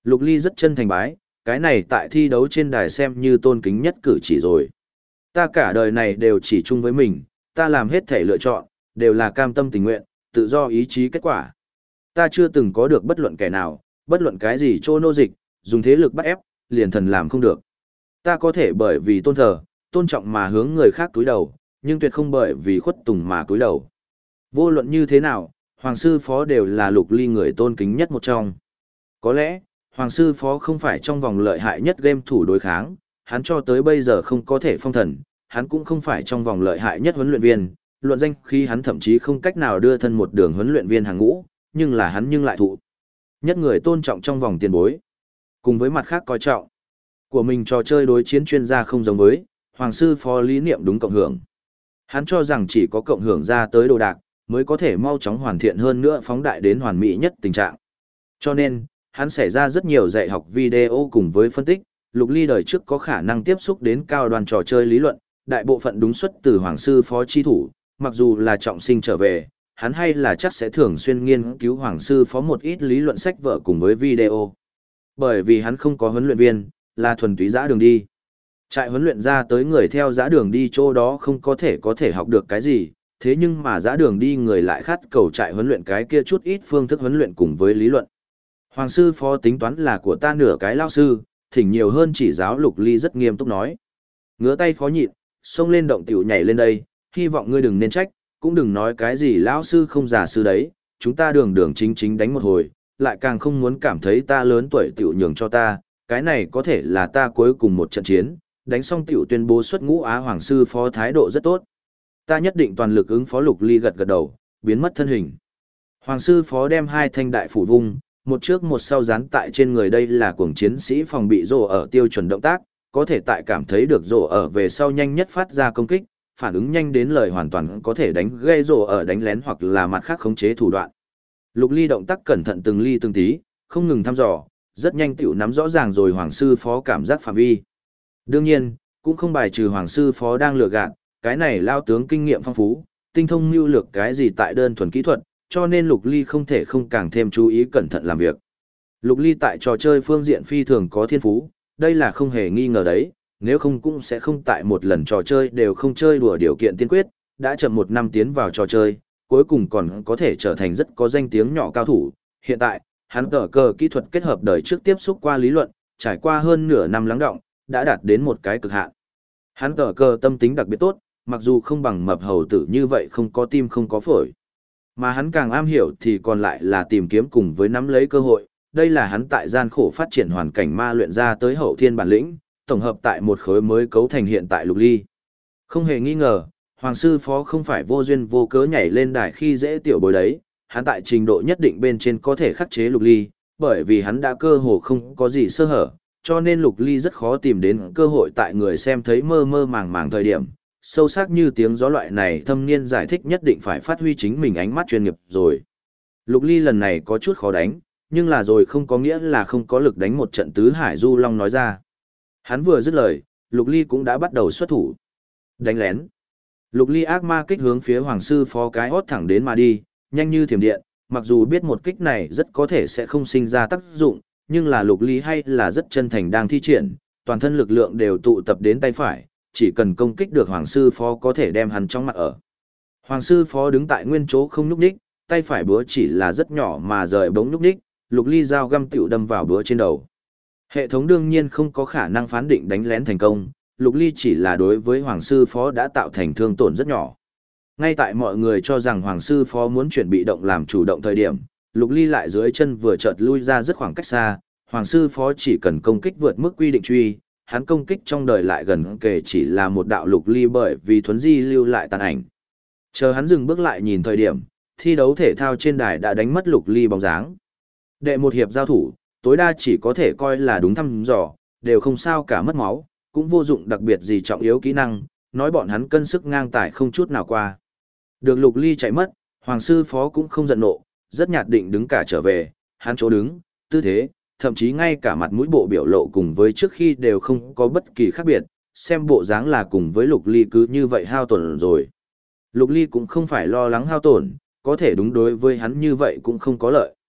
Lục Ly rất chân thành bái, cái này tại thi đấu trên đài xem như tôn kính nhất cử chỉ rồi. Ta cả đời này đều chỉ chung với mình, ta làm hết thể lựa chọn, đều là cam tâm tình nguyện, tự do ý chí kết quả. Ta chưa từng có được bất luận kẻ nào, bất luận cái gì trô nô dịch, dùng thế lực bắt ép, liền thần làm không được. Ta có thể bởi vì tôn thờ, tôn trọng mà hướng người khác cúi đầu, nhưng tuyệt không bởi vì khuất tùng mà cúi đầu. Vô luận như thế nào, Hoàng sư phó đều là Lục Ly người tôn kính nhất một trong. Có lẽ, Hoàng sư phó không phải trong vòng lợi hại nhất game thủ đối kháng, hắn cho tới bây giờ không có thể phong thần, hắn cũng không phải trong vòng lợi hại nhất huấn luyện viên, luận danh khi hắn thậm chí không cách nào đưa thân một đường huấn luyện viên hàng ngũ, nhưng là hắn nhưng lại thụ nhất người tôn trọng trong vòng tiền bối. Cùng với mặt khác coi trọng của mình trò chơi đối chiến chuyên gia không giống với, Hoàng sư phó lý niệm đúng cộng hưởng. Hắn cho rằng chỉ có cộng hưởng ra tới đồ đạc, mới có thể mau chóng hoàn thiện hơn nữa phóng đại đến hoàn mỹ nhất tình trạng. Cho nên, hắn xảy ra rất nhiều dạy học video cùng với phân tích, Lục Ly đời trước có khả năng tiếp xúc đến cao đoàn trò chơi lý luận, đại bộ phận đúng xuất từ Hoàng sư phó chi thủ, mặc dù là trọng sinh trở về, hắn hay là chắc sẽ thường xuyên nghiên cứu Hoàng sư phó một ít lý luận sách vở cùng với video. Bởi vì hắn không có huấn luyện viên, là thuần túy dã đường đi. Trại huấn luyện ra tới người theo dã đường đi chỗ đó không có thể học được cái gì, thế nhưng mà dã đường đi người lại khát cầu trại huấn luyện cái kia chút ít phương thức huấn luyện cùng với lý luận. Hoàng sư phó tính toán là của ta nửa cái lao sư, thỉnh nhiều hơn chỉ giáo. Lục Ly rất nghiêm túc nói. Ngứa tay khó nhịn, xông lên động tiểu nhảy lên đây, hy vọng ngươi đừng nên trách, cũng đừng nói cái gì lão sư không giả sư đấy, chúng ta đường đường chính chính đánh một hồi, lại càng không muốn cảm thấy ta lớn tuổi tiểu nhường cho ta, cái này có thể là ta cuối cùng một trận chiến, đánh xong tiểu tuyên bố xuất ngũ Á. Hoàng sư phó thái độ rất tốt. Ta nhất định toàn lực ứng phó. Lục Ly gật gật đầu, biến mất thân hình. Hoàng sư phó đem hai thanh đại phủ vung, một trước một sau dán tại trên người, đây là cuồng chiến sĩ phòng bị rồ ở tiêu chuẩn động tác, có thể tại cảm thấy được rồ ở về sau nhanh nhất phát ra công kích, phản ứng nhanh đến lời hoàn toàn có thể đánh gây rồ ở đánh lén hoặc là mặt khác khống chế thủ đoạn. Lục Ly động tác cẩn thận từng ly từng tí, không ngừng thăm dò, rất nhanh tiểu nắm rõ ràng rồi Hoàng sư phó cảm giác phạm vi. Đương nhiên, cũng không bài trừ Hoàng sư phó đang lừa gạt, cái này lao tướng kinh nghiệm phong phú, tinh thông mưu lược cái gì tại đơn thuần kỹ thuật, cho nên Lục Ly không thể không càng thêm chú ý cẩn thận làm việc. Lục Ly tại trò chơi phương diện phi thường có thiên phú, đây là không hề nghi ngờ đấy, nếu không cũng sẽ không tại một lần trò chơi đều không chơi đùa điều kiện tiên quyết, đã chậm một năm tiến vào trò chơi, cuối cùng còn có thể trở thành rất có danh tiếng nhỏ cao thủ. Hiện tại, hắn cờ kỹ thuật kết hợp đời trước tiếp xúc qua lý luận, trải qua hơn nửa năm lắng đọng, đã đạt đến một cái cực hạn. Hắn cờ tâm tính đặc biệt tốt, mặc dù không bằng mập hầu tử như vậy không có tim không có phổi. Mà hắn càng am hiểu thì còn lại là tìm kiếm cùng với nắm lấy cơ hội, đây là hắn tại gian khổ phát triển hoàn cảnh ma luyện ra tới hậu thiên bản lĩnh, tổng hợp tại một khối mới cấu thành hiện tại Lục Ly. Không hề nghi ngờ, Hoàng sư phó không phải vô duyên vô cớ nhảy lên đài khi dễ tiểu bối đấy, hắn tại trình độ nhất định bên trên có thể khắc chế Lục Ly, bởi vì hắn đã cơ hồ không có gì sơ hở, cho nên Lục Ly rất khó tìm đến cơ hội tại người xem thấy mơ mơ màng màng thời điểm. Sâu sắc như tiếng gió loại này thâm niên giải thích nhất định phải phát huy chính mình ánh mắt chuyên nghiệp rồi. Lục Ly lần này có chút khó đánh, nhưng là rồi không có nghĩa là không có lực đánh một trận tứ hải du long nói ra. Hắn vừa dứt lời, Lục Ly cũng đã bắt đầu xuất thủ. Đánh lén. Lục Ly ác ma kích hướng phía Hoàng sư phó cái hót thẳng đến mà đi, nhanh như thiểm điện, mặc dù biết một kích này rất có thể sẽ không sinh ra tác dụng, nhưng là Lục Ly hay là rất chân thành đang thi triển, toàn thân lực lượng đều tụ tập đến tay phải, chỉ cần công kích được Hoàng sư phó có thể đem hắn trong mặt ở. Hoàng sư phó đứng tại nguyên chỗ không nhúc nhích, tay phải búa chỉ là rất nhỏ mà rời bóng nhúc nhích, Lục Ly dao găm tiểu đâm vào búa trên đầu. Hệ thống đương nhiên không có khả năng phán định đánh lén thành công, Lục Ly chỉ là đối với Hoàng sư phó đã tạo thành thương tổn rất nhỏ. Ngay tại mọi người cho rằng Hoàng sư phó muốn chuyển bị động làm chủ động thời điểm, Lục Ly lại dưới chân vừa chợt lui ra rất khoảng cách xa, Hoàng sư phó chỉ cần công kích vượt mức quy định truy, hắn công kích trong đời lại gần kể chỉ là một đạo Lục Ly bởi vì thuấn di lưu lại tàn ảnh. Chờ hắn dừng bước lại nhìn thời điểm, thi đấu thể thao trên đài đã đánh mất Lục Ly bóng dáng. Đệ một hiệp giao thủ, tối đa chỉ có thể coi là đúng thăm dò, đều không sao cả mất máu, cũng vô dụng đặc biệt gì trọng yếu kỹ năng, nói bọn hắn cân sức ngang tài không chút nào qua. Được Lục Ly chạy mất, Hoàng sư phó cũng không giận nộ, rất nhạt định đứng cả trở về, hắn chỗ đứng, tư thế, thậm chí ngay cả mặt mũi bộ biểu lộ cùng với trước khi đều không có bất kỳ khác biệt, xem bộ dáng là cùng với Lục Ly cứ như vậy hao tổn rồi. Lục Ly cũng không phải lo lắng hao tổn, có thể đúng đối với hắn như vậy cũng không có lợi.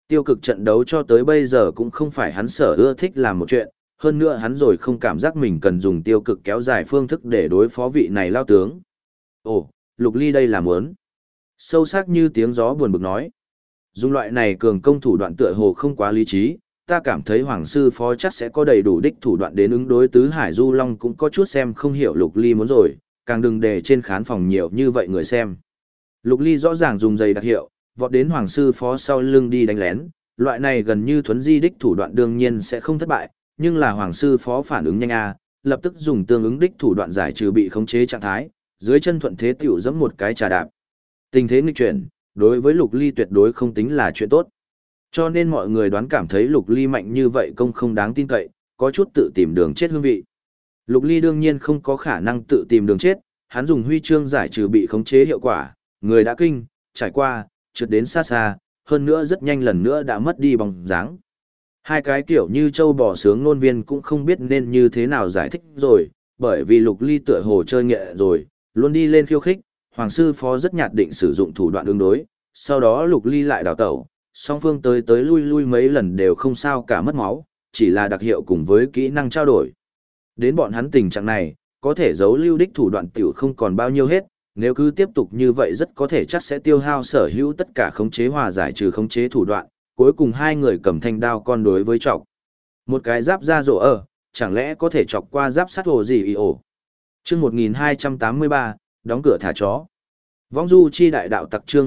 Tiêu cực trận đấu cho tới bây giờ cũng không phải hắn sở ưa thích làm một chuyện, hơn nữa hắn rồi không cảm giác mình cần dùng tiêu cực kéo dài phương thức để đối phó vị này lao tướng. Ồ, Lục Ly đây là muốn. Sâu sắc như tiếng gió buồn bực nói. Dùng loại này cường công thủ đoạn tựa hồ không quá lý trí, ta cảm thấy Hoàng sư phó chắc sẽ có đầy đủ đích thủ đoạn đến ứng đối tứ hải du long cũng có chút xem không hiểu Lục Ly muốn rồi, càng đừng để trên khán phòng nhiều như vậy người xem. Lục Ly rõ ràng dùng giày đặc hiệu, vọt đến Hoàng sư phó sau lưng đi đánh lén, loại này gần như thuấn di đích thủ đoạn đương nhiên sẽ không thất bại, nhưng là Hoàng sư phó phản ứng nhanh lập tức dùng tương ứng đích thủ đoạn giải trừ bị khống chế trạng thái, dưới chân thuận thế tiểu giẫm một cái trà đạp. Tình thế nghịch chuyển, đối với Lục Ly tuyệt đối không tính là chuyện tốt. Cho nên mọi người đoán cảm thấy Lục Ly mạnh như vậy công không đáng tin cậy, có chút tự tìm đường chết hương vị. Lục Ly đương nhiên không có khả năng tự tìm đường chết, hắn dùng huy chương giải trừ bị khống chế hiệu quả, người đã kinh, trải qua, trượt đến xa xa, hơn nữa rất nhanh lần nữa đã mất đi bóng dáng. Hai cái kiểu như châu bò sướng nôn viên cũng không biết nên như thế nào giải thích rồi, bởi vì Lục Ly tựa hồ chơi nghệ rồi, luôn đi lên khiêu khích, Hoàng sư phó rất nhạt định sử dụng thủ đoạn ứng đối, sau đó Lục Ly lại đào tẩu, song phương tới tới lui lui mấy lần đều không sao cả mất máu, chỉ là đặc hiệu cùng với kỹ năng trao đổi. Đến bọn hắn tình trạng này, có thể giấu lưu đích thủ đoạn tiểu không còn bao nhiêu hết, nếu cứ tiếp tục như vậy rất có thể chắc sẽ tiêu hao sở hữu tất cả khống chế hòa giải trừ khống chế thủ đoạn, cuối cùng hai người cầm thanh đao con đối với chọc. Một cái giáp ra rổ chẳng lẽ có thể chọc qua giáp sắt hồ gì ổ. Chương 1283, đóng cửa thả chó. Vong du chi đại đạo tặc chương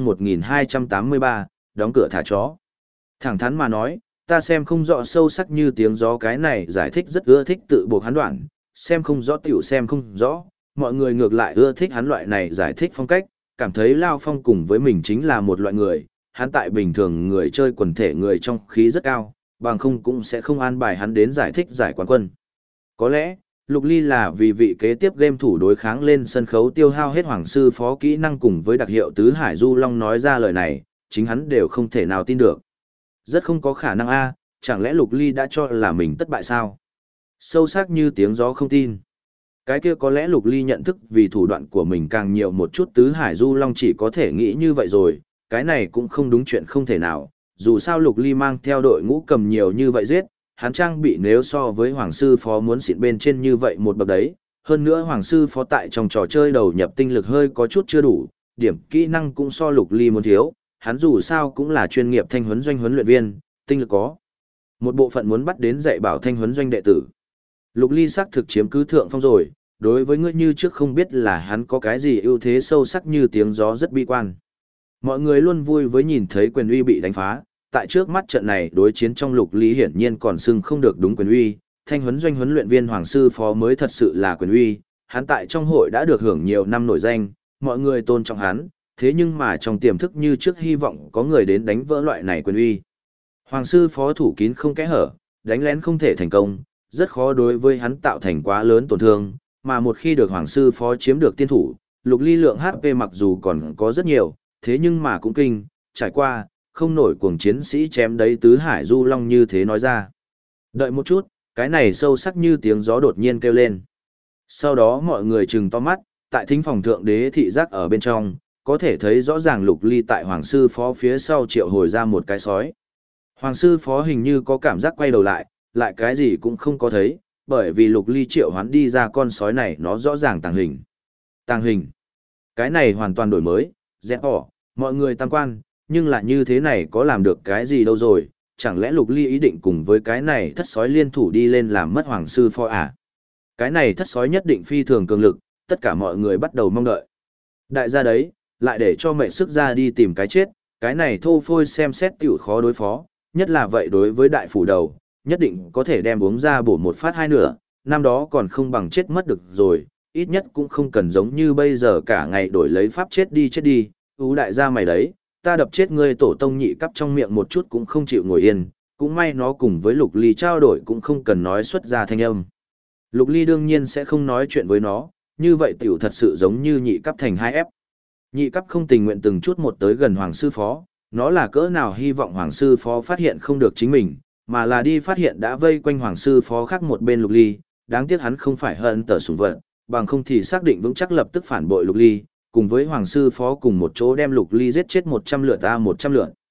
1283, đóng cửa thả chó. Thẳng thắn mà nói, ta xem không rõ sâu sắc như tiếng gió cái này giải thích rất ưa thích tự buộc hắn đoạn, xem không rõ tiểu xem không rõ, mọi người ngược lại ưa thích hắn loại này giải thích phong cách, cảm thấy Lao Phong cùng với mình chính là một loại người, hắn tại bình thường người chơi quần thể người trong khí rất cao, bằng không cũng sẽ không an bài hắn đến giải thích giải quán quân. Có lẽ, Lục Ly là vì vị kế tiếp game thủ đối kháng lên sân khấu tiêu hao hết Hoàng sư phó kỹ năng cùng với đặc hiệu tứ hải du long nói ra lời này, chính hắn đều không thể nào tin được. Rất không có khả năng chẳng lẽ Lục Ly đã cho là mình thất bại sao? Sâu sắc như tiếng gió không tin. Cái kia có lẽ Lục Ly nhận thức vì thủ đoạn của mình càng nhiều một chút tứ hải du long chỉ có thể nghĩ như vậy rồi, cái này cũng không đúng chuyện không thể nào, dù sao Lục Ly mang theo đội ngũ cầm nhiều như vậy giết, hắn trang bị nếu so với Hoàng sư phó muốn xịn bên trên như vậy một bậc đấy, hơn nữa Hoàng sư phó tại trong trò chơi đầu nhập tinh lực hơi có chút chưa đủ, điểm kỹ năng cũng so Lục Ly muốn thiếu, hắn dù sao cũng là chuyên nghiệp thanh huấn doanh huấn luyện viên, tinh lực có. Một bộ phận muốn bắt đến dạy bảo thanh huấn doanh đệ tử. Lục Ly xác thực chiếm cứ thượng phong rồi, đối với ngươi như trước không biết là hắn có cái gì ưu thế sâu sắc như tiếng gió rất bi quan. Mọi người luôn vui với nhìn thấy quyền uy bị đánh phá, tại trước mắt trận này đối chiến trong Lục Ly hiển nhiên còn xưng không được đúng quyền uy, thanh huấn doanh huấn luyện viên Hoàng sư phó mới thật sự là quyền uy, hắn tại trong hội đã được hưởng nhiều năm nổi danh, mọi người tôn trọng hắn, thế nhưng mà trong tiềm thức như trước hy vọng có người đến đánh vỡ loại này quyền uy. Hoàng sư phó thủ kín không kẽ hở, đánh lén không thể thành công, rất khó đối với hắn tạo thành quá lớn tổn thương, mà một khi được Hoàng sư phó chiếm được tiên thủ, Lục Ly lượng HP mặc dù còn có rất nhiều, thế nhưng mà cũng kinh, trải qua, không nổi cuồng chiến sĩ chém đấy tứ hải du long như thế nói ra. Đợi một chút, cái này sâu sắc như tiếng gió đột nhiên kêu lên. Sau đó mọi người trừng to mắt, tại thính phòng thượng đế thị giác ở bên trong, có thể thấy rõ ràng Lục Ly tại Hoàng sư phó phía sau triệu hồi ra một cái sói. Hoàng sư phó hình như có cảm giác quay đầu lại cái gì cũng không có thấy, bởi vì Lục Ly triệu hoán đi ra con sói này nó rõ ràng tàng hình. Tàng hình. Cái này hoàn toàn đổi mới, dẹp bỏ, mọi người tam quan, nhưng là như thế này có làm được cái gì đâu rồi, chẳng lẽ Lục Ly ý định cùng với cái này thất sói liên thủ đi lên làm mất Hoàng sư phó à? Cái này thất sói nhất định phi thường cường lực, tất cả mọi người bắt đầu mong đợi. Đại gia đấy, lại để cho mệnh sức ra đi tìm cái chết, cái này thô phôi xem xét tiểu khó đối phó, nhất là vậy đối với đại phủ đầu, nhất định có thể đem uống ra bổ một phát hai nửa, năm đó còn không bằng chết mất được rồi, ít nhất cũng không cần giống như bây giờ cả ngày đổi lấy pháp chết đi, đại gia mày đấy, ta đập chết ngươi tổ tông nhị cắp trong miệng một chút cũng không chịu ngồi yên, cũng may nó cùng với Lục Ly trao đổi cũng không cần nói xuất ra thanh âm. Lục Ly đương nhiên sẽ không nói chuyện với nó, như vậy tiểu thật sự giống như nhị cắp thành 2F. Nhị cắp không tình nguyện từng chút một tới gần Hoàng sư phó, nó là cỡ nào hy vọng Hoàng sư phó phát hiện không được chính mình, mà là đi phát hiện đã vây quanh Hoàng sư phó khác một bên Lục Ly, đáng tiếc hắn không phải hận tờ sủng vật, bằng không thì xác định vững chắc lập tức phản bội Lục Ly, cùng với Hoàng sư phó cùng một chỗ đem Lục Ly giết chết 100 lượt 100 lượt.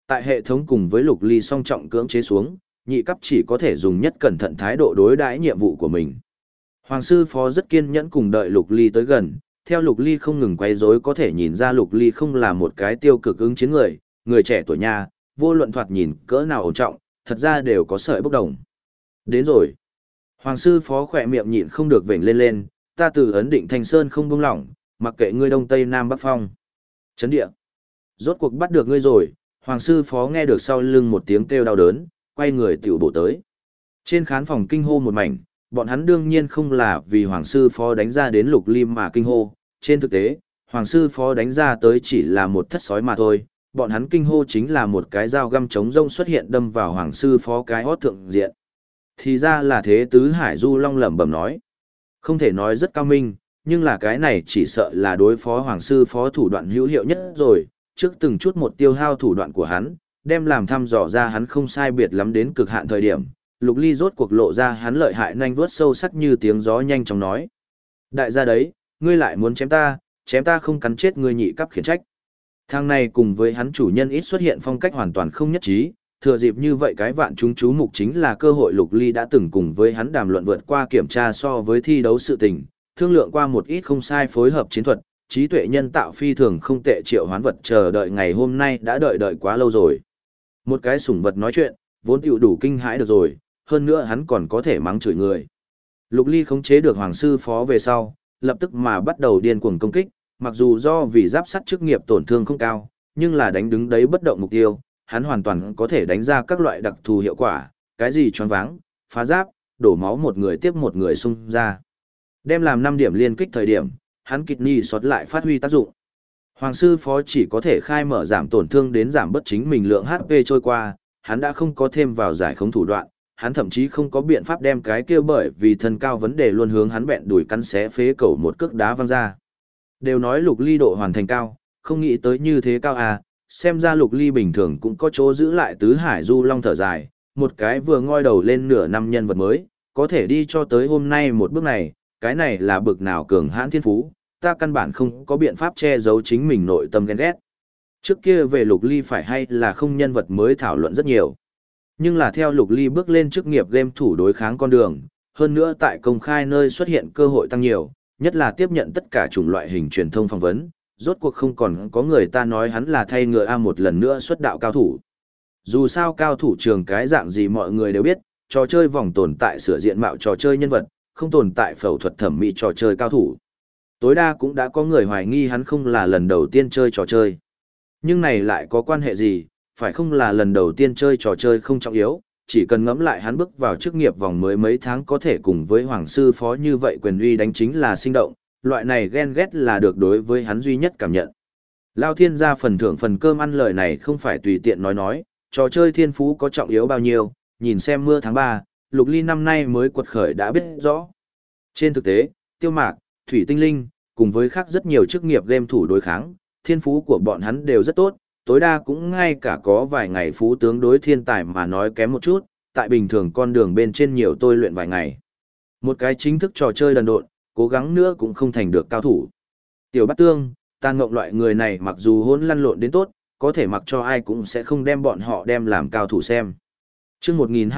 Tại hệ thống cùng với Lục Ly song trọng cưỡng chế xuống, nhị cấp chỉ có thể dùng nhất cẩn thận thái độ đối đãi nhiệm vụ của mình. Hoàng sư phó rất kiên nhẫn cùng đợi Lục Ly tới gần, theo Lục Ly không ngừng quấy rối có thể nhìn ra Lục Ly không là một cái tiêu cực ứng chiến người, người trẻ tuổi nha, vô luận thoạt nhìn cỡ nào ổn trọng, thật ra đều có sợi bốc đồng. Đến rồi. Hoàng sư phó khỏe miệng nhịn không được vểnh lên lên, ta từ ấn định Thanh Sơn không buông lỏng, mặc kệ ngươi đông tây nam bắc phong. Chấn địa. Rốt cuộc bắt được ngươi rồi, Hoàng sư phó nghe được sau lưng một tiếng kêu đau đớn, quay người tiểu bổ tới. Trên khán phòng kinh hô một mảnh, bọn hắn đương nhiên không là vì Hoàng sư phó đánh ra đến Lục Ly mà kinh hô, trên thực tế, Hoàng sư phó đánh ra tới chỉ là một thất sói mà thôi, bọn hắn kinh hô chính là một cái dao găm trống rông xuất hiện đâm vào Hoàng sư phó cái hót thượng diện. Thì ra là thế, Tứ Hải Du Long lẩm bẩm nói. Không thể nói rất cao minh, nhưng là cái này chỉ sợ là đối phó Hoàng sư phó thủ đoạn hữu hiệu nhất rồi, trước từng chút một tiêu hao thủ đoạn của hắn, đem làm thăm dò ra hắn không sai biệt lắm đến cực hạn thời điểm, Lục Ly rốt cuộc lộ ra hắn lợi hại nhanh vuốt sâu sắc như tiếng gió nhanh chóng nói. Đại gia đấy, ngươi lại muốn chém ta không cắn chết ngươi nhị cấp khiển trách. Thang này cùng với hắn chủ nhân ít xuất hiện phong cách hoàn toàn không nhất trí, thừa dịp như vậy cái vạn chúng chú mục chính là cơ hội. Lục Ly đã từng cùng với hắn đàm luận vượt qua kiểm tra so với thi đấu sự tình, thương lượng qua một ít không sai phối hợp chiến thuật, trí tuệ nhân tạo phi thường không tệ triệu hoán vật chờ đợi ngày hôm nay đã đợi quá lâu rồi. Một cái sủng vật nói chuyện, vốn tiểu đủ kinh hãi được rồi, hơn nữa hắn còn có thể mắng chửi người. Lục Ly khống chế được Hoàng sư phó về sau, lập tức mà bắt đầu điên cuồng công kích, mặc dù do vì giáp sắt chức nghiệp tổn thương không cao, nhưng là đánh đứng đấy bất động mục tiêu, hắn hoàn toàn có thể đánh ra các loại đặc thù hiệu quả, cái gì choáng váng, phá giáp, đổ máu một người tiếp một người xung ra. Đem làm 5 điểm liên kích thời điểm, hắn kidney shot lại phát huy tác dụng. Hoàng sư phó chỉ có thể khai mở giảm tổn thương đến giảm bất chính mình lượng HP trôi qua, hắn đã không có thêm vào giải khống thủ đoạn, hắn thậm chí không có biện pháp đem cái kia bởi vì thân cao vấn đề luôn hướng hắn bẹn đùi cắn xé phế cầu một cước đá văng ra. Đều nói Lục Ly độ hoàn thành cao, không nghĩ tới như thế cao à, xem ra Lục Ly bình thường cũng có chỗ giữ lại. Tứ Hải Du Long thở dài, một cái vừa ngoi đầu lên nửa năm nhân vật mới, có thể đi cho tới hôm nay một bước này, cái này là bực nào cường hãn thiên phú, ta căn bản không có biện pháp che giấu chính mình nội tâm ghen ghét. Trước kia về Lục Ly phải hay là không nhân vật mới thảo luận rất nhiều. Nhưng là theo Lục Ly bước lên chức nghiệp game thủ đối kháng con đường, hơn nữa tại công khai nơi xuất hiện cơ hội tăng nhiều, nhất là tiếp nhận tất cả chủng loại hình truyền thông phỏng vấn, rốt cuộc không còn có người ta nói hắn là thay ngựa A một lần nữa xuất đạo cao thủ. Dù sao cao thủ trường cái dạng gì mọi người đều biết, trò chơi vòng tồn tại sửa diện mạo trò chơi nhân vật, không tồn tại phẫu thuật thẩm mỹ trò chơi cao thủ. Tối đa cũng đã có người hoài nghi hắn không là lần đầu tiên chơi trò chơi. Nhưng này lại có quan hệ gì, phải không là lần đầu tiên chơi trò chơi không trọng yếu, chỉ cần ngẫm lại hắn bước vào chức nghiệp vòng mới mấy tháng có thể cùng với Hoàng sư phó như vậy quyền uy đánh chính là sinh động, loại này ghen ghét là được đối với hắn duy nhất cảm nhận. Lao Thiên gia phần thưởng phần cơm ăn lời này không phải tùy tiện nói, trò chơi thiên phú có trọng yếu bao nhiêu, nhìn xem mưa tháng 3, Lục Ly năm nay mới quật khởi đã biết rõ. Trên thực tế, Tiêu Mạc, Thủy Tinh Linh, cùng với khác rất nhiều chức nghiệp game thủ đối kháng, thiên phú của bọn hắn đều rất tốt, tối đa cũng ngay cả có vài ngày phú tướng đối thiên tài mà nói kém một chút, tại bình thường con đường bên trên nhiều tôi luyện vài ngày. Một cái chính thức trò chơi đần độn, cố gắng nữa cũng không thành được cao thủ. Tiểu Bát Tương, Tàn Ngộng loại người này mặc dù hỗn lăn lộn đến tốt, có thể mặc cho ai cũng sẽ không đem bọn họ đem làm cao thủ xem. Chương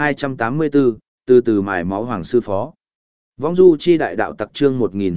1284, từ từ mài máu Hoàng sư phó. Vong du chi đại đạo tặc chương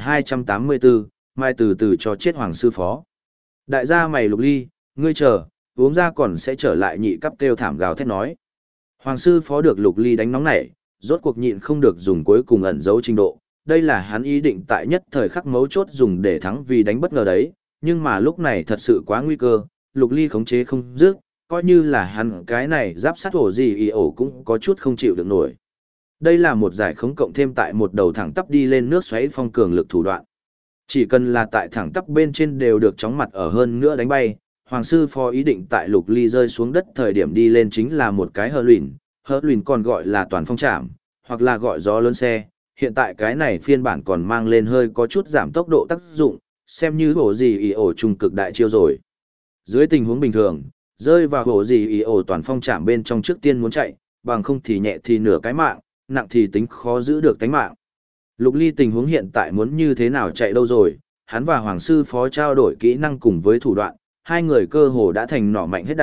1284, mai từ từ cho chết Hoàng sư phó. Đại gia mày Lục Ly, ngươi chờ, uống ra còn sẽ trở lại nhị cấp kêu thảm gào thét nói. Hoàng sư phó được Lục Ly đánh nóng nảy, rốt cuộc nhịn không được dùng cuối cùng ẩn giấu trình độ. Đây là hắn ý định tại nhất thời khắc mấu chốt dùng để thắng vì đánh bất ngờ đấy, nhưng mà lúc này thật sự quá nguy cơ, Lục Ly khống chế không dứt, coi như là hắn cái này giáp sát ổ gì ý ổ cũng có chút không chịu được nổi. Đây là một giải khống cộng thêm tại một đầu thẳng tắp đi lên nước xoáy phong cường lực thủ đoạn. Chỉ cần là tại thẳng tắp bên trên đều được chóng mặt ở hơn nữa đánh bay, Hoàng sư phó ý định tại Lục Ly rơi xuống đất thời điểm đi lên chính là một cái hơ luyện còn gọi là toàn phong trảm, hoặc là gọi gió lớn xe. Hiện tại cái này phiên bản còn mang lên hơi có chút giảm tốc độ tác dụng, xem như ổ gì ý ổ trung cực đại chiêu rồi. Dưới tình huống bình thường, rơi vào ổ gì ý ổ toàn phong trảm bên trong trước tiên muốn chạy, bằng không thì nhẹ thì nửa cái mạng, nặng thì tính khó giữ được tánh mạng. Lục Ly tình huống hiện tại muốn như thế nào chạy đâu rồi, hắn và Hoàng sư phó trao đổi kỹ năng cùng với thủ đoạn, hai người cơ hồ đã thành nỏ mạnh hết đà,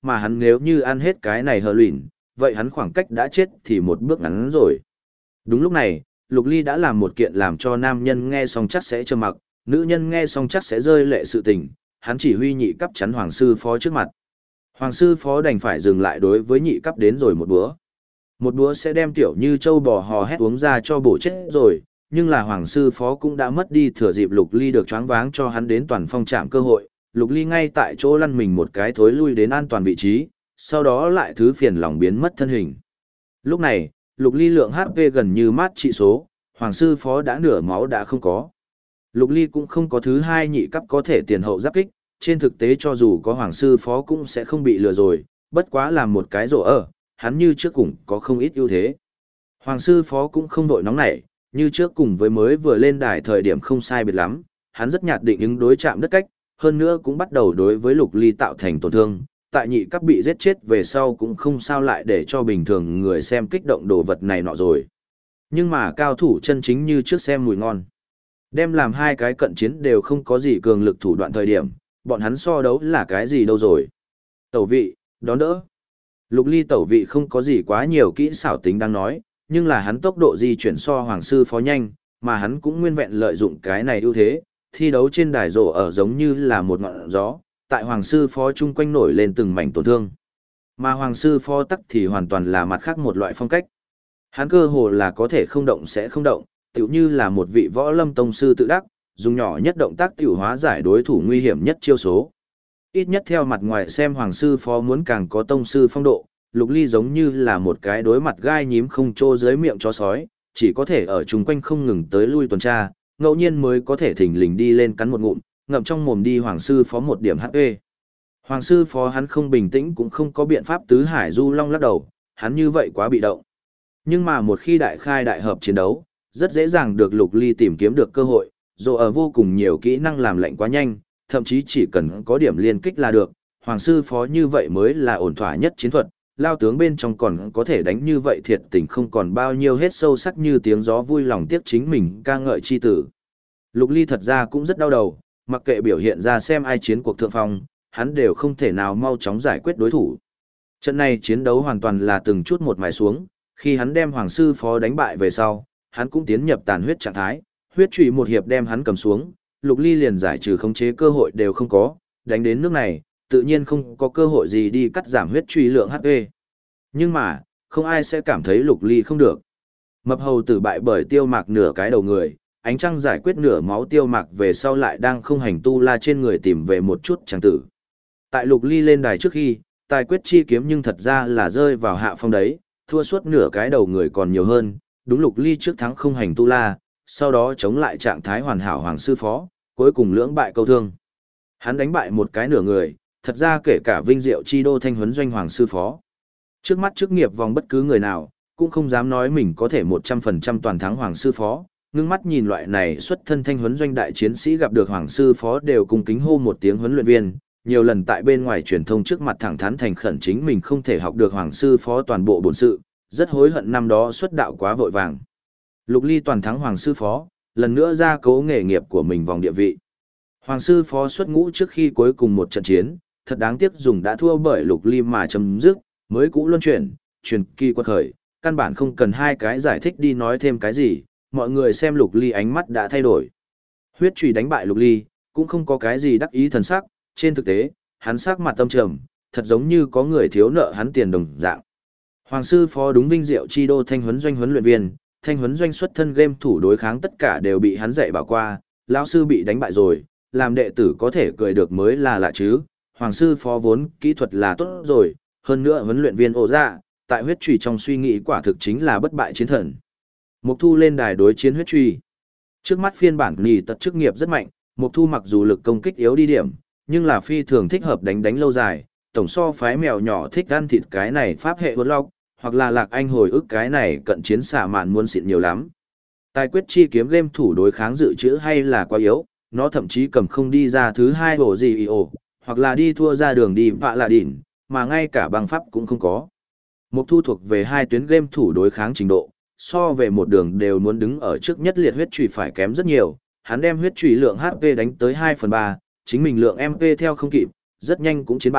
mà hắn nếu như ăn hết cái này hờ luyện, vậy hắn khoảng cách đã chết thì một bước ngắn rồi. Đúng lúc này, Lục Ly đã làm một kiện làm cho nam nhân nghe xong chắc sẽ trầm mặc, nữ nhân nghe xong chắc sẽ rơi lệ sự tình, hắn chỉ huy nhị cấp chắn hoàng sư phó trước mặt. Hoàng sư phó đành phải dừng lại đối với nhị cấp đến rồi một búa. Một búa sẽ đem tiểu như châu bò hò hét uống ra cho bổ chết rồi, nhưng là hoàng sư phó cũng đã mất đi thừa dịp Lục Ly được choáng váng cho hắn đến toàn phong trạm cơ hội. Lục Ly ngay tại chỗ lăn mình một cái thối lui đến an toàn vị trí, sau đó lại thứ phiền lòng biến mất thân hình. Lúc này, Lục Ly lượng HP gần như mát trị số, hoàng sư phó đã nửa máu đã không có. Lục Ly cũng không có thứ hai nhị cấp có thể tiền hậu giáp kích, trên thực tế cho dù có hoàng sư phó cũng sẽ không bị lừa rồi, bất quá làm một cái rổ ở, hắn như trước cùng có không ít ưu thế. Hoàng sư phó cũng không vội nóng nảy, như trước cùng với mới vừa lên đài thời điểm không sai biệt lắm, hắn rất nhạt định ứng đối chạm đất cách, hơn nữa cũng bắt đầu đối với Lục Ly tạo thành tổn thương, tại nhị cấp bị giết chết về sau cũng không sao lại để cho bình thường người xem kích động đồ vật này nọ rồi. Nhưng mà cao thủ chân chính như trước xem mùi ngon. Đem làm hai cái cận chiến đều không có gì cường lực thủ đoạn thời điểm, bọn hắn so đấu là cái gì đâu rồi. Tẩu vị, đón đỡ. Lục Ly tẩu vị không có gì quá nhiều kỹ xảo tính đang nói, nhưng là hắn tốc độ di chuyển so hoàng sư phó nhanh, mà hắn cũng nguyên vẹn lợi dụng cái này ưu thế, thi đấu trên đài rổ ở giống như là một ngọn gió, tại hoàng sư phó chung quanh nổi lên từng mảnh tổn thương. Mà hoàng sư phó tắc thì hoàn toàn là mặt khác một loại phong cách. Hắn cơ hồ là có thể không động sẽ không động, tựu như là một vị võ lâm tông sư tự đắc, dùng nhỏ nhất động tác tiểu hóa giải đối thủ nguy hiểm nhất chiêu số. Ít nhất theo mặt ngoài xem hoàng sư phó muốn càng có tông sư phong độ, Lục Ly giống như là một cái đối mặt gai nhím không trô dưới miệng chó sói, chỉ có thể ở chung quanh không ngừng tới lui tuần tra, ngẫu nhiên mới có thể thỉnh lình đi lên cắn một ngụm, ngậm trong mồm đi hoàng sư phó một điểm HP. Hoàng sư phó hắn không bình tĩnh cũng không có biện pháp tứ hải du long lắc đầu, hắn như vậy quá bị động. Nhưng mà một khi đại khai đại hợp chiến đấu, rất dễ dàng được Lục Ly tìm kiếm được cơ hội, dù ở vô cùng nhiều kỹ năng làm lệnh quá nhanh, thậm chí chỉ cần có điểm liên kích là được, hoàng sư phó như vậy mới là ổn thỏa nhất chiến thuật, lao tướng bên trong còn có thể đánh như vậy thiệt tình không còn bao nhiêu hết sâu sắc như tiếng gió vui lòng tiếc chính mình ca ngợi chi tử. Lục Ly thật ra cũng rất đau đầu, mặc kệ biểu hiện ra xem ai chiến cuộc thượng phong, hắn đều không thể nào mau chóng giải quyết đối thủ. Trận này chiến đấu hoàn toàn là từng chút một mài xuống, khi hắn đem hoàng sư phó đánh bại về sau, hắn cũng tiến nhập tàn huyết trạng thái, huyết trụy một hiệp đem hắn cầm xuống, Lục Ly liền giải trừ khống chế cơ hội đều không có, đánh đến nước này, tự nhiên không có cơ hội gì đi cắt giảm huyết trụy lượng HP. Nhưng mà, không ai sẽ cảm thấy Lục Ly không được. Mập hầu tử bại bởi Tiêu Mạc nửa cái đầu người, ánh trăng giải quyết nửa máu Tiêu Mạc về sau lại đang không hành tu la trên người tìm về một chút tràng tử. Tại Lục Ly lên đài trước khi, tài quyết chi kiếm nhưng thật ra là rơi vào hạ phong đấy, thua suốt nửa cái đầu người còn nhiều hơn, đúng Lục Ly trước thắng không hành tu la, sau đó chống lại trạng thái hoàn hảo hoàng sư phó, cuối cùng lưỡng bại câu thương. Hắn đánh bại một cái nửa người, thật ra kể cả vinh diệu chi đô thanh huấn doanh hoàng sư phó. Trước mắt chức nghiệp vòng bất cứ người nào, cũng không dám nói mình có thể 100% toàn thắng hoàng sư phó, ngưng mắt nhìn loại này xuất thân thanh huấn doanh đại chiến sĩ gặp được hoàng sư phó đều cùng kính hô một tiếng huấn luyện viên, nhiều lần tại bên ngoài truyền thông trước mặt thẳng thắn thành khẩn chính mình không thể học được hoàng sư phó toàn bộ bổn sự, rất hối hận năm đó xuất đạo quá vội vàng. Lục Ly toàn thắng hoàng sư phó, lần nữa ra cố nghề nghiệp của mình vòng địa vị. Hoàng sư phó xuất ngũ trước khi cuối cùng một trận chiến, thật đáng tiếc dùng đã thua bởi Lục Ly mà chấm dứt, mới cũ luân chuyển, truyền kỳ quật khởi, căn bản không cần hai cái giải thích đi nói thêm cái gì, mọi người xem Lục Ly ánh mắt đã thay đổi. Huyết chùy đánh bại Lục Ly, cũng không có cái gì đắc ý thần sắc, trên thực tế, hắn sắc mặt tâm trầm, thật giống như có người thiếu nợ hắn tiền đồng dạng. Hoàng sư phó đúng vinh diệu chi đô thanh huấn doanh huấn luyện viên, thanh huấn doanh xuất thân game thủ đối kháng tất cả đều bị hắn dạy bảo qua, lão sư bị đánh bại rồi, làm đệ tử có thể cười được mới là lạ chứ. Hoàng sư phó vốn kỹ thuật là tốt rồi, hơn nữa huấn luyện viên ổ dạ, tại huyết trùy trong suy nghĩ quả thực chính là bất bại chiến thần. Mục Thu lên đài đối chiến huyết trùy. Trước mắt phiên bản nhì tật chức nghiệp rất mạnh, Mục Thu mặc dù lực công kích yếu đi điểm, nhưng là phi thường thích hợp đánh lâu dài, tổng so phái mèo nhỏ thích ăn thịt cái này pháp hệ vượt log, hoặc là Lạc Anh hồi ức cái này cận chiến xả mạn muôn xịn nhiều lắm. Tài quyết chi kiếm game thủ đối kháng dự trữ hay là quá yếu, nó thậm chí cầm không đi ra thứ hai hồ gì ý ổ, hoặc là đi thua ra đường đi vạ là đỉnh, mà ngay cả băng pháp cũng không có. Mục Thu thuộc về hai tuyến game thủ đối kháng trình độ, so về một đường đều muốn đứng ở trước nhất liệt huyết trùy phải kém rất nhiều, hắn đem huyết trùy lượng HP đánh tới 2/3, chính mình lượng MP theo không kịp, rất nhanh cũng chiến bại,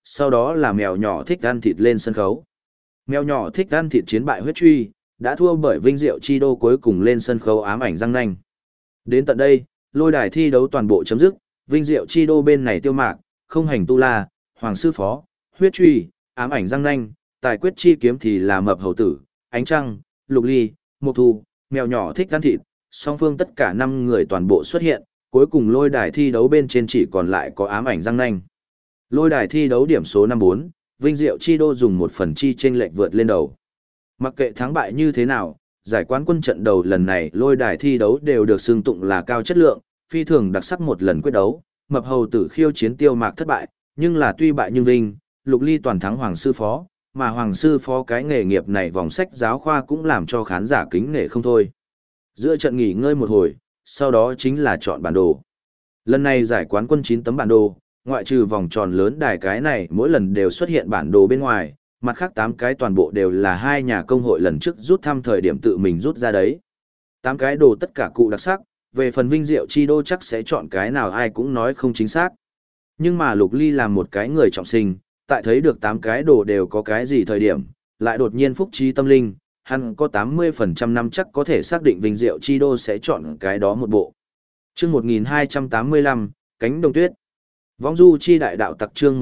sau đó là mèo nhỏ thích ăn thịt lên sân khấu. Mèo nhỏ thích ăn thịt chiến bại huyết truy, đã thua bởi Vinh Diệu Chi Đô cuối cùng lên sân khấu ám ảnh răng nanh. Đến tận đây, lôi đài thi đấu toàn bộ chấm dứt, Vinh Diệu Chi Đô bên này Tiêu Mạc, Không Hành Tu La, Hoàng Sư Phó, huyết truy, ám ảnh răng nanh, tài quyết chi kiếm thì là Mập Hầu Tử, Ánh Trăng, Lục Ly, Mộc Thu, mèo nhỏ thích ăn thịt, song phương tất cả 5 người toàn bộ xuất hiện, cuối cùng lôi đài thi đấu bên trên chỉ còn lại có ám ảnh răng nanh. Lôi đài thi đấu điểm số 5-4, Vinh Diệu Chi Đô dùng 1 phần chi chênh lệch vượt lên đầu. Mặc kệ thắng bại như thế nào, giải quán quân trận đầu lần này lôi đài thi đấu đều được xưng tụng là cao chất lượng, phi thường đặc sắc một lần quyết đấu. Mập Hầu Tử khiêu chiến Tiêu Mạc thất bại, nhưng là tuy bại nhưng vinh, Lục Ly toàn thắng Hoàng Sư Phó, mà Hoàng Sư Phó cái nghề nghiệp này vòng sách giáo khoa cũng làm cho khán giả kính nể không thôi. Giữa trận nghỉ ngơi một hồi, sau đó chính là chọn bản đồ. Lần này giải quán quân 9 tấm bản đồ, ngoại trừ vòng tròn lớn đài cái này mỗi lần đều xuất hiện bản đồ bên ngoài, mặt khác 8 cái toàn bộ đều là 2 nhà công hội lần trước rút thăm thời điểm tự mình rút ra đấy. 8 cái đồ tất cả cụ đặc sắc, về phần Vinh Diệu Chi Đô chắc sẽ chọn cái nào ai cũng nói không chính xác. Nhưng mà Lục Ly làm một cái người trọng sinh, tại thấy được 8 cái đồ đều có cái gì thời điểm, lại đột nhiên phúc trí tâm linh, hắn có 80% năm chắc có thể xác định Vinh Diệu Chi Đô sẽ chọn cái đó một bộ. Chương 1285, Cánh Đồng Tuyết. Vong Du Chi Đại Đạo Tặc chương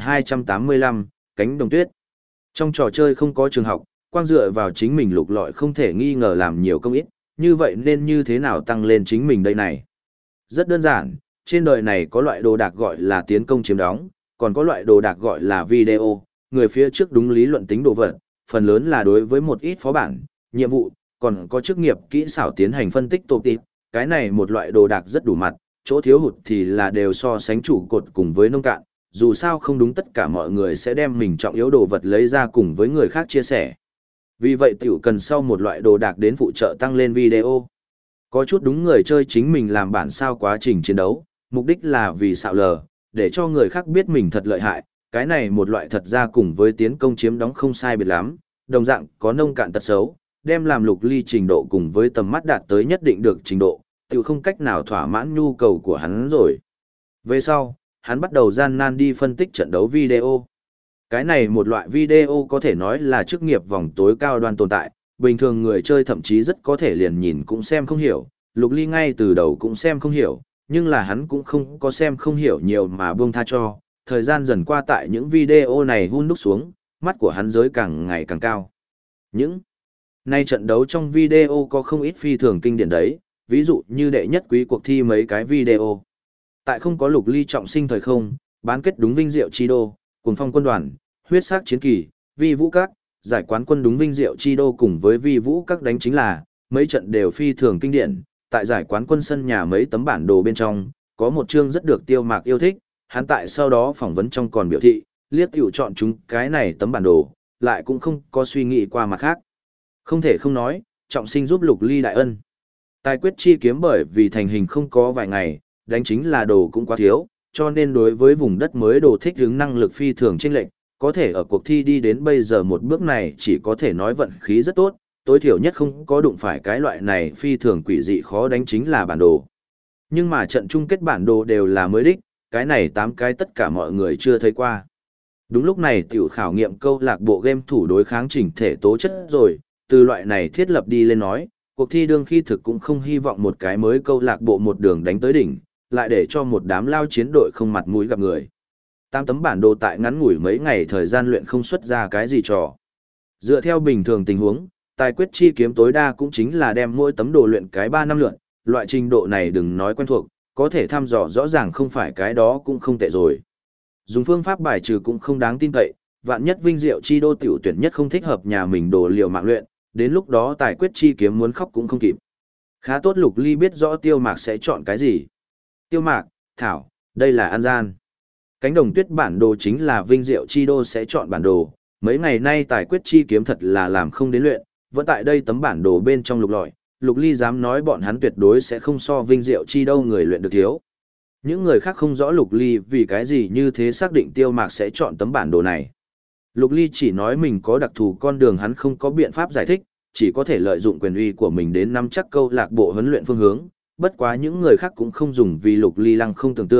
1285, Cánh Đồng Tuyết. Trong trò chơi không có trường học, quang dựa vào chính mình lục lọi không thể nghi ngờ làm nhiều công ít, như vậy nên như thế nào tăng lên chính mình đây này? Rất đơn giản, trên đời này có loại đồ đạc gọi là tiến công chiếm đóng, còn có loại đồ đạc gọi là video, người phía trước đúng lý luận tính đồ vật, phần lớn là đối với một ít phó bản, nhiệm vụ, còn có chức nghiệp kỹ xảo tiến hành phân tích tổ tịp, cái này một loại đồ đạc rất đủ mặt, chỗ thiếu hụt thì là đều so sánh trụ cột cùng với nông cạn, dù sao không đúng tất cả mọi người sẽ đem mình trọng yếu đồ vật lấy ra cùng với người khác chia sẻ. Vì vậy tiểu cần sau một loại đồ đạc đến phụ trợ tăng lên video. Có chút đúng người chơi chính mình làm bản sao quá trình chiến đấu, mục đích là vì xạo lờ, để cho người khác biết mình thật lợi hại, cái này một loại thật ra cùng với tiến công chiếm đóng không sai biệt lắm, đồng dạng có nông cạn tật xấu, đem làm Lục Ly trình độ cùng với tầm mắt đạt tới nhất định được trình độ, tiểu không cách nào thỏa mãn nhu cầu của hắn rồi. Về sau, hắn bắt đầu gian nan đi phân tích trận đấu video. Cái này một loại video có thể nói là chức nghiệp vòng tối cao đoan tồn tại, bình thường người chơi thậm chí rất có thể liền nhìn cũng xem không hiểu, Lục Ly ngay từ đầu cũng xem không hiểu, nhưng là hắn cũng không có xem không hiểu nhiều mà buông tha cho, thời gian dần qua tại những video này hun đúc xuống, mắt của hắn giới càng ngày càng cao. Những nay trận đấu trong video có không ít phi thường kinh điển đấy, ví dụ như đệ nhất quý cuộc thi mấy cái video. Tại không có Lục Ly trọng sinh thời không, bán kết đúng Vinh Diệu Chi Đô, Cuồng Phong quân đoàn, huyết sắc chiến kỳ, vi vũ các, giải quán quân đúng Vinh Diệu Chi Đô cùng với vi vũ các đánh chính là, mấy trận đều phi thường kinh điển, tại giải quán quân sân nhà mấy tấm bản đồ bên trong, có một chương rất được Tiêu Mạc yêu thích, hắn tại sau đó phỏng vấn trong còn biểu thị, liếc tiểu chọn chúng cái này tấm bản đồ, lại cũng không có suy nghĩ qua mặt khác. Không thể không nói, trọng sinh giúp Lục Ly đại ân. Tài quyết chi kiếm bởi vì thành hình không có vài ngày, đánh chính là đồ cũng quá thiếu, cho nên đối với vùng đất mới đồ thích ứng năng lực phi thường chênh lệch, có thể ở cuộc thi đi đến bây giờ một bước này chỉ có thể nói vận khí rất tốt, tối thiểu nhất không có đụng phải cái loại này phi thường quỷ dị khó đánh chính là bản đồ. Nhưng mà trận chung kết bản đồ đều là mới đích, cái này 8 cái tất cả mọi người chưa thấy qua. Đúng lúc này tiểu khảo nghiệm câu lạc bộ game thủ đối kháng chỉnh thể tố chất rồi, từ loại này thiết lập đi lên nói, cuộc thi đương khi thực cũng không hy vọng một cái mới câu lạc bộ một đường đánh tới đỉnh, lại để cho một đám lao chiến đội không mặt mũi gặp người. 8 tấm bản đồ tại ngắn ngủi mấy ngày thời gian luyện không xuất ra cái gì trò. Dựa theo bình thường tình huống, tài quyết chi kiếm tối đa cũng chính là đem mỗi tấm đồ luyện cái 3 năm lượt, loại trình độ này đừng nói quen thuộc, có thể thăm dò rõ ràng không phải cái đó cũng không tệ rồi. Dùng phương pháp bài trừ cũng không đáng tin cậy, vạn nhất Vinh Diệu Chi Đô tiểu tuyển nhất không thích hợp nhà mình đồ liều mạng luyện, đến lúc đó tài quyết chi kiếm muốn khóc cũng không kịp. Khá tốt Lục Ly biết rõ Tiêu Mạc sẽ chọn cái gì. Tiêu Mạc, Thảo, đây là An Gian. Cánh Đồng Tuyết bản đồ chính là Vinh Diệu Chi Đô sẽ chọn bản đồ, mấy ngày nay tài quyết chi kiếm thật là làm không đến luyện, vẫn tại đây tấm bản đồ bên trong lục lọi, Lục Ly dám nói bọn hắn tuyệt đối sẽ không so Vinh Diệu Chi Đô người luyện được thiếu. Những người khác không rõ Lục Ly vì cái gì như thế xác định Tiêu Mạc sẽ chọn tấm bản đồ này. Lục Ly chỉ nói mình có đặc thù con đường hắn không có biện pháp giải thích, chỉ có thể lợi dụng quyền uy của mình đến nắm chắc câu lạc bộ huấn luyện phương hướng, bất quá những người khác cũng không dùng vì Lục Ly lăng không tưởng tượng,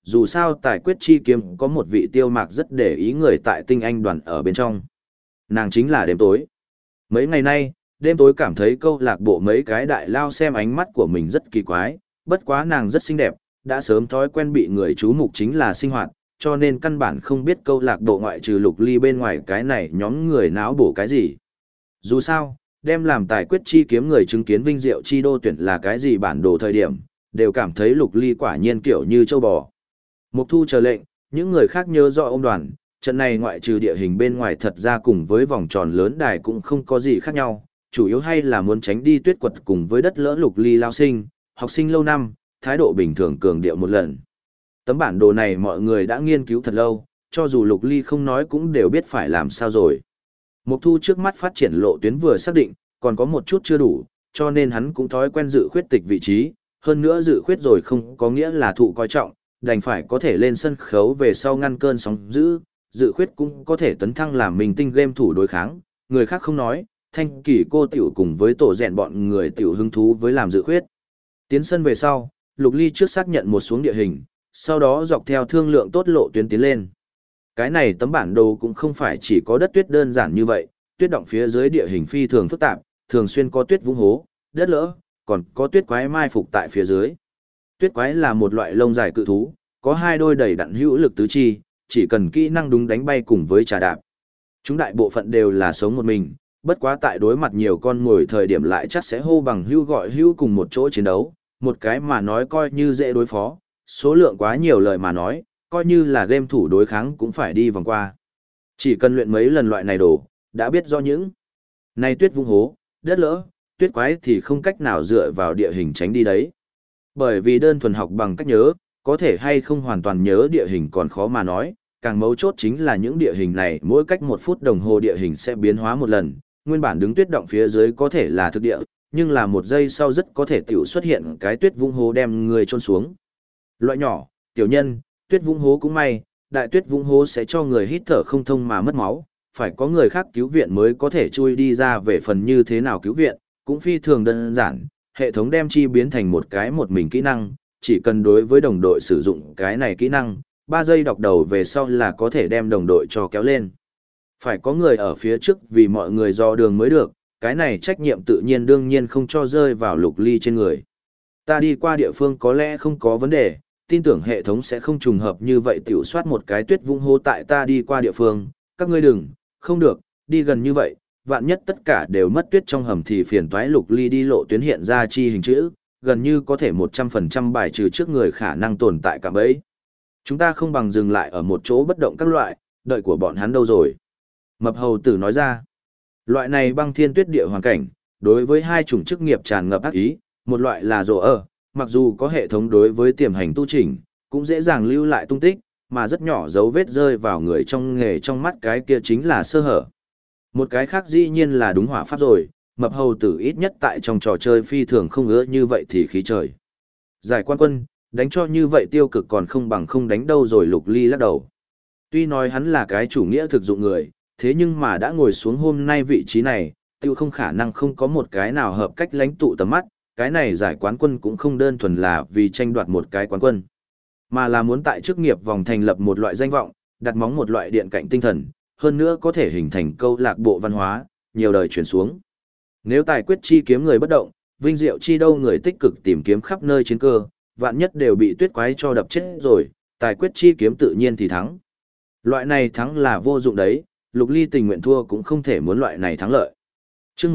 dù sao tài quyết chi kiếm có một vị Tiêu Mạc rất để ý người tại tinh anh đoàn ở bên trong. Nàng chính là đêm tối. Mấy ngày nay, đêm tối cảm thấy câu lạc bộ mấy cái đại lao xem ánh mắt của mình rất kỳ quái, bất quá nàng rất xinh đẹp, đã sớm thói quen bị người chú mục chính là sinh hoạt, cho nên căn bản không biết câu lạc bộ ngoại trừ Lục Ly bên ngoài cái này nhóm người náo bổ cái gì. Dù sao, đem làm tài quyết chi kiếm người chứng kiến vinh diệu chi đô tuyển là cái gì bản đồ thời điểm, đều cảm thấy Lục Ly quả nhiên kiểu như châu bò. Mục Thu chờ lệnh, những người khác nhớ rõ ông đoàn, trận này ngoại trừ địa hình bên ngoài thật ra cùng với vòng tròn lớn đài cũng không có gì khác nhau, chủ yếu hay là muốn tránh đi tuyết quật cùng với đất lỡ Lục Ly lao sinh, học sinh lâu năm, thái độ bình thường cường điệu một lần. Tấm bản đồ này mọi người đã nghiên cứu thật lâu, cho dù Lục Ly không nói cũng đều biết phải làm sao rồi. Mục Thu trước mắt phát triển lộ tuyến vừa xác định, còn có một chút chưa đủ, cho nên hắn cũng thói quen dự khuyết tịch vị trí, hơn nữa dự khuyết rồi không có nghĩa là thụ coi trọng, đành phải có thể lên sân khấu về sau ngăn cơn sóng dữ, dự khuyết cũng có thể tấn thăng làm mình tinh game thủ đối kháng, người khác không nói, Thanh Kỳ cô tiểu cùng với tổ rèn bọn người tiểu hứng thú với làm dự khuyết. Tiến sân về sau, Lục Ly trước xác nhận một xuống địa hình, sau đó dọc theo thương lượng tốt lộ tuyến tiến lên. Cái này tấm bản đồ cũng không phải chỉ có đất tuyết đơn giản như vậy, tuyết động phía dưới địa hình phi thường phức tạp, thường xuyên có tuyết vũng hố, đất lỡ, còn có tuyết quái mai phục tại phía dưới. Tuyết quái là một loại lông dài cự thú, có hai đôi đầy đặn hữu lực tứ chi, chỉ cần kỹ năng đúng đánh bay cùng với trà đạp. Chúng đại bộ phận đều là sống một mình, bất quá tại đối mặt nhiều con mồi thời điểm lại chắc sẽ hô bằng hữu gọi hữu cùng một chỗ chiến đấu, một cái mà nói coi như dễ đối phó, số lượng quá nhiều lời mà nói, coi như là game thủ đối kháng cũng phải đi vòng qua. Chỉ cần luyện mấy lần loại này đồ, đã biết do những này tuyết vung hố, đất lỡ, tuyết quái thì không cách nào dựa vào địa hình tránh đi đấy. Bởi vì đơn thuần học bằng cách nhớ, có thể hay không hoàn toàn nhớ địa hình còn khó mà nói, càng mấu chốt chính là những địa hình này mỗi cách 1 phút đồng hồ địa hình sẽ biến hóa một lần, nguyên bản đứng tuyết động phía dưới có thể là thực địa, nhưng là 1 giây sau rất có thể tiểu xuất hiện cái tuyết vung hố đem người chôn xuống. Loại nhỏ, tiểu nhân, tuyết vung hố cũng may, đại tuyết vung hố sẽ cho người hít thở không thông mà mất máu, phải có người khác cứu viện mới có thể chui đi ra. Về phần như thế nào cứu viện, cũng phi thường đơn giản, hệ thống đem chi biến thành một cái một mình kỹ năng, chỉ cần đối với đồng đội sử dụng cái này kỹ năng, 3 giây đọc đầu về sau là có thể đem đồng đội cho kéo lên. Phải có người ở phía trước vì mọi người dò đường mới được, cái này trách nhiệm tự nhiên đương nhiên không cho rơi vào Lục Ly trên người. Ta đi qua địa phương có lẽ không có vấn đề, tin tưởng hệ thống sẽ không trùng hợp như vậy tiểu soát một cái tuyết vung hố tại ta đi qua địa phương, các ngươi đừng, không được, đi gần như vậy, vạn nhất tất cả đều mất tuyết trong hầm thì phiền toái. Lục Ly đi lộ tuyến hiện ra chi hình chữ, gần như có thể 100% bài trừ trước người khả năng tồn tại cả bấy. Chúng ta không bằng dừng lại ở một chỗ bất động các loại, đợi của bọn hắn đâu rồi. Mập hầu tử nói ra, loại này băng thiên tuyết địa hoàn cảnh, đối với hai chủng chức nghiệp tràn ngập ác ý, một loại là rồ ở, mặc dù có hệ thống đối với tiềm hành tu chỉnh, cũng dễ dàng lưu lại tung tích, mà rất nhỏ dấu vết rơi vào người trong nghề trong mắt cái kia chính là sơ hở. Một cái khác dĩ nhiên là đúng hỏa pháp rồi, mập hầu tử ít nhất tại trong trò chơi phi thường không ứa như vậy thì khí trời. Giải quan quân, đánh cho như vậy tiêu cực còn không bằng không đánh đâu rồi. Lục Ly lắc đầu. Tuy nói hắn là cái chủ nghĩa thực dụng người, thế nhưng mà đã ngồi xuống hôm nay vị trí này, tiêu không khả năng không có một cái nào hợp cách lãnh tụ tầm mắt, cái này giải quán quân cũng không đơn thuần là vì tranh đoạt một cái quán quân, mà là muốn tại chức nghiệp vòng thành lập một loại danh vọng, đặt móng một loại điện cạnh tinh thần, hơn nữa có thể hình thành câu lạc bộ văn hóa, nhiều đời truyền xuống. Nếu tài quyết chi kiếm người bất động, vinh diệu chi đâu người tích cực tìm kiếm khắp nơi chiến cơ, vạn nhất đều bị tuyết quái cho đập chết rồi, tài quyết chi kiếm tự nhiên thì thắng. Loại này thắng là vô dụng đấy, Lục Ly tình nguyện thua cũng không thể muốn loại này thắng lợi. Chương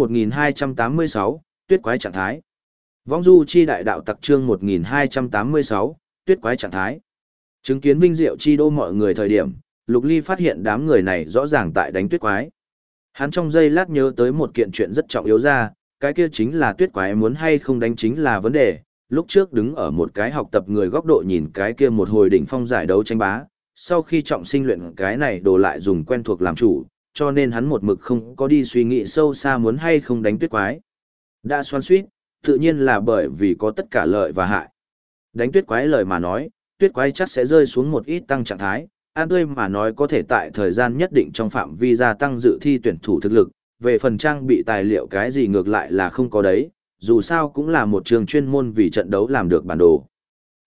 1286, tuyết quái trạng thái. Vong du chi đại đạo tặc chương 1286, tuyết quái trạng thái. Chứng kiến vinh diệu chi đô mọi người thời điểm, Lục Ly phát hiện đám người này rõ ràng tại đánh tuyết quái. Hắn trong giây lát nhớ tới một kiện chuyện rất trọng yếu ra, cái kia chính là tuyết quái muốn hay không đánh chính là vấn đề. Lúc trước đứng ở một cái học tập người góc độ nhìn cái kia một hồi đỉnh phong giải đấu tranh bá, sau khi trọng sinh luyện cái này đồ lại dùng quen thuộc làm chủ, cho nên hắn một mực không có đi suy nghĩ sâu xa muốn hay không đánh tuyết quái. Đã xoắn suýt, tự nhiên là bởi vì có tất cả lợi và hại. Đánh tuyết quái lời mà nói, tuyết quái chắc sẽ rơi xuống một ít tăng trạng thái, an tươi mà nói có thể tại thời gian nhất định trong phạm vi gia tăng dự thi tuyển thủ thực lực, về phần trang bị tài liệu cái gì ngược lại là không có đấy, dù sao cũng là một trường chuyên môn vì trận đấu làm được bản đồ.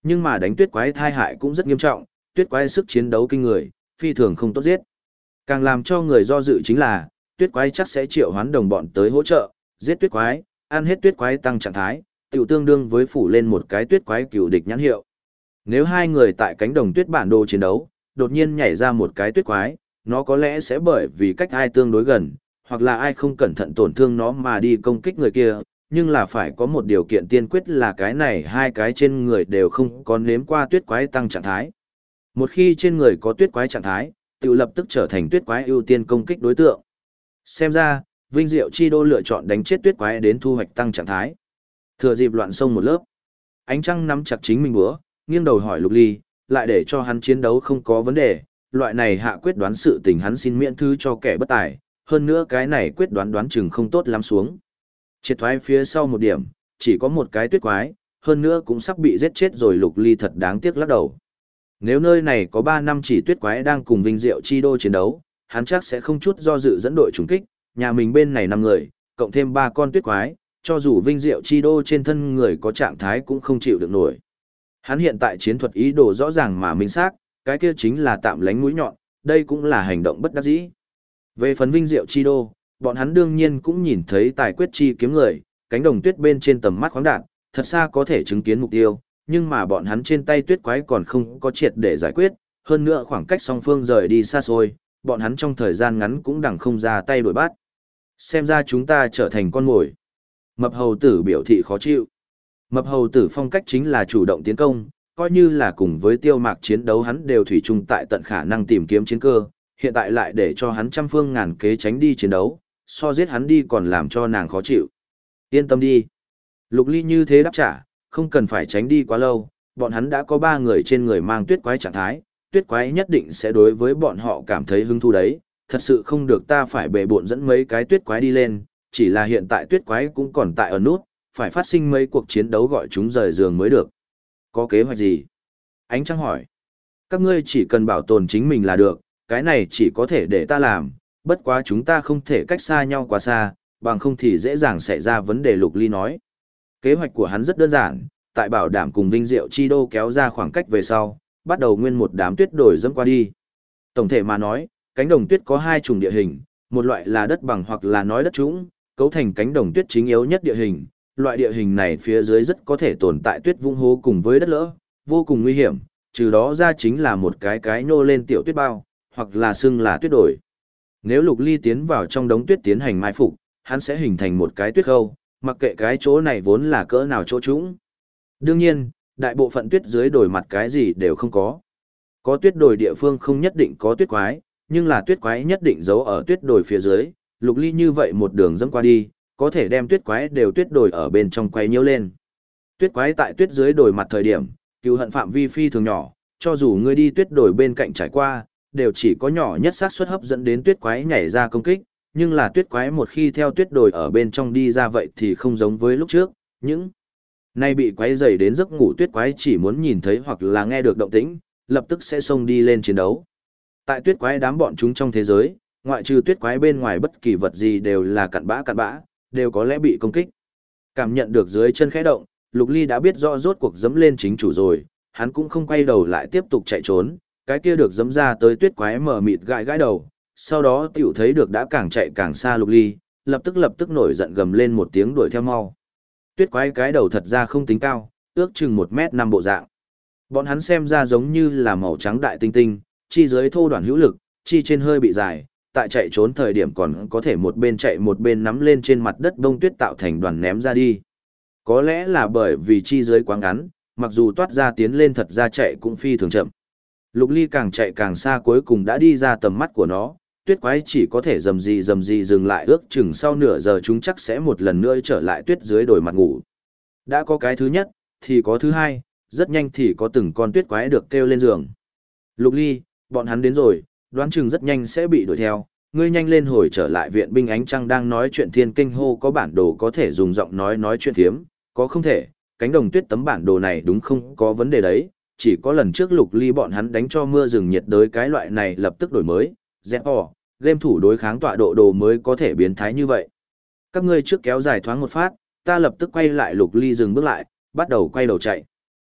Nhưng mà đánh tuyết quái thai hại cũng rất nghiêm trọng, tuyết quái sức chiến đấu kinh người, phi thường không tốt giết. Càng làm cho người do dự chính là, tuyết quái chắc sẽ triệu hoán đồng bọn tới hỗ trợ, giết tuyết quái, ăn hết tuyết quái tăng trạng thái, tiểu tương đương với phủ lên một cái tuyết quái cựu địch nhãn hiệu. Nếu hai người tại cánh đồng tuyết bản đồ chiến đấu, đột nhiên nhảy ra một cái tuyết quái, nó có lẽ sẽ bởi vì cách ai tương đối gần, hoặc là ai không cẩn thận tổn thương nó mà đi công kích người kia, nhưng là phải có một điều kiện tiên quyết là cái này hai cái trên người đều không có nếm qua tuyết quái tăng trạng thái. Một khi trên người có tuyết quái trạng thái, tự lập tức trở thành tuyết quái ưu tiên công kích đối tượng. Xem ra, Vinh Diệu Chi Đô lựa chọn đánh chết tuyết quái đến thu hoạch tăng trạng thái. Thừa dịp loạn sông một lớp, Ánh Trăng nắm chặt chính mình búa, nghiêng đầu hỏi Lục Ly, lại để cho hắn chiến đấu không có vấn đề, loại này hạ quyết đoán sự tình hắn xin miễn thư cho kẻ bất tài, hơn nữa cái này quyết đoán chừng không tốt lắm xuống. Triệt thoái phía sau một điểm, chỉ có một cái tuyết quái, hơn nữa cũng sắp bị giết chết rồi. Lục Ly thật đáng tiếc lắc đầu. Nếu nơi này có 3 năm chỉ tuyết quái đang cùng Vinh Diệu Chi Đô chiến đấu, hắn chắc sẽ không chút do dự dẫn đội trùng kích, nhà mình bên này 5 người, cộng thêm 3 con tuyết quái, cho dù Vinh Diệu Chi Đô trên thân người có trạng thái cũng không chịu được nổi. Hắn hiện tại chiến thuật ý đồ rõ ràng mà minh xác, cái kia chính là tạm lánh mũi nhọn, đây cũng là hành động bất đắc dĩ. Về phần Vinh Diệu Chi Đô, bọn hắn đương nhiên cũng nhìn thấy tài quyết chi kiếm người, cánh đồng tuyết bên trên tầm mắt khoáng đạt, thật xa có thể chứng kiến mục tiêu, nhưng mà bọn hắn trên tay tuyết quái còn không có triệt để giải quyết, hơn nữa khoảng cách song phương rời đi xa xôi, bọn hắn trong thời gian ngắn cũng đằng không ra tay đuổi bắt. Xem ra chúng ta trở thành con mồi. Mập hầu tử biểu thị khó chịu. Mập hầu tử phong cách chính là chủ động tiến công, coi như là cùng với Tiêu Mạc chiến đấu hắn đều thủy chung tại tận khả năng tìm kiếm chiến cơ, hiện tại lại để cho hắn trăm phương ngàn kế tránh đi chiến đấu, so giết hắn đi còn làm cho nàng khó chịu. Yên tâm đi. Lục Ly như thế đáp trả, không cần phải tránh đi quá lâu, bọn hắn đã có 3 người trên người mang tuyết quái trạng thái, tuyết quái nhất định sẽ đối với bọn họ cảm thấy hứng thú đấy, thật sự không được ta phải bề bộn dẫn mấy cái tuyết quái đi lên, chỉ là hiện tại tuyết quái cũng còn tại ở nút, phải phát sinh mấy cuộc chiến đấu gọi chúng rời giường mới được. Có kế hoạch gì? Ánh Trăng hỏi. Các ngươi chỉ cần bảo tồn chính mình là được, cái này chỉ có thể để ta làm, bất quá chúng ta không thể cách xa nhau quá xa, bằng không thì dễ dàng xảy ra vấn đề. Lục Ly nói. Kế hoạch của hắn rất đơn giản, tại bảo đảm cùng Vinh Diệu Chi Đô kéo ra khoảng cách về sau, bắt đầu nguyên một đám tuyết đổi dẫm qua đi. Tổng thể mà nói, cánh đồng tuyết có 2 chủng địa hình, một loại là đất bằng hoặc là nói đất trũng, cấu thành cánh đồng tuyết chính yếu nhất địa hình. Loại địa hình này phía dưới rất có thể tồn tại tuyết vũng hố cùng với đất lỡ, vô cùng nguy hiểm, trừ đó ra chính là một cái nô lên tiểu tuyết bao, hoặc là xưng là tuyết đổi. Nếu Lục Ly tiến vào trong đống tuyết tiến hành mai phục, hắn sẽ hình thành một cái tuyết khâu, mặc kệ cái chỗ này vốn là cỡ nào chỗ trũng. Đương nhiên, đại bộ phận tuyết dưới đồi mặt cái gì đều không có. Có tuyết đồi địa phương không nhất định có tuyết quái, nhưng là tuyết quái nhất định giấu ở tuyết đồi phía dưới. Lục Ly như vậy một đường dẫm qua đi, có thể đem tuyết quái đều tuyết đồi ở bên trong quay nhiễu lên. Tuyết quái tại tuyết dưới đồi mặt thời điểm, cừu hận phạm vi phi thường nhỏ, cho dù ngươi đi tuyết đồi bên cạnh trải qua, đều chỉ có nhỏ nhất xác suất hấp dẫn đến tuyết quái nhảy ra công kích, nhưng là tuyết quái một khi theo tuyết đồi ở bên trong đi ra vậy thì không giống với lúc trước, những nay bị quái dày đến giấc ngủ tuyết quái chỉ muốn nhìn thấy hoặc là nghe được động tĩnh, lập tức sẽ xông đi lên chiến đấu. Tại tuyết quái đám bọn chúng trong thế giới, ngoại trừ tuyết quái bên ngoài bất kỳ vật gì đều là cặn bã, đều có lẽ bị công kích. Cảm nhận được dưới chân khẽ động, Lục Ly đã biết rõ rốt cuộc dẫm lên chính chủ rồi, hắn cũng không quay đầu lại tiếp tục chạy trốn, cái kia được dẫm ra tới tuyết quái mở mịt gãi đầu, sau đó tiểu thấy được đã càng chạy càng xa Lục Ly, lập tức nổi giận gầm lên một tiếng đuổi theo mau. Tuyết quái cái đầu thật ra không tính cao, ước chừng 1m5 bộ dạng. Bọn hắn xem ra giống như là màu trắng đại tinh tinh, chi dưới thô đoạn hữu lực, chi trên hơi bị dài, tại chạy trốn thời điểm còn có thể một bên chạy một bên nắm lên trên mặt đất bông tuyết tạo thành đoàn ném ra đi. Có lẽ là bởi vì chi dưới quá ngắn, mặc dù toát ra tiến lên thật ra chạy cũng phi thường chậm. Lục Ly càng chạy càng xa cuối cùng đã đi ra tầm mắt của nó, tuyết quái chỉ có thể rầm rì dừng lại ước chừng sau nửa giờ chúng chắc sẽ một lần nữa trở lại tuyết dưới đồi mặt ngủ. Đã có cái thứ nhất, thì có thứ hai, rất nhanh thì có từng con tuyết quái được kêu lên giường. Lục Ly, bọn hắn đến rồi, đoán chừng rất nhanh sẽ bị đuổi theo, ngươi nhanh lên hồi trở lại viện binh. Ánh Trăng đang nói chuyện thiên kinh hô có bản đồ có thể dùng giọng nói chuyện thiếm, có không thể, cánh đồng tuyết tấm bản đồ này đúng không có vấn đề đấy, chỉ có lần trước Lục Ly bọn hắn đánh cho mưa rừng nhiệt đới cái loại này lập tức đổi mới, ZO, game thủ đối kháng tọa độ đồ mới có thể biến thái như vậy. Các ngươi trước kéo dài thoáng một phát, ta lập tức quay lại. Lục Ly dừng bước lại, bắt đầu quay đầu chạy.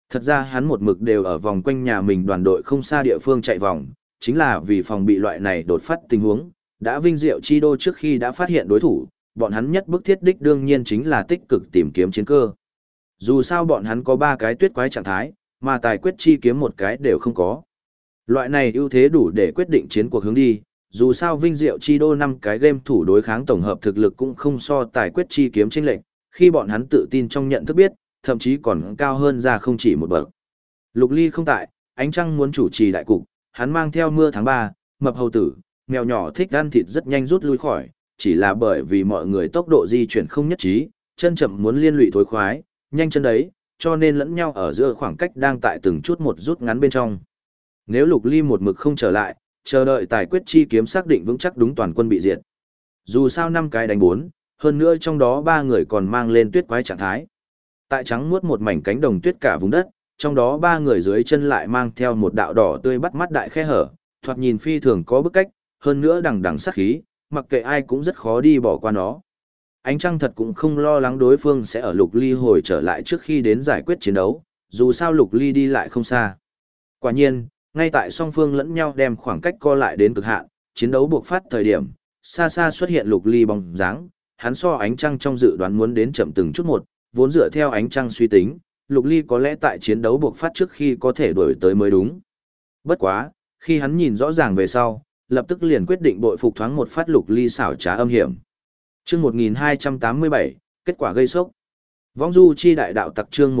Thật ra hắn một mực đều ở vòng quanh nhà mình đoàn đội không xa địa phương chạy vòng, chính là vì phòng bị loại này đột phát tình huống, đã vinh diệu chi đô trước khi đã phát hiện đối thủ, bọn hắn nhất bức thiết đích đương nhiên chính là tích cực tìm kiếm chiến cơ. Dù sao bọn hắn có 3 cái tuyết quái trạng thái, mà tài quyết chi kiếm một cái đều không có. Loại này ưu thế đủ để quyết định chiến cuộc hướng đi, dù sao vinh diệu chi đô 5 cái game thủ đối kháng tổng hợp thực lực cũng không so tài quyết chi kiếm chênh lệch, khi bọn hắn tự tin trong nhận thức biết, thậm chí còn cao hơn ra không chỉ một bậc. Lục Ly không tại, ánh trăng muốn chủ trì đại cục, hắn mang theo mưa tháng 3, mập hầu tử, mèo nhỏ thích ăn thịt rất nhanh rút lui khỏi, chỉ là bởi vì mọi người tốc độ di chuyển không nhất trí, chân chậm muốn liên lụy thối khoái, nhanh chân đấy, cho nên lẫn nhau ở giữa khoảng cách đang tại từng chút một rút ngắn bên trong. Nếu Lục Ly một mực không trở lại, chờ đợi tài quyết chi kiếm xác định vững chắc đúng toàn quân bị diệt. Dù sao 5 cái đánh 4, hơn nữa trong đó 3 người còn mang lên tuyết quái trạng thái. Tại trắng muốt một mảnh cánh đồng tuyết cả vùng đất, trong đó 3 người dưới chân lại mang theo một đạo đỏ tươi bắt mắt đại khe hở, thoạt nhìn phi thường có bức cách, hơn nữa đằng đằng sát khí, mặc kệ ai cũng rất khó đi bỏ qua nó. Ánh trăng thật cũng không lo lắng đối phương sẽ ở Lục Ly hồi trở lại trước khi đến giải quyết chiến đấu, dù sao Lục Ly đi lại không xa. Quả nhiên, ngay tại song phương lẫn nhau đem khoảng cách co lại đến cực hạn, chiến đấu buộc phát thời điểm, xa xa xuất hiện Lục Ly bóng dáng, hắn so ánh trăng trong dự đoán muốn đến chậm từng chút một, vốn dựa theo ánh trăng suy tính, Lục Ly có lẽ tại chiến đấu buộc phát trước khi có thể đuổi tới mới đúng. Bất quá, khi hắn nhìn rõ ràng về sau, lập tức liền quyết định bội phục thoáng một phát Lục Ly xảo trá âm hiểm. Chương 1287, kết quả gây sốc. Vong du chi đại đạo tặc chương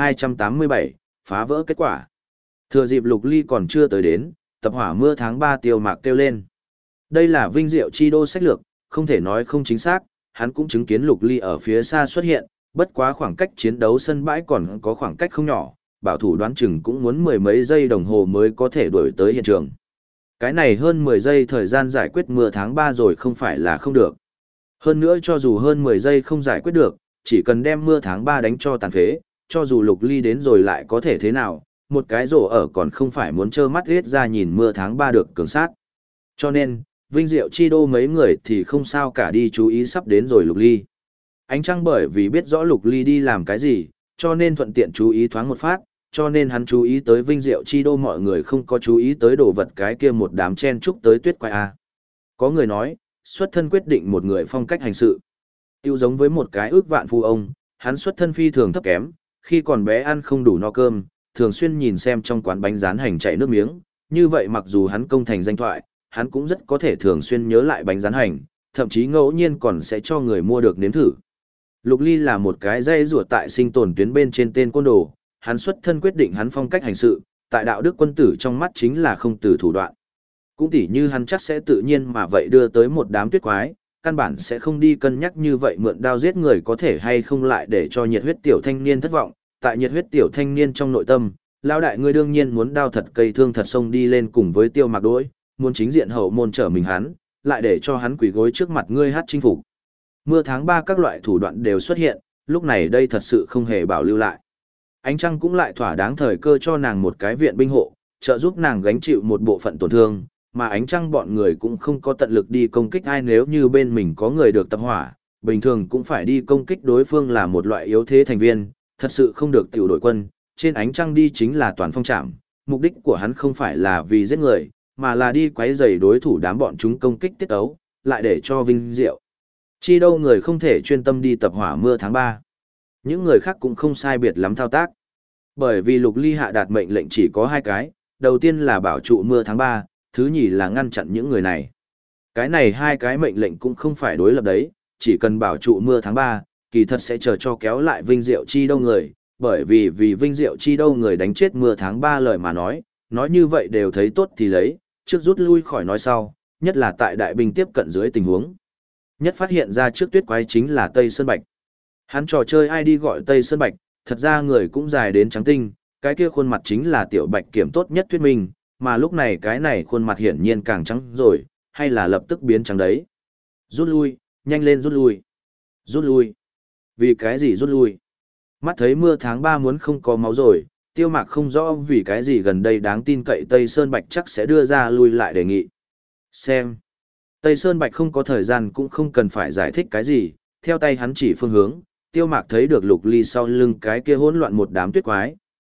1287, phá vỡ kết quả. Thừa dịp Lục Ly còn chưa tới đến, tập hỏa mưa tháng 3 tiêu mạc kêu lên. Đây là vinh diệu chi đô sách lược, không thể nói không chính xác, hắn cũng chứng kiến Lục Ly ở phía xa xuất hiện, bất quá khoảng cách chiến đấu sân bãi còn có khoảng cách không nhỏ, bảo thủ đoán chừng cũng muốn 10 mấy giây đồng hồ mới có thể đuổi tới hiện trường. Cái này hơn 10 giây thời gian giải quyết mưa tháng 3 rồi không phải là không được. Hơn nữa cho dù hơn 10 giây không giải quyết được, chỉ cần đem mưa tháng 3 đánh cho tàn phế, cho dù Lục Ly đến rồi lại có thể thế nào, một cái rổ ở còn không phải muốn trơ mắt riết ra nhìn mưa tháng 3 được cường sát. Cho nên, vinh diệu chi đô mấy người thì không sao cả đi chú ý sắp đến rồi Lục Ly. Ánh trăng bởi vì biết rõ Lục Ly đi làm cái gì, cho nên thuận tiện chú ý thoáng một phát, cho nên hắn chú ý tới vinh diệu chi đô mọi người không có chú ý tới đồ vật cái kia một đám chen chúc tới tuyết quái A. Có người nói, xuất thân quyết định một người phong cách hành sự. Tiêu giống với một cái ước vạn phu ông, hắn xuất thân phi thường thấp kém, khi còn bé ăn không đủ no cơm, thường xuyên nhìn xem trong quán bánh rán hành chạy nước miếng, như vậy mặc dù hắn công thành danh thoại, hắn cũng rất có thể thường xuyên nhớ lại bánh rán hành, thậm chí ngẫu nhiên còn sẽ cho người mua được nếm thử. Lục Ly là một cái dây rùa tại sinh tồn tuyến bên trên tên côn đồ, hắn xuất thân quyết định hắn phong cách hành sự, tại đạo đức quân tử trong mắt chính là không từ thủ đoạn. Cũng tỉ như hắn chắc sẽ tự nhiên mà vậy đưa tới một đám tuyết quái, căn bản sẽ không đi cân nhắc như vậy mượn đao giết người có thể hay không lại để cho nhiệt huyết tiểu thanh niên thất vọng. Tại nhiệt huyết tiểu thanh niên trong nội tâm, lão đại ngươi đương nhiên muốn đao thật cây thương thật sông đi lên cùng với Tiêu Mạc đối, muốn chính diện hậu môn trở mình hắn, lại để cho hắn quỳ gối trước mặt ngươi hát chinh phục. Mưa tháng 3 các loại thủ đoạn đều xuất hiện, lúc này đây thật sự không hề bảo lưu lại. Ánh trăng cũng lại thỏa đáng thời cơ cho nàng một cái viện binh hộ, trợ giúp nàng gánh chịu một bộ phận tổn thương, mà ánh trăng bọn người cũng không có tận lực đi công kích ai nếu như bên mình có người được tập hỏa, bình thường cũng phải đi công kích đối phương là một loại yếu thế thành viên, thật sự không được tiểu đội quân, trên ánh trăng đi chính là toàn phong trảm, mục đích của hắn không phải là vì giết người, mà là đi quấy rầy đối thủ đám bọn chúng công kích tiết ấu, lại để cho vinh diệu. Chi đâu người không thể chuyên tâm đi tập hỏa mưa tháng 3. Những người khác cũng không sai biệt lắm thao tác. Bởi vì Lục Ly hạ đạt mệnh lệnh chỉ có 2 cái, đầu tiên là bảo trụ mưa tháng 3, thứ nhì là ngăn chặn những người này. Cái này 2 cái mệnh lệnh cũng không phải đối lập đấy, chỉ cần bảo trụ mưa tháng 3, kỳ thật sẽ chờ cho kéo lại vinh diệu chi đâu người, bởi vì vinh diệu chi đâu người đánh chết mưa tháng 3 lời mà nói như vậy đều thấy tốt thì lấy, trước rút lui khỏi nói sau, nhất là tại đại binh tiếp cận dưới tình huống. Nhất phát hiện ra trước tuyết quái chính là Tây Sơn Bạch. Hắn trò chơi ai đi gọi Tây Sơn Bạch, thật ra người cũng dài đến trắng tinh, cái kia khuôn mặt chính là tiểu bạch kiểm tốt nhất thuyết minh, mà lúc này cái này khuôn mặt hiển nhiên càng trắng rồi, hay là lập tức biến trắng đấy. Rút lui, nhanh lên rút lui. Rút lui. Vì cái gì rút lui? Mắt thấy mưa tháng 3 muốn không có máu rồi, Tiêu Mạc không rõ vì cái gì gần đây đáng tin cậy Tây Sơn Bạch chắc sẽ đưa ra lui lại đề nghị. Xem. Tây Sơn Bạch không có thời gian cũng không cần phải giải thích cái gì, theo tay hắn chỉ phương hướng, Tiêu Mạc thấy được Lục Ly sau lưng cái kia hỗn loạn một đám tuyết quái,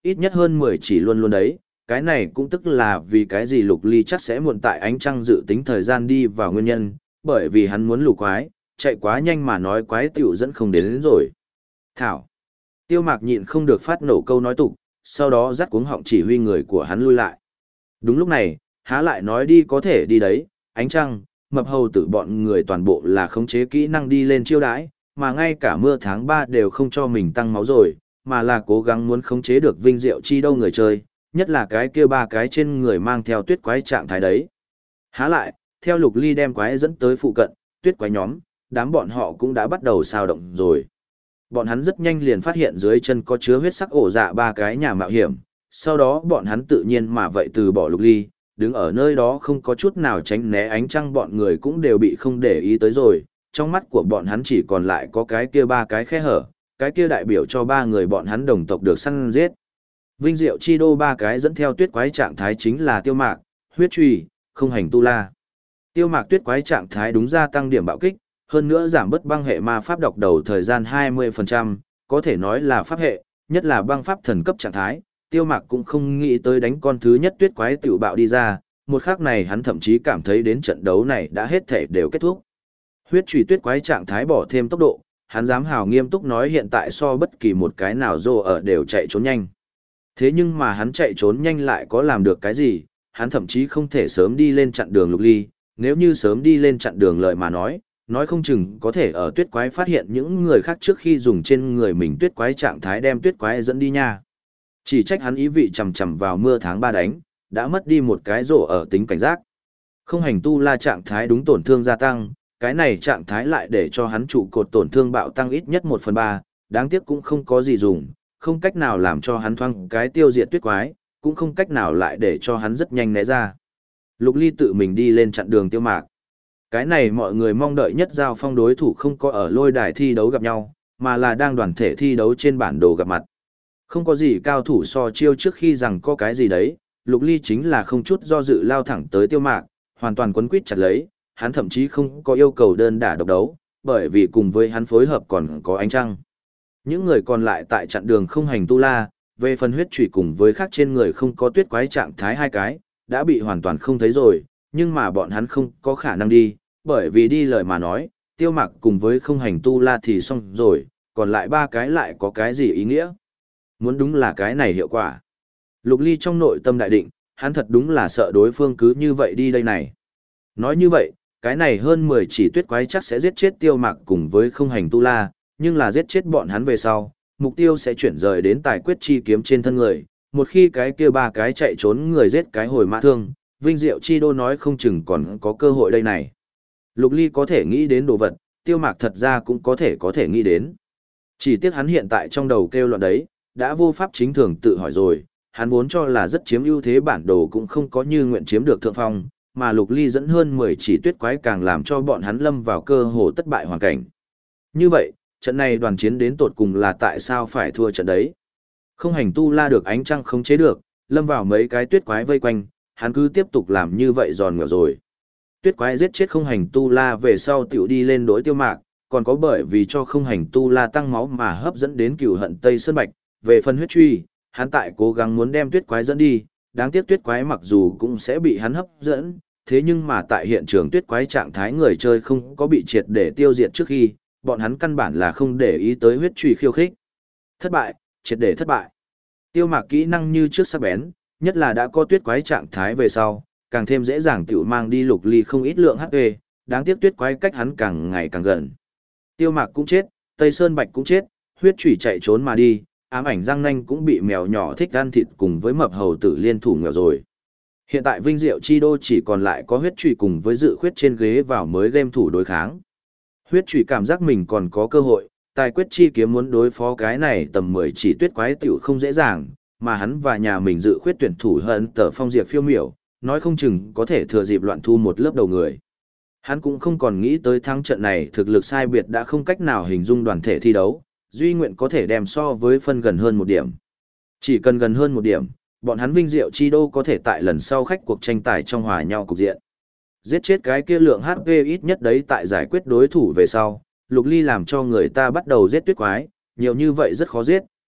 ít nhất hơn 10 chỉ luôn luôn đấy, cái này cũng tức là vì cái gì Lục Ly chắc sẽ muộn tại ánh trăng dự tính thời gian đi vào nguyên nhân, bởi vì hắn muốn lù quái, chạy quá nhanh mà nói quái tiểu dẫn không đến rồi. Thảo. Tiêu Mạc nhịn không được phát nổ câu nói tục, sau đó dắt cuống họng chỉ huy người của hắn lui lại. Đúng lúc này, há lại nói đi có thể đi đấy, ánh trăng, mập hầu tử bọn người toàn bộ là khống chế kỹ năng đi lên chiêu đãi, mà ngay cả mưa tháng 3 đều không cho mình tăng máu rồi, mà là cố gắng muốn khống chế được vinh diệu chi đâu người chơi, nhất là cái kia ba cái trên người mang theo tuyết quái trạng thái đấy. Há lại, theo Lục Ly đem quái dẫn tới phụ cận, tuyết quái nhóm, đám bọn họ cũng đã bắt đầu sao động rồi. Bọn hắn rất nhanh liền phát hiện dưới chân có chứa huyết sắc ổ dạ ba cái nhà mạo hiểm, sau đó bọn hắn tự nhiên mà vậy từ bỏ Lục Ly, đứng ở nơi đó không có chút nào tránh né ánh trăng, bọn người cũng đều bị không để ý tới rồi, trong mắt của bọn hắn chỉ còn lại có cái kia ba cái khe hở, cái kia đại biểu cho ba người bọn hắn đồng tộc được săn giết. Vinh diệu chi đô ba cái dẫn theo tuyết quái trạng thái chính là Tiêu Mạc, Huyết Trùy, Không Hành Tu La. Tiêu Mạc tuyết quái trạng thái đúng gia tăng điểm bạo kích, hơn nữa giảm bớt băng hệ ma pháp độc đầu thời gian 20%, có thể nói là pháp hệ, nhất là băng pháp thần cấp trạng thái. Tiêu Mạc cũng không nghĩ tới đánh con thứ nhất tuyết quái tiểu bạo đi ra, một khắc này hắn thậm chí cảm thấy đến trận đấu này đã hết thể đều kết thúc. Huyết Trùy tuyết quái trạng thái bỏ thêm tốc độ, hắn dám hào nghiêm túc nói hiện tại so bất kỳ một cái nào rồ ở đều chạy trốn nhanh. Thế nhưng mà hắn chạy trốn nhanh lại có làm được cái gì, hắn thậm chí không thể sớm đi lên chặn đường Lục Ly, nếu như sớm đi lên chặn đường lời mà nói không chừng có thể ở tuyết quái phát hiện những người khác trước khi dùng trên người mình tuyết quái trạng thái đem tuyết quái dẫn đi nha. Chỉ trách hắn ý vị chầm chầm vào mưa tháng 3 đánh, đã mất đi một cái rổ ở tính cảnh giác. Không Hành Tu La trạng thái đúng tổn thương gia tăng, cái này trạng thái lại để cho hắn trụ cột tổn thương bạo tăng ít nhất 1/3, đáng tiếc cũng không có gì dùng, không cách nào làm cho hắn thoang cái tiêu diệt tuyết quái, cũng không cách nào lại để cho hắn rất nhanh né ra. Lục Ly tự mình đi lên chặn đường Tiêu Mạc. Cái này mọi người mong đợi nhất giao phong đối thủ không có ở lôi đài thi đấu gặp nhau, mà là đang đoàn thể thi đấu trên bản đồ gặp mặt. Không có gì cao thủ so chiêu trước khi rằng có cái gì đấy, Lục Ly chính là không chút do dự lao thẳng tới Tiêu Mạc, hoàn toàn quấn quýt chặt lấy, hắn thậm chí không có yêu cầu đơn đả độc đấu, bởi vì cùng với hắn phối hợp còn có ánh trăng. Những người còn lại tại chặn đường Không Hành Tu La, về phần Huyết Trùy cùng với khác trên người không có tuyết quái trạng thái hai cái, đã bị hoàn toàn không thấy rồi, nhưng mà bọn hắn không có khả năng đi, bởi vì đi lời mà nói, Tiêu Mạc cùng với Không Hành Tu La thì xong rồi, còn lại ba cái lại có cái gì ý nghĩa? Muốn đúng là cái này hiệu quả. Lục Ly trong nội tâm đại định, hắn thật đúng là sợ đối phương cứ như vậy đi đây này. Nói như vậy, cái này hơn 10 chỉ tuyết quái chắc sẽ giết chết Tiêu Mạc cùng với Không Hành Tu La, nhưng là giết chết bọn hắn về sau, mục tiêu sẽ chuyển rời đến tài quyết chi kiếm trên thân người. Một khi cái kia ba cái chạy trốn người giết cái hồi mã thương, Vinh Diệu Chi Đô nói không chừng còn có cơ hội đây này. Lục Ly có thể nghĩ đến đồ vật, Tiêu Mạc thật ra cũng có thể nghĩ đến. Chỉ tiếc hắn hiện tại trong đầu kêu loạn đấy, đã vô pháp chính thường tự hỏi rồi, hắn vốn cho là rất chiếm ưu thế bản đồ cũng không có như nguyện chiếm được thượng phong, mà Lục Ly dẫn hơn 10 chỉ tuyết quái càng làm cho bọn hắn lâm vào cơ hồ thất bại hoàn cảnh. Như vậy, trận này đoàn chiến đến tột cùng là tại sao phải thua trận đấy? Không Hành Tu La được ánh trăng khống chế được, lâm vào mấy cái tuyết quái vây quanh, hắn cứ tiếp tục làm như vậy giòn ngẹo rồi. Tuyết quái giết chết Không Hành Tu La về sau tiểu đi lên đối Tiêu Mạc, còn có bởi vì cho Không Hành Tu La tăng máu mà hấp dẫn đến cửu hận Tây Sơn Bạch, về phần Huyết Truy, hắn tại cố gắng muốn đem tuyết quái dẫn đi, đáng tiếc tuyết quái mặc dù cũng sẽ bị hắn hấp dẫn, thế nhưng mà tại hiện trường tuyết quái trạng thái người chơi không có bị triệt để tiêu diệt trước khi, bọn hắn căn bản là không để ý tới Huyết Truy khiêu khích. Thất bại, triệt để thất bại. Tiêu Mạc kỹ năng như trước sắc bén, nhất là đã có tuyết quái trạng thái về sau, càng thêm dễ dàng tiểu mang đi Lục Ly không ít lượng HP, đáng tiếc tuyết quái cách hắn càng ngày càng gần. Tiêu Mạc cũng chết, Tây Sơn Bạch cũng chết, Huyết Trùy chạy trốn mà đi, ám ảnh răng nanh cũng bị mèo nhỏ thích ăn thịt cùng với mập hầu tử liên thủ nghèo rồi. Hiện tại Vinh Diệu Chi Đô chỉ còn lại có Huyết Trùy cùng với Dự Khuyết trên ghế vào mới game thủ đối kháng. Huyết Trùy cảm giác mình còn có cơ hội, tài quyết chi kiếm muốn đối phó cái này tầm 10 chỉ tuyết quái tiểu không dễ dàng, mà hắn và nhà mình Dự Khuyết tuyển thủ hận tờ phong diệp phiêu miểu, nói không chừng có thể thừa dịp loạn thu một lớp đầu người. Hắn cũng không còn nghĩ tới thắng trận này thực lực sai biệt đã không cách nào hình dung đoàn thể thi đấu, duy nguyện có thể đem so với phân gần hơn một điểm. Chỉ cần gần hơn một điểm, bọn hắn Vinh Diệu Chi Đô có thể tại lần sau khách cuộc tranh tài trong hòa nhau cục diện. Giết chết cái kia lượng HP ít nhất đấy tại giải quyết đối thủ về sau, Lục Ly làm cho người ta bắt đầu giết tuyết quái, nhiều như vậy rất khó giết,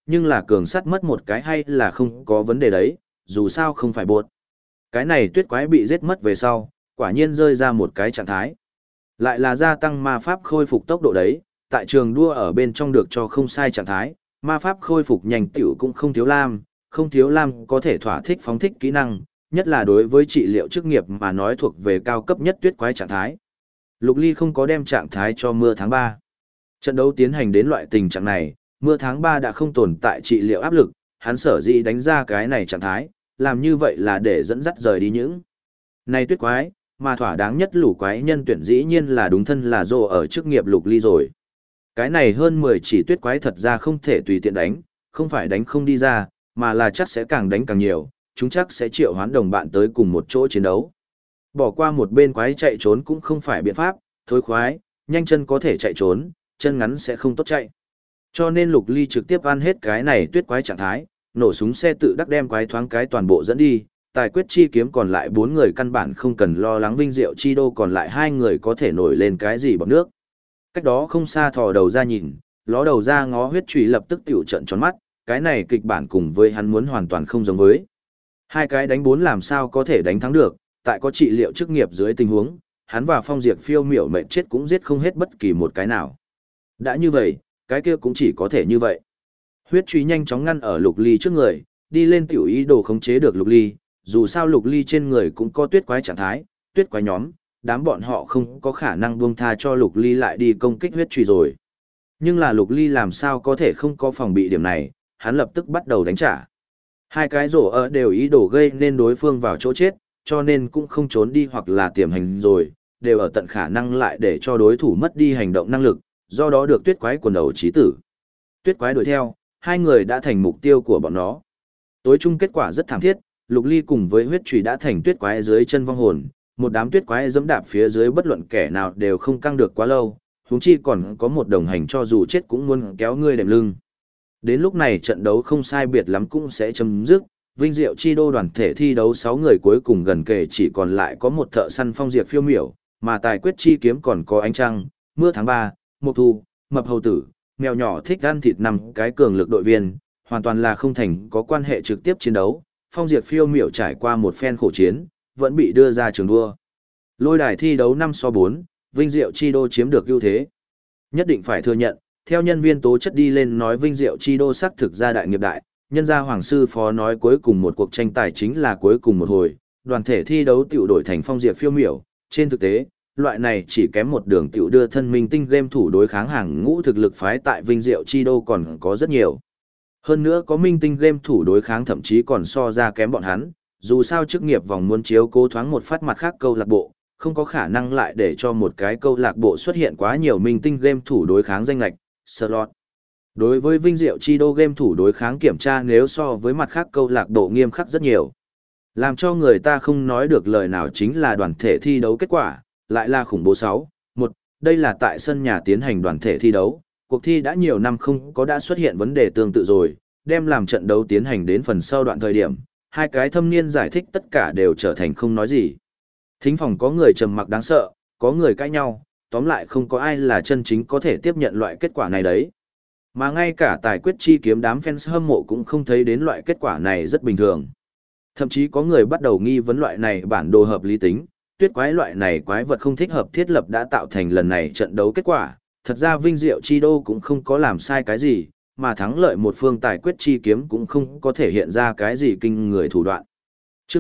nhưng là cường sắt mất một cái hay là không có vấn đề đấy, dù sao không phải bột. Cái này tuyết quái bị giết mất về sau, quả nhiên rơi ra một cái trạng thái. Lại là gia tăng ma pháp khôi phục tốc độ đấy, tại trường đua ở bên trong được cho không sai trạng thái, ma pháp khôi phục nhanh tiểu cũng không thiếu lam có thể thỏa thích phóng thích kỹ năng, nhất là đối với trị liệu chức nghiệp mà nói thuộc về cao cấp nhất tuyết quái trạng thái. Lục Ly không có đem trạng thái cho mưa tháng 3. Trận đấu tiến hành đến loại tình trạng này, mưa tháng 3 đã không tồn tại trị liệu áp lực, hắn sở dĩ đánh ra cái này trạng thái, làm như vậy là để dẫn dắt rời đi những này tuyết quái, mà thỏa đáng nhất lũ quái nhân tuyển dĩ nhiên là đúng thân là Rồ ở chức nghiệp Lục Ly rồi. Cái này hơn 10 chỉ tuyết quái thật ra không thể tùy tiện đánh, không phải đánh không đi ra, mà là chắc sẽ càng đánh càng nhiều, chúng chắc sẽ triệu hoán đồng bạn tới cùng một chỗ chiến đấu. Bỏ qua một bên quái chạy trốn cũng không phải biện pháp, thối khoái, nhanh chân có thể chạy trốn, chân ngắn sẽ không tốt chạy. Cho nên Lục Ly trực tiếp ăn hết cái này tuyết quái trạng thái, nổ súng xe tự đắc đem quái thoáng cái toàn bộ dẫn đi, tài quyết chi kiếm còn lại 4 người căn bản không cần lo lắng vinh diệu chi đô còn lại 2 người có thể nổi lên cái gì bằng nước. Cách đó không xa thò đầu ra nhìn, ló đầu ra ngó huyết trùy lập tức tiểu trận tròn mắt, cái này kịch bản cùng với hắn muốn hoàn toàn không giống với. 2 cái đánh 4 làm sao có thể đánh thắng được, tại có trị liệu chức nghiệp dưới tình huống, hắn và Phong Diệp phiêu miểu mệnh chết cũng giết không hết bất kỳ một cái nào. Đã như vậy, cái kia cũng chỉ có thể như vậy. Huyết truy nhanh chóng ngăn ở Lục Ly trước người, đi lên tiểu ý đồ khống chế được Lục Ly, dù sao Lục Ly trên người cũng có tuyết quái trạng thái, tuyết quái nhóm, đám bọn họ không có khả năng buông tha cho Lục Ly lại đi công kích huyết truy rồi. Nhưng là Lục Ly làm sao có thể không có phòng bị điểm này, hắn lập tức bắt đầu đánh trả. 2 cái rổ ở đều ý đồ gây nên đối phương vào chỗ chết, cho nên cũng không trốn đi hoặc là tiềm hành rồi, đều ở tận khả năng lại để cho đối thủ mất đi hành động năng lực, do đó được tuyết quái quần đầu chí tử. Tuyết quái đuổi theo, 2 người đã thành mục tiêu của bọn nó. Tối chung kết quả rất thảm thiết, Lục Ly cùng với huyết chùy đã thành tuyết quái dưới chân vong hồn, một đám tuyết quái giẫm đạp phía dưới bất luận kẻ nào đều không căng được quá lâu, huống chi còn có một đồng hành cho dù chết cũng muốn kéo ngươi đệm lưng. Đến lúc này trận đấu không sai biệt lắm cũng sẽ chấm dứt, vinh diệu chi đô đoàn thể thi đấu 6 người cuối cùng gần kề chỉ còn lại có một thợ săn Phong Diệp phiêu miểu, mà tài quyết chi kiếm còn có ánh trăng, mưa tháng 3, mộc thu, mập hầu tử, mèo nhỏ thích ăn thịt 5 cái cường lực đội viên, hoàn toàn là không thành có quan hệ trực tiếp chiến đấu. Phong Diệp phiêu miểu trải qua một phen khổ chiến, vẫn bị đưa ra trường đua. Lôi đài thi đấu 5-4, vinh diệu chi đô chiếm được ưu thế. Nhất định phải thừa nhận, theo nhân viên tố chất đi lên nói vinh diệu chi đô xác thực ra đại nghiệp đại, nhân gia hoàng sư phó nói cuối cùng một cuộc tranh tài chính là cuối cùng một hồi, đoàn thể thi đấu tiểu đổi thành Phong Diệp phiêu miểu, trên thực tế, loại này chỉ kém một đường tiểu đưa thân minh tinh game thủ đối kháng hàng ngũ thực lực phái tại vinh diệu chi đô còn có rất nhiều. Hơn nữa có minh tinh game thủ đối kháng thậm chí còn so ra kém bọn hắn, dù sao chức nghiệp vòng muốn chiếu cố thoáng một phát mặt khác câu lạc bộ, không có khả năng lại để cho một cái câu lạc bộ xuất hiện quá nhiều minh tinh game thủ đối kháng danh lệch, slot. Đối với vinh diệu chi đô game thủ đối kháng kiểm tra nếu so với mặt khác câu lạc bộ nghiêm khắc rất nhiều. Làm cho người ta không nói được lời nào chính là đoàn thể thi đấu kết quả, lại là khủng bố 6-1, đây là tại sân nhà tiến hành đoàn thể thi đấu, cuộc thi đã nhiều năm không có đã xuất hiện vấn đề tương tự rồi, đem làm trận đấu tiến hành đến phần sau đoạn thời điểm, 2 cái thâm niên giải thích tất cả đều trở thành không nói gì. Thính phòng có người trầm mặc đáng sợ, có người cãi nhau, tóm lại không có ai là chân chính có thể tiếp nhận loại kết quả này đấy. Mà ngay cả tài quyết chi kiếm đám fans hâm mộ cũng không thấy đến loại kết quả này rất bình thường. Thậm chí có người bắt đầu nghi vấn loại này bản đồ hợp lý tính, tuyết quái loại này quái vật không thích hợp thiết lập đã tạo thành lần này trận đấu kết quả. Thật ra vinh diệu chi đô cũng không có làm sai cái gì, mà thắng lợi một phương tài quyết chi kiếm cũng không có thể hiện ra cái gì kinh người thủ đoạn. Chương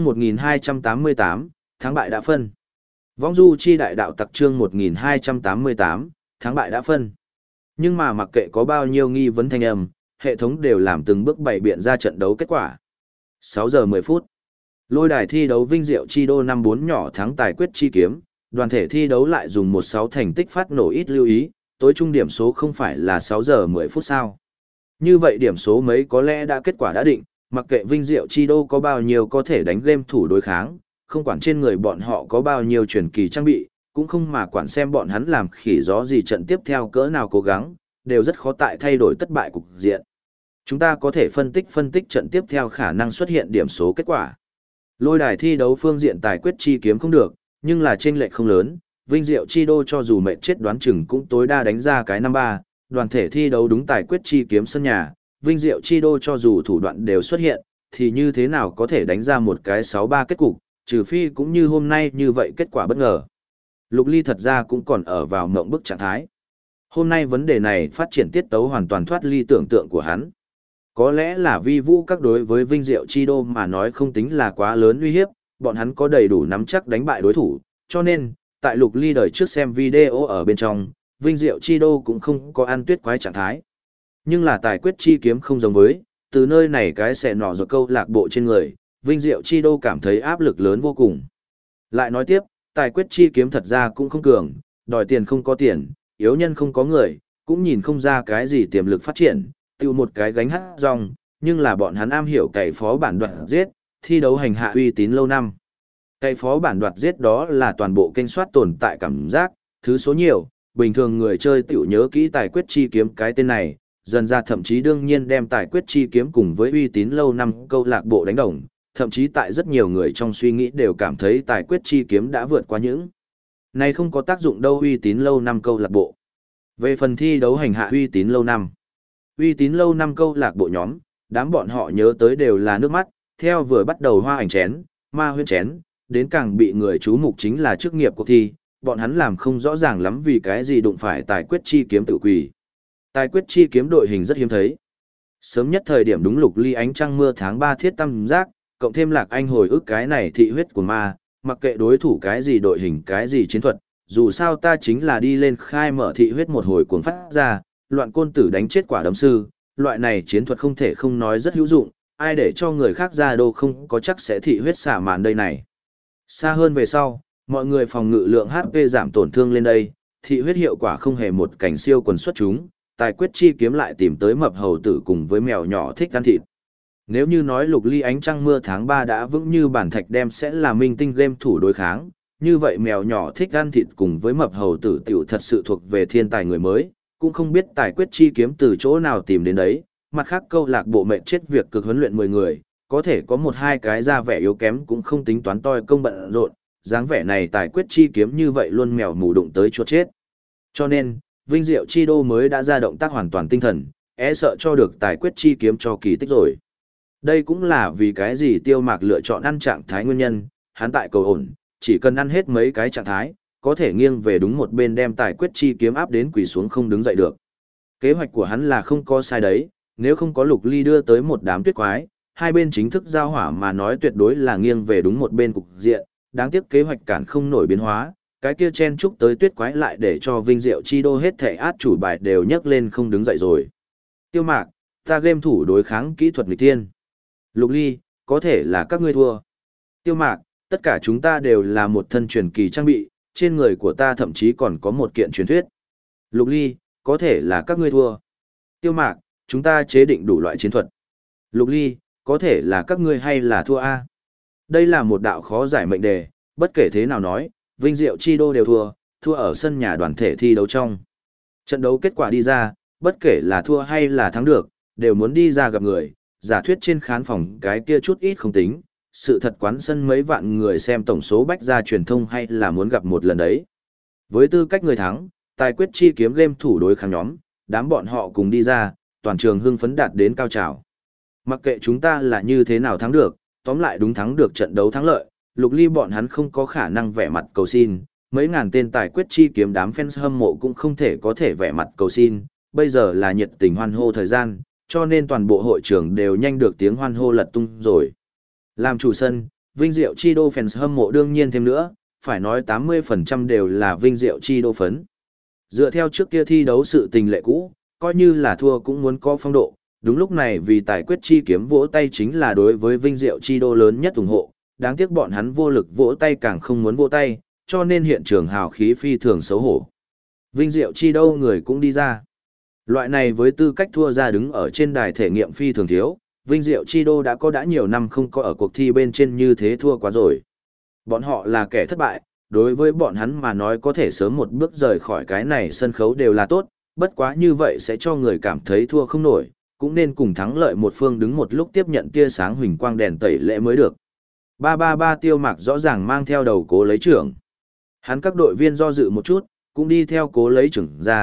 1288, thắng bại đã phân. Vong du chi đại đạo tặc chương 1288, thắng bại đã phân. Nhưng mà mặc kệ có bao nhiêu nghi vấn thanh âm, hệ thống đều làm từng bước bày biện ra trận đấu kết quả. 6 giờ 10 phút. Lôi đài thi đấu vinh diệu chi đô 5-4 nhỏ thắng tài quyết chi kiếm, đoàn thể thi đấu lại dùng 1-6 thành tích phát nổ ít lưu ý, tối trung điểm số không phải là 6 giờ 10 phút sao. Như vậy điểm số mấy có lẽ đã kết quả đã định, mặc kệ vinh diệu chi đô có bao nhiêu có thể đánh game thủ đối kháng, không quản trên người bọn họ có bao nhiêu truyền kỳ trang bị, cũng không mà quản xem bọn hắn làm khỉ gió gì trận tiếp theo cỡ nào cố gắng, đều rất khó tại thay đổi thất bại cục diện. Chúng ta có thể phân tích trận tiếp theo khả năng xuất hiện điểm số kết quả. Lôi đài thi đấu phương diện tài quyết chi kiếm không được, nhưng là chênh lệch không lớn, vinh diệu chi đô cho dù mệt chết đoán chừng cũng tối đa đánh ra cái 5-3, đoàn thể thi đấu đúng tài quyết chi kiếm sân nhà, Vinh Diệu Chi Đô cho dù thủ đoạn đều xuất hiện, thì như thế nào có thể đánh ra một cái 6-3 kết cục, trừ phi cũng như hôm nay như vậy kết quả bất ngờ. Lục Ly thật ra cũng còn ở vào mộng bức trạng thái. Hôm nay vấn đề này phát triển tiết tấu hoàn toàn thoát ly tưởng tượng của hắn. Có lẽ là vi vũ các đối với Vinh Diệu Chi Đô mà nói không tính là quá lớn uy hiếp, bọn hắn có đầy đủ nắm chắc đánh bại đối thủ, cho nên, tại Lục Ly đời trước xem video ở bên trong, Vinh Diệu Chi Đô cũng không có ăn tuyết quái trạng thái. Nhưng là tài quyết chi kiếm không giống với, từ nơi này cái xẻ nọ rồi câu lạc bộ trên người, Vinh Diệu Chi Đô cảm thấy áp lực lớn vô cùng. Lại nói tiếp, tài quyết chi kiếm thật ra cũng không cường, đòi tiền không có tiền, yếu nhân không có người, cũng nhìn không ra cái gì tiềm lực phát triển, tiêu một cái gánh hát rong, nhưng là bọn hắn am hiểu cày phó bản đoạt giết, thi đấu hành hạ uy tín lâu năm. Cày phó bản đoạt giết đó là toàn bộ kênh soát tồn tại cảm giác, thứ số nhiều, bình thường người chơi tiểu nhớ kỹ tài quyết chi kiếm cái tên này, dần ra thậm chí đương nhiên đem tài quyết chi kiếm cùng với uy tín lâu năm câu lạc bộ đánh đồng, thậm chí tại rất nhiều người trong suy nghĩ đều cảm thấy tài quyết chi kiếm đã vượt qua những này không có tác dụng đâu uy tín lâu năm câu lạc bộ. Về phần thi đấu hành hạ uy tín lâu năm, uy tín lâu năm câu lạc bộ nhóm, đám bọn họ nhớ tới đều là nước mắt, theo vừa bắt đầu hoa ảnh chén, ma huyễn chén, đến càng bị người chú mục chính là chức nghiệp cuộc thi, bọn hắn làm không rõ ràng lắm vì cái gì đụng phải tài quyết chi kiếm tự quỳ. Tài quyết chi kiếm đội hình rất hiếm thấy. Sớm nhất thời điểm đúng Lục Ly ánh trăng mưa tháng 3 thiết tam giác, cộng thêm Lạc Anh hồi ức cái này thị huyết của ma, mặc kệ đối thủ cái gì đội hình cái gì chiến thuật, dù sao ta chính là đi lên khai mở thị huyết một hồi cuồng phát ra, loạn côn tử đánh chết quả đấm sư, loại này chiến thuật không thể không nói rất hữu dụng, ai để cho người khác ra đô không có chắc sẽ thị huyết xả màn đây này. Xa hơn về sau, mọi người phòng ngự lượng HP giảm tổn thương lên đây, thị huyết hiệu quả không hề một cảnh siêu quần xuất chúng, tài quyết chi kiếm lại tìm tới mập hầu tử cùng với mèo nhỏ thích ăn thịt. Nếu như nói Lục Ly ánh trăng mưa tháng 3 đã vững như bản thạch đem sẽ là minh tinh game thủ đối kháng, như vậy mèo nhỏ thích ăn thịt cùng với mập hầu tử tiểu thật sự thuộc về thiên tài người mới, cũng không biết tài quyết chi kiếm từ chỗ nào tìm đến đấy, mặt khác câu lạc bộ mệnh chết việc cực huấn luyện 10 người, có thể có 1-2 cái ra vẻ yếu kém cũng không tính toán toi công bận rộn, dáng vẻ này tài quyết chi kiếm như vậy luôn mèo mù đụng tới chuột chết. Cho nên, Vinh Diệu Chi Đô mới đã ra động tác hoàn toàn tinh thần, e sợ cho được tài quyết chi kiếm cho kỳ tích rồi. Đây cũng là vì cái gì Tiêu Mạc lựa chọn ăn trạng thái nguyên nhân, hắn tại cầu ổn, chỉ cần ăn hết mấy cái trạng thái, có thể nghiêng về đúng một bên đem tài quyết chi kiếm áp đến quỳ xuống không đứng dậy được. Kế hoạch của hắn là không có sai đấy, nếu không có Lục Ly đưa tới một đám tuyết quái, hai bên chính thức giao hỏa mà nói tuyệt đối là nghiêng về đúng một bên cục diện, đáng tiếc kế hoạch cản không nổi biến hóa, cái kia chen chúc tới tuyết quái lại để cho Vinh Diệu Chi Đô hết thể át chủ bài đều nhấc lên không đứng dậy rồi. Tiêu Mạc, ta game thủ đối kháng kỹ thuật nghịch thiên. Lục Ly, có thể là các ngươi thua. Tiêu Mạc, tất cả chúng ta đều là một thân truyền kỳ trang bị, trên người của ta thậm chí còn có một kiện truyền thuyết. Lục Ly, có thể là các ngươi thua. Tiêu Mạc, chúng ta chế định đủ loại chiến thuật. Lục Ly, có thể là các ngươi hay là thua A. Đây là một đạo khó giải mệnh đề, bất kể thế nào nói, Vinh Diệu Chi Đô đều thua, thua ở sân nhà đoàn thể thi đấu trong. Trận đấu kết quả đi ra, bất kể là thua hay là thắng được, đều muốn đi ra gặp người, giả thuyết trên khán phòng cái kia chút ít không tính, sự thật quán sân mấy vạn người xem tổng số bách ra truyền thông hay là muốn gặp một lần đấy. Với tư cách người thắng, tài quyết chi kiếm game thủ đối kháng nhóm, đám bọn họ cùng đi ra, toàn trường hưng phấn đạt đến cao trào. Mặc kệ chúng ta là như thế nào thắng được, tóm lại đúng thắng được trận đấu thắng lợi, Lục Ly bọn hắn không có khả năng vẻ mặt cầu xin, mấy ngàn tên tài quyết chi kiếm đám fans hâm mộ cũng không thể có thể vẻ mặt cầu xin, bây giờ là nhiệt tình hoan hô thời gian, cho nên toàn bộ hội trường đều nhanh được tiếng hoan hô lật tung rồi. Làm chủ sân, Vinh Diệu Chi Đô fans hâm mộ đương nhiên thêm nữa, phải nói 80% đều là Vinh Diệu Chi Đô phấn. Dựa theo trước kia thi đấu sự tình lệ cũ, coi như là thua cũng muốn có phong độ, đúng lúc này vì tài quyết chi kiếm vỗ tay chính là đối với Vinh Diệu Chi Đô lớn nhất ủng hộ, đáng tiếc bọn hắn vô lực vỗ tay càng không muốn vỗ tay, cho nên hiện trường hào khí phi thường xấu hổ. Vinh Diệu Chi Đô người cũng đi ra. Loại này với tư cách thua ra đứng ở trên đài thể nghiệm phi thường thiếu, Vinh Diệu Chi Đô đã nhiều năm không có ở cuộc thi bên trên như thế thua quá rồi. Bọn họ là kẻ thất bại, đối với bọn hắn mà nói có thể sớm một bước rời khỏi cái này sân khấu đều là tốt, bất quá như vậy sẽ cho người cảm thấy thua không nổi, cũng nên cùng thắng lợi một phương đứng một lúc tiếp nhận tia sáng huỳnh quang đèn tẩy lễ mới được. 333 Tiêu Mạc rõ ràng mang theo đầu cố lấy trưởng. Hắn các đội viên do dự một chút, cũng đi theo cố lấy trưởng ra,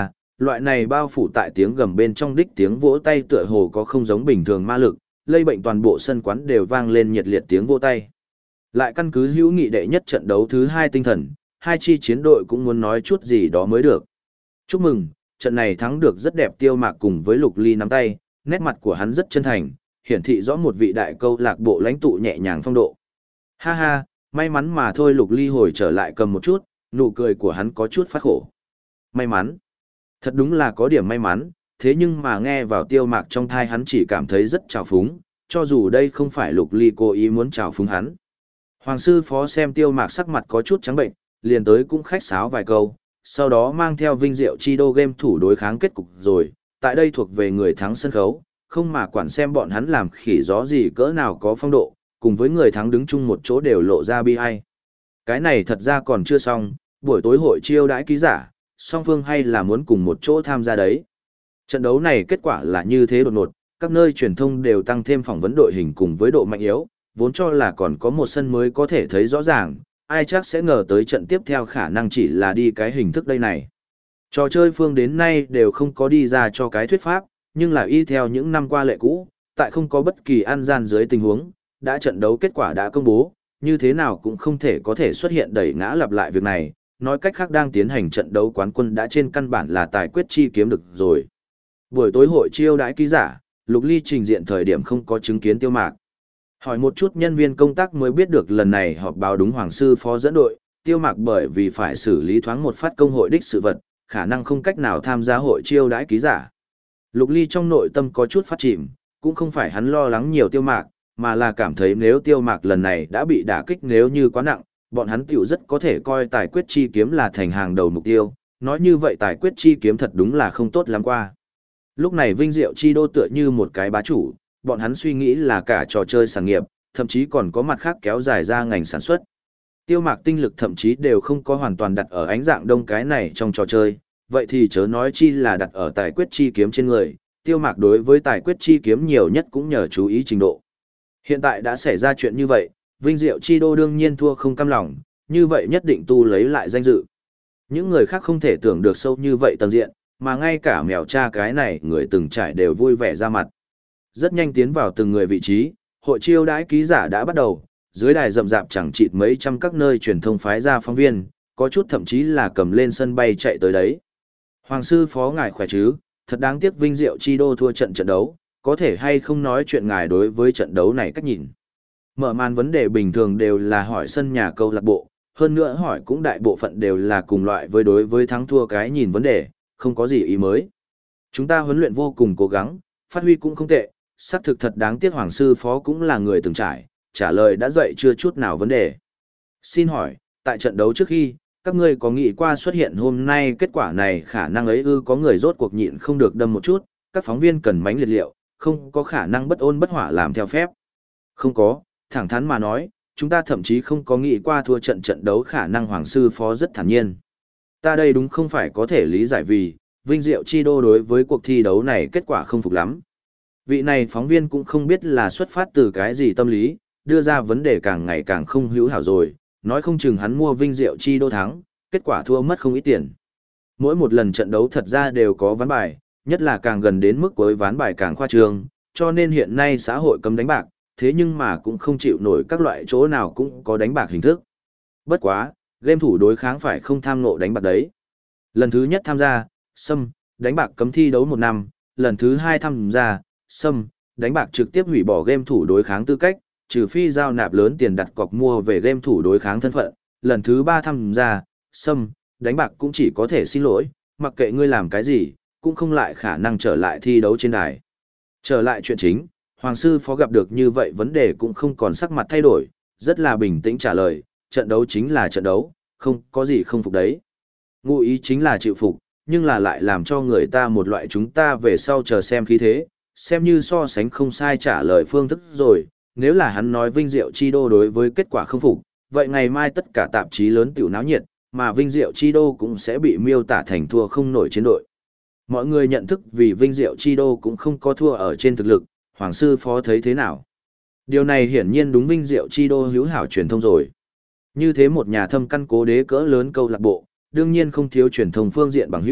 Loại này bao phủ tại tiếng gầm bên trong đích tiếng vỗ tay tựa hồ có không giống bình thường ma lực, lây bệnh toàn bộ sân quán đều vang lên nhiệt liệt tiếng vỗ tay. Lại căn cứ hữu nghị đệ nhất trận đấu thứ 2 tinh thần, hai chi chiến đội cũng muốn nói chút gì đó mới được. Chúc mừng, trận này thắng được rất đẹp. Tiêu Mạc cùng với Lục Ly nắm tay, nét mặt của hắn rất chân thành, hiển thị rõ một vị đại câu lạc bộ lãnh tụ nhẹ nhàng phong độ. Ha ha, may mắn mà thôi. Lục Ly hồi trở lại cầm một chút, nụ cười của hắn có chút phát khổ. May mắn. Thật đúng là có điểm may mắn, thế nhưng mà nghe vào Tiêu Mạc trong thai hắn chỉ cảm thấy rất trào phúng, cho dù đây không phải Lục Ly cố ý muốn trào phúng hắn. Hoàng sư phó xem Tiêu Mạc sắc mặt có chút trắng bệnh, liền tới cũng khách sáo vài câu, sau đó mang theo Vinh Diệu Chi đô game thủ đối kháng kết cục rồi, tại đây thuộc về người thắng sân khấu, không mà quản xem bọn hắn làm khỉ gió gì cỡ nào có phong độ, cùng với người thắng đứng chung một chỗ đều lộ ra bi ai. Cái này thật ra còn chưa xong, buổi tối hội chiêu đãi ký giả, song phương hay là muốn cùng một chỗ tham gia đấy. Trận đấu này kết quả là như thế đột ngột, các nơi truyền thông đều tăng thêm phỏng vấn đội hình cùng với độ mạnh yếu, vốn cho là còn có một sân mới có thể thấy rõ ràng, ai chắc sẽ ngờ tới trận tiếp theo khả năng chỉ là đi cái hình thức đây này. Trò chơi phương đến nay đều không có đi ra cho cái thuyết pháp, nhưng là y theo những năm qua lệ cũ, tại không có bất kỳ ăn gian dưới tình huống, đã trận đấu kết quả đã công bố, như thế nào cũng không thể có thể xuất hiện đẩy ngã lặp lại việc này, nói cách khác đang tiến hành trận đấu quán quân đã trên căn bản là tài quyết chi kiếm được rồi. Buổi tối hội chiêu đãi ký giả, Lục Ly trình diện thời điểm không có chứng kiến Tiêu Mạc. Hỏi một chút nhân viên công tác mới biết được lần này họp báo đúng Hoàng sư phó dẫn đội, Tiêu Mạc bởi vì phải xử lý thoáng một phát công hội đích sự vật, khả năng không cách nào tham gia hội chiêu đãi ký giả. Lục Ly trong nội tâm có chút phát chìm, cũng không phải hắn lo lắng nhiều Tiêu Mạc, mà là cảm thấy nếu Tiêu Mạc lần này đã bị đả kích nếu như quá nặng, bọn hắn tiểu rất có thể coi tài quyết chi kiếm là thành hàng đầu mục tiêu, nói như vậy tài quyết chi kiếm thật đúng là không tốt lắm qua. Lúc này Vinh Diệu Chi đô tựa như một cái bá chủ, bọn hắn suy nghĩ là cả trò chơi sản nghiệp, thậm chí còn có mặt khác kéo dài ra ngành sản xuất. Tiêu Mạc tinh lực thậm chí đều không có hoàn toàn đặt ở ánh dạng đông cái này trong trò chơi, vậy thì chớ nói chi là đặt ở tài quyết chi kiếm trên người, Tiêu Mạc đối với tài quyết chi kiếm nhiều nhất cũng nhờ chú ý trình độ. Hiện tại đã xảy ra chuyện như vậy, Vinh Diệu Chi đô đương nhiên thua không cam lòng, như vậy nhất định tu lấy lại danh dự. Những người khác không thể tưởng được sâu như vậy tầng diện, mà ngay cả mèo cha cái này người từng trải đều vui vẻ ra mặt. Rất nhanh tiến vào từng người vị trí, hội chiêu đãi ký giả đã bắt đầu, dưới đài rậm rạp chẳng chịt mấy trăm các nơi truyền thông phái ra phóng viên, có chút thậm chí là cầm lên sân bay chạy tới đấy. Hoàng sư phó ngài khỏe chứ, thật đáng tiếc Vinh Diệu Chi đô thua trận đấu, có thể hay không nói chuyện ngài đối với trận đấu này cách nhìn. Mở màn vấn đề bình thường đều là hỏi sân nhà câu lạc bộ, hơn nữa hỏi cũng đại bộ phận đều là cùng loại với đối với thắng thua cái nhìn vấn đề, không có gì ý mới. Chúng ta huấn luyện vô cùng cố gắng, phát huy cũng không tệ, xác thực thật đáng tiếc Hoàng sư phó cũng là người từng trải, trả lời đã dậy chưa chút nào vấn đề. Xin hỏi, tại trận đấu trước khi, các ngươi có nghĩ qua xuất hiện hôm nay kết quả này khả năng ấy có người rốt cuộc nhịn không được đâm một chút, các phóng viên cần mánh liệt liệu, không có khả năng bất ôn bất hỏa làm theo phép. Không có, thẳng thắn mà nói, chúng ta thậm chí không có nghĩ qua thua trận đấu khả năng Hoàng sư phó rất thản nhiên. Ta đây đúng không phải có thể lý giải vì, Vinh Diệu Chi đô đối với cuộc thi đấu này kết quả không phục lắm. Vị này phóng viên cũng không biết là xuất phát từ cái gì tâm lý, đưa ra vấn đề càng ngày càng không hữu hảo rồi, nói không chừng hắn mua Vinh Diệu Chi đô thắng, kết quả thua mất không ít tiền. Mỗi một lần trận đấu thật ra đều có ván bài, nhất là càng gần đến mức cuối ván bài càng khoa trương, cho nên hiện nay xã hội cấm đánh bạc, thế nhưng mà cũng không chịu nổi các loại chỗ nào cũng có đánh bạc hình thức. Bất quá, game thủ đối kháng phải không tham ngộ đánh bạc đấy. Lần thứ nhất tham gia, xâm, đánh bạc cấm thi đấu 1 năm, lần thứ 2 tham gia, xâm, đánh bạc trực tiếp hủy bỏ game thủ đối kháng tư cách, trừ phi giao nạp lớn tiền đặt cọc mua về game thủ đối kháng thân phận, lần thứ 3 tham gia, xâm, đánh bạc cũng chỉ có thể xin lỗi, mặc kệ ngươi làm cái gì, cũng không lại khả năng trở lại thi đấu trên đài. Trở lại chuyện chính, Hoàng sư phó gặp được như vậy vấn đề cũng không còn sắc mặt thay đổi, rất là bình tĩnh trả lời, trận đấu chính là trận đấu, không có gì không phục đấy. Ngụ ý chính là chịu phục, nhưng là lại làm cho người ta một loại chúng ta về sau chờ xem khí thế, xem như so sánh không sai trả lời phương thức rồi, nếu là hắn nói Vinh Diệu Chi đô đối với kết quả không phục, vậy ngày mai tất cả tạp chí lớn tiểu náo nhiệt, mà Vinh Diệu Chi đô cũng sẽ bị miêu tả thành thua không nổi chiến đội. Mọi người nhận thức vì Vinh Diệu Chi đô cũng không có thua ở trên thực lực, Hoàng sư phó thấy thế nào? Điều này hiển nhiên đúng Vinh Diệu Chi đô hữu hảo truyền thông rồi. Như thế một nhà thâm căn cố đế cỡ lớn câu lạc bộ, đương nhiên không thiếu truyền thông phương diện bằng hữu,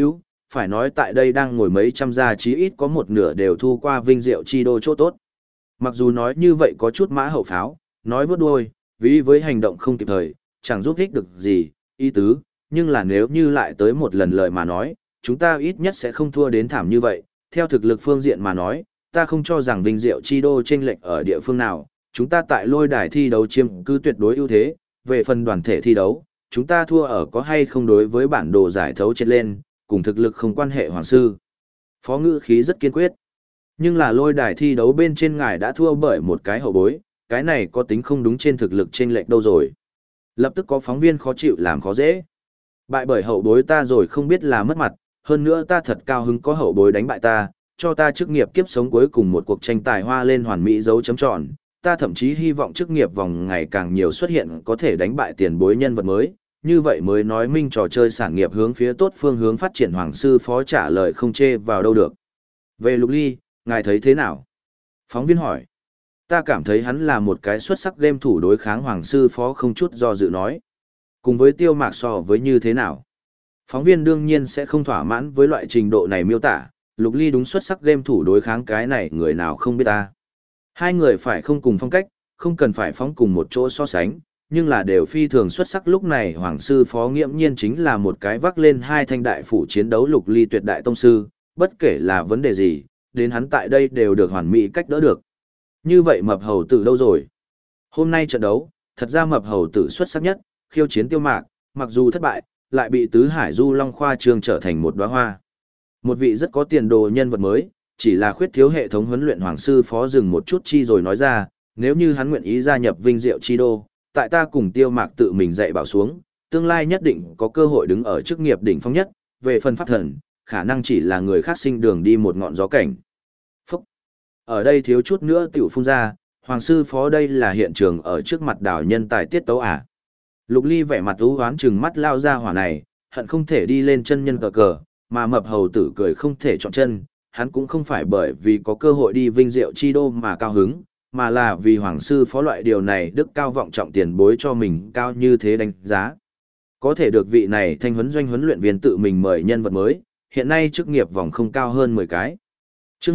phải nói tại đây đang ngồi mấy trăm gia chí ít có một nửa đều thu qua vinh diệu chi đô chỗ tốt. Mặc dù nói như vậy có chút mã hậu pháo, nói vớt đuôi, vì với hành động không kịp thời, chẳng giúp ích được gì, ý tứ, nhưng là nếu như lại tới một lần lời mà nói, chúng ta ít nhất sẽ không thua đến thảm như vậy, theo thực lực phương diện mà nói, ta không cho rằng vinh diệu chi đô chênh lệch ở địa phương nào, chúng ta tại lôi đài thi đấu chiếm cứ tuyệt đối ưu thế, về phần đoàn thể thi đấu, chúng ta thua ở có hay không đối với bản đồ giải thấu chết lên, cùng thực lực không quan hệ hoàng sư. Phó ngữ khí rất kiên quyết. Nhưng là lôi đài thi đấu bên trên ngài đã thua bởi một cái hậu bối, cái này có tính không đúng trên thực lực chênh lệch đâu rồi. Lập tức có phóng viên khó chịu làm khó dễ. Bại bởi hậu bối ta rồi không biết là mất mặt, hơn nữa ta thật cao hứng có hậu bối đánh bại ta, cho ta chức nghiệp kiếp sống cuối cùng một cuộc tranh tài hoa lên hoàn mỹ dấu chấm tròn. Ta thậm chí hy vọng chức nghiệp vòng ngày càng nhiều xuất hiện có thể đánh bại tiền bối nhân vật mới, như vậy mới nói minh trò chơi sản nghiệp hướng phía tốt phương hướng phát triển. Hoàng sư phó trả lời không chê vào đâu được. Về Lục Ly, ngài thấy thế nào? Phóng viên hỏi. Ta cảm thấy hắn là một cái xuất sắc game thủ đối kháng hoàng sư phó không chút do dự nói. Cùng với Tiêu Mạc so với như thế nào? Phóng viên đương nhiên sẽ không thỏa mãn với loại trình độ này miêu tả, Lục Ly đúng xuất sắc game thủ đối kháng cái này người nào không biết ta. Hai người phải không cùng phong cách, không cần phải phóng cùng một chỗ so sánh, nhưng là đều phi thường xuất sắc. Lúc này hoàng sư phó nghiễm nhiên chính là một cái vác lên hai thanh đại phủ chiến đấu Lục Ly tuyệt đại tông sư, bất kể là vấn đề gì, đến hắn tại đây đều được hoàn mỹ cách đỡ được. Như vậy mập hầu tử đâu rồi? Hôm nay trận đấu, thật ra mập hầu tử xuất sắc nhất, khiêu chiến Tiêu Mạc, mặc dù thất bại, lại bị Tứ Hải Du Long khoa trương trở thành một đóa hoa. Một vị rất có tiền đồ nhân vật mới, chỉ là khuyết thiếu hệ thống huấn luyện. Hoàng sư phó dừng một chút chi rồi nói ra, nếu như hắn nguyện ý gia nhập vinh diệu chi đô, tại ta cùng Tiêu Mạc tự mình dạy bảo xuống, tương lai nhất định có cơ hội đứng ở chức nghiệp đỉnh phong nhất, về phần pháp thần, khả năng chỉ là người khác sinh đường đi một ngọn gió cảnh. Phúc! Ở đây thiếu chút nữa tiểu phun ra, hoàng sư phó đây là hiện trường ở trước mặt đảo nhân tài tiết tấu à. Lục Ly vẻ mặt u hoán chừng mắt lao ra hỏa này, hận không thể đi lên chân nhân cờ cờ, mà mập hầu tử cười không thể chọn chân, hắn cũng không phải bởi vì có cơ hội đi vinh diệu chi đô mà cao hứng, mà là vì hoàng sư phó loại điều này đức cao vọng trọng tiền bối cho mình cao như thế đánh giá. Có thể được vị này thanh huấn doanh huấn luyện viên tự mình mời nhân vật mới, hiện nay chức nghiệp vòng không cao hơn 10 cái. Chương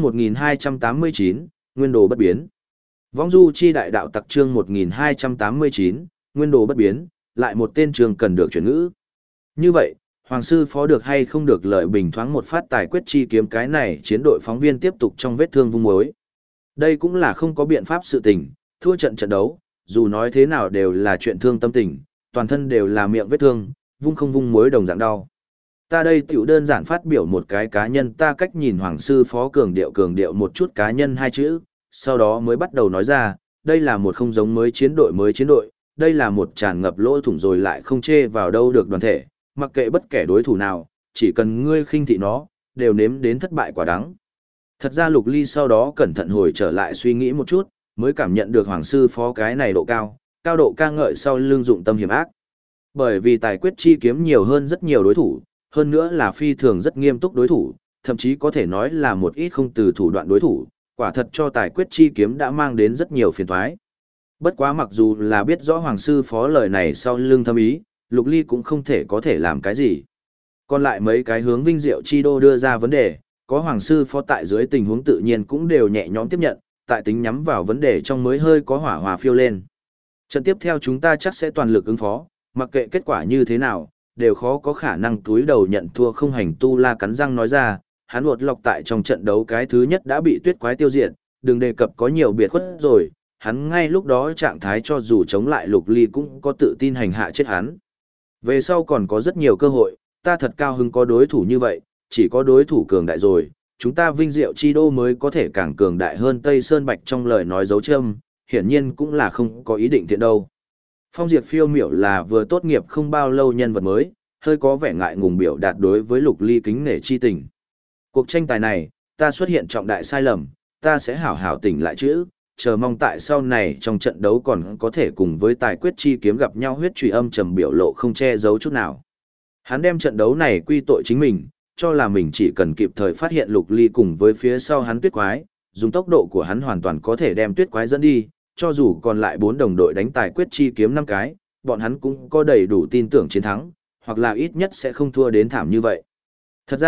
1289, nguyên đồ bất biến. Vong du chi đại đạo tặc chương 1289, nguyên đồ bất biến, lại một tên trường cần được chuyển ngữ. Như vậy, hoàng sư phó được hay không được lợi bình thoáng một phát tài quyết chi kiếm, cái này chiến đội phóng viên tiếp tục trong vết thương vung mối. Đây cũng là không có biện pháp sự tình, thua trận trận đấu, dù nói thế nào đều là chuyện thương tâm tình, toàn thân đều là miệng vết thương, vung không vung mối đồng dạng đau. Ta đây tiểu đơn giản phát biểu một cái cá nhân ta cách nhìn hoàng sư phó cường điệu một chút cá nhân hai chữ, sau đó mới bắt đầu nói ra, đây là một không giống mới chiến đội, đây là một tràn ngập lỗ thủng rồi lại không chê vào đâu được đoàn thể, mặc kệ bất kể đối thủ nào, chỉ cần ngươi khinh thị nó, đều nếm đến thất bại quả đắng. Thật ra Lục Ly sau đó cẩn thận hồi trở lại suy nghĩ một chút, mới cảm nhận được hoàng sư phó cái này độ cao, cao độ ca ngợi sau lưng dụng tâm hiểm ác. Bởi vì tài quyết chi kiếm nhiều hơn rất nhiều đối thủ, hơn nữa là phi thường rất nghiêm túc đối thủ, thậm chí có thể nói là một ít không từ thủ đoạn đối thủ, quả thật cho tài quyết chi kiếm đã mang đến rất nhiều phiền toái. Bất quá mặc dù là biết rõ hoàng sư phó lời này sau lưng thâm ý, Lục Ly cũng không thể có thể làm cái gì. Còn lại mấy cái hướng vinh diệu chi đô đưa ra vấn đề, có hoàng sư phó tại dưới tình huống tự nhiên cũng đều nhẹ nhõm tiếp nhận, tại tính nhắm vào vấn đề trong mới hơi có hỏa hòa phiêu lên. Trận tiếp theo chúng ta chắc sẽ toàn lực ứng phó, mặc kệ kết quả như thế nào, đều khó có khả năng túi đầu nhận thua. Không hành tu la cắn răng nói ra, hắn uột lọc tại trong trận đấu cái thứ nhất đã bị tuyết quái tiêu diệt, đừng đề cập có nhiều biệt khuất rồi, hắn ngay lúc đó trạng thái cho dù chống lại Lục Ly cũng có tự tin hành hạ chết hắn. Về sau còn có rất nhiều cơ hội, ta thật cao hứng có đối thủ như vậy, chỉ có đối thủ cường đại rồi, chúng ta vinh diệu chi đô mới có thể càng cường đại hơn. Tây Sơn Bạch trong lời nói dấu châm, hiển nhiên cũng là không có ý định thiện đâu. Phong Diệp phiêu miểu là vừa tốt nghiệp không bao lâu nhân vật mới, hơi có vẻ ngại ngùng biểu đạt đối với Lục Ly kính nể chi tình. Cuộc tranh tài này, ta xuất hiện trọng đại sai lầm, ta sẽ hảo hảo tỉnh lại chữ, chờ mong tại sau này trong trận đấu còn có thể cùng với tài quyết chi kiếm gặp nhau. Huyết trùy âm trầm biểu lộ không che giấu chút nào. Hắn đem trận đấu này quy tội chính mình, cho là mình chỉ cần kịp thời phát hiện Lục Ly cùng với phía sau hắn tuyết quái, dùng tốc độ của hắn hoàn toàn có thể đem tuyết quái dẫn đi, cho dù còn lại 4 đồng đội đánh tài quyết chi kiếm 5 cái, bọn hắn cũng có đầy đủ tin tưởng chiến thắng, hoặc là ít nhất sẽ không thua đến thảm như vậy. Thật ra,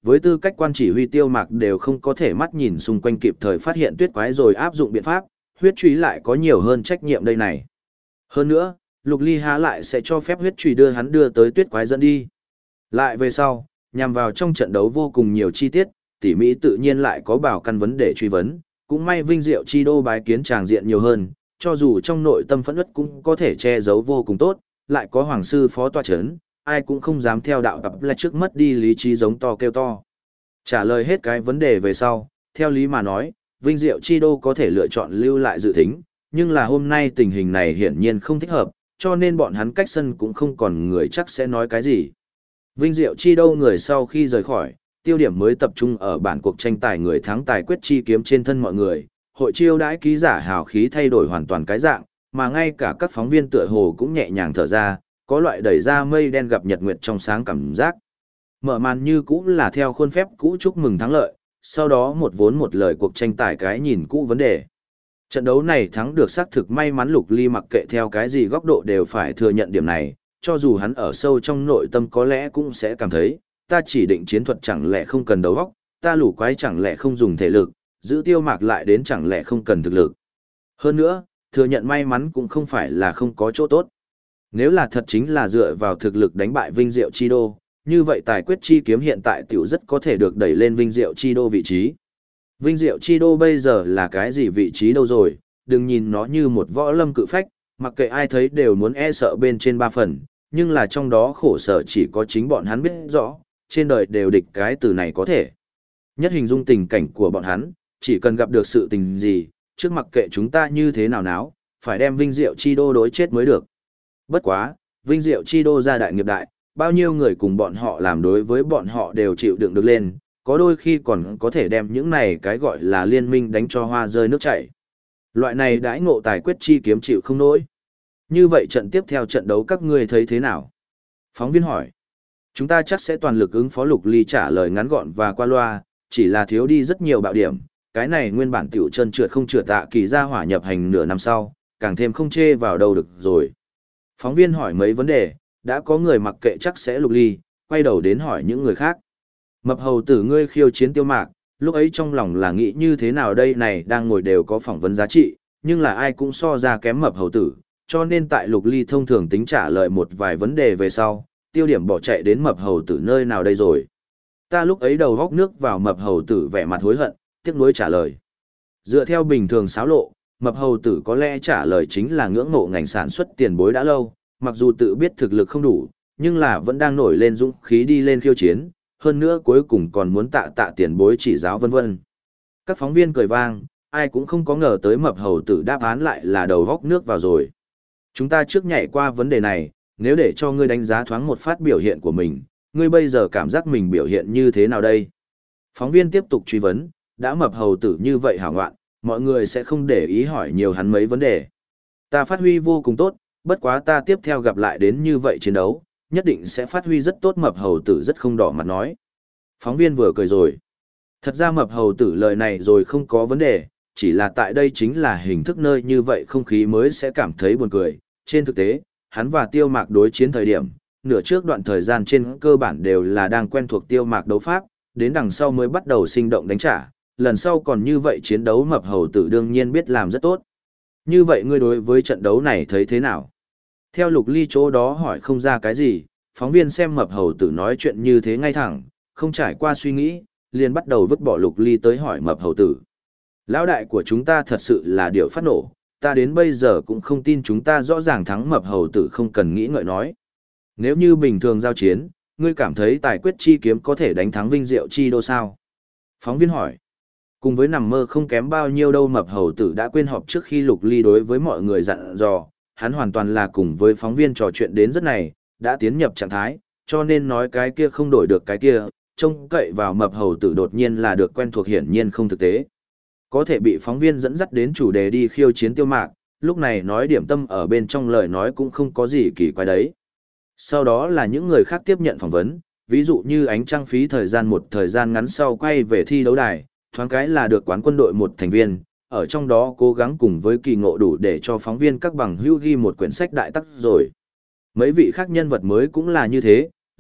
với tư cách quan chỉ huy Tiêu Mạc đều không có thể mắt nhìn xung quanh kịp thời phát hiện tuyết quái rồi áp dụng biện pháp, huyết truy lại có nhiều hơn trách nhiệm đây này. Hơn nữa, Lục Ly há lại sẽ cho phép huyết truy đưa hắn đưa tới tuyết quái dẫn đi. Lại về sau, nhằm vào trong trận đấu vô cùng nhiều chi tiết, tỉ mỹ tự nhiên lại có bảo căn vấn để truy vấn, cũng may Vinh Diệu Chi Đô bái kiến tràng diện nhiều hơn, cho dù trong nội tâm phẫn uất cũng có thể che giấu vô cùng tốt, lại có hoàng sư phó tọa chấn, ai cũng không dám theo đạo tập là trước mất đi lý trí giống to kêu to. Trả lời hết cái vấn đề về sau, theo lý mà nói, Vinh Diệu Chi Đô có thể lựa chọn lưu lại dự thính, nhưng là hôm nay tình hình này hiển nhiên không thích hợp, cho nên bọn hắn cách sân cũng không còn người chắc sẽ nói cái gì. Vinh Diệu Chi Đô người sau khi rời khỏi, tiêu điểm mới tập trung ở bản cuộc tranh tài người thắng tài quyết chi kiếm trên thân mọi người, hội chiêu đãi ký giả hào khí thay đổi hoàn toàn cái dạng, mà ngay cả các phóng viên tựa hồ cũng nhẹ nhàng thở ra, có loại đẩy ra mây đen gặp nhật nguyệt trong sáng cảm giác. Mở màn như cũ là theo khuôn phép cũ chúc mừng thắng lợi, sau đó một vốn một lời cuộc tranh tài cái nhìn cũ vấn đề. Trận đấu này thắng được xác thực may mắn Lục Ly mặc kệ theo cái gì góc độ đều phải thừa nhận điểm này, cho dù hắn ở sâu trong nội tâm có lẽ cũng sẽ cảm thấy, ta chỉ định chiến thuật chẳng lẽ không cần đầu óc, ta lũ quái chẳng lẽ không dùng thể lực, giữ Tiêu Mạc lại đến chẳng lẽ không cần thực lực. Hơn nữa, thừa nhận may mắn cũng không phải là không có chỗ tốt. Nếu là thật chính là dựa vào thực lực đánh bại Vinh Diệu Chi Đô, như vậy tài quyết chi kiếm hiện tại tiểu rất có thể được đẩy lên Vinh Diệu Chi Đô vị trí. Vinh Diệu Chi Đô bây giờ là cái gì vị trí đâu rồi, đừng nhìn nó như một võ lâm cự phách, mặc kệ ai thấy đều muốn e sợ bên trên ba phần, nhưng là trong đó khổ sở chỉ có chính bọn hắn biết rõ, trên đời đều địch cái từ này có thể. Nhất hình dung tình cảnh của bọn hắn, chỉ cần gặp được sự tình gì, trước mặc kệ chúng ta như thế nào náo, phải đem Vinh Diệu Chi Đô đối chết mới được. Bất quá, Vinh Diệu Chi Đô gia đại nghiệp đại, bao nhiêu người cùng bọn họ làm đối với bọn họ đều chịu đựng được lên, có đôi khi còn có thể đem những này cái gọi là liên minh đánh cho hoa rơi nước chảy. Loại này đãi ngộ tài quyết chi kiếm chịu không nổi. Như vậy trận tiếp theo trận đấu các ngươi thấy thế nào? Phóng viên hỏi. Chúng ta chắc sẽ toàn lực ứng phó. Lục Ly trả lời ngắn gọn và qua loa, chỉ là thiếu đi rất nhiều bạo điểm. Cái này nguyên bản tiểu chân trượt không trượt tạ kỳ ra hỏa nhập hành nửa năm sau, càng thêm không chê vào đâu được rồi. Phóng viên hỏi mấy vấn đề, đã có người mặc kệ chắc sẽ Lục Ly, quay đầu đến hỏi những người khác. Mập hầu tử ngươi khiêu chiến Tiêu Mạc, lúc ấy trong lòng là nghĩ như thế nào đây này đang ngồi đều có phỏng vấn giá trị, nhưng là ai cũng so ra kém mập hầu tử, cho nên tại Lục Ly thông thường tính trả lời một vài vấn đề về sau, tiêu điểm bỏ chạy đến mập hầu tử nơi nào đây rồi. Ta lúc ấy đầu góc nước vào mập hầu tử vẻ mặt hối hận, tiếc nuối trả lời. Dựa theo bình thường xáo lộ, mập hầu tử có lẽ trả lời chính là ngưỡng mộ ngành sản xuất tiền bối đã lâu, mặc dù tự biết thực lực không đủ, nhưng là vẫn đang nổi lên dũng khí đi lên khiêu chiến, hơn nữa cuối cùng còn muốn tạ tiền bối chỉ giáo vân vân. Các phóng viên cười vang, ai cũng không có ngờ tới mập hầu tử đáp án lại là đầu góc nước vào rồi. Chúng ta trước nhảy qua vấn đề này, nếu để cho ngươi đánh giá thoáng một phát biểu hiện của mình, ngươi bây giờ cảm giác mình biểu hiện như thế nào đây? Phóng viên tiếp tục truy vấn, đã mập hầu tử như vậy hảo ngoạn, mọi người sẽ không để ý hỏi nhiều hắn mấy vấn đề. Ta phát huy vô cùng tốt, bất quá ta tiếp theo gặp lại đến như vậy chiến đấu, nhất định sẽ phát huy rất tốt. Mập hầu tử rất không đỏ mặt nói. Phóng viên vừa cười rồi. Thật ra mập hầu tử lời này rồi không có vấn đề, chỉ là tại đây chính là hình thức nơi như vậy không khí mới sẽ cảm thấy buồn cười. Trên thực tế, hắn và Tiêu Mạc đối chiến thời điểm, nửa trước đoạn thời gian trên cơ bản đều là đang quen thuộc Tiêu Mạc đấu pháp, đến đằng sau mới bắt đầu sinh động đánh trả, lần sau còn như vậy chiến đấu mập hầu tử đương nhiên biết làm rất tốt. Như vậy ngươi đối với trận đấu này thấy thế nào? Theo Lục Ly chỗ đó hỏi không ra cái gì, phóng viên xem mập hầu tử nói chuyện như thế ngay thẳng, không trải qua suy nghĩ, liền bắt đầu vứt bỏ Lục Ly tới hỏi mập hầu tử. Lão đại của chúng ta thật sự là điều phát nổ, ta đến bây giờ cũng không tin chúng ta rõ ràng thắng. Mập hầu tử không cần nghĩ ngợi nói. Nếu như bình thường giao chiến, ngươi cảm thấy tài quyết chi kiếm có thể đánh thắng Vinh Diệu Chi Đô sao? Phóng viên hỏi. Cùng với nằm mơ không kém bao nhiêu đâu. Mập hầu tử đã quên họp trước khi Lục Ly đối với mọi người dặn dò, hắn hoàn toàn là cùng với phóng viên trò chuyện đến rất này, đã tiến nhập trạng thái, cho nên nói cái kia không đổi được cái kia, trông cậy vào mập hầu tử đột nhiên là được quen thuộc hiển nhiên không thực tế. Có thể bị phóng viên dẫn dắt đến chủ đề đi khiêu chiến Tiêu Mạc, lúc này nói điểm tâm ở bên trong lời nói cũng không có gì kỳ quái đấy. Sau đó là những người khác tiếp nhận phỏng vấn, ví dụ như Ánh Trăng phí thời gian một thời gian ngắn sau quay về thi đấu đài, thoáng cái là được quán quân đội một thành viên, ở trong đó cố gắng cùng với Kỳ Ngộ đủ để cho phóng viên các bằng hữu ghi một quyển sách đại tác rồi. Mấy vị khác nhân vật mới cũng là như thế,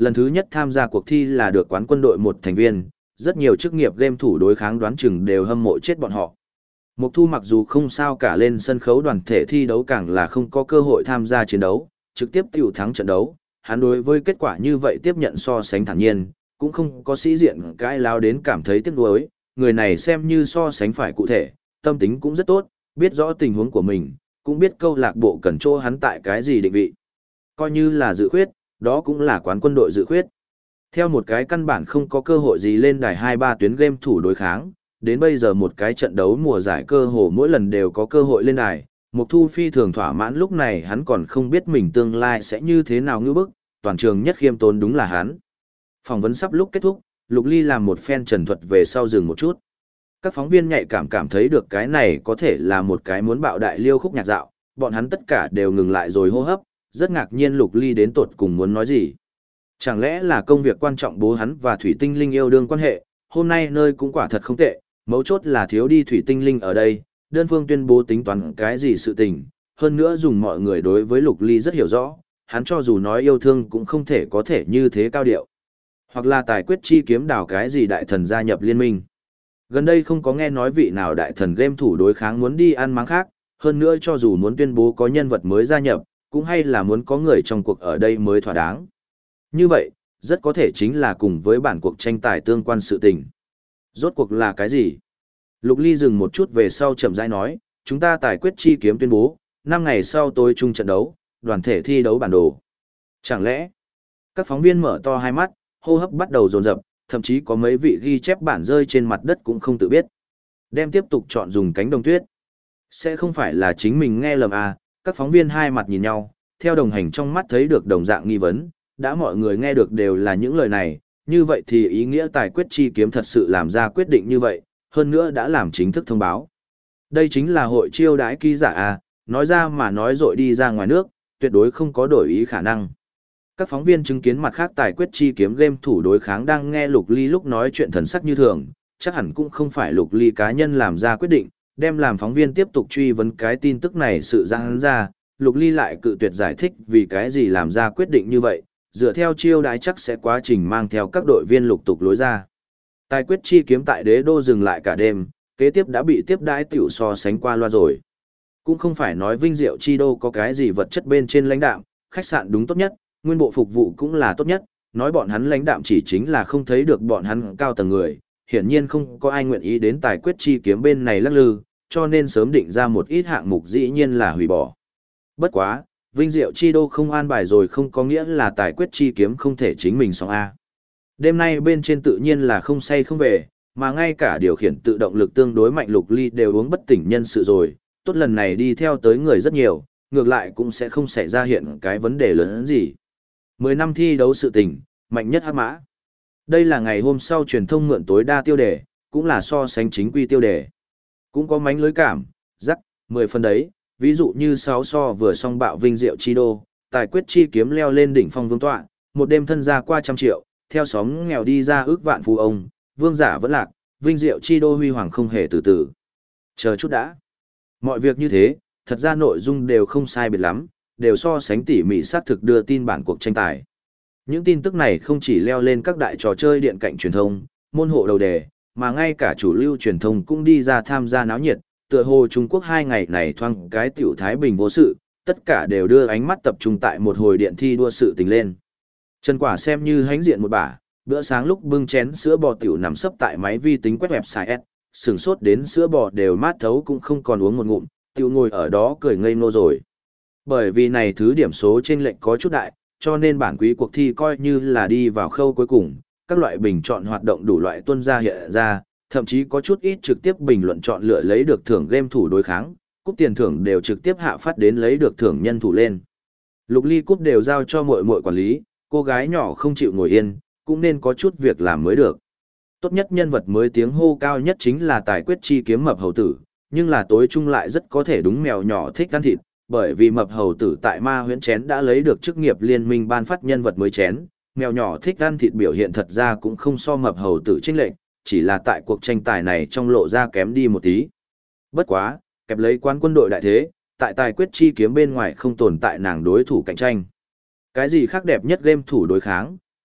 lần thứ nhất tham gia cuộc thi là được quán quân đội một thành viên, rất nhiều chức nghiệp game thủ đối kháng đoán chừng đều hâm mộ chết bọn họ. Mộc Thu mặc dù không sao cả lên sân khấu đoàn thể thi đấu càng là không có cơ hội tham gia chiến đấu, trực tiếp tiểu thắng trận đấu, hắn đối với kết quả như vậy tiếp nhận so sánh thản nhiên, cũng không có sĩ diện cãi lao đến cảm thấy tiếc nuối, người này xem như so sánh phải cụ thể, tâm tính cũng rất tốt, biết rõ tình huống của mình, cũng biết câu lạc bộ cần chỗ hắn tại cái gì định vị. Coi như là dự khuyết, đó cũng là quán quân đội dự khuyết. Theo một cái căn bản không có cơ hội gì lên đài 2-3 tuyến game thủ đối kháng, đến bây giờ một cái trận đấu mùa giải cơ hồ mỗi lần đều có cơ hội lên đài. Mộc Thu phi thường thỏa mãn, lúc này hắn còn không biết mình tương lai sẽ như thế nào ngư bức, toàn trường nhất khiêm tốn đúng là hắn. Phỏng vấn sắp lúc kết thúc, Lục Ly làm một phen trần thuật về sau dừng một chút. Các phóng viên nhạy cảm thấy được cái này có thể là một cái muốn bạo đại liêu khúc nhạc dạo, bọn hắn tất cả đều ngừng lại rồi hô hấp, rất ngạc nhiên Lục Ly đến tột cùng muốn nói gì. Chẳng lẽ là công việc quan trọng bố hắn và Thủy Tinh Linh yêu đương quan hệ, hôm nay nơi cũng quả thật không tệ, mấu chốt là thiếu đi Thủy Tinh Linh ở đây, đơn phương tuyên bố tính toán cái gì sự tình, hơn nữa dùng mọi người đối với Lục Ly rất hiểu rõ, hắn cho dù nói yêu thương cũng không thể có thể như thế cao điệu. Hoặc là tài quyết chi kiếm đào cái gì đại thần gia nhập liên minh. Gần đây không có nghe nói vị nào đại thần game thủ đối kháng muốn đi ăn máng khác, hơn nữa cho dù muốn tuyên bố có nhân vật mới gia nhập, cũng hay là muốn có người trong cuộc ở đây mới thỏa đáng. Như vậy, rất có thể chính là cùng với bản cuộc tranh tài tương quan sự tình. Rốt cuộc là cái gì? Lục Ly dừng một chút về sau chậm rãi nói, chúng ta tài quyết chi kiếm tuyên bố, 5 ngày sau tối chung trận đấu, đoàn thể thi đấu bản đồ. Chẳng lẽ, các phóng viên mở to hai mắt, hô hấp bắt đầu dồn dập, thậm chí có mấy vị ghi chép bản rơi trên mặt đất cũng không tự biết. Đem tiếp tục chọn dùng cánh đồng tuyết. Sẽ không phải là chính mình nghe lầm à, các phóng viên hai mặt nhìn nhau, theo đồng hành trong mắt thấy được đồng dạng nghi vấn, đã mọi người nghe được đều là những lời này, như vậy thì ý nghĩa tài quyết chi kiếm thật sự làm ra quyết định như vậy, hơn nữa đã làm chính thức thông báo. Đây chính là hội chiêu đãi ký giả à, nói ra mà nói dội đi ra ngoài nước, tuyệt đối không có đổi ý khả năng. Các phóng viên chứng kiến mặt khác tài quyết chi kiếm game thủ đối kháng đang nghe Lục Ly lúc nói chuyện thần sắc như thường, chắc hẳn cũng không phải Lục Ly cá nhân làm ra quyết định, đem làm phóng viên tiếp tục truy vấn cái tin tức này sự răng ra, Lục Ly lại cự tuyệt giải thích vì cái gì làm ra quyết định như vậy, dựa theo chiêu đãi chắc sẽ quá trình mang theo các đội viên lục tục lối ra. Tài quyết chi kiếm tại đế đô dừng lại cả đêm, kế tiếp đã bị tiếp đãi tiểu so sánh qua loa rồi. Cũng không phải nói Vinh Diệu chi đô có cái gì vật chất bên trên lãnh đạm, khách sạn đúng tốt nhất, nguyên bộ phục vụ cũng là tốt nhất, nói bọn hắn lãnh đạm chỉ chính là không thấy được bọn hắn cao tầng người, hiển nhiên không có ai nguyện ý đến tài quyết chi kiếm bên này lắc lư, cho nên sớm định ra một ít hạng mục dĩ nhiên là hủy bỏ. Bất quá, Vinh Diệu chi đô không an bài rồi không có nghĩa là tài quyết chi kiếm không thể chính mình xong A. Đêm nay bên trên tự nhiên là không say không về, mà ngay cả điều khiển tự động lực tương đối mạnh Lục Ly đều uống bất tỉnh nhân sự rồi, tốt lần này đi theo tới người rất nhiều, ngược lại cũng sẽ không xảy ra hiện cái vấn đề lớn hơn gì. 10 năm thi đấu sự tình, mạnh nhất hắc mã. Đây là ngày hôm sau truyền thông mượn tối đa tiêu đề, cũng là so sánh chính quy tiêu đề. Cũng có mánh lưới cảm, rắc, 10 phần đấy, ví dụ như 6 so vừa xong bạo Vinh Diệu chi đô, tài quyết chi kiếm leo lên đỉnh phong vương tọa, một đêm thân ra qua 100 triệu, theo xóm nghèo đi ra ước vạn phú ông, vương giả vẫn lạc, Vinh Diệu chi đô huy hoàng không hề từ từ. Chờ chút đã. Mọi việc như thế, thật ra nội dung đều không sai biệt lắm, đều so sánh tỉ mỉ xác thực đưa tin bản cuộc tranh tài. Những tin tức này không chỉ leo lên các đại trò chơi điện cạnh truyền thông, môn hộ đầu đề, mà ngay cả chủ lưu truyền thông cũng đi ra tham gia náo nhiệt, tựa hồ Trung Quốc 2 ngày này thoang cái tiểu thái bình vô sự, tất cả đều đưa ánh mắt tập trung tại một hồi điện thi đua sự tình lên. Trần Quả xem như hãnh diện một bả, bữa sáng lúc bưng chén sữa bò tiểu nằm sấp tại máy vi tính quét website S, sửng sốt đến sữa bò đều mát thấu cũng không còn uống một ngụm, tiểu ngồi ở đó cười ngây ngô rồi. Bởi vì này thứ điểm số trên lệnh có chút đại, cho nên bản quý cuộc thi coi như là đi vào khâu cuối cùng, các loại bình chọn hoạt động đủ loại tuân ra hiện ra, thậm chí có chút ít trực tiếp bình luận chọn lựa lấy được thưởng game thủ đối kháng, cúp tiền thưởng đều trực tiếp hạ phát đến lấy được thưởng nhân thủ lên. Lục Ly cúp đều giao cho muội muội quản lý, cô gái nhỏ không chịu ngồi yên, cũng nên có chút việc làm mới được. Tốt nhất nhân vật mới tiếng hô cao nhất chính là tài quyết chi kiếm mập hầu tử, nhưng là tối chung lại rất có thể đúng mèo nhỏ thích ăn thịt, bởi vì mập hầu tử tại ma huyễn chén đã lấy được chức nghiệp liên minh ban phát nhân vật mới chén, mèo nhỏ thích ăn thịt biểu hiện thật ra cũng không so mập hầu tử chênh lệch, chỉ là tại cuộc tranh tài này trong lộ ra kém đi một tí. Bất quá, kẹp lấy quán quân đội đại thế, tại tài quyết chi kiếm bên ngoài không tồn tại nàng đối thủ cạnh tranh. Cái gì khác đẹp nhất game thủ đối kháng,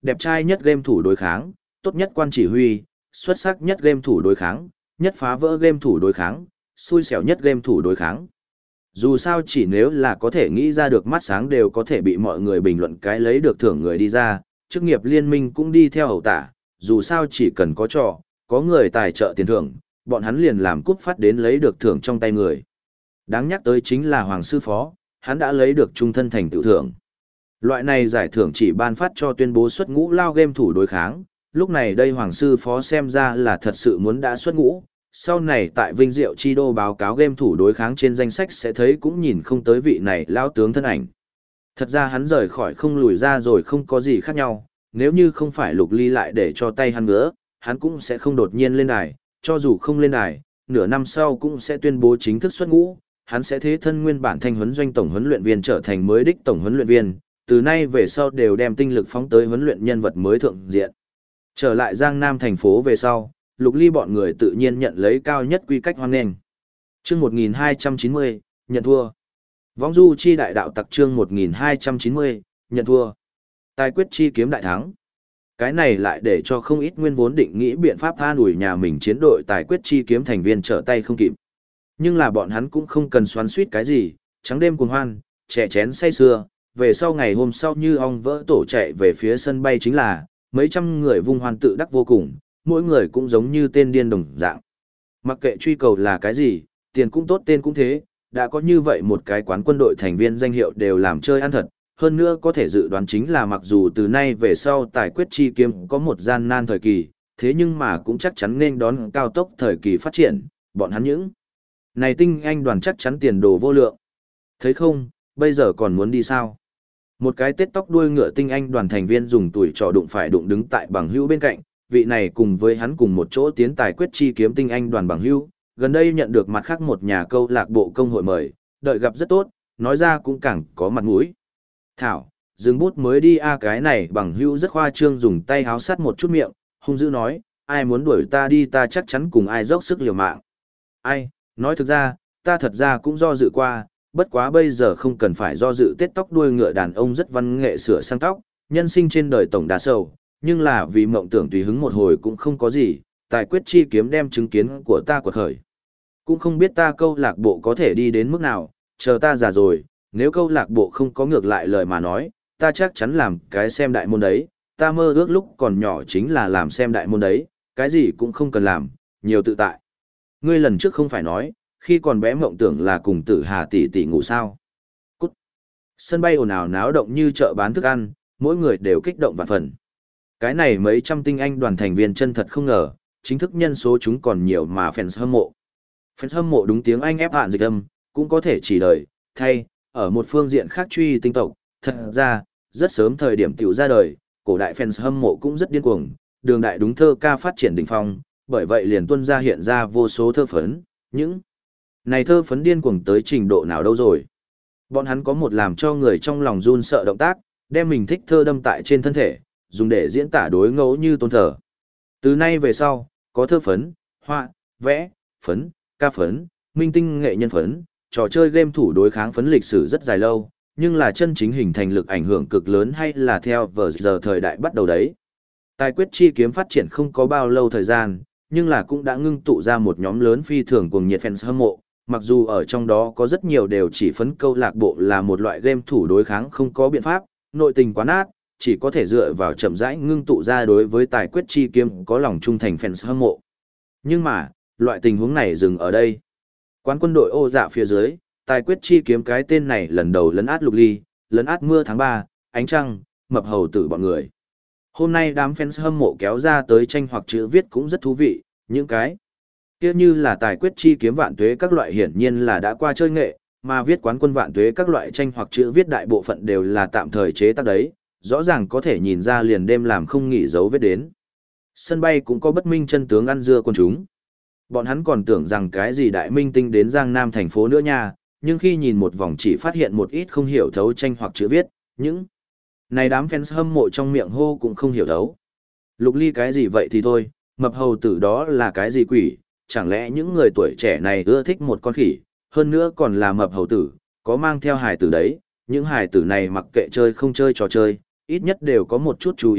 đẹp trai nhất game thủ đối kháng, tốt nhất quan chỉ huy, xuất sắc nhất game thủ đối kháng, nhất phá vỡ game thủ đối kháng, xui xẻo nhất game thủ đối kháng. Dù sao chỉ nếu là có thể nghĩ ra được mắt sáng đều có thể bị mọi người bình luận cái lấy được thưởng người đi ra, chức nghiệp liên minh cũng đi theo hậu tả, dù sao chỉ cần có trò, có người tài trợ tiền thưởng, bọn hắn liền làm cúp phát đến lấy được thưởng trong tay người. Đáng nhắc tới chính là Hoàng Sư Phó, hắn đã lấy được trung thân thành tựu thưởng. Loại này giải thưởng chỉ ban phát cho tuyên bố xuất ngũ lao game thủ đối kháng, lúc này đây Hoàng Sư Phó xem ra là thật sự muốn đã xuất ngũ, sau này tại Vinh Diệu Chi Đô báo cáo game thủ đối kháng trên danh sách sẽ thấy cũng nhìn không tới vị này lao tướng thân ảnh. Thật ra hắn rời khỏi không lùi ra rồi không có gì khác nhau, nếu như không phải Lục Ly lại để cho tay hắn nữa, hắn cũng sẽ không đột nhiên lên đài, cho dù không lên đài, nửa năm sau cũng sẽ tuyên bố chính thức xuất ngũ, hắn sẽ thế thân nguyên bản thanh huấn doanh tổng huấn luyện viên trở thành mới đích tổng huấn luyện viên, từ nay về sau đều đem tinh lực phóng tới huấn luyện nhân vật mới thượng diện. Trở lại Giang Nam thành phố về sau, Lục Ly bọn người tự nhiên nhận lấy cao nhất quy cách hoan nghênh. Chương 1290, nhận thua. Võng du chi đại đạo tặc chương 1290, nhận thua. Tài quyết chi kiếm đại thắng. Cái này lại để cho không ít nguyên vốn định nghĩ biện pháp tha đuổi nhà mình chiến đội tài quyết chi kiếm thành viên trở tay không kịp. Nhưng là bọn hắn cũng không cần xoắn suýt cái gì, trắng đêm cuồng hoan, trẻ chén say sưa, về sau ngày hôm sau như ong vỡ tổ chạy về phía sân bay chính là, mấy trăm người vung hoan tự đắc vô cùng, mỗi người cũng giống như tên điên đồng dạng. Mặc kệ truy cầu là cái gì, tiền cũng tốt tên cũng thế, đã có như vậy một cái quán quân đội thành viên danh hiệu đều làm chơi ăn thật, hơn nữa có thể dự đoán chính là mặc dù từ nay về sau tài quyết chi kiếm có một gian nan thời kỳ, thế nhưng mà cũng chắc chắn nên đón cao tốc thời kỳ phát triển, bọn hắn những này tinh anh đoàn chắc chắn tiền đồ vô lượng. Thấy không, bây giờ còn muốn đi sao? Một cái tết tóc đuôi ngựa tinh anh đoàn thành viên dùng tuổi trò đụng phải đụng đứng tại bằng hữu bên cạnh, vị này cùng với hắn cùng một chỗ tiến tài quyết chi kiếm tinh anh đoàn bằng hữu, gần đây nhận được mặt khác một nhà câu lạc bộ công hội mời, đợi gặp rất tốt, nói ra cũng càng có mặt mũi. Thảo, dừng bút mới đi cái này bằng hữu rất khoa trương dùng tay háo sắt một chút miệng, hung dữ nói, ai muốn đuổi ta đi ta chắc chắn cùng ai dốc sức liều mạng. Ai, nói thực ra, ta thật ra cũng do dự qua, bất quá bây giờ không cần phải do dự tết tóc đuôi ngựa đàn ông rất văn nghệ sửa sang tóc, nhân sinh trên đời tổng đa sầu, nhưng là vì mộng tưởng tùy hứng một hồi cũng không có gì, tài quyết chi kiếm đem chứng kiến của ta quật khởi. Cũng không biết ta câu lạc bộ có thể đi đến mức nào, chờ ta già rồi, nếu câu lạc bộ không có ngược lại lời mà nói, ta chắc chắn làm cái xem đại môn đấy, ta mơ ước lúc còn nhỏ chính là làm xem đại môn đấy, cái gì cũng không cần làm, nhiều tự tại. Ngươi lần trước không phải nói, khi còn bé mộng tưởng là cùng Tử Hà tỷ tỷ ngủ sao. Cút. Sân bay ồn ào náo động như chợ bán thức ăn, mỗi người đều kích động vạn phần. Cái này mấy trăm tinh anh đoàn thành viên chân thật không ngờ, chính thức nhân số chúng còn nhiều mà fans hâm mộ. Fans hâm mộ đúng tiếng Anh ép hạn dịch âm, cũng có thể chỉ đời, thay, ở một phương diện khác truy tinh tộc, thật ra, rất sớm thời điểm tiểu ra đời, cổ đại fans hâm mộ cũng rất điên cuồng, đường đại đúng thơ ca phát triển đỉnh phong, bởi vậy liền tuân ra hiện ra vô số thơ phấn, những này thơ phấn điên cuồng tới trình độ nào đâu rồi. Bọn hắn có một làm cho người trong lòng run sợ động tác, đem mình thích thơ đâm tại trên thân thể, dùng để diễn tả đối ngẫu như tôn thờ. Từ nay về sau, có thơ phấn, họa, vẽ, phấn, ca phấn, minh tinh nghệ nhân phấn, trò chơi game thủ đối kháng phấn lịch sử rất dài lâu, nhưng là chân chính hình thành lực ảnh hưởng cực lớn hay là theo vở giờ thời đại bắt đầu đấy. Tài quyết chi kiếm phát triển không có bao lâu thời gian, nhưng là cũng đã ngưng tụ ra một nhóm lớn phi thường cuồng nhiệt fans hâm mộ, mặc dù ở trong đó có rất nhiều đều chỉ phấn câu lạc bộ là một loại game thủ đối kháng không có biện pháp, nội tình quá nát, chỉ có thể dựa vào chậm rãi ngưng tụ ra đối với tài quyết chi kiếm có lòng trung thành fans hâm mộ. Nhưng mà, loại tình huống này dừng ở đây. Quán quân đội Ô Dạ phía dưới, tài quyết chi kiếm cái tên này lần đầu lấn át Lục Ly, lấn át Mưa tháng 3, Ánh Trăng, Mập Hầu Tử bọn người. Hôm nay đám fans hâm mộ kéo ra tới tranh hoặc chữ viết cũng rất thú vị, những cái kia như là tài quyết chi kiếm vạn tuế các loại hiển nhiên là đã qua chơi nghệ, mà viết quán quân vạn tuế các loại tranh hoặc chữ viết đại bộ phận đều là tạm thời chế tác đấy, rõ ràng có thể nhìn ra liền đêm làm không nghỉ dấu vết đến. Sân bay cũng có bất minh chân tướng ăn dưa con chúng. Bọn hắn còn tưởng rằng cái gì đại minh tinh đến Giang Nam thành phố nữa nha, nhưng khi nhìn một vòng chỉ phát hiện một ít không hiểu thấu tranh hoặc chữ viết, những này đám fans hâm mộ trong miệng hô cũng không hiểu thấu. Lục Ly cái gì vậy thì thôi, Mập Hầu Tử đó là cái gì quỷ, chẳng lẽ những người tuổi trẻ này ưa thích một con khỉ, hơn nữa còn là Mập Hầu Tử, có mang theo hài tử đấy, những hài tử này mặc kệ chơi không chơi trò chơi, ít nhất đều có một chút chú ý,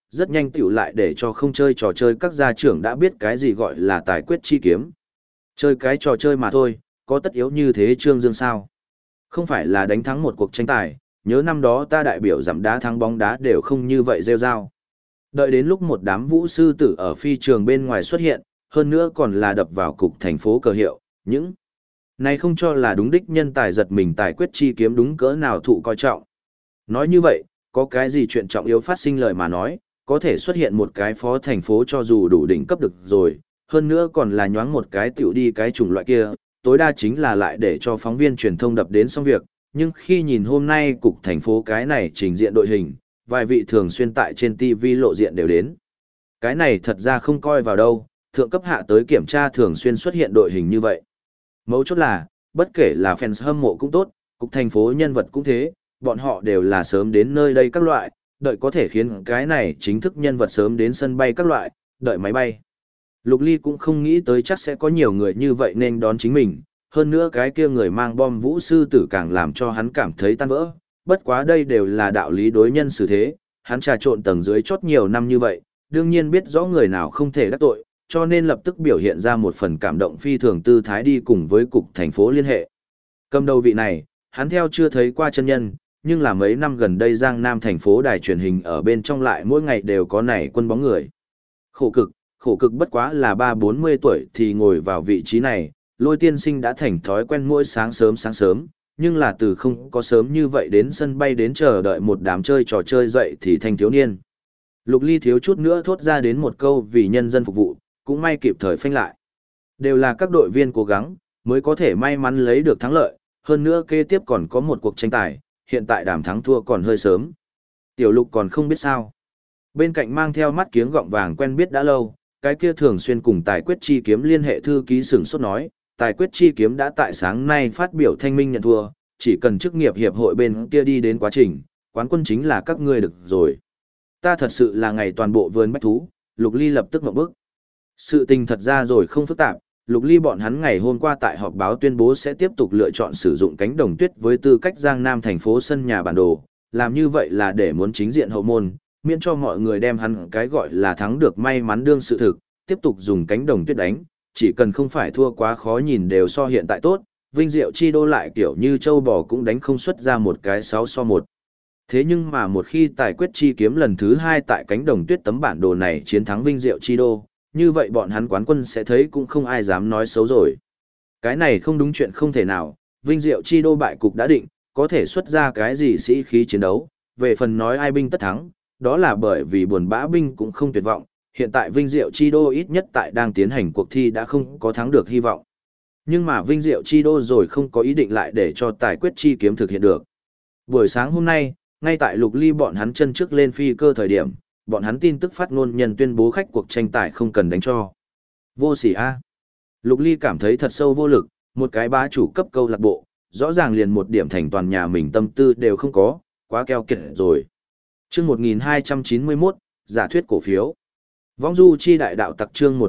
rất nhanh tiểu lại để cho không chơi trò chơi các gia trưởng đã biết cái gì gọi là tài quyết chi kiếm. Chơi cái trò chơi mà thôi, có tất yếu như thế Trương Dương sao? Không phải là đánh thắng một cuộc tranh tài, nhớ năm đó ta đại biểu giảm đá thắng bóng đá đều không như vậy rêu rao. Đợi đến lúc một đám vũ sư tử ở phi trường bên ngoài xuất hiện, hơn nữa còn là đập vào cục thành phố cờ hiệu, những này không cho là đúng đích nhân tài giật mình tài quyết chi kiếm đúng cỡ nào thụ coi trọng. Nói như vậy, có cái gì chuyện trọng yếu phát sinh lời mà nói, có thể xuất hiện một cái phó thành phố cho dù đủ đỉnh cấp được rồi, hơn nữa còn là nhoáng một cái tiểu đi cái chủng loại kia, tối đa chính là lại để cho phóng viên truyền thông đập đến xong việc, nhưng khi nhìn hôm nay cục thành phố cái này trình diện đội hình, vài vị thường xuyên tại trên TV lộ diện đều đến. Cái này thật ra không coi vào đâu, thượng cấp hạ tới kiểm tra thường xuyên xuất hiện đội hình như vậy. Mấu chốt là, bất kể là fans hâm mộ cũng tốt, cục thành phố nhân vật cũng thế, bọn họ đều là sớm đến nơi đây các loại, đợi có thể khiến cái này chính thức nhân vật sớm đến sân bay các loại, đợi máy bay. Lục Ly cũng không nghĩ tới chắc sẽ có nhiều người như vậy nên đón chính mình, hơn nữa cái kia người mang bom vũ sư tử càng làm cho hắn cảm thấy tan vỡ, bất quá đây đều là đạo lý đối nhân xử thế, hắn trà trộn tầng dưới chót nhiều năm như vậy, đương nhiên biết rõ người nào không thể đắc tội, cho nên lập tức biểu hiện ra một phần cảm động phi thường tư thái đi cùng với cục thành phố liên hệ. Cầm đầu vị này, hắn theo chưa thấy qua chân nhân, nhưng là mấy năm gần đây Giang Nam thành phố đài truyền hình ở bên trong lại mỗi ngày đều có nảy quân bóng người. Khổ cực bất quá là 30-40 tuổi thì ngồi vào vị trí này, Lôi tiên sinh đã thành thói quen mỗi sáng sớm, nhưng là từ không có sớm như vậy đến sân bay đến chờ đợi một đám chơi trò chơi dậy thì thanh thiếu niên. Lục Ly thiếu chút nữa thốt ra đến một câu vì nhân dân phục vụ, cũng may kịp thời phanh lại. Đều là các đội viên cố gắng, mới có thể may mắn lấy được thắng lợi, hơn nữa kế tiếp còn có một cuộc tranh tài, hiện tại đàm thắng thua còn hơi sớm. Tiểu Lục còn không biết sao. Bên cạnh mang theo mắt kiếng gọng vàng quen biết đã lâu, cái kia thường xuyên cùng tài quyết chi kiếm liên hệ thư ký sửng sốt nói, tài quyết chi kiếm đã tại sáng nay phát biểu thanh minh nhận thua, chỉ cần chức nghiệp hiệp hội bên kia đi đến quá trình, quán quân chính là các ngươi được rồi. Ta thật sự là ngày toàn bộ vườn bách thú, Lục Ly lập tức ngậm bức. Sự tình thật ra rồi không phức tạp, Lục Ly bọn hắn ngày hôm qua tại họp báo tuyên bố sẽ tiếp tục lựa chọn sử dụng cánh đồng tuyết với tư cách Giang Nam thành phố sân nhà bản đồ, làm như vậy là để muốn chính diện hậu môn, miễn cho mọi người đem hắn cái gọi là thắng được may mắn đương sự thực, tiếp tục dùng cánh đồng tuyết đánh, chỉ cần không phải thua quá khó nhìn đều so hiện tại tốt, vinh diệu chi đô lại kiểu như châu bò cũng đánh không xuất ra một cái 6-1. Thế nhưng mà một khi tài quyết chi kiếm lần thứ 2 tại cánh đồng tuyết tấm bản đồ này chiến thắng vinh diệu chi đô, như vậy bọn hắn quán quân sẽ thấy cũng không ai dám nói xấu rồi. Cái này không đúng chuyện không thể nào, vinh diệu chi đô bại cục đã định, có thể xuất ra cái gì sĩ khí chiến đấu, về phần nói ai binh tất thắng, đó là bởi vì buồn bã binh cũng không tuyệt vọng, hiện tại vinh diệu chi đô ít nhất tại đang tiến hành cuộc thi đã không có thắng được hy vọng. Nhưng mà vinh diệu chi đô rồi không có ý định lại để cho tài quyết chi kiếm thực hiện được. Buổi sáng hôm nay, ngay tại Lục Ly bọn hắn chân trước lên phi cơ thời điểm, bọn hắn tin tức phát ngôn nhân tuyên bố khách cuộc tranh tài không cần đánh cho. Vô sỉ a. Lục Ly cảm thấy thật sâu vô lực, một cái bá chủ cấp câu lạc bộ, rõ ràng liền một điểm thành toàn nhà mình tâm tư đều không có, quá keo kiệt rồi. Chương 1291, giả thuyết cổ phiếu. Vong du chi đại đạo tặc chương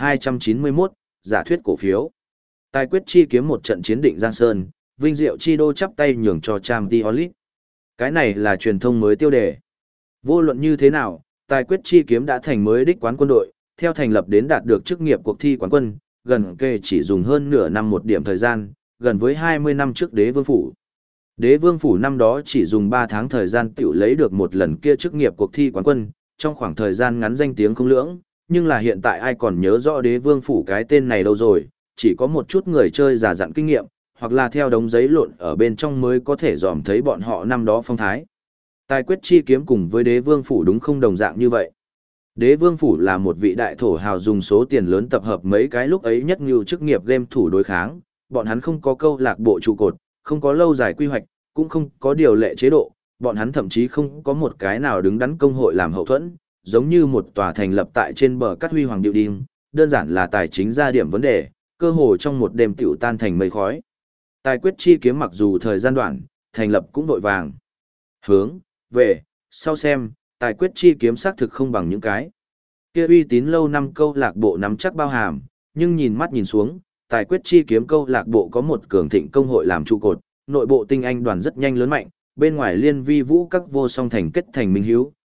1291, giả thuyết cổ phiếu. Tài quyết chi kiếm một trận chiến định Giang Sơn, vinh diệu chi đô chắp tay nhường cho Champions League. Cái này là truyền thông mới tiêu đề. Vô luận như thế nào, tài quyết chi kiếm đã thành mới đích quán quân đội, theo thành lập đến đạt được chức nghiệp cuộc thi quán quân, gần kề chỉ dùng hơn nửa năm một điểm thời gian, gần với 20 năm trước Đế Vương Phủ. Đế Vương Phủ năm đó chỉ dùng 3 tháng thời gian tiểu lấy được một lần kia chức nghiệp cuộc thi quán quân, trong khoảng thời gian ngắn danh tiếng không lưỡng, nhưng là hiện tại ai còn nhớ rõ Đế Vương Phủ cái tên này đâu rồi, chỉ có một chút người chơi giả dặn kinh nghiệm, hoặc là theo đống giấy lộn ở bên trong mới có thể dòm thấy bọn họ năm đó phong thái. Tài quyết chi kiếm cùng với Đế Vương Phủ đúng không đồng dạng như vậy. Đế Vương Phủ là một vị đại thổ hào dùng số tiền lớn tập hợp mấy cái lúc ấy nhất như chức nghiệp game thủ đối kháng, bọn hắn không có câu lạc bộ trụ cột, không có lâu dài quy hoạch, cũng không có điều lệ chế độ, bọn hắn thậm chí không có một cái nào đứng đắn công hội làm hậu thuẫn, giống như một tòa thành lập tại trên bờ cát huy hoàng điệu đinh, đơn giản là tài chính ra điểm vấn đề, cơ hồ trong một đêm tiểu tan thành mây khói. Tài quyết chi kiếm mặc dù thời gian đoạn, thành lập cũng vội vàng. Hướng, về, sau xem, tài quyết chi kiếm xác thực không bằng những cái kia uy tín lâu năm câu lạc bộ nắm chắc bao hàm, nhưng nhìn mắt nhìn xuống, tài quyết chi kiếm câu lạc bộ có một cường thịnh công hội làm trụ cột, nội bộ tinh anh đoàn rất nhanh lớn mạnh, bên ngoài liên vi vũ các vô song thành kết thành minh hiếu,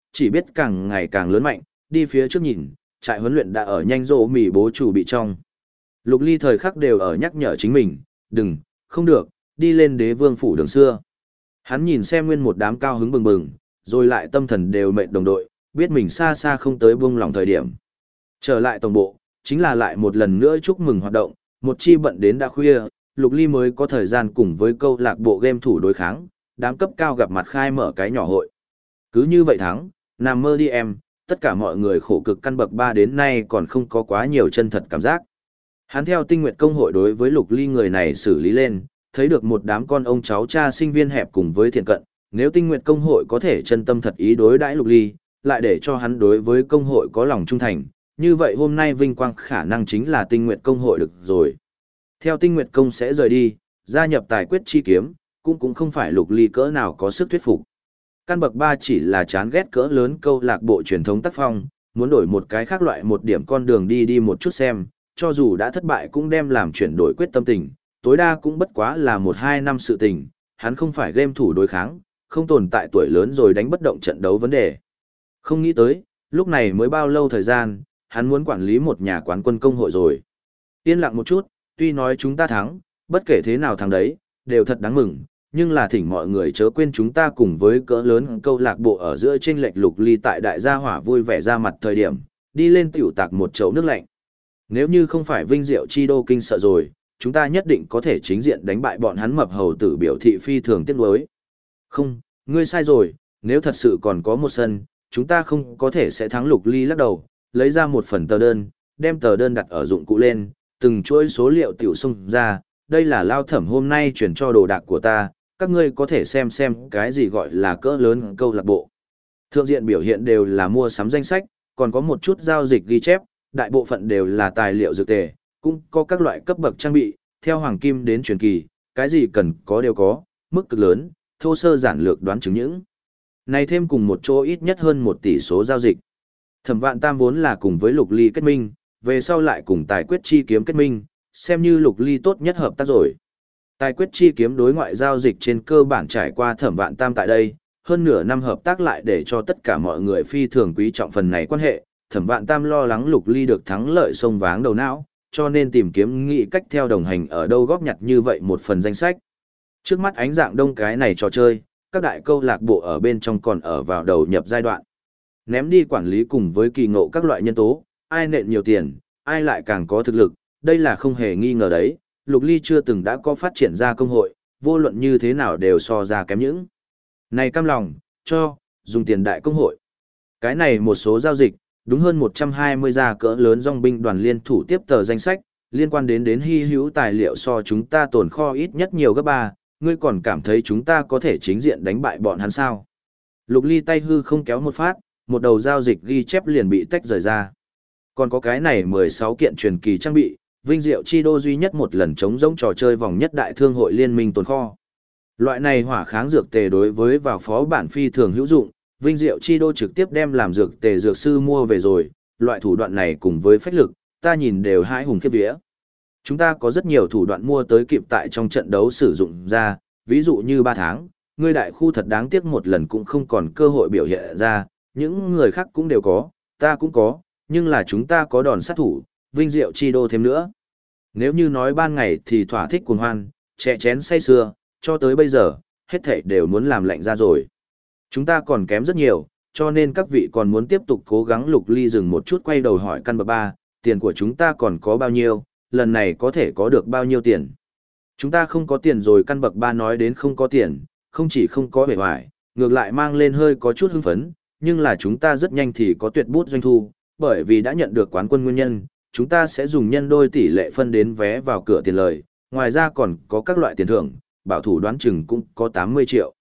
chỉ biết càng ngày càng lớn mạnh, đi phía trước nhìn, trại huấn luyện đã ở nhanh rộ mì bố chủ bị trong. Lục Ly thời khắc đều ở nhắc nhở chính mình, đừng, không được, đi lên đế vương phủ đường xưa. Hắn nhìn xem nguyên một đám cao hứng bừng bừng, rồi lại tâm thần đều mệt đồng đội, biết mình xa xa không tới buông lòng thời điểm. Trở lại tổng bộ, chính là lại một lần nữa chúc mừng hoạt động, một chi bận đến đã khuya, Lục Ly mới có thời gian cùng với câu lạc bộ game thủ đối kháng, đám cấp cao gặp mặt khai mở cái nhỏ hội. Cứ như vậy thắng, nằm mơ đi em, tất cả mọi người khổ cực căn bậc 3 đến nay còn không có quá nhiều chân thật cảm giác. Hắn theo tinh nguyện công hội đối với Lục Ly người này xử lý lên, thấy được một đám con ông cháu cha sinh viên hẹp cùng với thiện cận, nếu tinh nguyện công hội có thể chân tâm thật ý đối đãi Lục Ly, lại để cho hắn đối với công hội có lòng trung thành, như vậy hôm nay vinh quang khả năng chính là tinh nguyện công hội được rồi. Theo tinh nguyện công sẽ rời đi, gia nhập tài quyết chi kiếm, cũng không phải Lục Ly cỡ nào có sức thuyết phục. Căn bậc 3 chỉ là chán ghét cỡ lớn câu lạc bộ truyền thống tác phong, muốn đổi một cái khác loại một điểm con đường đi một chút xem, cho dù đã thất bại cũng đem làm chuyển đổi quyết tâm tình, tối đa cũng bất quá là 1-2 năm sự tình, hắn không phải game thủ đối kháng, không tồn tại tuổi lớn rồi đánh bất động trận đấu vấn đề. Không nghĩ tới, lúc này mới bao lâu thời gian, hắn muốn quản lý một nhà quán quân công hội rồi. Yên lặng một chút, tuy nói chúng ta thắng, bất kể thế nào thắng đấy, đều thật đáng mừng, nhưng là thỉnh mọi người chớ quên chúng ta cùng với cỡ lớn câu lạc bộ ở giữa chênh lệch. Lục Ly tại đại gia hỏa vui vẻ ra mặt thời điểm, đi lên tiểu tạc một chậu nước lạnh. Nếu như không phải vinh diệu chi đô kinh sợ rồi, chúng ta nhất định có thể chính diện đánh bại bọn hắn. Mập hầu tử biểu thị phi thường tiếc nuối. Không, ngươi sai rồi, nếu thật sự còn có một sân, chúng ta không có thể sẽ thắng. Lục Ly lắc đầu, lấy ra một phần tờ đơn, đem tờ đơn đặt ở dụng cụ lên, từng chuỗi số liệu tiểu xung ra, đây là Lao Thẩm hôm nay chuyển cho đồ đạc của ta, các ngươi có thể xem cái gì gọi là cỡ lớn câu lạc bộ. Thượng diện biểu hiện đều là mua sắm danh sách, còn có một chút giao dịch ghi chép, đại bộ phận đều là tài liệu dược tề, cũng có các loại cấp bậc trang bị, theo hoàng kim đến truyền kỳ, cái gì cần có đều có, mức cực lớn, thô sơ giản lược đoán chứng những. Này thêm cùng một chỗ ít nhất hơn 1 tỷ số giao dịch. Thẩm Vạn Tam vốn là cùng với Lục Ly kết minh, về sau lại cùng tài quyết chi kiếm kết minh, xem như Lục Ly tốt nhất hợp tác rồi. Tài quyết chi kiếm đối ngoại giao dịch trên cơ bản trải qua Thẩm Vạn Tam tại đây, hơn nửa năm hợp tác lại để cho tất cả mọi người phi thường quý trọng phần này quan hệ. Thẩm Vạn Tam lo lắng Lục Ly được thắng lợi xông váng đầu não, cho nên tìm kiếm nghĩ cách theo đồng hành ở đâu góp nhặt như vậy một phần danh sách. Trước mắt ánh dạng đông cái này trò chơi, các đại câu lạc bộ ở bên trong còn ở vào đầu nhập giai đoạn. Ném đi quản lý cùng với kỳ ngộ các loại nhân tố, ai nện nhiều tiền, ai lại càng có thực lực, đây là không hề nghi ngờ đấy. Lục Ly chưa từng đã có phát triển ra công hội, vô luận như thế nào đều so ra kém những. Này cam lòng, cho, dùng tiền đại công hội. Cái này một số giao dịch, đúng hơn 120 gia cỡ lớn dòng binh đoàn liên thủ tiếp tờ danh sách, liên quan đến hy hữu tài liệu so chúng ta tồn kho ít nhất nhiều gấp 3, ngươi còn cảm thấy chúng ta có thể chính diện đánh bại bọn hắn sao? Lục Ly tay hư không kéo một phát, một đầu giao dịch ghi chép liền bị tách rời ra. Còn có cái này 16 kiện truyền kỳ trang bị, vinh diệu chi đô duy nhất một lần chống giống trò chơi vòng nhất đại thương hội liên minh tồn kho. Loại này hỏa kháng dược tề đối với vào phó bản phi thường hữu dụng, vinh diệu chi đô trực tiếp đem làm dược tề dược sư mua về rồi, loại thủ đoạn này cùng với phách lực, ta nhìn đều hãi hùng khiếp vía. Chúng ta có rất nhiều thủ đoạn mua tới kịp tại trong trận đấu sử dụng ra, ví dụ như 3 tháng, ngươi đại khu thật đáng tiếc một lần cũng không còn cơ hội biểu hiện ra, những người khác cũng đều có, ta cũng có, nhưng là chúng ta có đòn sát thủ, vinh diệu chi đô thêm nữa. Nếu như nói ban ngày thì thỏa thích cuồng hoan, chè chén say sưa, cho tới bây giờ, hết thảy đều muốn làm lạnh ra rồi. Chúng ta còn kém rất nhiều, cho nên các vị còn muốn tiếp tục cố gắng. Lục Ly dừng một chút quay đầu hỏi căn bậc 3, tiền của chúng ta còn có bao nhiêu, lần này có thể có được bao nhiêu tiền. Chúng ta không có tiền rồi. Căn bậc 3 nói đến không có tiền, không chỉ không có vẻ hoài, ngược lại mang lên hơi có chút hưng phấn, nhưng là chúng ta rất nhanh thì có tuyệt bút doanh thu, bởi vì đã nhận được quán quân nguyên nhân, chúng ta sẽ dùng nhân đôi tỷ lệ phân đến vé vào cửa tiền lời, ngoài ra còn có các loại tiền thưởng, bảo thủ đoán chừng cũng có 80 triệu.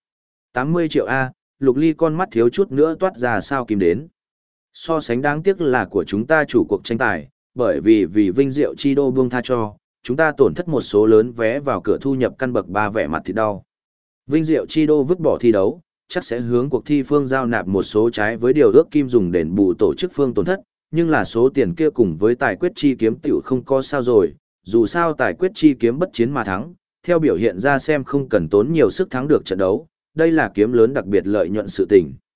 80 triệu A, Lục Ly con mắt thiếu chút nữa toát ra sao kim đến. So sánh đáng tiếc là của chúng ta chủ cuộc tranh tài, bởi vì vinh diệu chi đô buông tha cho, chúng ta tổn thất một số lớn vé vào cửa thu nhập. Căn bậc 3 vẻ mặt thì đau. Vinh diệu chi đô vứt bỏ thi đấu, chắc sẽ hướng cuộc thi phương giao nạp một số trái với điều ước kim dùng đền bù tổ chức phương tổn thất, nhưng là số tiền kia cùng với tài quyết chi kiếm tiểu không có sao rồi, dù sao tài quyết chi kiếm bất chiến mà thắng, theo biểu hiện ra xem không cần tốn nhiều sức thắng được trận đấu, đây là kiếm lớn đặc biệt lợi nhuận sự tình.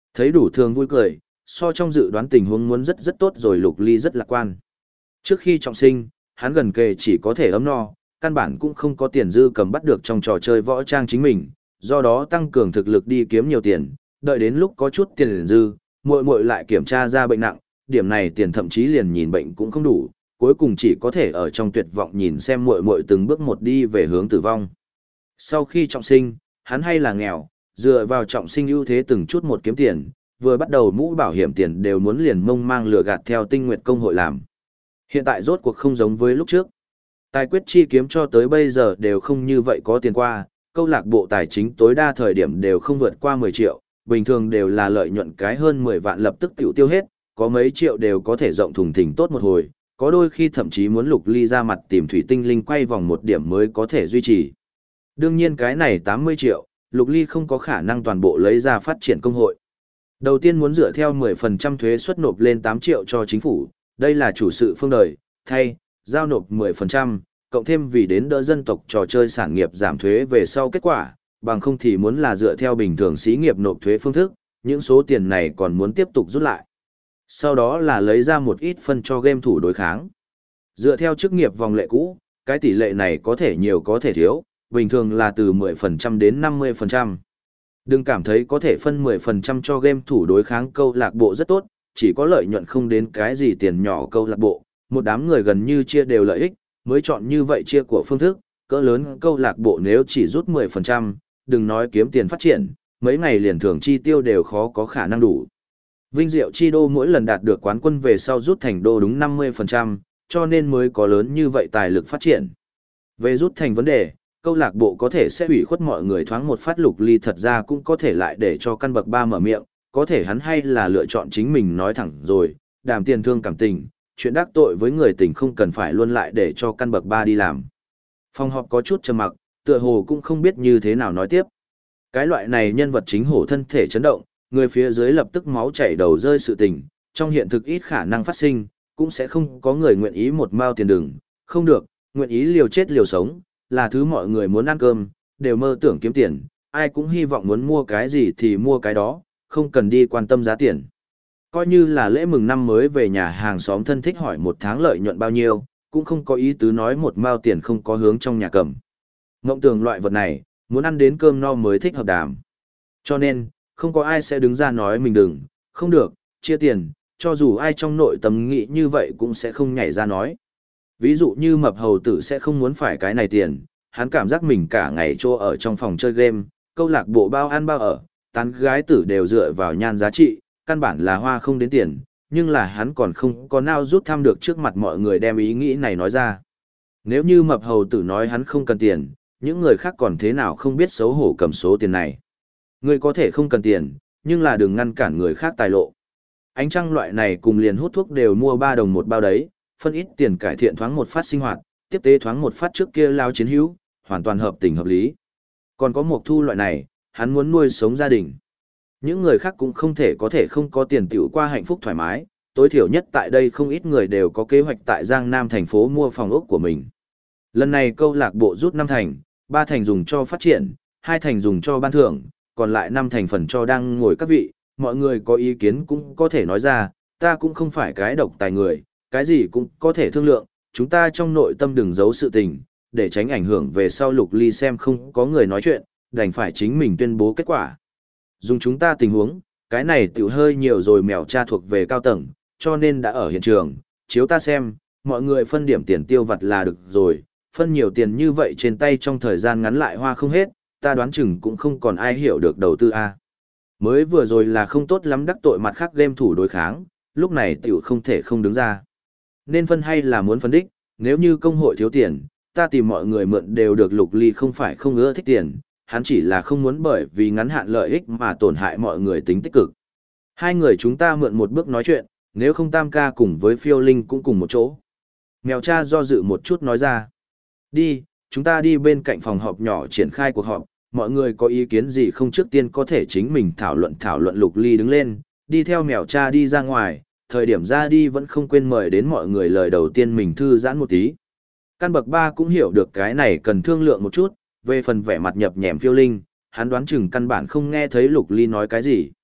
Thấy đủ thường vui cười, so trong dự đoán tình huống muốn rất rất tốt rồi Lục Ly rất lạc quan. Trước khi trọng sinh, hắn gần kề chỉ có thể ấm no, căn bản cũng không có tiền dư cầm bắt được trong trò chơi võ trang chính mình, do đó tăng cường thực lực đi kiếm nhiều tiền, đợi đến lúc có chút tiền dư, muội muội lại kiểm tra ra bệnh nặng, điểm này tiền thậm chí liền nhìn bệnh cũng không đủ, cuối cùng chỉ có thể ở trong tuyệt vọng nhìn xem muội muội từng bước một đi về hướng tử vong. Sau khi trọng sinh, hắn hay là nghèo, dựa vào trọng sinh ưu thế từng chút một kiếm tiền, vừa bắt đầu mũ bảo hiểm tiền đều muốn liền mông mang lừa gạt theo Tinh Nguyệt công hội làm. Hiện tại rốt cuộc không giống với lúc trước. Tài quyết chi kiếm cho tới bây giờ đều không như vậy có tiền qua, câu lạc bộ tài chính tối đa thời điểm đều không vượt qua 10 triệu, bình thường đều là lợi nhuận cái hơn 10 vạn lập tức tiêu hết, có mấy triệu đều có thể rộng thùng thình tốt một hồi, có đôi khi thậm chí muốn Lục Ly ra mặt tìm thủy tinh linh quay vòng một điểm mới có thể duy trì. Đương nhiên cái này 80 triệu, Lục Ly không có khả năng toàn bộ lấy ra phát triển công hội. Đầu tiên muốn dựa theo 10% thuế suất nộp lên 8 triệu cho chính phủ, đây là chủ sự phương đời, thay, giao nộp 10%, cộng thêm vì đến đỡ dân tộc trò chơi sản nghiệp giảm thuế về sau kết quả, bằng không thì muốn là dựa theo bình thường xí nghiệp nộp thuế phương thức, những số tiền này còn muốn tiếp tục rút lại. Sau đó là lấy ra một ít phân cho game thủ đối kháng. Dựa theo chức nghiệp vòng lệ cũ, cái tỷ lệ này có thể nhiều có thể thiếu, bình thường là từ 10% đến 50%. Đừng cảm thấy có thể phân 10% cho game thủ đối kháng câu lạc bộ rất tốt, chỉ có lợi nhuận không đến cái gì tiền nhỏ câu lạc bộ, một đám người gần như chia đều lợi ích, mới chọn như vậy chia của phương thức, cỡ lớn câu lạc bộ nếu chỉ rút 10%, đừng nói kiếm tiền phát triển, mấy ngày liền thưởng chi tiêu đều khó có khả năng đủ. Vinh Diệu Chi Đô mỗi lần đạt được quán quân về sau rút thành đô đúng 50%, cho nên mới có lớn như vậy tài lực phát triển. Về rút thành vấn đề, câu lạc bộ có thể sẽ hủy khuất mọi người thoáng một phát Lục Ly thật ra cũng có thể lại để cho căn bậc 3 mở miệng, có thể hắn hay là lựa chọn chính mình nói thẳng rồi, đàm tiền thương cảm tình, chuyện đắc tội với người tình không cần phải luôn lại để cho căn bậc 3 đi làm. Phòng họp có chút trầm mặc, tựa hồ cũng không biết như thế nào nói tiếp. Cái loại này nhân vật chính hổ thân thể chấn động, người phía dưới lập tức máu chảy đầu rơi sự tình, trong hiện thực ít khả năng phát sinh, cũng sẽ không có người nguyện ý một mao tiền đừng, không được, nguyện ý liều chết liều sống, là thứ mọi người muốn ăn cơm, đều mơ tưởng kiếm tiền, ai cũng hy vọng muốn mua cái gì thì mua cái đó, không cần đi quan tâm giá tiền. Coi như là lễ mừng năm mới về nhà hàng xóm thân thích hỏi một tháng lợi nhuận bao nhiêu, cũng không có ý tứ nói một mao tiền không có hướng trong nhà cầm. Ngộng tưởng loại vật này, muốn ăn đến cơm no mới thích hợp đàm. Cho nên, không có ai sẽ đứng ra nói mình đừng, không được, chia tiền, cho dù ai trong nội tâm nghĩ như vậy cũng sẽ không nhảy ra nói. Ví dụ như mập hầu tử sẽ không muốn phải cái này tiền, hắn cảm giác mình cả ngày trô ở trong phòng chơi game, câu lạc bộ bao ăn bao ở, tán gái tử đều dựa vào nhan giá trị, căn bản là hoa không đến tiền, nhưng là hắn còn không có nào rút thăm được trước mặt mọi người đem ý nghĩ này nói ra. Nếu như mập hầu tử nói hắn không cần tiền, những người khác còn thế nào không biết xấu hổ cầm số tiền này. Người có thể không cần tiền, nhưng là đừng ngăn cản người khác tài lộ. Ánh trăng loại này cùng liền hút thuốc đều mua 3 đồng một bao đấy, phân ít tiền cải thiện thoáng một phát sinh hoạt, tiếp tế thoáng một phát trước kia lao chiến hữu, hoàn toàn hợp tình hợp lý. Còn có Mộc Thu loại này, hắn muốn nuôi sống gia đình. Những người khác cũng không thể không có tiền tiểu qua hạnh phúc thoải mái, tối thiểu nhất tại đây không ít người đều có kế hoạch tại Giang Nam thành phố mua phòng ốc của mình. Lần này câu lạc bộ rút 5 thành, 3 thành dùng cho phát triển, 2 thành dùng cho ban thưởng, còn lại 5 thành phần cho đang ngồi các vị, mọi người có ý kiến cũng có thể nói ra, ta cũng không phải cái độc tài người, cái gì cũng có thể thương lượng, chúng ta trong nội tâm đừng giấu sự tình, để tránh ảnh hưởng về sau Lục Ly xem không có người nói chuyện, đành phải chính mình tuyên bố kết quả. Dùng chúng ta tình huống, cái này tiểu hơi nhiều rồi mèo cha thuộc về cao tầng, cho nên đã ở hiện trường, chiếu ta xem, mọi người phân điểm tiền tiêu vặt là được rồi, phân nhiều tiền như vậy trên tay trong thời gian ngắn lại hoa không hết, ta đoán chừng cũng không còn ai hiểu được đầu tư a. Mới vừa rồi là không tốt lắm đắc tội mặt khác game thủ đối kháng, lúc này tiểu không thể không đứng ra. Nên phân hay là muốn phân đích, nếu như công hội thiếu tiền, ta tìm mọi người mượn đều được. Lục Ly không phải không ưa thích tiền, hắn chỉ là không muốn bởi vì ngắn hạn lợi ích mà tổn hại mọi người tính tích cực. Hai người chúng ta mượn một bước nói chuyện, nếu không Tam ca cùng với Phiêu Linh cũng cùng một chỗ. Mèo cha do dự một chút nói ra. Đi, chúng ta đi bên cạnh phòng họp nhỏ triển khai cuộc họp, mọi người có ý kiến gì không trước tiên có thể chính mình thảo luận. Lục Ly đứng lên, đi theo mèo cha đi ra ngoài, thời điểm ra đi vẫn không quên mời đến mọi người lời đầu tiên mình thư giãn một tí. Căn bậc 3 cũng hiểu được cái này cần thương lượng một chút, về phần vẻ mặt nhập nhèm Phiêu Linh, hắn đoán chừng căn bản không nghe thấy Lục Ly nói cái gì.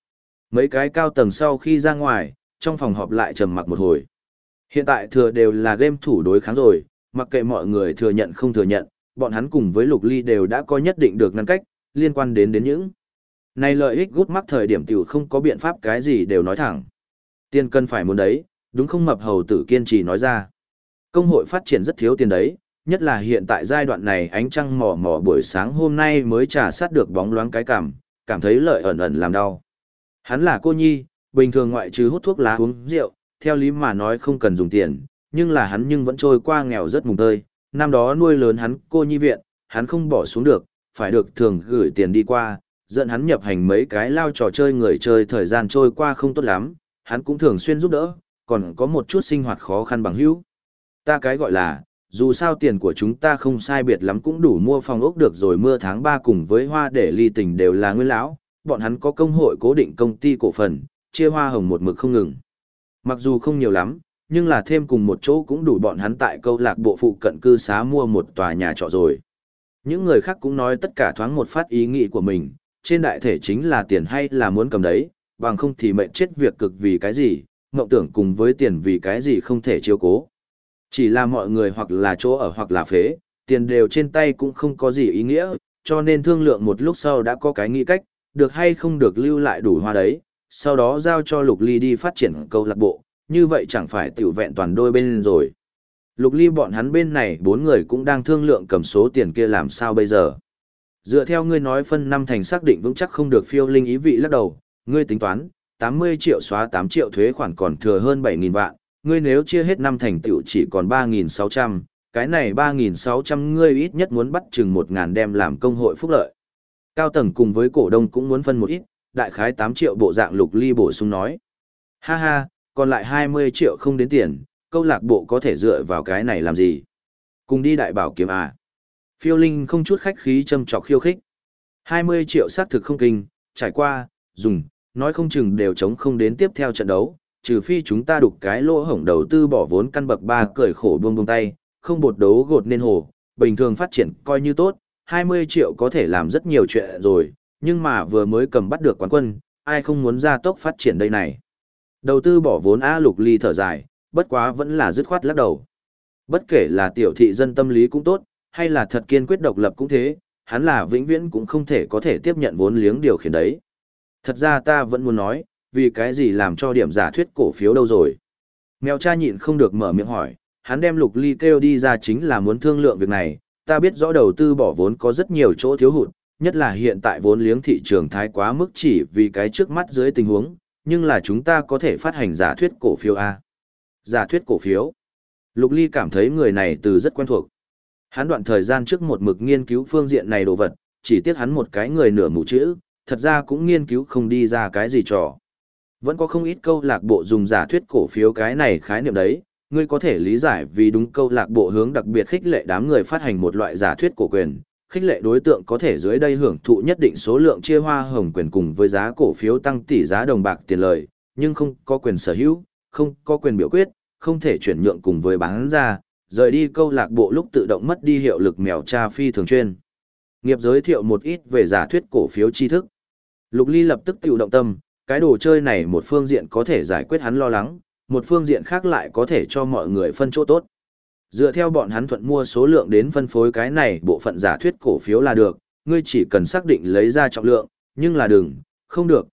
Mấy cái cao tầng sau khi ra ngoài, trong phòng họp lại trầm mặc một hồi. Hiện tại thừa đều là game thủ đối kháng rồi, mặc kệ mọi người thừa nhận không thừa nhận, bọn hắn cùng với Lục Ly đều đã có nhất định được ngăn cách, liên quan đến những này lợi ích gút mắc thời điểm tiểu không có biện pháp cái gì đều nói thẳng. Tiền cần phải muốn đấy, đúng không mập hầu tử kiên trì nói ra. Công hội phát triển rất thiếu tiền đấy, nhất là hiện tại giai đoạn này ánh trăng mò mò buổi sáng hôm nay mới trà sát được bóng loáng cái cảm thấy lợi ẩn ẩn làm đau. Hắn là cô nhi, bình thường ngoại trừ hút thuốc lá uống rượu, theo lý mà nói không cần dùng tiền, nhưng là hắn nhưng vẫn trôi qua nghèo rất mùng tơi. Năm đó nuôi lớn hắn cô nhi viện, hắn không bỏ xuống được, phải được thường gửi tiền đi qua, dẫn hắn nhập hành mấy cái lao trò chơi người chơi thời gian trôi qua không tốt lắm, hắn cũng thường xuyên giúp đỡ, còn có một chút sinh hoạt khó khăn bằng hữu. Ta cái gọi là, dù sao tiền của chúng ta không sai biệt lắm cũng đủ mua phòng ốc được rồi, mưa tháng 3 cùng với hoa để ly tình đều là nguyên lão, bọn hắn có công hội cố định công ty cổ phần, chia hoa hồng một mực không ngừng. Mặc dù không nhiều lắm, nhưng là thêm cùng một chỗ cũng đủ bọn hắn tại câu lạc bộ phụ cận cư xá mua một tòa nhà trọ rồi. Những người khác cũng nói tất cả thoáng một phát ý nghĩ của mình, trên đại thể chính là tiền hay là muốn cầm đấy, bằng không thì mệnh chết việc cực vì cái gì, mộng tưởng cùng với tiền vì cái gì không thể chiếu cố. Chỉ là mọi người hoặc là chỗ ở hoặc là phế, tiền đều trên tay cũng không có gì ý nghĩa, cho nên thương lượng một lúc sau đã có cái nghĩ cách, được hay không được lưu lại đủ hoa đấy, sau đó giao cho Lục Ly đi phát triển câu lạc bộ, như vậy chẳng phải tiểu vẹn toàn đôi bên rồi. Lục Ly bọn hắn bên này 4 người cũng đang thương lượng cầm số tiền kia làm sao bây giờ. Dựa theo ngươi nói phân năm thành xác định vững chắc không được, phiêu linh ý vị lắc đầu, ngươi tính toán, 80 triệu xóa 8 triệu thuế khoản còn thừa hơn 7.000 vạn, ngươi nếu chia hết năm thành tiểu chỉ còn 3.600, cái này 3.600 ngươi ít nhất muốn bắt chừng 1.000 đem làm công hội phúc lợi. Cao tầng cùng với cổ đông cũng muốn phân một ít, đại khái 8 triệu bộ dạng. Lục Ly bổ sung nói. Ha ha, còn lại 20 triệu không đến tiền, câu lạc bộ có thể dựa vào cái này làm gì? Cùng đi đại bảo kiếm à? Phiêu Linh không chút khách khí châm chọc khiêu khích. 20 triệu xác thực không kinh, trải qua, dùng, nói không chừng đều chống không đến tiếp theo trận đấu, trừ phi chúng ta đục cái lỗ hổng đầu tư bỏ vốn căn bậc 3 cởi khổ buông tay, không bột đấu gột nên hồ, bình thường phát triển coi như tốt, 20 triệu có thể làm rất nhiều chuyện rồi, nhưng mà vừa mới cầm bắt được quán quân, ai không muốn gia tốc phát triển đây này. Đầu tư bỏ vốn Lục Ly thở dài, bất quá vẫn là dứt khoát lắc đầu. Bất kể là tiểu thị dân tâm lý cũng tốt, hay là thật kiên quyết độc lập cũng thế, hắn là vĩnh viễn cũng không thể có thể tiếp nhận vốn liếng điều khiển đấy. Thật ra ta vẫn muốn nói, vì cái gì làm cho điểm giả thuyết cổ phiếu đâu rồi. Mèo cha nhịn không được mở miệng hỏi, hắn đem Lục Ly kêu đi ra chính là muốn thương lượng việc này, ta biết rõ đầu tư bỏ vốn có rất nhiều chỗ thiếu hụt, nhất là hiện tại vốn liếng thị trường thái quá mức chỉ vì cái trước mắt dưới tình huống, nhưng là chúng ta có thể phát hành giả thuyết cổ phiếu A. Giả thuyết cổ phiếu. Lục Ly cảm thấy người này từ rất quen thuộc. Hắn đoạn thời gian trước một mực nghiên cứu phương diện này đồ vật, chỉ tiếc hắn một cái người nửa mù chữ, thật ra cũng nghiên cứu không đi ra cái gì trò. Vẫn có không ít câu lạc bộ dùng giả thuyết cổ phiếu cái này khái niệm đấy, ngươi có thể lý giải vì đúng câu lạc bộ hướng đặc biệt khích lệ đám người phát hành một loại giả thuyết cổ quyền, khích lệ đối tượng có thể dưới đây hưởng thụ nhất định số lượng chia hoa hồng quyền cùng với giá cổ phiếu tăng tỷ giá đồng bạc tiền lời, nhưng không có quyền sở hữu, không có quyền biểu quyết, không thể chuyển nhượng cùng với bán ra, rời đi câu lạc bộ lúc tự động mất đi hiệu lực. Mèo cha phi thường chuyên nghiệp giới thiệu một ít về giả thuyết cổ phiếu tri thức. Lục Ly lập tức tự động tâm, cái đồ chơi này một phương diện có thể giải quyết hắn lo lắng, một phương diện khác lại có thể cho mọi người phân chỗ tốt. Dựa theo bọn hắn thuận mua số lượng đến phân phối cái này bộ phận giả thuyết cổ phiếu là được, ngươi chỉ cần xác định lấy ra trọng lượng, nhưng là đừng, không được,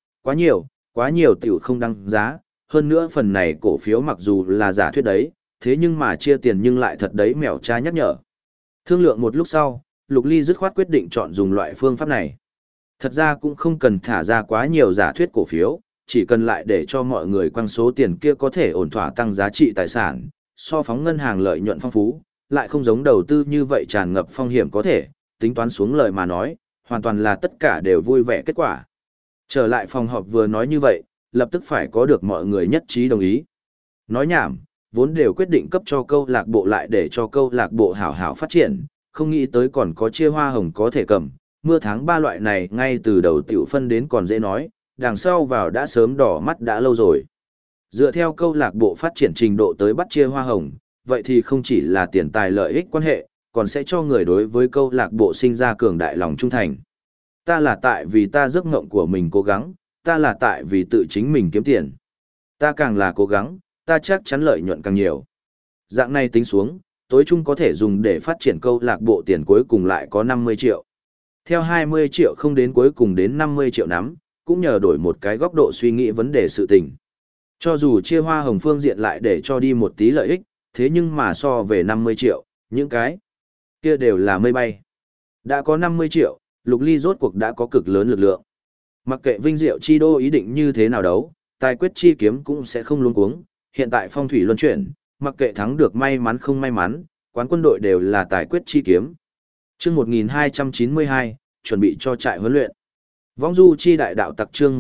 quá nhiều tiểu không đăng giá, hơn nữa phần này cổ phiếu mặc dù là giả thuyết đấy, thế nhưng mà chia tiền nhưng lại thật đấy. Mèo cha nhắc nhở. Thương lượng một lúc sau, Lục Ly dứt khoát quyết định chọn dùng loại phương pháp này. Thật ra cũng không cần thả ra quá nhiều giả thuyết cổ phiếu, chỉ cần lại để cho mọi người quăng số tiền kia có thể ổn thỏa tăng giá trị tài sản, so phóng ngân hàng lợi nhuận phong phú, lại không giống đầu tư như vậy tràn ngập phong hiểm có thể, tính toán xuống lời mà nói, hoàn toàn là tất cả đều vui vẻ kết quả. Trở lại phòng họp vừa nói như vậy, lập tức phải có được mọi người nhất trí đồng ý. Nói nhảm, vốn đều quyết định cấp cho câu lạc bộ lại để cho câu lạc bộ hảo hảo phát triển, không nghĩ tới còn có chia hoa hồng có thể cầm, mưa tháng 3 loại này ngay từ đầu tiểu phân đến còn dễ nói, đằng sau vào đã sớm đỏ mắt đã lâu rồi. Dựa theo câu lạc bộ phát triển trình độ tới bắt chia hoa hồng, vậy thì không chỉ là tiền tài lợi ích quan hệ, còn sẽ cho người đối với câu lạc bộ sinh ra cường đại lòng trung thành. Ta là tại vì ta giấc ngộng của mình cố gắng, ta là tại vì tự chính mình kiếm tiền. Ta càng là cố gắng, ta chắc chắn lợi nhuận càng nhiều. Dạng này tính xuống, tối chung có thể dùng để phát triển câu lạc bộ tiền cuối cùng lại có 50 triệu. Theo 20 triệu không đến cuối cùng đến 50 triệu nắm, cũng nhờ đổi một cái góc độ suy nghĩ vấn đề sự tình. Cho dù chia hoa hồng phương diện lại để cho đi một tí lợi ích, thế nhưng mà so về 50 triệu, những cái kia đều là mây bay. Đã có 50 triệu, Lục Ly rốt cuộc đã có cực lớn lực lượng. Mặc kệ Vinh Diệu Chi Đô ý định như thế nào đấu, tài quyết chi kiếm cũng sẽ không luống cuống. Hiện tại phong thủy luân chuyển, mặc kệ thắng được may mắn không may mắn, quán quân đội đều là tài quyết chi kiếm. Chương 1292, chuẩn bị cho trại huấn luyện. Vong du chi đại đạo tặc chương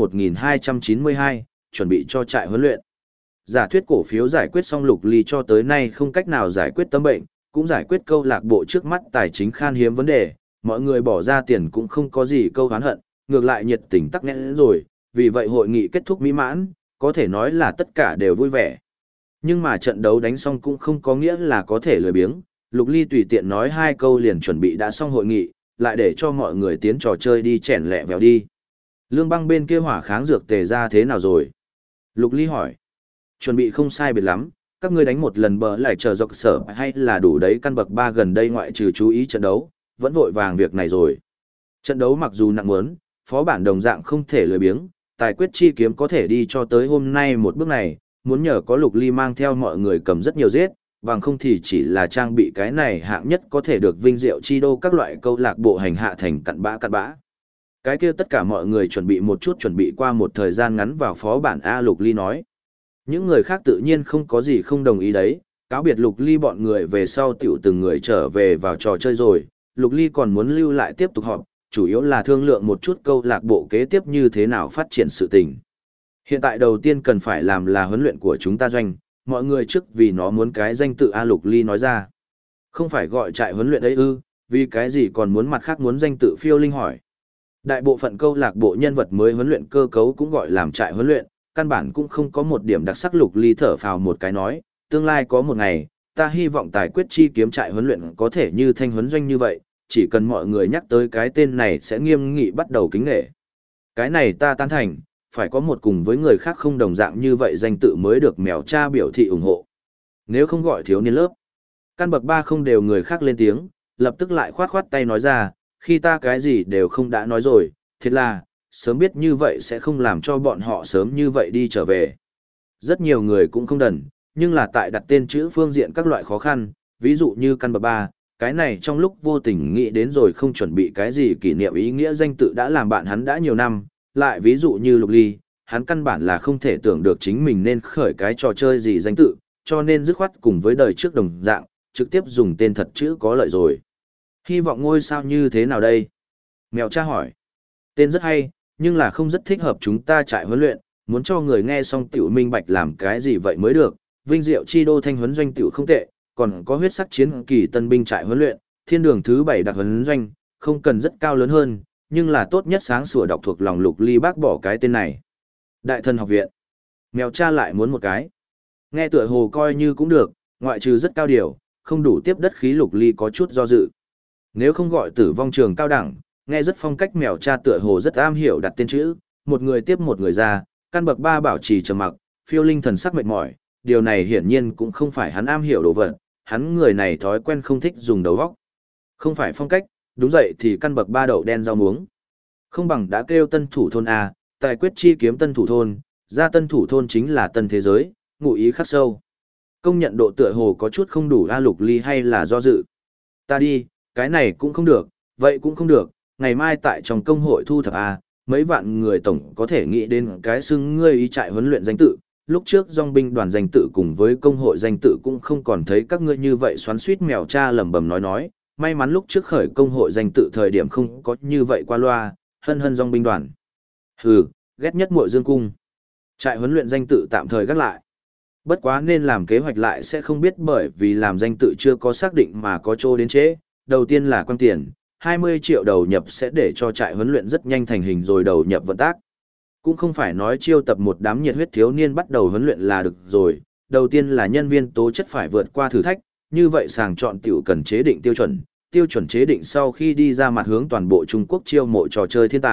1292, chuẩn bị cho trại huấn luyện. Giả thuyết cổ phiếu giải quyết xong Lục Ly cho tới nay không cách nào giải quyết tâm bệnh, cũng giải quyết câu lạc bộ trước mắt tài chính khan hiếm vấn đề, mọi người bỏ ra tiền cũng không có gì câu hán hận, ngược lại nhiệt tình tắc nghẽn rồi, vì vậy hội nghị kết thúc mỹ mãn, có thể nói là tất cả đều vui vẻ. Nhưng mà trận đấu đánh xong cũng không có nghĩa là có thể lười biếng, Lục Ly tùy tiện nói 2 câu liền chuẩn bị đã xong hội nghị, lại để cho mọi người tiến trò chơi đi chèn lẹ vèo đi. Lương Băng bên kia hỏa kháng dược tề ra thế nào rồi? Lục Ly hỏi. Chuẩn bị không sai biệt lắm, các ngươi đánh một lần bờ lại chờ dọc sở hay là đủ đấy căn bậc 3 gần đây ngoại trừ chú ý trận đấu, vẫn vội vàng việc này rồi. Trận đấu mặc dù nặng muốn, phó bản đồng dạng không thể lười biếng, tài quyết chi kiếm có thể đi cho tới hôm nay một bước này, muốn nhờ có Lục Ly mang theo mọi người cầm rất nhiều giết, bằng không thì chỉ là trang bị cái này hạng nhất có thể được Vinh Diệu Chi Đô các loại câu lạc bộ hành hạ thành cặn bã. Cái kia tất cả mọi người chuẩn bị một chút chuẩn bị qua một thời gian ngắn vào phó bản A Lục Ly nói. Những người khác tự nhiên không có gì không đồng ý đấy, cáo biệt Lục Ly bọn người về sau tiểu từng người trở về vào trò chơi rồi, Lục Ly còn muốn lưu lại tiếp tục họp, chủ yếu là thương lượng một chút câu lạc bộ kế tiếp như thế nào phát triển sự tình. Hiện tại đầu tiên cần phải làm là huấn luyện của chúng ta doanh, mọi người trước vì nó muốn cái danh tự A Lục Ly nói ra. Không phải gọi trại huấn luyện ấy ư, vì cái gì còn muốn mặt khác muốn danh tự Phiêu Linh hỏi. Đại bộ phận câu lạc bộ nhân vật mới huấn luyện cơ cấu cũng gọi làm trại huấn luyện, căn bản cũng không có một điểm đặc sắc. Lục Ly thở phào một cái nói, tương lai có một ngày, ta hy vọng tài quyết chi kiếm trại huấn luyện có thể như thanh huấn doanh như vậy, chỉ cần mọi người nhắc tới cái tên này sẽ nghiêm nghị bắt đầu kính nể. Cái này ta tán thành, phải có một cùng với người khác không đồng dạng như vậy danh tự mới được mèo cha biểu thị ủng hộ. Nếu không gọi thiếu niên lớp, căn bậc 3 không đều người khác lên tiếng, lập tức lại khoát khoát tay nói ra, khi ta cái gì đều không đã nói rồi, thiệt là, sớm biết như vậy sẽ không làm cho bọn họ sớm như vậy đi trở về. Rất nhiều người cũng không đần, nhưng là tại đặt tên chữ phương diện các loại khó khăn, ví dụ như căn bậc 3, cái này trong lúc vô tình nghĩ đến rồi không chuẩn bị cái gì kỷ niệm ý nghĩa danh tự đã làm bạn hắn đã nhiều năm, lại ví dụ như Lục Ly, hắn căn bản là không thể tưởng được chính mình nên khởi cái trò chơi gì danh tự, cho nên dứt khoát cùng với đời trước đồng dạng, trực tiếp dùng tên thật chữ có lợi rồi. Hy vọng ngôi sao như thế nào đây? Mèo cha hỏi. Tên rất hay, nhưng là không rất thích hợp chúng ta trại huấn luyện, muốn cho người nghe xong tiểu minh bạch làm cái gì vậy mới được. Vinh Diệu Chi Đô thanh huấn doanh tiểu không tệ, còn có huyết sắc chiến kỳ tân binh trại huấn luyện, thiên đường thứ 7 đặc huấn doanh, không cần rất cao lớn hơn, nhưng là tốt nhất sáng sủa đọc thuộc lòng. Lục Ly bác bỏ cái tên này. Đại thần học viện. Mèo cha lại muốn một cái. Nghe tựa hồ coi như cũng được, ngoại trừ rất cao điều, không đủ tiếp đất khí. Lục Ly có chút do dự. Nếu không gọi tử vong trường cao đẳng, nghe rất phong cách. Mèo cha tựa hồ rất am hiểu đặt tên chữ, một người tiếp một người ra, căn bậc 3 bảo trì trầm mặc, Phiêu Linh thần sắc mệt mỏi, điều này hiển nhiên cũng không phải hắn am hiểu đồ vật, hắn người này thói quen không thích dùng đầu óc. Không phải phong cách, đúng vậy thì căn bậc 3 đậu đen rau muống. Không bằng đã kêu tân thủ thôn A, tài quyết chi kiếm tân thủ thôn, ra tân thủ thôn chính là tân thế giới, ngụ ý khắc sâu. Công nhận độ tựa hồ có chút không đủ. A Lục Ly hay là do dự. Ta đi, cái này cũng không được, vậy cũng không được, ngày mai tại trong công hội thu thập A, mấy vạn người tổng có thể nghĩ đến cái xưng ngươi ý trại huấn luyện danh tự. Lúc trước dòng binh đoàn danh tự cùng với công hội danh tự cũng không còn thấy các ngươi như vậy xoắn suýt. Mèo cha lẩm bẩm nói, may mắn lúc trước khởi công hội danh tự thời điểm không có như vậy qua loa, hân hân dòng binh đoàn. Hừ, ghét nhất muội dương cung. Trại huấn luyện danh tự tạm thời gác lại. Bất quá nên làm kế hoạch lại sẽ không biết, bởi vì làm danh tự chưa có xác định mà có chỗ đến trễ. Đầu tiên là quăng tiền, 20 triệu đầu nhập sẽ để cho trại huấn luyện rất nhanh thành hình rồi đầu nhập vận tác. Cũng không phải nói chiêu tập một đám nhiệt huyết thiếu niên bắt đầu huấn luyện là được rồi, đầu tiên là nhân viên tố chất phải vượt qua thử thách, như vậy sàng chọn tiểu cần chế định tiêu chuẩn chế định sau khi đi ra mặt hướng toàn bộ Trung Quốc chiêu mộ trò chơi thiên tài,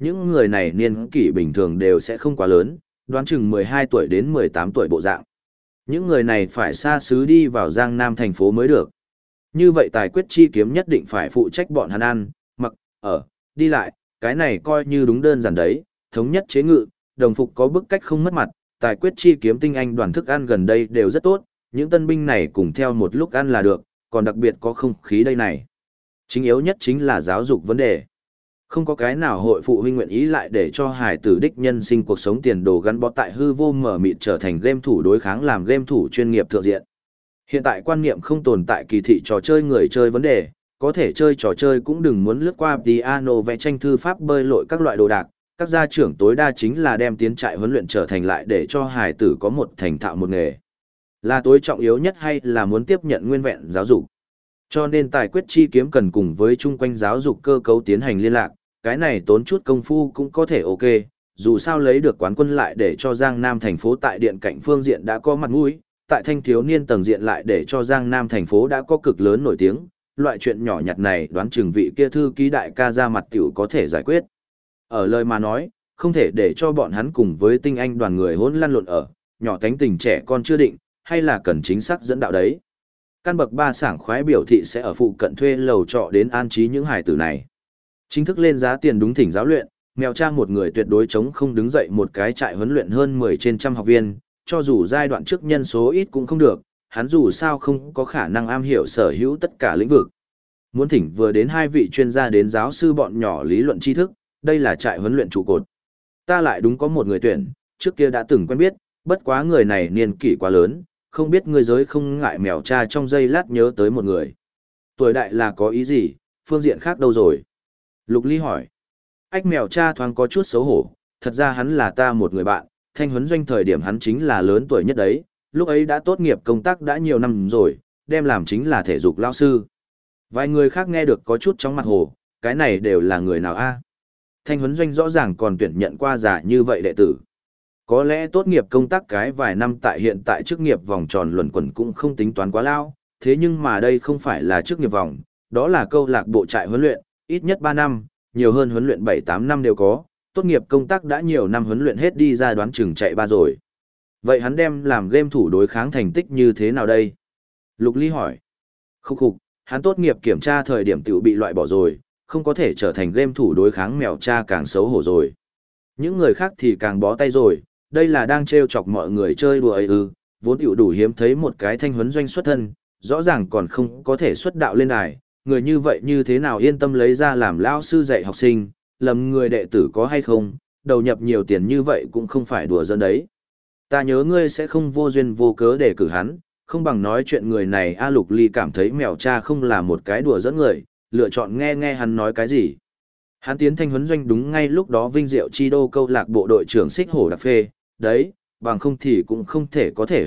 những người này niên kỷ bình thường đều sẽ không quá lớn, đoán chừng 12 tuổi đến 18 tuổi bộ dạng. Những người này phải xa xứ đi vào Giang Nam thành phố mới được. Như vậy tài quyết chi kiếm nhất định phải phụ trách bọn hắn ăn, mặc, ở, đi lại, cái này coi như đúng đơn giản đấy, thống nhất chế ngự, đồng phục có bức cách không mất mặt, tài quyết chi kiếm tinh anh đoàn thức ăn gần đây đều rất tốt, những tân binh này cùng theo một lúc ăn là được, còn đặc biệt có không khí đây này. Chính yếu nhất chính là giáo dục vấn đề. Không có cái nào hội phụ huynh nguyện ý lại để cho hải tử đích nhân sinh cuộc sống tiền đồ gắn bó tại hư vô mở mịt trở thành game thủ đối kháng làm game thủ chuyên nghiệp thượng diện. Hiện tại quan niệm không tồn tại kỳ thị trò chơi người chơi vấn đề, có thể chơi trò chơi cũng đừng muốn lướt qua piano vẽ tranh thư pháp bơi lội các loại đồ đạc, các gia trưởng tối đa chính là đem tiến trại huấn luyện trở thành lại để cho hải tử có một thành thạo một nghề. Là tối trọng yếu nhất hay là muốn tiếp nhận nguyên vẹn giáo dục. Cho nên tài quyết chi kiếm cần cùng với chung quanh giáo dục cơ cấu tiến hành liên lạc, cái này tốn chút công phu cũng có thể ok, dù sao lấy được quán quân lại để cho Giang Nam thành phố tại điện cạnh phương diện đã có mặt mũi, tại thanh thiếu niên tầng diện lại để cho Giang Nam thành phố đã có cực lớn nổi tiếng, loại chuyện nhỏ nhặt này đoán chừng vị kia thư ký đại ca ra mặt tiểu có thể giải quyết. Ở lời mà nói, không thể để cho bọn hắn cùng với tinh anh đoàn người hỗn lăn lộn ở, nhỏ tánh tình trẻ con chưa định, hay là cần chính xác dẫn đạo đấy. Căn bậc 3 sảng khoái biểu thị sẽ ở phụ cận thuê lầu trọ đến an trí những hải tử này. Chính thức lên giá tiền đúng thỉnh giáo luyện, mèo trang một người tuyệt đối chống không đứng dậy một cái trại huấn luyện hơn 10 trên trăm học viên, cho dù giai đoạn trước nhân số ít cũng không được, hắn dù sao không có khả năng am hiểu sở hữu tất cả lĩnh vực. Muốn thỉnh vừa đến 2 vị chuyên gia đến giáo sư bọn nhỏ lý luận tri thức, đây là trại huấn luyện trụ cột. Ta lại đúng có một người tuyển, trước kia đã từng quen biết, bất quá người này niên kỷ quá lớn, không biết người giới không ngại mèo cha trong giây lát nhớ tới một người. Tuổi đại là có ý gì, phương diện khác đâu rồi? Lục Ly hỏi. Ách mèo cha thoáng có chút xấu hổ, thật ra hắn là ta một người bạn, thanh huấn doanh thời điểm hắn chính là lớn tuổi nhất đấy, lúc ấy đã tốt nghiệp công tác đã nhiều năm rồi, đem làm chính là thể dục lao sư. Vài người khác nghe được có chút chóng mặt hồ, cái này đều là người nào a? Thanh huấn doanh rõ ràng còn tuyển nhận qua giả như vậy đệ tử. Có lẽ tốt nghiệp công tác cái vài năm tại hiện tại chức nghiệp vòng tròn luẩn quẩn cũng không tính toán quá lao, thế nhưng mà đây không phải là chức nghiệp vòng, đó là câu lạc bộ trại huấn luyện, ít nhất 3 năm, nhiều hơn huấn luyện 7-8 năm đều có, tốt nghiệp công tác đã nhiều năm huấn luyện hết đi ra đoán chừng chạy 3 rồi. Vậy hắn đem làm game thủ đối kháng thành tích như thế nào đây? Lục Ly hỏi. Khúc, hắn tốt nghiệp kiểm tra thời điểm tiểu bị loại bỏ rồi, không có thể trở thành game thủ đối kháng mèo cha càng xấu hổ rồi. Những người khác thì càng bó tay rồi, đây là đang trêu chọc mọi người chơi đùa ấy ư, vốn tiểu đủ hiếm thấy một cái thanh huấn doanh xuất thân, rõ ràng còn không có thể xuất đạo lên đài, người như vậy như thế nào yên tâm lấy ra làm lao sư dạy học sinh, lầm người đệ tử có hay không, đầu nhập nhiều tiền như vậy cũng không phải đùa giỡn đấy. Ta nhớ ngươi sẽ không vô duyên vô cớ để cử hắn, không bằng nói chuyện người này. A Lục Ly cảm thấy mèo cha không là một cái đùa giỡn người, lựa chọn nghe nghe hắn nói cái gì. Hắn tiến thanh huấn doanh đúng ngay lúc đó vinh diệu chi đô câu lạc bộ đội trưởng xích hổ đặc phê, đấy, bằng không thì cũng không thể có thể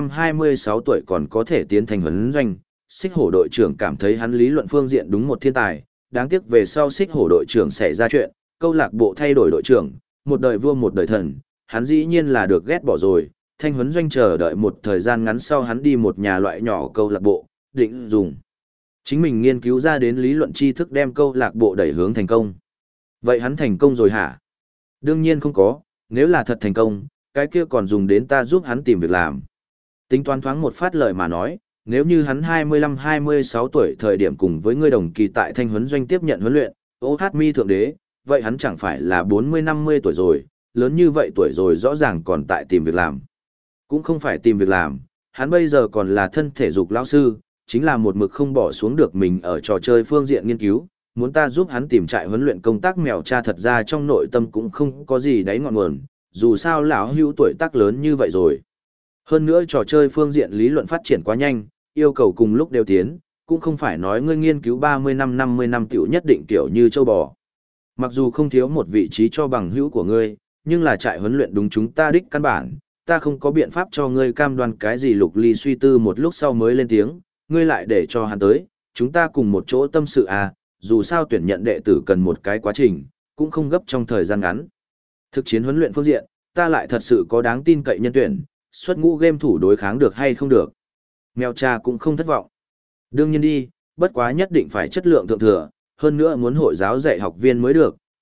25-26 tuổi còn có thể tiến thanh huấn doanh. Xích hổ đội trưởng cảm thấy hắn lý luận phương diện đúng một thiên tài, đáng tiếc về sau xích hổ đội trưởng xảy ra chuyện, câu lạc bộ thay đổi đội trưởng, một đời vua một đời thần, hắn dĩ nhiên là được ghét bỏ rồi. Thanh huấn doanh chờ đợi một thời gian ngắn sau hắn đi một nhà loại nhỏ câu lạc bộ, định dùng chính mình nghiên cứu ra đến lý luận tri thức đem câu lạc bộ đẩy hướng thành công. Vậy hắn thành công rồi hả? Đương nhiên không có, nếu là thật thành công, cái kia còn dùng đến ta giúp hắn tìm việc làm. Tính toán thoáng một phát lời mà nói, nếu như hắn 25-26 tuổi thời điểm cùng với ngươi đồng kỳ tại thanh huấn doanh tiếp nhận huấn luyện, OH mi thượng đế, vậy hắn chẳng phải là 40-50 tuổi rồi, lớn như vậy tuổi rồi rõ ràng còn tại tìm việc làm. Cũng không phải tìm việc làm, hắn bây giờ còn là thân thể dục lão sư, chính là một mực không bỏ xuống được mình ở trò chơi phương diện nghiên cứu, muốn ta giúp hắn tìm trại huấn luyện công tác mèo cha thật ra trong nội tâm cũng không có gì đáy ngọn nguồn, dù sao lão hữu tuổi tác lớn như vậy rồi. Hơn nữa trò chơi phương diện lý luận phát triển quá nhanh, yêu cầu cùng lúc đều tiến, cũng không phải nói ngươi nghiên cứu 30 năm 50 năm tiểu nhất định kiểu như châu bò. Mặc dù không thiếu một vị trí cho bằng hữu của ngươi, nhưng là trại huấn luyện đúng chúng ta đích căn bản, ta không có biện pháp cho ngươi cam đoan cái gì. Lục Ly suy tư một lúc sau mới lên tiếng, ngươi lại để cho hắn tới, chúng ta cùng một chỗ tâm sự à, dù sao tuyển nhận đệ tử cần một cái quá trình, cũng không gấp trong thời gian ngắn. Thực chiến huấn luyện phương diện, ta lại thật sự có đáng tin cậy nhân tuyển, xuất ngũ game thủ đối kháng được hay không được. Mèo cha cũng không thất vọng. Đương nhiên đi, bất quá nhất định phải chất lượng thượng thừa, hơn nữa muốn hội giáo dạy học viên mới được. Ách,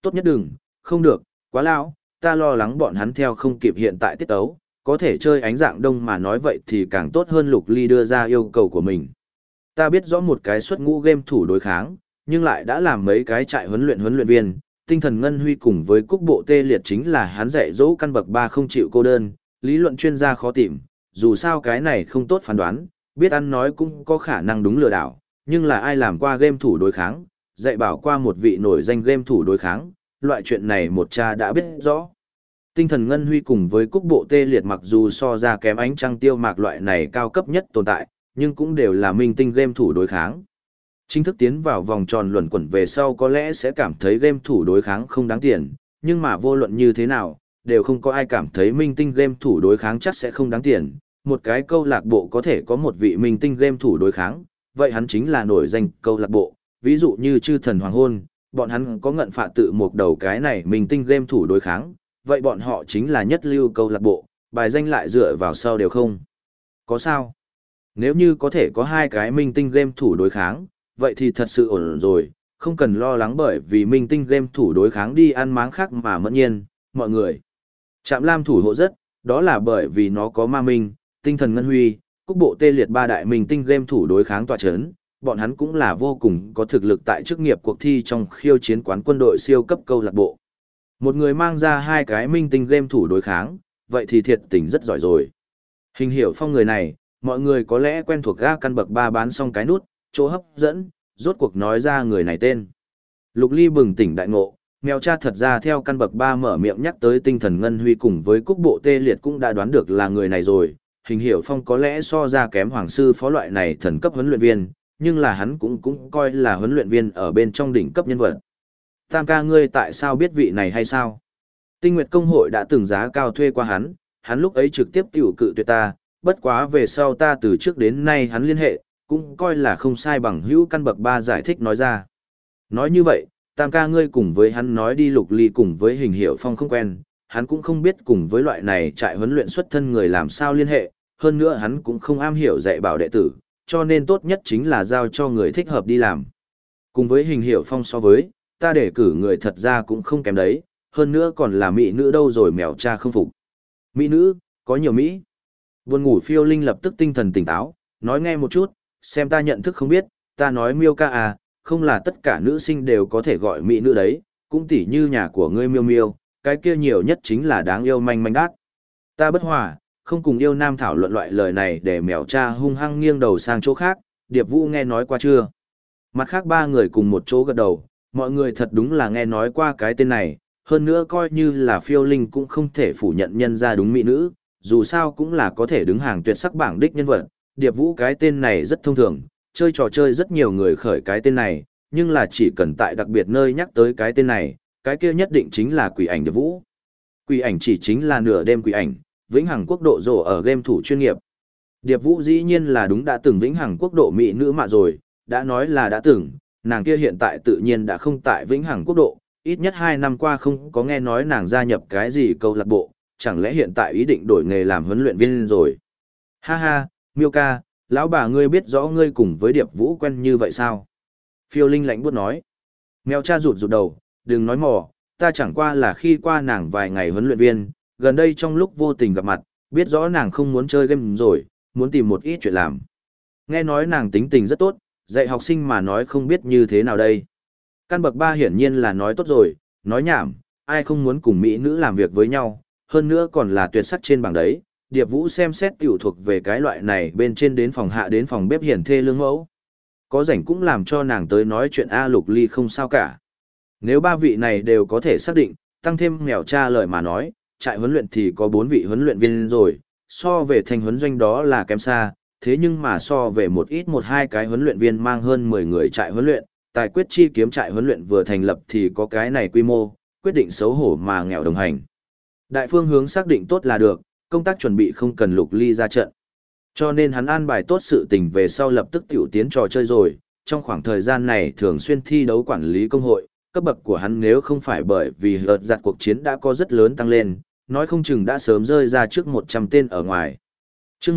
Tốt nhất đừng, không được, quá lão, ta lo lắng bọn hắn theo không kịp hiện tại tiết tấu, có thể chơi ánh dạng đông mà nói vậy thì càng tốt hơn. Lục Ly đưa ra yêu cầu của mình. Ta biết rõ một cái xuất ngũ game thủ đối kháng, nhưng lại đã làm mấy cái trại huấn luyện viên, tinh thần ngân huy cùng với cúc bộ tê liệt chính là hắn dạy dỗ căn bậc 3 không chịu cô đơn, lý luận chuyên gia khó tìm, dù sao cái này không tốt phán đoán, biết ăn nói cũng có khả năng đúng lừa đảo, nhưng là ai làm qua game thủ đối kháng, dạy bảo qua một vị nổi danh game thủ đối kháng, loại chuyện này một cha đã biết rõ. Tinh thần ngân huy cùng với cúc bộ tê liệt mặc dù so ra kém ánh trăng tiêu mạc loại này cao cấp nhất tồn tại, nhưng cũng đều là minh tinh game thủ đối kháng. Chính thức tiến vào vòng tròn luẩn quẩn về sau có lẽ sẽ cảm thấy game thủ đối kháng không đáng tiền, nhưng mà vô luận như thế nào, đều không có ai cảm thấy minh tinh game thủ đối kháng chắc sẽ không đáng tiền. Một cái câu lạc bộ có thể có một vị minh tinh game thủ đối kháng, vậy hắn chính là nổi danh câu lạc bộ, ví dụ như Chư Thần Hoàng Hôn, bọn hắn có ngận phạ tự một đầu cái này minh tinh game thủ đối kháng, vậy bọn họ chính là nhất lưu câu lạc bộ, bài danh lại dựa vào sau đều không. Có sao? Nếu như có thể có hai cái minh tinh game thủ đối kháng, vậy thì thật sự ổn rồi, không cần lo lắng bởi vì minh tinh game thủ đối kháng đi ăn máng khác mà mẫn nhiên, mọi người. Trạm Lam thủ hộ rất, đó là bởi vì nó có ma minh, tinh thần ngân huy, cúc bộ tê liệt ba đại minh tinh game thủ đối kháng tọa chấn, bọn hắn cũng là vô cùng có thực lực tại chức nghiệp cuộc thi trong khiêu chiến quán quân đội siêu cấp câu lạc bộ. Một người mang ra hai cái minh tinh game thủ đối kháng, vậy thì thiệt tình rất giỏi rồi. Hình Hiểu Phong người này, mọi người có lẽ quen thuộc ga căn bậc 3 bán xong cái nút, chỗ hấp dẫn, rốt cuộc nói ra người này tên. Lục Ly bừng tỉnh đại ngộ, mèo cha thật ra theo căn bậc 3 mở miệng nhắc tới tinh thần ngân huy cùng với cúc bộ tê liệt cũng đã đoán được là người này rồi. Hình Hiểu Phong có lẽ so ra kém hoàng sư phó loại này thần cấp huấn luyện viên, nhưng là hắn cũng coi là huấn luyện viên ở bên trong đỉnh cấp nhân vật. Tam ca ngươi tại sao biết vị này hay sao? Tinh Nguyệt Công hội đã từng giá cao thuê qua hắn lúc ấy trực tiếp tiểu cự tuyệt ta, bất quá về sau ta từ trước đến nay hắn liên hệ, cũng coi là không sai bằng hữu căn bậc 3 giải thích nói ra. Nói như vậy, Tam ca ngươi cùng với hắn nói đi. Lục Ly cùng với Hình Hiểu Phong không quen, hắn cũng không biết cùng với loại này trại huấn luyện xuất thân người làm sao liên hệ, hơn nữa hắn cũng không am hiểu dạy bảo đệ tử, cho nên tốt nhất chính là giao cho người thích hợp đi làm. Cùng với Hình Hiểu Phong so với, ta để cử người thật ra cũng không kém đấy, hơn nữa còn là mỹ nữ đâu rồi mèo cha không phục. Mỹ nữ, có nhiều Mỹ. Buồn ngủ Phiêu Linh lập tức tinh thần tỉnh táo, nói nghe một chút, xem ta nhận thức không biết, ta nói Miêu ca à, không là tất cả nữ sinh đều có thể gọi mỹ nữ đấy, cũng tỉ như nhà của ngươi Miêu Miêu, cái kia nhiều nhất chính là đáng yêu manh manh đát. Ta bất hòa, không cùng yêu nam thảo luận loại lời này để mèo cha hung hăng nghiêng đầu sang chỗ khác. Điệp Vũ nghe nói qua chưa? Mặt khác ba người cùng một chỗ gật đầu, mọi người thật đúng là nghe nói qua cái tên này, hơn nữa coi như là Phiêu Linh cũng không thể phủ nhận nhân ra đúng mỹ nữ, dù sao cũng là có thể đứng hàng tuyệt sắc bảng đích nhân vật. Điệp Vũ cái tên này rất thông thường, chơi trò chơi rất nhiều người khởi cái tên này, nhưng là chỉ cần tại đặc biệt nơi nhắc tới cái tên này, cái kia nhất định chính là Quỷ Ảnh Điệp Vũ. Quỷ Ảnh chỉ chính là nửa đêm quỷ ảnh, vĩnh hằng quốc độ rổ ở game thủ chuyên nghiệp. Điệp Vũ dĩ nhiên là đúng đã từng vĩnh hằng quốc độ mỹ nữ mà rồi, đã nói là đã từng, nàng kia hiện tại tự nhiên đã không tại vĩnh hằng quốc độ, ít nhất 2 năm qua không có nghe nói nàng gia nhập cái gì câu lạc bộ, chẳng lẽ hiện tại ý định đổi nghề làm huấn luyện viên rồi. Ha ha, Miêu ca, lão bà ngươi biết rõ ngươi cùng với Điệp Vũ quen như vậy sao? Phiêu Linh lạnh buốt nói. Mèo cha rụt rụt đầu, đừng nói mò, ta chẳng qua là khi qua nàng vài ngày huấn luyện viên, gần đây trong lúc vô tình gặp mặt, biết rõ nàng không muốn chơi game rồi, muốn tìm một ít chuyện làm. Nghe nói nàng tính tình rất tốt, dạy học sinh mà nói không biết như thế nào đây. Căn bậc 3 hiển nhiên là nói tốt rồi, nói nhảm, ai không muốn cùng mỹ nữ làm việc với nhau, hơn nữa còn là tuyệt sắc trên bảng đấy. Điệp Vũ xem xét tiểu thuộc về cái loại này bên trên đến phòng hạ đến phòng bếp hiển thê lương mẫu. Có rảnh cũng làm cho nàng tới nói chuyện A. Lục Ly không sao cả. Nếu 3 vị này đều có thể xác định, tăng thêm mèo cha lời mà nói, trại huấn luyện thì có 4 vị huấn luyện viên rồi, so về thành huấn doanh đó là kém xa, thế nhưng mà so về một ít một hai cái huấn luyện viên mang hơn 10 người trại huấn luyện, tài quyết chi kiếm trại huấn luyện vừa thành lập thì có cái này quy mô, quyết định xấu hổ mà nghèo đồng hành. Đại phương hướng xác định tốt là được, công tác chuẩn bị không cần Lục Ly ra trận. Cho nên hắn an bài tốt sự tình về sau lập tức tiểu tiến trò chơi rồi, trong khoảng thời gian này thường xuyên thi đấu quản lý công hội, cấp bậc của hắn nếu không phải bởi vì hợt giặt cuộc chiến đã có rất lớn tăng lên, nói không chừng đã sớm rơi ra trước 100 tên ở ngoài. Chương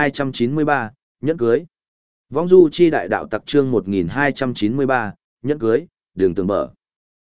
1293, nhẫn cưới. Vong du chi đại đạo tặc chương 1293, nhẫn cưới, đường tường bờ.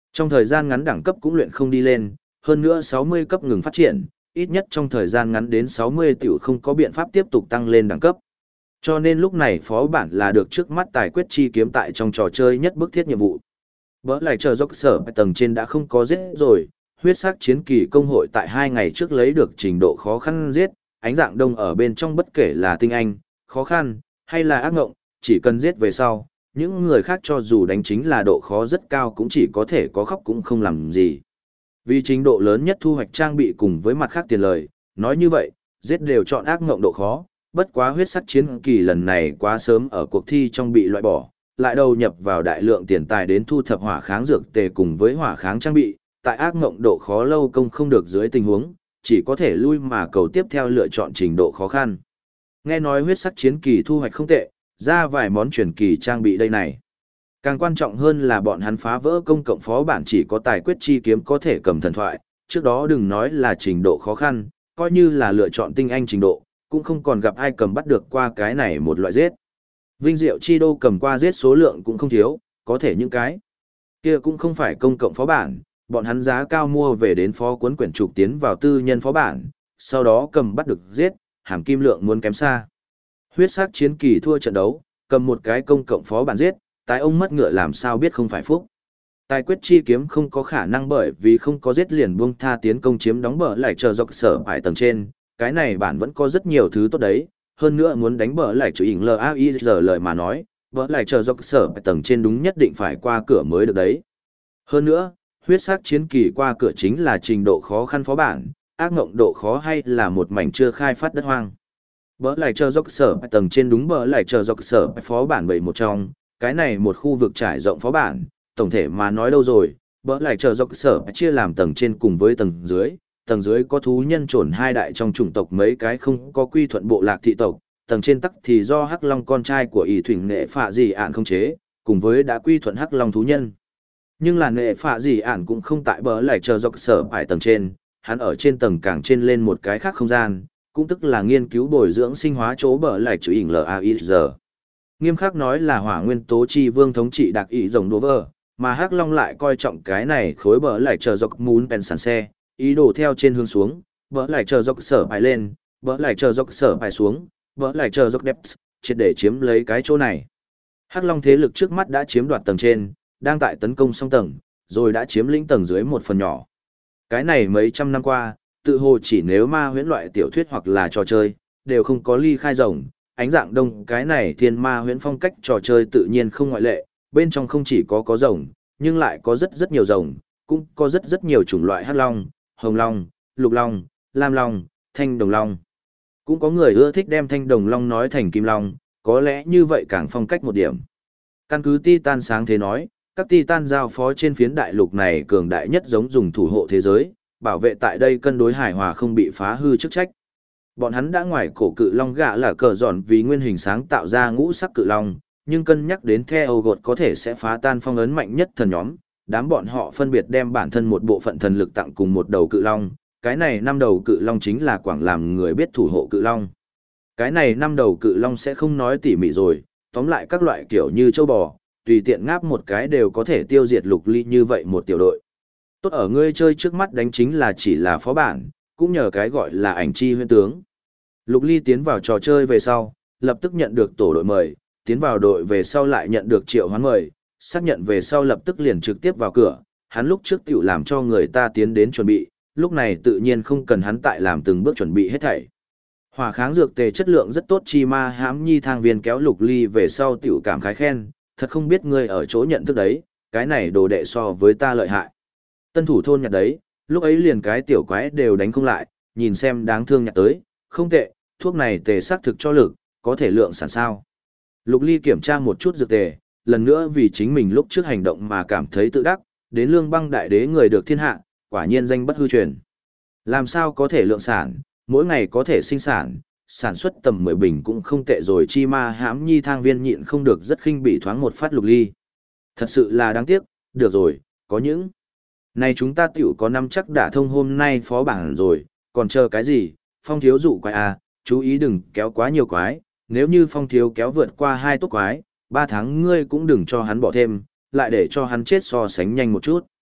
Trong thời gian ngắn đẳng cấp cũng luyện không đi lên, hơn nữa 60 cấp ngừng phát triển, ít nhất trong thời gian ngắn đến 60 tiểu không có biện pháp tiếp tục tăng lên đẳng cấp. Cho nên lúc này phó bản là được trước mắt tài quyết chi kiếm tại trong trò chơi nhất bức thiết nhiệm vụ. Bỡ lại chờ dốc sở tầng trên đã không có giết rồi, huyết sắc chiến kỳ công hội tại 2 ngày trước lấy được trình độ khó khăn giết, ánh dạng đông ở bên trong bất kể là tinh anh, khó khăn, hay là ác ngộng, chỉ cần giết về sau, những người khác cho dù đánh chính là độ khó rất cao cũng chỉ có thể có khóc cũng không làm gì. Vì trình độ lớn nhất thu hoạch trang bị cùng với mặt khác tiền lời, nói như vậy, giết đều chọn ác ngộng độ khó, bất quá huyết sắc chiến kỳ lần này quá sớm ở cuộc thi trong bị loại bỏ, lại đầu nhập vào đại lượng tiền tài đến thu thập hỏa kháng dược tề cùng với hỏa kháng trang bị, tại ác ngộng độ khó lâu công không được dưới tình huống, chỉ có thể lui mà cầu tiếp theo lựa chọn trình độ khó khăn. Nghe nói huyết sắc chiến kỳ thu hoạch không tệ, ra vài món truyền kỳ trang bị đây này. Càng quan trọng hơn là bọn hắn phá vỡ công cộng phó bản chỉ có tài quyết chi kiếm có thể cầm thần thoại, trước đó đừng nói là trình độ khó khăn, coi như là lựa chọn tinh anh trình độ, cũng không còn gặp ai cầm bắt được qua cái này một loại giết. Vinh Diệu Chi Đô cầm qua giết số lượng cũng không thiếu, có thể những cái kia cũng không phải công cộng phó bản, bọn hắn giá cao mua về đến phó cuốn quyển trục tiến vào tư nhân phó bản, sau đó cầm bắt được giết, hàm kim lượng muốn kém xa. Huyết sắc chiến kỳ thua trận đấu, cầm một cái công cộng phó bản giết, tái ông mất ngựa làm sao biết không phải phúc. Tài quyết chi kiếm không có khả năng bởi vì không có giết liền buông tha tiến công chiếm đóng bờ lại chờ dọc sở tại tầng trên, cái này bản vẫn có rất nhiều thứ tốt đấy, hơn nữa muốn đánh bờ lại chữ ỉng LAIR lời mà nói, bờ lại chờ dọc sở tại tầng trên đúng nhất định phải qua cửa mới được đấy. Hơn nữa, huyết sắc chiến kỳ qua cửa chính là trình độ khó khăn phó bản, ác ngộng độ khó hay là một mảnh chưa khai phát đất hoang. Bờ lại chờ dọc sở tại tầng trên đúng bờ lại chờ dọc sở phó bản 71 trong, cái này một khu vực trải rộng phó bản, tổng thể mà nói đâu rồi, bỡ lại chờ dọc sở chia làm tầng trên cùng với tầng dưới có thú nhân trồn hai đại trong chủng tộc mấy cái không có quy thuận bộ lạc thị tộc, tầng trên tắc thì do Hắc Long con trai của ỷ thủy nệ phạ dị ạn không chế, cùng với đã quy thuận Hắc Long thú nhân. Nhưng là nệ phạ dị ạn cũng không tại bỡ lại chờ dọc sở phải tầng trên, hắn ở trên tầng càng trên lên một cái khác không gian, cũng tức là nghiên cứu bồi dưỡng sinh hóa chỗ bỡ lại chữ ỉng LAIR. Nghiêm khắc nói là hỏa nguyên tố chi vương thống trị đặc ý rồng đô vơ, mà Hắc Long lại coi trọng cái này khối bờ lại chờ dọc muốn bèn sàn xe, ý đồ theo trên hướng xuống, bờ lại chờ dọc sở bài lên, bờ lại chờ dọc sở bài xuống, bờ lại chờ dọc depth, triệt để chiếm lấy cái chỗ này. Hắc Long thế lực trước mắt đã chiếm đoạt tầng trên, đang tại tấn công song tầng, rồi đã chiếm lĩnh tầng dưới một phần nhỏ. Cái này mấy trăm năm qua, tự hồ chỉ nếu ma huyễn loại tiểu thuyết hoặc là trò chơi, đều không có ly khai rồng. Ánh dạng đông cái này thiên ma huyễn phong cách trò chơi tự nhiên không ngoại lệ, bên trong không chỉ có rồng, nhưng lại có rất nhiều rồng, cũng có rất nhiều chủng loại hắc long, hồng long, lục long, lam long, thanh đồng long. Cũng có người ưa thích đem thanh đồng long nói thành kim long, có lẽ như vậy càng phong cách một điểm. Căn cứ Titan sáng thế nói, các Titan giao phó trên phiến đại lục này cường đại nhất giống dùng thủ hộ thế giới, bảo vệ tại đây cân đối hài hòa không bị phá hư chức trách. Bọn hắn đã ngoài cổ cự long gạ là cờ giòn vì nguyên hình sáng tạo ra ngũ sắc cự long, nhưng cân nhắc đến theo gột có thể sẽ phá tan phong ấn mạnh nhất thần nhóm, đám bọn họ phân biệt đem bản thân một bộ phận thần lực tặng cùng một đầu cự long, cái này 5 đầu cự long chính là quảng làm người biết thủ hộ cự long. Cái này 5 đầu cự long sẽ không nói tỉ mỉ rồi, tóm lại các loại kiểu như châu bò, tùy tiện ngáp một cái đều có thể tiêu diệt lục ly như vậy một tiểu đội. Tốt ở ngươi chơi trước mắt đánh chính là chỉ là phó bản, cũng nhờ cái gọi là ảnh chi huyễn tướng. Lục Ly tiến vào trò chơi về sau, lập tức nhận được tổ đội mời, tiến vào đội về sau lại nhận được triệu hoán mời, xác nhận về sau lập tức liền trực tiếp vào cửa, hắn lúc trước tiểu làm cho người ta tiến đến chuẩn bị, lúc này tự nhiên không cần hắn tại làm từng bước chuẩn bị hết thảy. Hỏa kháng dược tề chất lượng rất tốt chi ma hãm nhi thang viên kéo Lục Ly về sau tiểu cảm khái khen, thật không biết ngươi ở chỗ nhận thức đấy, cái này đồ đệ so với ta lợi hại. Tân thủ thôn nhặt đấy, lúc ấy liền cái tiểu quái đều đánh không lại, nhìn xem đáng thương nhặt tới, không tệ, thuốc này tề xác thực cho lực, có thể lượng sản sao. Lục Ly kiểm tra một chút dược tề, lần nữa vì chính mình lúc trước hành động mà cảm thấy tự đắc, đến Lương Băng đại đế người được thiên hạ, quả nhiên danh bất hư truyền. Làm sao có thể lượng sản, mỗi ngày có thể sinh sản xuất tầm 10 bình cũng không tệ rồi chi ma hãm nhi thang viên nhịn không được rất khinh bị thoáng một phát Lục Ly. Thật sự là đáng tiếc, được rồi, có những. Này chúng ta tiểu có năm chắc đã thông hôm nay phó bảng rồi, còn chờ cái gì, Phong thiếu dụ quái à, chú ý đừng kéo quá nhiều quái, nếu như Phong thiếu kéo vượt qua 2 tốt quái, 3 tháng ngươi cũng đừng cho hắn bỏ thêm, lại để cho hắn chết so sánh nhanh một chút.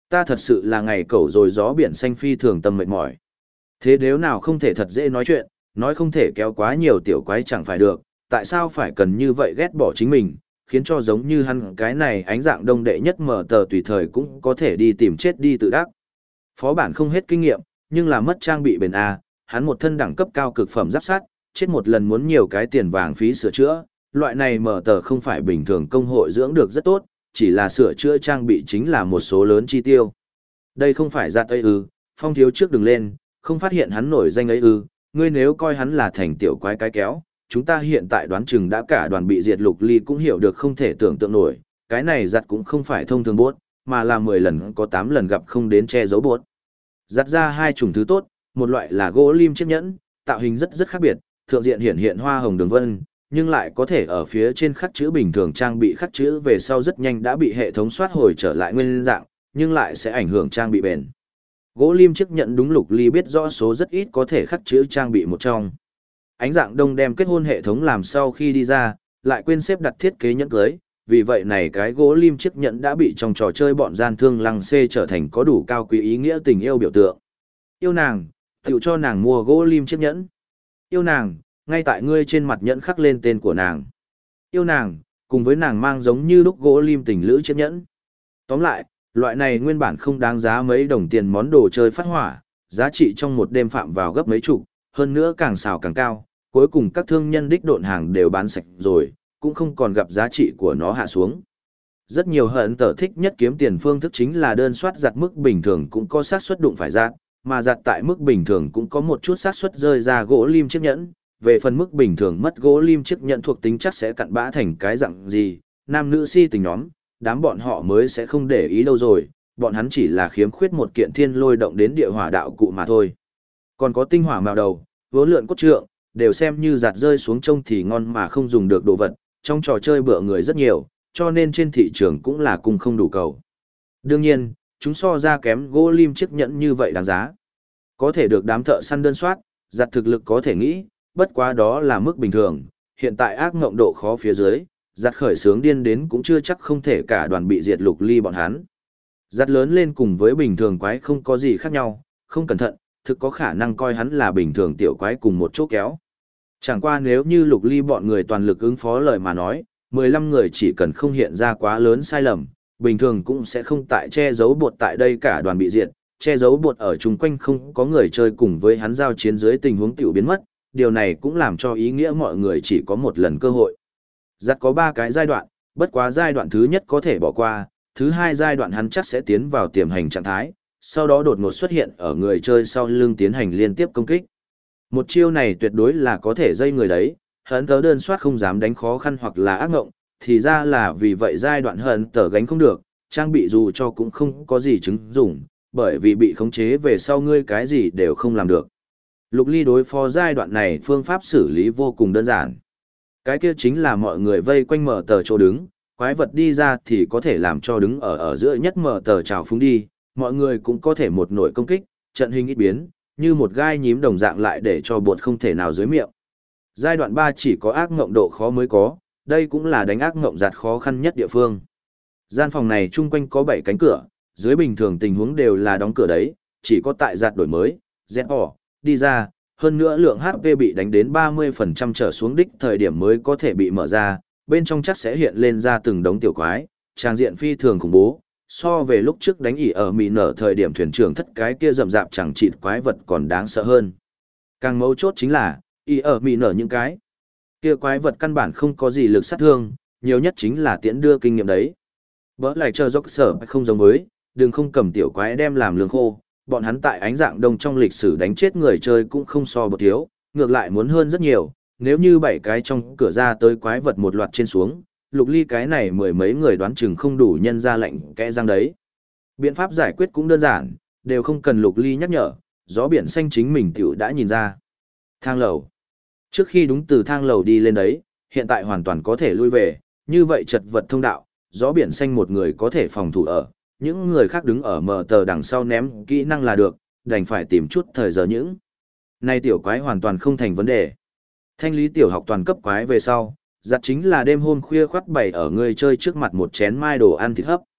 Ta thật sự là ngày cẩu rồi gió biển xanh phi thường tâm mệt mỏi. Thế nếu nào không thể thật dễ nói chuyện, nói không thể kéo quá nhiều tiểu quái chẳng phải được, tại sao phải cần như vậy ghét bỏ chính mình, khiến cho giống như hắn cái này ánh dạng đông đệ nhất mở tờ tùy thời cũng có thể đi tìm chết đi tự đắc. Phó bản không hết kinh nghiệm, nhưng là mất trang bị bền A, hắn một thân đẳng cấp cao cực phẩm giáp sát, chết một lần muốn nhiều cái tiền vàng phí sửa chữa, loại này mở tờ không phải bình thường công hội dưỡng được rất tốt, chỉ là sửa chữa trang bị chính là một số lớn chi tiêu. Đây không phải giặt ấy ư, Phong thiếu trước đừng lên, không phát hiện hắn nổi danh ấy ư, ngươi nếu coi hắn là thành tiểu quái cái kéo, chúng ta hiện tại đoán chừng đã cả đoàn bị diệt. Lục Ly cũng hiểu được không thể tưởng tượng nổi, cái này giặt cũng không phải thông thường bốt, mà là 10 lần có 8 lần gặp không đến che giấu bốt. Giặt ra hai chủng thứ tốt, một loại là gỗ lim chiếc nhẫn, tạo hình rất rất khác biệt, thượng diện hiện hiện hoa hồng đường vân, nhưng lại có thể ở phía trên khắc chữ bình thường trang bị khắc chữ về sau rất nhanh đã bị hệ thống soát hồi trở lại nguyên dạng, nhưng lại sẽ ảnh hưởng trang bị bền. Gỗ lim chiếc nhẫn đúng Lục Ly biết rõ số rất ít có thể khắc chữ trang bị một trong. Ánh dạng đông đem kết hôn hệ thống làm sau khi đi ra, lại quên xếp đặt thiết kế nhẫn cưới, vì vậy này cái gỗ lim chiếc nhẫn đã bị trong trò chơi bọn gian thương lăng xê trở thành có đủ cao quý ý nghĩa tình yêu biểu tượng. Yêu nàng, tựu cho nàng mua gỗ lim chiếc nhẫn. Yêu nàng, ngay tại ngươi trên mặt nhẫn khắc lên tên của nàng. Yêu nàng, cùng với nàng mang giống như lúc gỗ lim tình lữ chiếc nhẫn. Tóm lại, loại này nguyên bản không đáng giá mấy đồng tiền món đồ chơi phát hỏa, giá trị trong một đêm phạm vào gấp mấy chục, hơn nữa càng xào càng cao, cuối cùng các thương nhân đích độn hàng đều bán sạch rồi, cũng không còn gặp giá trị của nó hạ xuống. Rất nhiều hận tờ thích nhất kiếm tiền phương thức chính là đơn soát giặt mức bình thường cũng có xác suất đụng phải giặt, mà giặt tại mức bình thường cũng có một chút xác suất rơi ra gỗ lim chiếc nhẫn. Về phần mức bình thường mất gỗ lim chiếc nhẫn thuộc tính chắc sẽ cặn bã thành cái dạng gì, nam nữ si tình nhóm, đám bọn họ mới sẽ không để ý đâu rồi, bọn hắn chỉ là khiếm khuyết một kiện thiên lôi động đến địa hỏa đạo cụ mà thôi. Còn có tinh hỏa màu đầu, vốn lượn cốt trượng, đều xem như giặt rơi xuống trông thì ngon mà không dùng được đồ vật, trong trò chơi bựa người rất nhiều, cho nên trên thị trường cũng là cung không đủ cầu. Đương nhiên, chúng so ra kém gỗ lim chiếc nhẫn như vậy đáng giá. Có thể được đám thợ săn đơn soát, giặt thực lực có thể nghĩ, bất quá đó là mức bình thường, hiện tại ác ngộng độ khó phía dưới, giặt khởi sướng điên đến cũng chưa chắc không thể cả đoàn bị diệt. Lục Ly bọn hắn. Giặt lớn lên cùng với bình thường quái không có gì khác nhau, không cẩn thận, thực có khả năng coi hắn là bình thường tiểu quái cùng một chỗ kéo. Chẳng qua nếu như Lục Ly bọn người toàn lực ứng phó lời mà nói, 15 người chỉ cần không hiện ra quá lớn sai lầm, bình thường cũng sẽ không tại che giấu bột tại đây cả đoàn bị diệt, che giấu bột ở chung quanh không có người chơi cùng với hắn giao chiến dưới tình huống tiểu biến mất, điều này cũng làm cho ý nghĩa mọi người chỉ có một lần cơ hội. Giặt có 3 cái giai đoạn, bất quá giai đoạn thứ nhất có thể bỏ qua, thứ hai giai đoạn hắn chắc sẽ tiến vào tiềm hành trạng thái, sau đó đột ngột xuất hiện ở người chơi sau lưng tiến hành liên tiếp công kích. Một chiêu này tuyệt đối là có thể dây người đấy, hấn tớ đơn soát không dám đánh khó khăn hoặc là ác ngộng, thì ra là vì vậy giai đoạn hấn tớ gánh không được, trang bị dù cho cũng không có gì chứng dụng, bởi vì bị khống chế về sau ngươi cái gì đều không làm được. Lục Ly đối phó giai đoạn này phương pháp xử lý vô cùng đơn giản. Cái kia chính là mọi người vây quanh mở tờ chỗ đứng, quái vật đi ra thì có thể làm cho đứng ở giữa nhất mở tờ trào phúng đi, mọi người cũng có thể một nổi công kích, trận hình ít biến, như một gai nhím đồng dạng lại để cho bột không thể nào dưới miệng. Giai đoạn 3 chỉ có ác ngộng độ khó mới có, đây cũng là đánh ác ngộng giặt khó khăn nhất địa phương. Gian phòng này chung quanh có 7 cánh cửa, dưới bình thường tình huống đều là đóng cửa đấy, chỉ có tại giặt đổi mới, dẹp bỏ, đi ra, hơn nữa lượng HP bị đánh đến 30% trở xuống đích thời điểm mới có thể bị mở ra, bên trong chắc sẽ hiện lên ra từng đống tiểu quái, trang diện phi thường khủng bố, so về lúc trước đánh ỉ ở mì nở thời điểm thuyền trưởng thất cái kia rậm rạp chẳng chịt quái vật còn đáng sợ hơn. Càng mấu chốt chính là, ỉ ở mì nở những cái kia quái vật căn bản không có gì lực sát thương, nhiều nhất chính là tiễn đưa kinh nghiệm đấy. Bỡ lại chờ dốc sở không giống với, đừng không cầm tiểu quái đem làm lương khô, bọn hắn tại ánh dạng đông trong lịch sử đánh chết người chơi cũng không so bột thiếu, ngược lại muốn hơn rất nhiều, nếu như 7 cái trong cửa ra tới quái vật một loạt trên xuống, Lục Ly cái này mười mấy người đoán chừng không đủ nhân ra lệnh kẽ răng đấy. Biện pháp giải quyết cũng đơn giản, đều không cần Lục Ly nhắc nhở, gió biển xanh chính mình tiểu đã nhìn ra. Thang lầu. Trước khi đúng từ thang lầu đi lên đấy, hiện tại hoàn toàn có thể lui về, như vậy chật vật thông đạo, gió biển xanh một người có thể phòng thủ ở, những người khác đứng ở mở tờ đằng sau ném kỹ năng là được, đành phải tìm chút thời giờ những. Nay tiểu quái hoàn toàn không thành vấn đề. Thanh lý tiểu học toàn cấp quái về sau, giặt chính là đêm hôm khuya khoắt bày ở người chơi trước mặt một chén mai đồ ăn thịt hấp.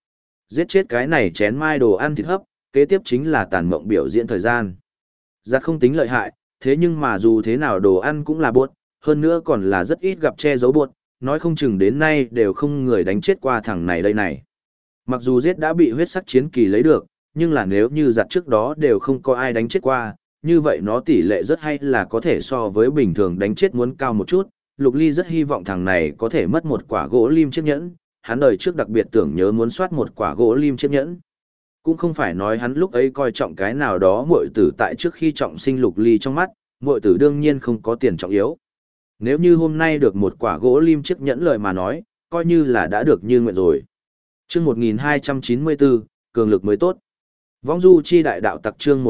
Giết chết cái này chén mai đồ ăn thịt hấp, kế tiếp chính là tàn mộng biểu diễn thời gian. Giặt không tính lợi hại, thế nhưng mà dù thế nào đồ ăn cũng là buốt, hơn nữa còn là rất ít gặp che giấu buốt, nói không chừng đến nay đều không người đánh chết qua thằng này đây này. Mặc dù giết đã bị huyết sắc chiến kỳ lấy được, nhưng là nếu như giặt trước đó đều không có ai đánh chết qua, như vậy nó tỷ lệ rất hay là có thể so với bình thường đánh chết muốn cao một chút. Lục Ly rất hy vọng thằng này có thể mất một quả gỗ lim chiếc nhẫn, hắn đời trước đặc biệt tưởng nhớ muốn soát một quả gỗ lim chiếc nhẫn. Cũng không phải nói hắn lúc ấy coi trọng cái nào đó muội tử tại trước khi trọng sinh Lục Ly trong mắt, muội tử đương nhiên không có tiền trọng yếu. Nếu như hôm nay được một quả gỗ lim chiếc nhẫn lời mà nói, coi như là đã được như nguyện rồi. Chương 1294, cường lực mới tốt. Vong du chi đại đạo tặc chương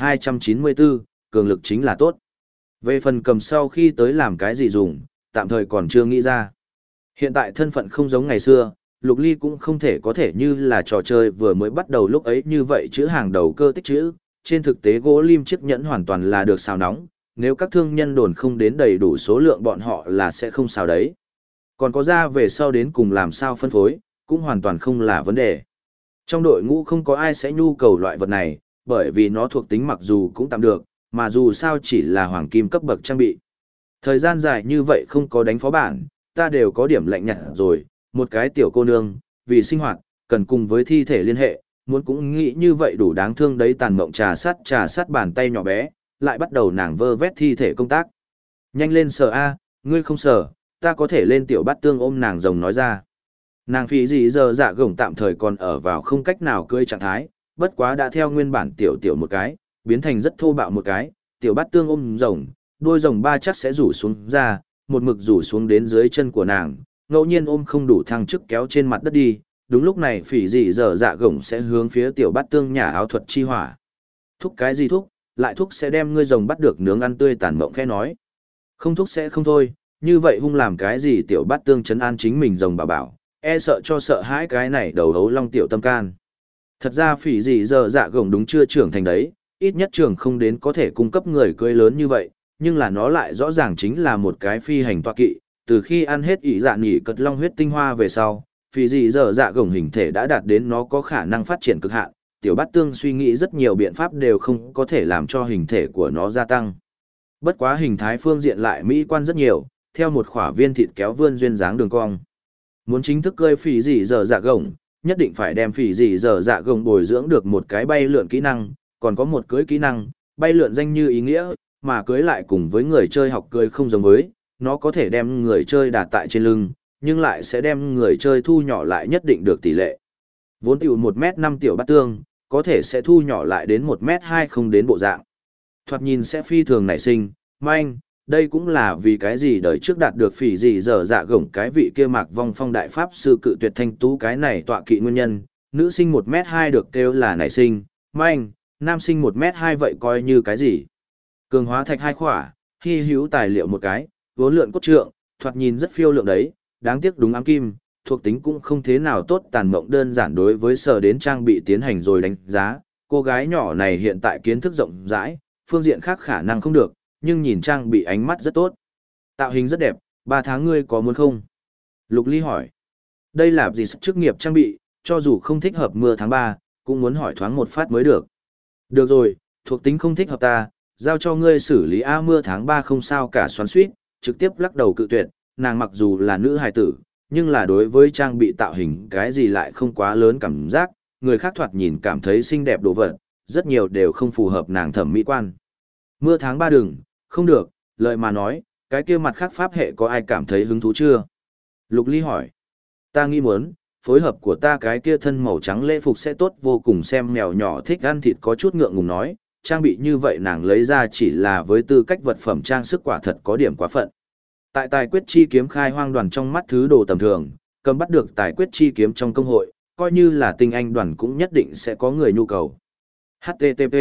1294, cường lực chính là tốt. Về phần cầm sau khi tới làm cái gì dùng, tạm thời còn chưa nghĩ ra. Hiện tại thân phận không giống ngày xưa, Lục Ly cũng không thể có thể như là trò chơi vừa mới bắt đầu lúc ấy như vậy chữ hàng đầu cơ tích chữ. Trên thực tế gỗ lim chiếc nhẫn hoàn toàn là được xào nóng, nếu các thương nhân đồn không đến đầy đủ số lượng bọn họ là sẽ không xào đấy. Còn có ra về sau đến cùng làm sao phân phối, cũng hoàn toàn không là vấn đề. Trong đội ngũ không có ai sẽ nhu cầu loại vật này, bởi vì nó thuộc tính mặc dù cũng tạm được, mà dù sao chỉ là hoàng kim cấp bậc trang bị. Thời gian dài như vậy không có đánh phó bản, ta đều có điểm lạnh nhạt rồi, một cái tiểu cô nương, vì sinh hoạt, cần cùng với thi thể liên hệ, muốn cũng nghĩ như vậy đủ đáng thương đấy tàn mộng trà sát bàn tay nhỏ bé, lại bắt đầu nàng vơ vét thi thể công tác. Nhanh lên sờ a, ngươi không sờ, ta có thể lên tiểu bát tương ôm nàng rồng nói ra. Nàng phí gì giờ dạ gồng tạm thời còn ở vào không cách nào cưỡi trạng thái, bất quá đã theo nguyên bản tiểu một cái, biến thành rất thô bạo một cái, tiểu bát tương ôm rồng, đuôi rồng ba chắc sẽ rủ xuống ra, một mực rủ xuống đến dưới chân của nàng, ngẫu nhiên ôm không đủ thăng chức kéo trên mặt đất đi, đúng lúc này phỉ dị giờ dạ gồng sẽ hướng phía tiểu bát tương nhà áo thuật chi hỏa. Thúc cái gì thúc, lại thúc sẽ đem ngươi rồng bắt được nướng ăn tươi tàn mộng khẽ nói. Không thúc sẽ không thôi, như vậy hung làm cái gì tiểu bát tương trấn an chính mình rồng bảo, e sợ cho sợ hãi cái này đầu hấu long tiểu tâm can. Thật ra phỉ dị giờ dạ gồng đúng chưa trưởng thành đấy, ít nhất trưởng không đến có thể cung cấp người cưới lớn như vậy, nhưng là nó lại rõ ràng chính là một cái phi hành toa kỵ, từ khi ăn hết ỷ dạ nhỉ cật long huyết tinh hoa về sau, phỉ dị giờ dạ gồng hình thể đã đạt đến nó có khả năng phát triển cực hạn, tiểu bát tương suy nghĩ rất nhiều biện pháp đều không có thể làm cho hình thể của nó gia tăng. Bất quá hình thái phương diện lại mỹ quan rất nhiều, theo một khỏa viên thịt kéo vươn duyên dáng đường cong. Muốn chính thức cơi phỉ dị giờ dạ gồng, nhất định phải đem phỉ dị giờ dạ gồng bồi dưỡng được một cái bay lượn kỹ năng, còn có một cưới kỹ năng, bay lượn danh như ý nghĩa, mà cưới lại cùng với người chơi học cưới không giống với, nó có thể đem người chơi đặt tại trên lưng, nhưng lại sẽ đem người chơi thu nhỏ lại nhất định được tỷ lệ. Vốn tiểu 1m5 tiểu bát tương, có thể sẽ thu nhỏ lại đến 1m2 không đến bộ dạng. Thoạt nhìn sẽ phi thường nảy sinh, manh, đây cũng là vì cái gì đời trước đạt được phỉ gì giờ dạ gổng cái vị kia Mạc Vong Phong đại pháp sư cự tuyệt thanh tú cái này tọa kỵ nguyên nhân, nữ sinh 1m2 được kêu là nảy sinh, manh, nam sinh 1m2 vậy coi như cái gì. Cường hóa thạch 2 khỏa, hy hữu tài liệu một cái, vốn lượn cốt trượng, thoạt nhìn rất phiêu lượng đấy, đáng tiếc đúng ám kim, thuộc tính cũng không thế nào tốt tàn mộng đơn giản đối với sở đến trang bị tiến hành rồi đánh giá, cô gái nhỏ này hiện tại kiến thức rộng rãi, phương diện khác khả năng không được, nhưng nhìn trang bị ánh mắt rất tốt. Tạo hình rất đẹp, 3 tháng ngươi có muốn không? Lục Ly hỏi. Đây là gì chức nghiệp trang bị, cho dù không thích hợp mưa tháng 3, cũng muốn hỏi thoáng một phát mới được. Được rồi, thuộc tính không thích hợp ta, giao cho ngươi xử lý A mưa tháng 3 không sao cả xoắn suýt, trực tiếp lắc đầu cự tuyệt, nàng mặc dù là nữ hài tử, nhưng là đối với trang bị tạo hình cái gì lại không quá lớn cảm giác, người khác thoạt nhìn cảm thấy xinh đẹp đồ vật, rất nhiều đều không phù hợp nàng thẩm mỹ quan. Mưa tháng 3 đừng, không được, lời mà nói, cái kia mặt khác pháp hệ có ai cảm thấy hứng thú chưa? Lục Ly hỏi. Ta nghĩ muốn, phối hợp của ta cái kia thân màu trắng lễ phục sẽ tốt vô cùng xem mèo nhỏ thích ăn thịt có chút ngượng ngùng nói, trang bị như vậy nàng lấy ra chỉ là với tư cách vật phẩm trang sức quả thật có điểm quá phận. Tại tài quyết chi kiếm khai hoang đoàn trong mắt thứ đồ tầm thường, cầm bắt được tài quyết chi kiếm trong công hội, coi như là tinh anh đoàn cũng nhất định sẽ có người nhu cầu. HTTP.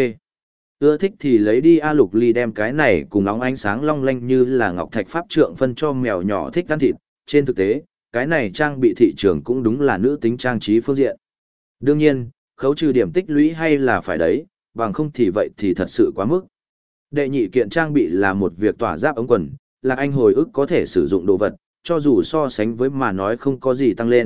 Ưa thích thì lấy đi A Lục Ly đem cái này cùng óng ánh sáng long lanh như là ngọc thạch pháp trượng phân cho mèo nhỏ thích ăn thịt. Trên thực tế, cái này trang bị thị trường cũng đúng là nữ tính trang trí phương diện. Đương nhiên, khấu trừ điểm tích lũy hay là phải đấy, bằng không thì vậy thì thật sự quá mức. Đệ nhị kiện trang bị là một việc tỏa giáp ống quần, Lạc Anh hồi ức có thể sử dụng đồ vật, cho dù so sánh với mà nói không có gì tăng lên,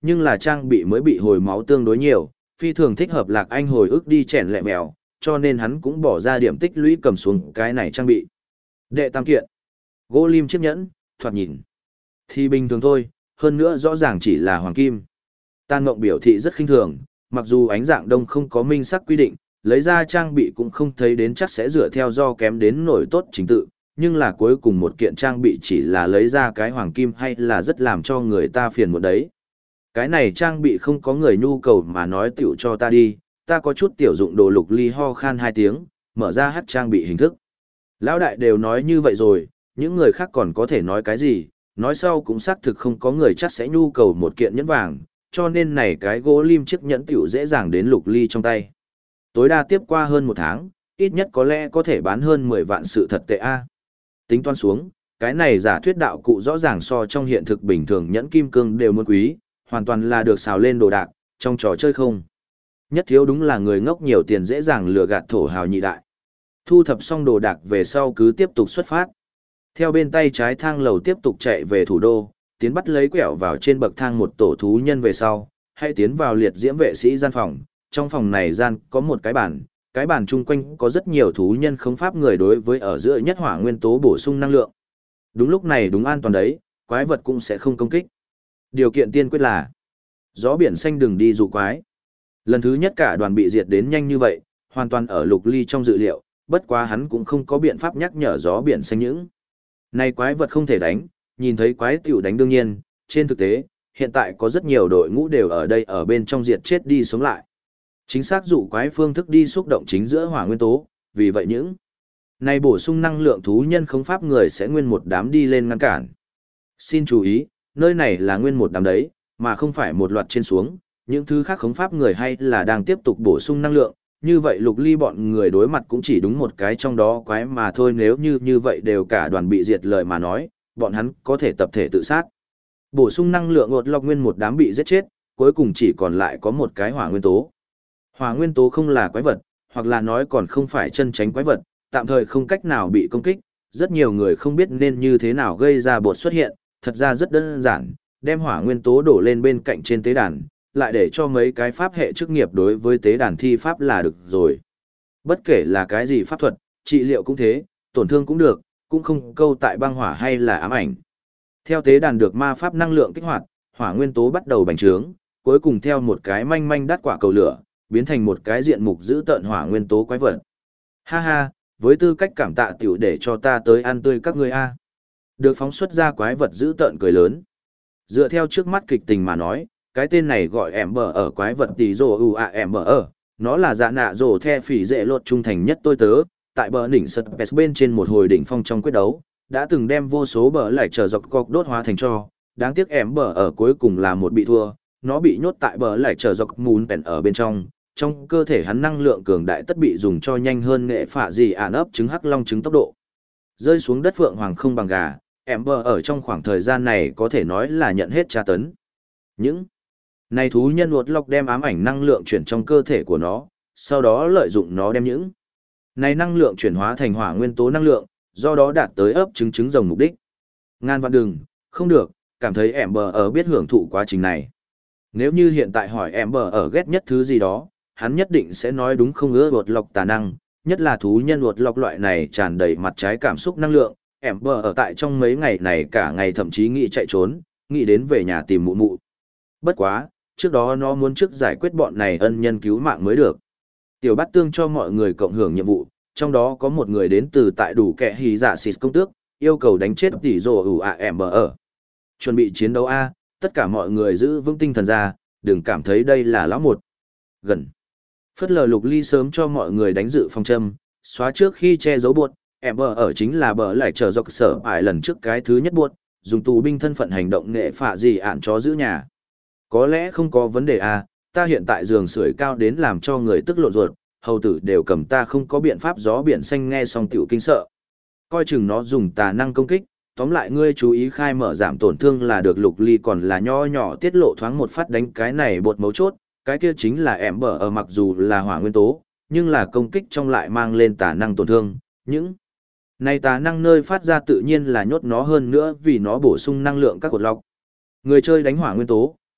nhưng là trang bị mới bị hồi máu tương đối nhiều, phi thường thích hợp Lạc Anh hồi ức đi chèn lẹ mèo, cho nên hắn cũng bỏ ra điểm tích lũy cầm xuống cái này trang bị. Đệ tam kiện, gỗ lim chiếc nhẫn, thoạt nhìn thì bình thường thôi, hơn nữa rõ ràng chỉ là hoàng kim. Tàn Mộng biểu thị rất khinh thường, mặc dù ánh dạng đông không có minh sắc quy định, lấy ra trang bị cũng không thấy đến chắc sẽ dựa theo do kém đến nổi tốt chính tự, nhưng là cuối cùng một kiện trang bị chỉ là lấy ra cái hoàng kim hay là rất làm cho người ta phiền một đấy. Cái này trang bị không có người nhu cầu mà nói tiểu cho ta đi, ta có chút tiểu dụng đồ Lục Ly ho khan 2 tiếng, mở ra hát trang bị hình thức. Lão đại đều nói như vậy rồi, những người khác còn có thể nói cái gì, nói sau cũng xác thực không có người chắc sẽ nhu cầu một kiện nhẫn vàng, cho nên này cái gỗ lim chiếc nhẫn tiểu dễ dàng đến Lục Ly trong tay. Tối đa tiếp qua hơn 1 tháng, ít nhất có lẽ có thể bán hơn 10 vạn sự thật tệ A. Tính toán xuống, cái này giả thuyết đạo cụ rõ ràng so trong hiện thực bình thường nhẫn kim cương đều muốn quý, hoàn toàn là được xào lên đồ đạc, trong trò chơi không. Nhất thiếu đúng là người ngốc nhiều tiền dễ dàng lừa gạt thổ hào nhị đại. Thu thập xong đồ đạc về sau cứ tiếp tục xuất phát. Theo bên tay trái thang lầu tiếp tục chạy về thủ đô, tiến bắt lấy quẹo vào trên bậc thang một tổ thú nhân về sau, hãy tiến vào liệt diễm vệ sĩ gian phòng. Trong phòng này gian có một cái bàn chung quanh có rất nhiều thú nhân không pháp người đối với ở giữa nhất hỏa nguyên tố bổ sung năng lượng. Đúng lúc này đúng an toàn đấy, quái vật cũng sẽ không công kích. Điều kiện tiên quyết là gió biển xanh đừng đi dụ quái. Lần thứ nhất cả đoàn bị diệt đến nhanh như vậy, hoàn toàn ở Lục Ly trong dự liệu, bất quá hắn cũng không có biện pháp nhắc nhở gió biển xanh những. Này quái vật không thể đánh, nhìn thấy quái tiểu đánh đương nhiên, trên thực tế, hiện tại có rất nhiều đội ngũ đều ở đây ở bên trong diệt chết đi sống lại. Chính xác dụ quái phương thức đi xúc động chính giữa hỏa nguyên tố, vì vậy những này bổ sung năng lượng thú nhân không pháp người sẽ nguyên một đám đi lên ngăn cản. Xin chú ý, nơi này là nguyên một đám đấy, mà không phải một loạt trên xuống, những thứ khác khống pháp người hay là đang tiếp tục bổ sung năng lượng, như vậy Lục Ly bọn người đối mặt cũng chỉ đúng một cái trong đó quái mà thôi, nếu như vậy đều cả đoàn bị diệt lời mà nói, bọn hắn có thể tập thể tự sát. Bổ sung năng lượng ngột lọc nguyên một đám bị giết chết, cuối cùng chỉ còn lại có một cái hỏa nguyên tố. Hỏa nguyên tố không là quái vật, hoặc là nói còn không phải chân tránh quái vật, tạm thời không cách nào bị công kích, rất nhiều người không biết nên như thế nào gây ra bột xuất hiện, thật ra rất đơn giản, đem hỏa nguyên tố đổ lên bên cạnh trên tế đàn, lại để cho mấy cái pháp hệ chức nghiệp đối với tế đàn thi pháp là được rồi. Bất kể là cái gì pháp thuật, trị liệu cũng thế, tổn thương cũng được, cũng không câu tại băng hỏa hay là ám ảnh. Theo tế đàn được ma pháp năng lượng kích hoạt, hỏa nguyên tố bắt đầu bành trướng, cuối cùng theo một cái manh manh đắt quả cầu lửa, biến thành một cái diện mục giữ tợn hỏa nguyên tố quái vật. Ha ha, với tư cách cảm tạ tiểu để cho ta tới ăn tươi các ngươi a. Được phóng xuất ra quái vật giữ tợn cười lớn. Dựa theo trước mắt kịch tình mà nói, cái tên này gọi em bờ ở quái vật tỷ rồ em bờ ở, nó là dạ nạ rồ the phỉ dễ lột trung thành nhất tôi tớ, tại bờ đỉnh sật pes bên trên một hồi đỉnh phong trong quyết đấu, đã từng đem vô số bờ lại trở dọc cọc đốt hóa thành cho, đáng tiếc em bờ ở cuối cùng là một bị thua, nó bị nhốt tại bờ lại trở dọc mùn pèn ở bên trong cơ thể hắn năng lượng cường đại tất bị dùng cho nhanh hơn nghệ phạ gì ản ấp trứng hắc long trứng tốc độ. Rơi xuống đất phượng hoàng không bằng gà, em bờ ở trong khoảng thời gian này có thể nói là nhận hết tra tấn. Những này thú nhân uột lọc đem ám ảnh năng lượng chuyển trong cơ thể của nó, sau đó lợi dụng nó đem những này năng lượng chuyển hóa thành hỏa nguyên tố năng lượng, do đó đạt tới ấp trứng rồng mục đích. Ngàn vạn đừng, không được, cảm thấy em bờ ở biết hưởng thụ quá trình này. Nếu như hiện tại hỏi em bờ ở ghét nhất thứ gì đó, hắn nhất định sẽ nói đúng không ưa uột lọc tà năng, nhất là thú nhân uột lọc loại này tràn đầy mặt trái cảm xúc năng lượng. Em bờ ở tại trong mấy ngày này cả ngày thậm chí nghĩ chạy trốn, nghĩ đến về nhà tìm mụ mụ. Bất quá, trước đó nó muốn trước giải quyết bọn này ân nhân cứu mạng mới được. Tiểu Bát Tương cho mọi người cộng hưởng nhiệm vụ, trong đó có một người đến từ tại đủ kẻ hí dạ xịt công tước, yêu cầu đánh chết tỷ rồ em bờ ở. Chuẩn bị chiến đấu A, tất cả mọi người giữ vững tinh thần ra, đừng cảm thấy đây là lão một. Gần. Phất lờ Lục Ly sớm cho mọi người đánh dự phòng châm, xóa trước khi che giấu buột, em bờ ở chính là bờ lại trở dọc sở ải lần trước cái thứ nhất buột, dùng tù binh thân phận hành động nghệ phạ gì ạn chó giữ nhà. Có lẽ không có vấn đề à, ta hiện tại giường sưởi cao đến làm cho người tức lộn ruột, hầu tử đều cầm ta không có biện pháp gió biển xanh nghe xong tiểu kinh sợ. Coi chừng nó dùng tà năng công kích, tóm lại ngươi chú ý khai mở giảm tổn thương là được. Lục Ly còn là nho nhỏ tiết lộ thoáng một phát đánh cái này bột mấu chốt, cái kia chính là em bờ ở mặc dù là hỏa nguyên tố, nhưng là công kích trong lại mang lên tà năng tổn thương, những này tà năng nơi phát ra tự nhiên là nhốt nó hơn nữa vì nó bổ sung năng lượng các cột lọc. Người chơi đánh hỏa nguyên tố,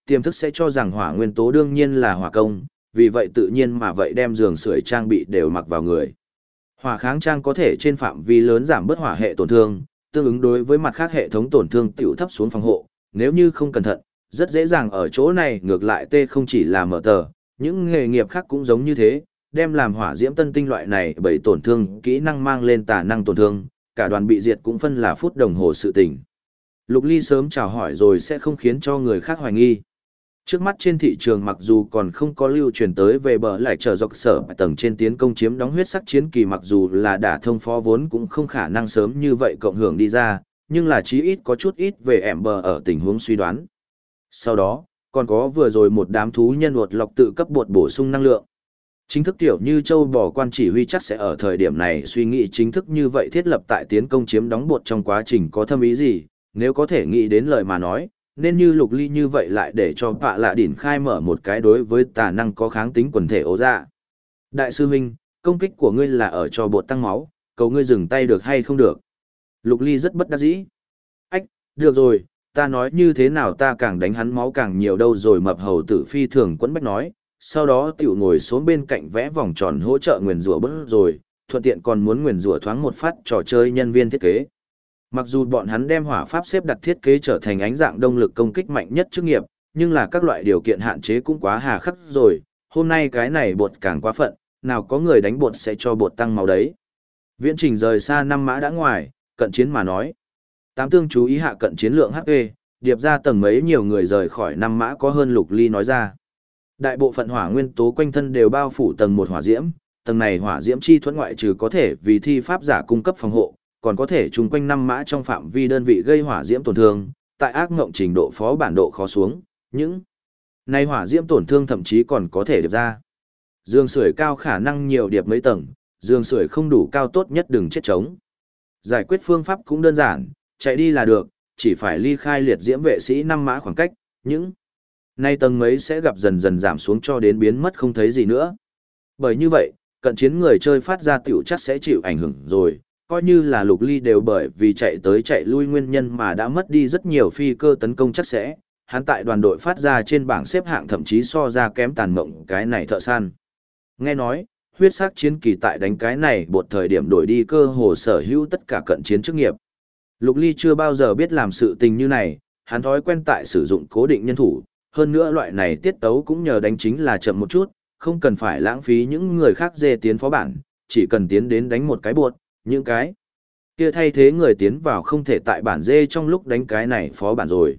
tiềm thức sẽ cho rằng hỏa nguyên tố đương nhiên là hỏa công, vì vậy tự nhiên mà vậy đem giường sưởi trang bị đều mặc vào người. Hỏa kháng trang có thể trên phạm vi lớn giảm bớt hỏa hệ tổn thương, tương ứng đối với mặt khác hệ thống tổn thương tiểu thấp xuống phòng hộ, nếu như không cẩn thận, rất dễ dàng ở chỗ này ngược lại tê không chỉ là mở tờ, những nghề nghiệp khác cũng giống như thế, đem làm hỏa diễm tân tinh loại này bởi tổn thương kỹ năng mang lên tà năng tổn thương, cả đoàn bị diệt cũng phân là phút đồng hồ sự tình. Lục Ly sớm chào hỏi rồi sẽ không khiến cho người khác hoài nghi. Trước mắt trên thị trường mặc dù còn không có lưu truyền tới về bờ lại trở dọc sở tầng trên tiến công chiếm đóng huyết sắc chiến kỳ, mặc dù là đả thông phó vốn cũng không khả năng sớm như vậy cộng hưởng đi ra, nhưng là chí ít có chút ít về ẻm bờ ở tình huống suy đoán. Sau đó, còn có vừa rồi một đám thú nhân uột lọc tự cấp bột bổ sung năng lượng. Chính thức tiểu như châu bò quan chỉ huy chắc sẽ ở thời điểm này suy nghĩ chính thức như vậy thiết lập tại tiến công chiếm đóng bột trong quá trình có thâm ý gì, nếu có thể nghĩ đến lời mà nói, nên như Lục Ly như vậy lại để cho Vạ Lạ Đỉnh khai mở một cái đối với tà năng có kháng tính quần thể ố dạ. Đại sư huynh, công kích của ngươi là ở cho bột tăng máu, cầu ngươi dừng tay được hay không được. Lục Ly rất bất đắc dĩ. Ách, được rồi, ta nói như thế nào ta càng đánh hắn máu càng nhiều đâu rồi, mập hầu tử phi thường quẫn bách nói, sau đó tiểu ngồi xuống bên cạnh vẽ vòng tròn hỗ trợ nguyền rủa bớt rồi, thuận tiện còn muốn nguyền rủa thoáng một phát trò chơi nhân viên thiết kế. Mặc dù bọn hắn đem hỏa pháp xếp đặt thiết kế trở thành ánh dạng động lực công kích mạnh nhất chức nghiệp, nhưng là các loại điều kiện hạn chế cũng quá hà khắc rồi, hôm nay cái này bột càng quá phận, nào có người đánh bột sẽ cho bột tăng máu đấy. Viễn trình rời xa 5 mã đã ngoài, cận chiến mà nói. Tám tương chú ý hạ cận chiến lượng HP, điệp ra tầng mấy nhiều người rời khỏi 5 mã có hơn. Lục Ly nói ra. Đại bộ phận hỏa nguyên tố quanh thân đều bao phủ tầng 1 hỏa diễm, tầng này hỏa diễm chi thuẫn ngoại trừ có thể vì thi pháp giả cung cấp phòng hộ, còn có thể chung quanh 5 mã trong phạm vi đơn vị gây hỏa diễm tổn thương, tại ác ngộng trình độ phó bản độ khó xuống, những này hỏa diễm tổn thương thậm chí còn có thể điệp ra. Dương sưởi cao khả năng nhiều điệp mấy tầng, dương sưởi không đủ cao tốt nhất đừng chết trống. Giải quyết phương pháp cũng đơn giản, chạy đi là được, chỉ phải ly khai liệt diễm vệ sĩ 5 mã khoảng cách, những nay tầng mấy sẽ gặp dần dần giảm xuống cho đến biến mất không thấy gì nữa. Bởi như vậy, cận chiến người chơi phát ra tiểu chắc sẽ chịu ảnh hưởng rồi, coi như là Lục Ly đều bởi vì chạy tới chạy lui nguyên nhân mà đã mất đi rất nhiều phi cơ tấn công chắc sẽ, hắn tại đoàn đội phát ra trên bảng xếp hạng thậm chí so ra kém tàn mộng cái này thợ săn. Nghe nói, huyết sắc chiến kỳ tại đánh cái này một thời điểm đổi đi cơ hồ sở hữu tất cả cận chiến chức nghiệp. Lục Ly chưa bao giờ biết làm sự tình như này, hắn thói quen tại sử dụng cố định nhân thủ, hơn nữa loại này tiết tấu cũng nhờ đánh chính là chậm một chút, không cần phải lãng phí những người khác dê tiến phó bản, chỉ cần tiến đến đánh một cái buột, những cái kia thay thế người tiến vào không thể tại bản dê trong lúc đánh cái này phó bản rồi.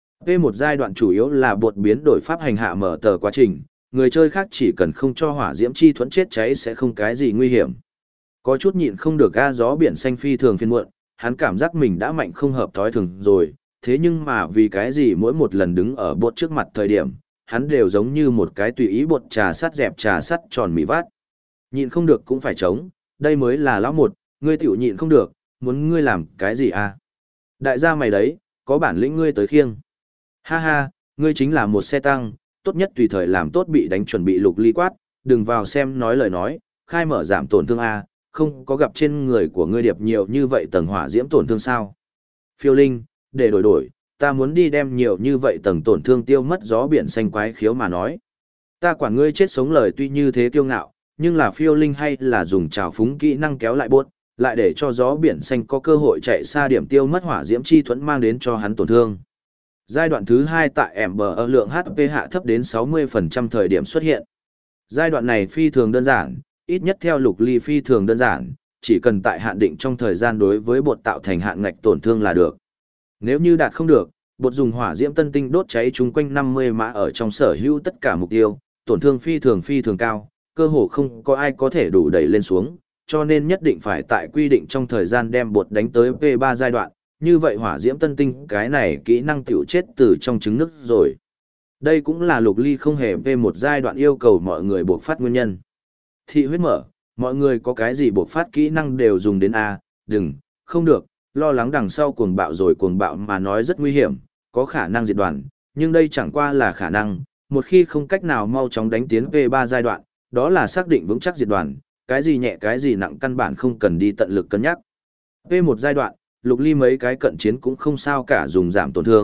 P1 giai đoạn chủ yếu là buột biến đổi pháp hành hạ mở tờ quá trình, người chơi khác chỉ cần không cho hỏa diễm chi thuẫn chết cháy sẽ không cái gì nguy hiểm. Có chút nhịn không được ga gió biển xanh phi thường phiên muộn, hắn cảm giác mình đã mạnh không hợp thói thường rồi, thế nhưng mà vì cái gì mỗi một lần đứng ở bột trước mặt thời điểm, hắn đều giống như một cái tùy ý bột trà sắt dẹp trà sắt tròn mì vát. Nhịn không được cũng phải chống, đây mới là lão một, ngươi tiểu nhịn không được, muốn ngươi làm cái gì à? Đại gia mày đấy, có bản lĩnh ngươi tới khiêng. Ha ha, ngươi chính là một xe tăng, tốt nhất tùy thời làm tốt bị đánh chuẩn bị. Lục Ly quát, đừng vào xem nói lời nói, khai mở giảm tổn thương a, không có gặp trên người của ngươi điệp nhiều như vậy tầng hỏa diễm tổn thương sao? Phiêu Linh, để đổi, ta muốn đi đem nhiều như vậy tầng tổn thương tiêu mất. Gió biển xanh quái khiếu mà nói. Ta quản ngươi chết sống lời tuy như thế kiêu ngạo, nhưng là Phiêu Linh hay là dùng trào phúng kỹ năng kéo lại bốt, lại để cho gió biển xanh có cơ hội chạy xa điểm tiêu mất hỏa diễm chi thuẫn mang đến cho hắn tổn thương. Giai đoạn thứ 2 tại Ember lượng HP hạ thấp đến 60% thời điểm xuất hiện. Giai đoạn này phi thường đơn giản, ít nhất theo Lục Ly phi thường đơn giản, chỉ cần tại hạn định trong thời gian đối với bột tạo thành hạn ngạch tổn thương là được. Nếu như đạt không được, bột dùng hỏa diễm tân tinh đốt cháy chung quanh 50 mã ở trong sở hữu tất cả mục tiêu, tổn thương phi thường cao, cơ hồ không có ai có thể đủ đẩy lên xuống, cho nên nhất định phải tại quy định trong thời gian đem bột đánh tới P3 giai đoạn, như vậy hỏa diễm tân tinh cái này kỹ năng tiểu chết từ trong trứng nước rồi. Đây cũng là Lục Ly không hề P1 giai đoạn yêu cầu mọi người buộc phát nguyên nhân. Thị huyết mở, mọi người có cái gì buộc phát kỹ năng đều dùng đến A, đừng, không được, lo lắng đằng sau cuồng bạo rồi cuồng bạo mà nói rất nguy hiểm, có khả năng diệt đoàn, nhưng đây chẳng qua là khả năng, một khi không cách nào mau chóng đánh tiến P3 giai đoạn, đó là xác định vững chắc diệt đoàn, cái gì nhẹ cái gì nặng căn bản không cần đi tận lực cân nhắc. P1 giai đoạn, Lục Ly mấy cái cận chiến cũng không sao cả dùng giảm tổn thương,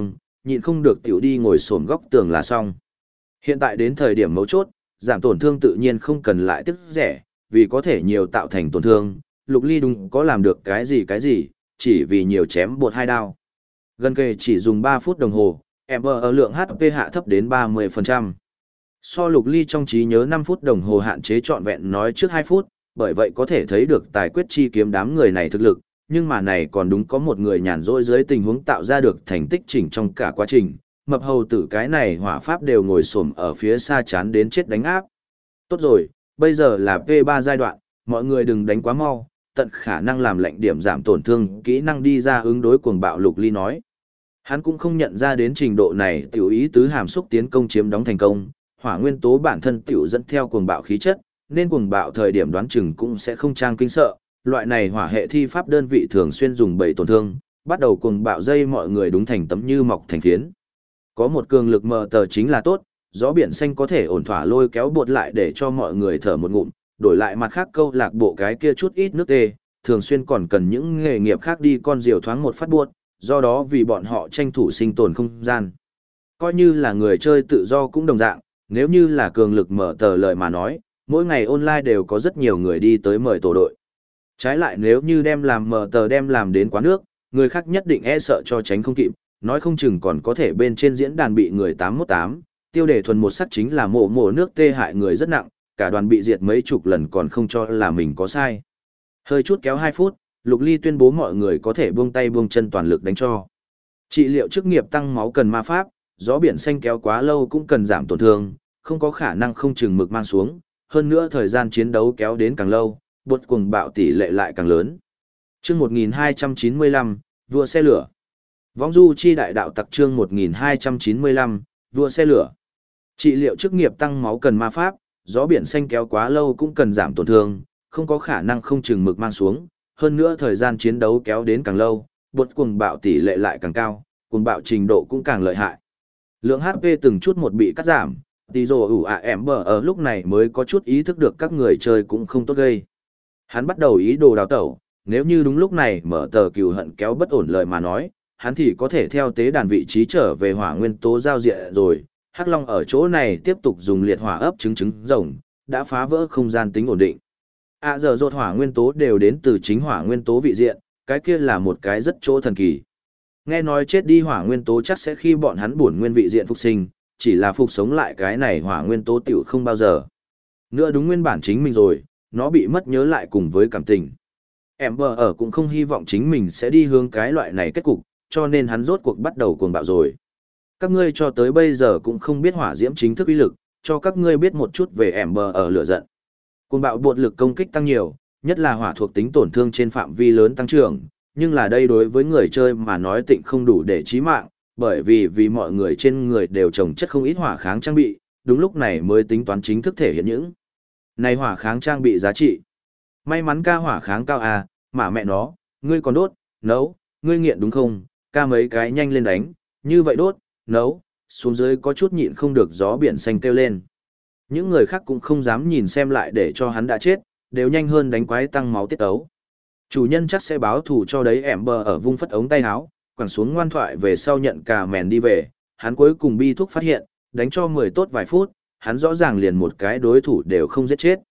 nhịn không được tiểu đi ngồi xổm góc tường là xong. Hiện tại đến thời điểm mấu chốt, giảm tổn thương tự nhiên không cần lại tiếc rẻ, vì có thể nhiều tạo thành tổn thương, Lục Ly đúng có làm được cái gì, chỉ vì nhiều chém bột 2 đao. Gần kề chỉ dùng 3 phút đồng hồ, ở lượng HP hạ thấp đến 30%. So Lục Ly trong trí nhớ 5 phút đồng hồ hạn chế trọn vẹn nói trước 2 phút, bởi vậy có thể thấy được tài quyết chi kiếm đám người này thực lực, nhưng mà này còn đúng có một người nhàn rỗi dưới tình huống tạo ra được thành tích chỉnh trong cả quá trình. Mập hầu tử cái này hỏa pháp đều ngồi xổm ở phía xa chán đến chết đánh áp. Tốt rồi, bây giờ là P3 giai đoạn, mọi người đừng đánh quá mau, tận khả năng làm lệnh điểm giảm tổn thương, kỹ năng đi ra ứng đối cuồng bạo. Lục Ly nói. Hắn cũng không nhận ra đến trình độ này tiểu ý tứ hàm xúc tiến công chiếm đóng thành công, hỏa nguyên tố bản thân tiểu dẫn theo cuồng bạo khí chất, nên cuồng bạo thời điểm đoán chừng cũng sẽ không trang kinh sợ. Loại này hỏa hệ thi pháp đơn vị thường xuyên dùng bầy tổn thương, bắt đầu cuồng bạo dây mọi người đúng thành tấm như mọc thành phiến. Có một cường lực mờ tờ chính là tốt, gió biển xanh có thể ổn thỏa lôi kéo bột lại để cho mọi người thở một ngụm, đổi lại mặt khác câu lạc bộ cái kia chút ít nước tê, thường xuyên còn cần những nghề nghiệp khác đi con diều thoáng một phát buốt, do đó vì bọn họ tranh thủ sinh tồn không gian. Coi như là người chơi tự do cũng đồng dạng, nếu như là cường lực mở tờ lời mà nói, mỗi ngày online đều có rất nhiều người đi tới mời tổ đội. Trái lại nếu như đem làm mở tờ đem làm đến quá nước, người khác nhất định e sợ cho tránh không kịp, nói không chừng còn có thể bên trên diễn đàn bị người 818, tiêu đề thuần một sắc chính là mổ nước tê hại người rất nặng, cả đoàn bị diệt mấy chục lần còn không cho là mình có sai. Hơi chút kéo 2 phút, Lục Ly tuyên bố mọi người có thể buông tay buông chân toàn lực đánh cho. Trị liệu chức nghiệp tăng máu cần ma pháp, gió biển xanh kéo quá lâu cũng cần giảm tổn thương, không có khả năng không chừng mực mang xuống, hơn nữa thời gian chiến đấu kéo đến càng lâu, bột cuồng bạo tỷ lệ lại càng lớn. Chương 1295, vua xe lửa. Vong du chi đại đạo tặc chương 1295, vua xe lửa. Trị liệu chức nghiệp tăng máu cần ma pháp, gió biển xanh kéo quá lâu cũng cần giảm tổn thương, không có khả năng không chừng mực mang xuống, hơn nữa thời gian chiến đấu kéo đến càng lâu, bột cuồng bạo tỷ lệ lại càng cao, cuồng bạo trình độ cũng càng lợi hại. Lượng HP từng chút một bị cắt giảm, tí rồ bờ ở lúc này mới có chút ý thức được các người chơi cũng không tốt gây. Hắn bắt đầu ý đồ đào tẩu, nếu như đúng lúc này mở tờ cừu hận kéo bất ổn lời mà nói, hắn thì có thể theo tế đàn vị trí trở về hỏa nguyên tố giao diện rồi. Hắc Long ở chỗ này tiếp tục dùng liệt hỏa ấp trứng rồng, đã phá vỡ không gian tính ổn định. Giờ rột hỏa nguyên tố đều đến từ chính hỏa nguyên tố vị diện, cái kia là một cái rất chỗ thần kỳ. Nghe nói chết đi hỏa nguyên tố chắc sẽ khi bọn hắn bổn nguyên vị diện phục sinh, chỉ là phục sống lại cái này hỏa nguyên tố tiểu không bao giờ. Nữa đúng nguyên bản chính mình rồi, nó bị mất nhớ lại cùng với cảm tình. Ember ở cũng không hy vọng chính mình sẽ đi hướng cái loại này kết cục, cho nên hắn rốt cuộc bắt đầu cuồng bạo rồi. Các ngươi cho tới bây giờ cũng không biết hỏa diễm chính thức uy lực, cho các ngươi biết một chút về Ember ở lửa giận. Cuồng bạo bột lực công kích tăng nhiều, nhất là hỏa thuộc tính tổn thương trên phạm vi lớn tăng trưởng, nhưng là đây đối với người chơi mà nói tịnh không đủ để chí mạng, bởi vì mọi người trên người đều trồng chất không ít hỏa kháng trang bị, đúng lúc này mới tính toán chính thức thể hiện những này hỏa kháng trang bị giá trị. May mắn ca hỏa kháng cao à, mà mẹ nó, ngươi còn đốt, nấu, ngươi nghiện đúng không, ca mấy cái nhanh lên đánh, như vậy đốt, nấu, xuống dưới có chút nhịn không được gió biển xanh kêu lên. Những người khác cũng không dám nhìn xem lại để cho hắn đã chết, đều nhanh hơn đánh quái tăng máu tiết ấu. Chủ nhân chắc sẽ báo thù cho đấy Ember ở vung phất ống tay áo, quẳng xuống ngoan thoại về sau nhận cà mèn đi về, hắn cuối cùng bi thúc phát hiện, đánh cho 10 tốt vài phút, hắn rõ ràng liền một cái đối thủ đều không giết chết.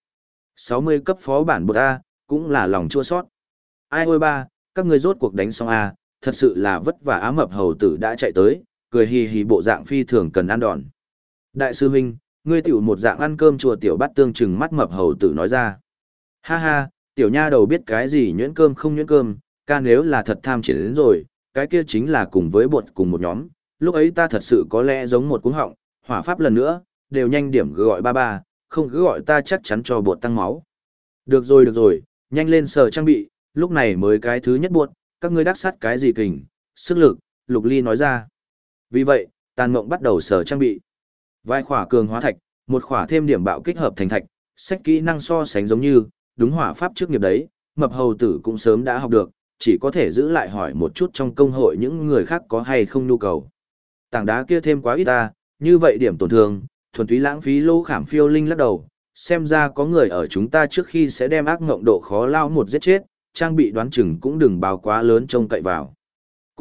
60 cấp phó bản bột A, cũng là lòng chua sót. Ai ôi ba, các người rốt cuộc đánh xong A, thật sự là vất vả á. Mập hầu tử đã chạy tới, cười hì hì bộ dạng phi thường cần ăn đòn. Đại sư huynh, ngươi tiểu một dạng ăn cơm chùa tiểu bắt tương chừng mắt. Mập hầu tử nói ra. Ha ha, tiểu nha đầu biết cái gì nhuyễn cơm không nhuyễn cơm, ca nếu là thật tham triển đến rồi, cái kia chính là cùng với bột cùng một nhóm, lúc ấy ta thật sự có lẽ giống một cuống họng, hỏa pháp lần nữa, đều nhanh điểm gọi ba, không cứ gọi ta chắc chắn cho bột tăng máu. Được rồi, nhanh lên sờ trang bị, lúc này mới cái thứ nhất bột, các ngươi đắc sắt cái gì kình, sức lực, Lục Ly nói ra. Vì vậy, Tàn Mộng bắt đầu sờ trang bị. Vài khỏa cường hóa thạch, một khỏa thêm điểm bạo kích hợp thành thạch, sách kỹ năng so sánh giống như, đúng hỏa pháp trước nghiệp đấy, mập hầu tử cũng sớm đã học được, chỉ có thể giữ lại hỏi một chút trong công hội những người khác có hay không nhu cầu. Tảng đá kia thêm quá ít ta, như vậy điểm tổn thương, thuần túy lãng phí. Lô Khảm Phiêu Linh lắc đầu, xem ra có người ở chúng ta trước khi sẽ đem ác ngộng độ khó lao một giết chết, trang bị đoán chừng cũng đừng báo quá lớn trông cậy vào.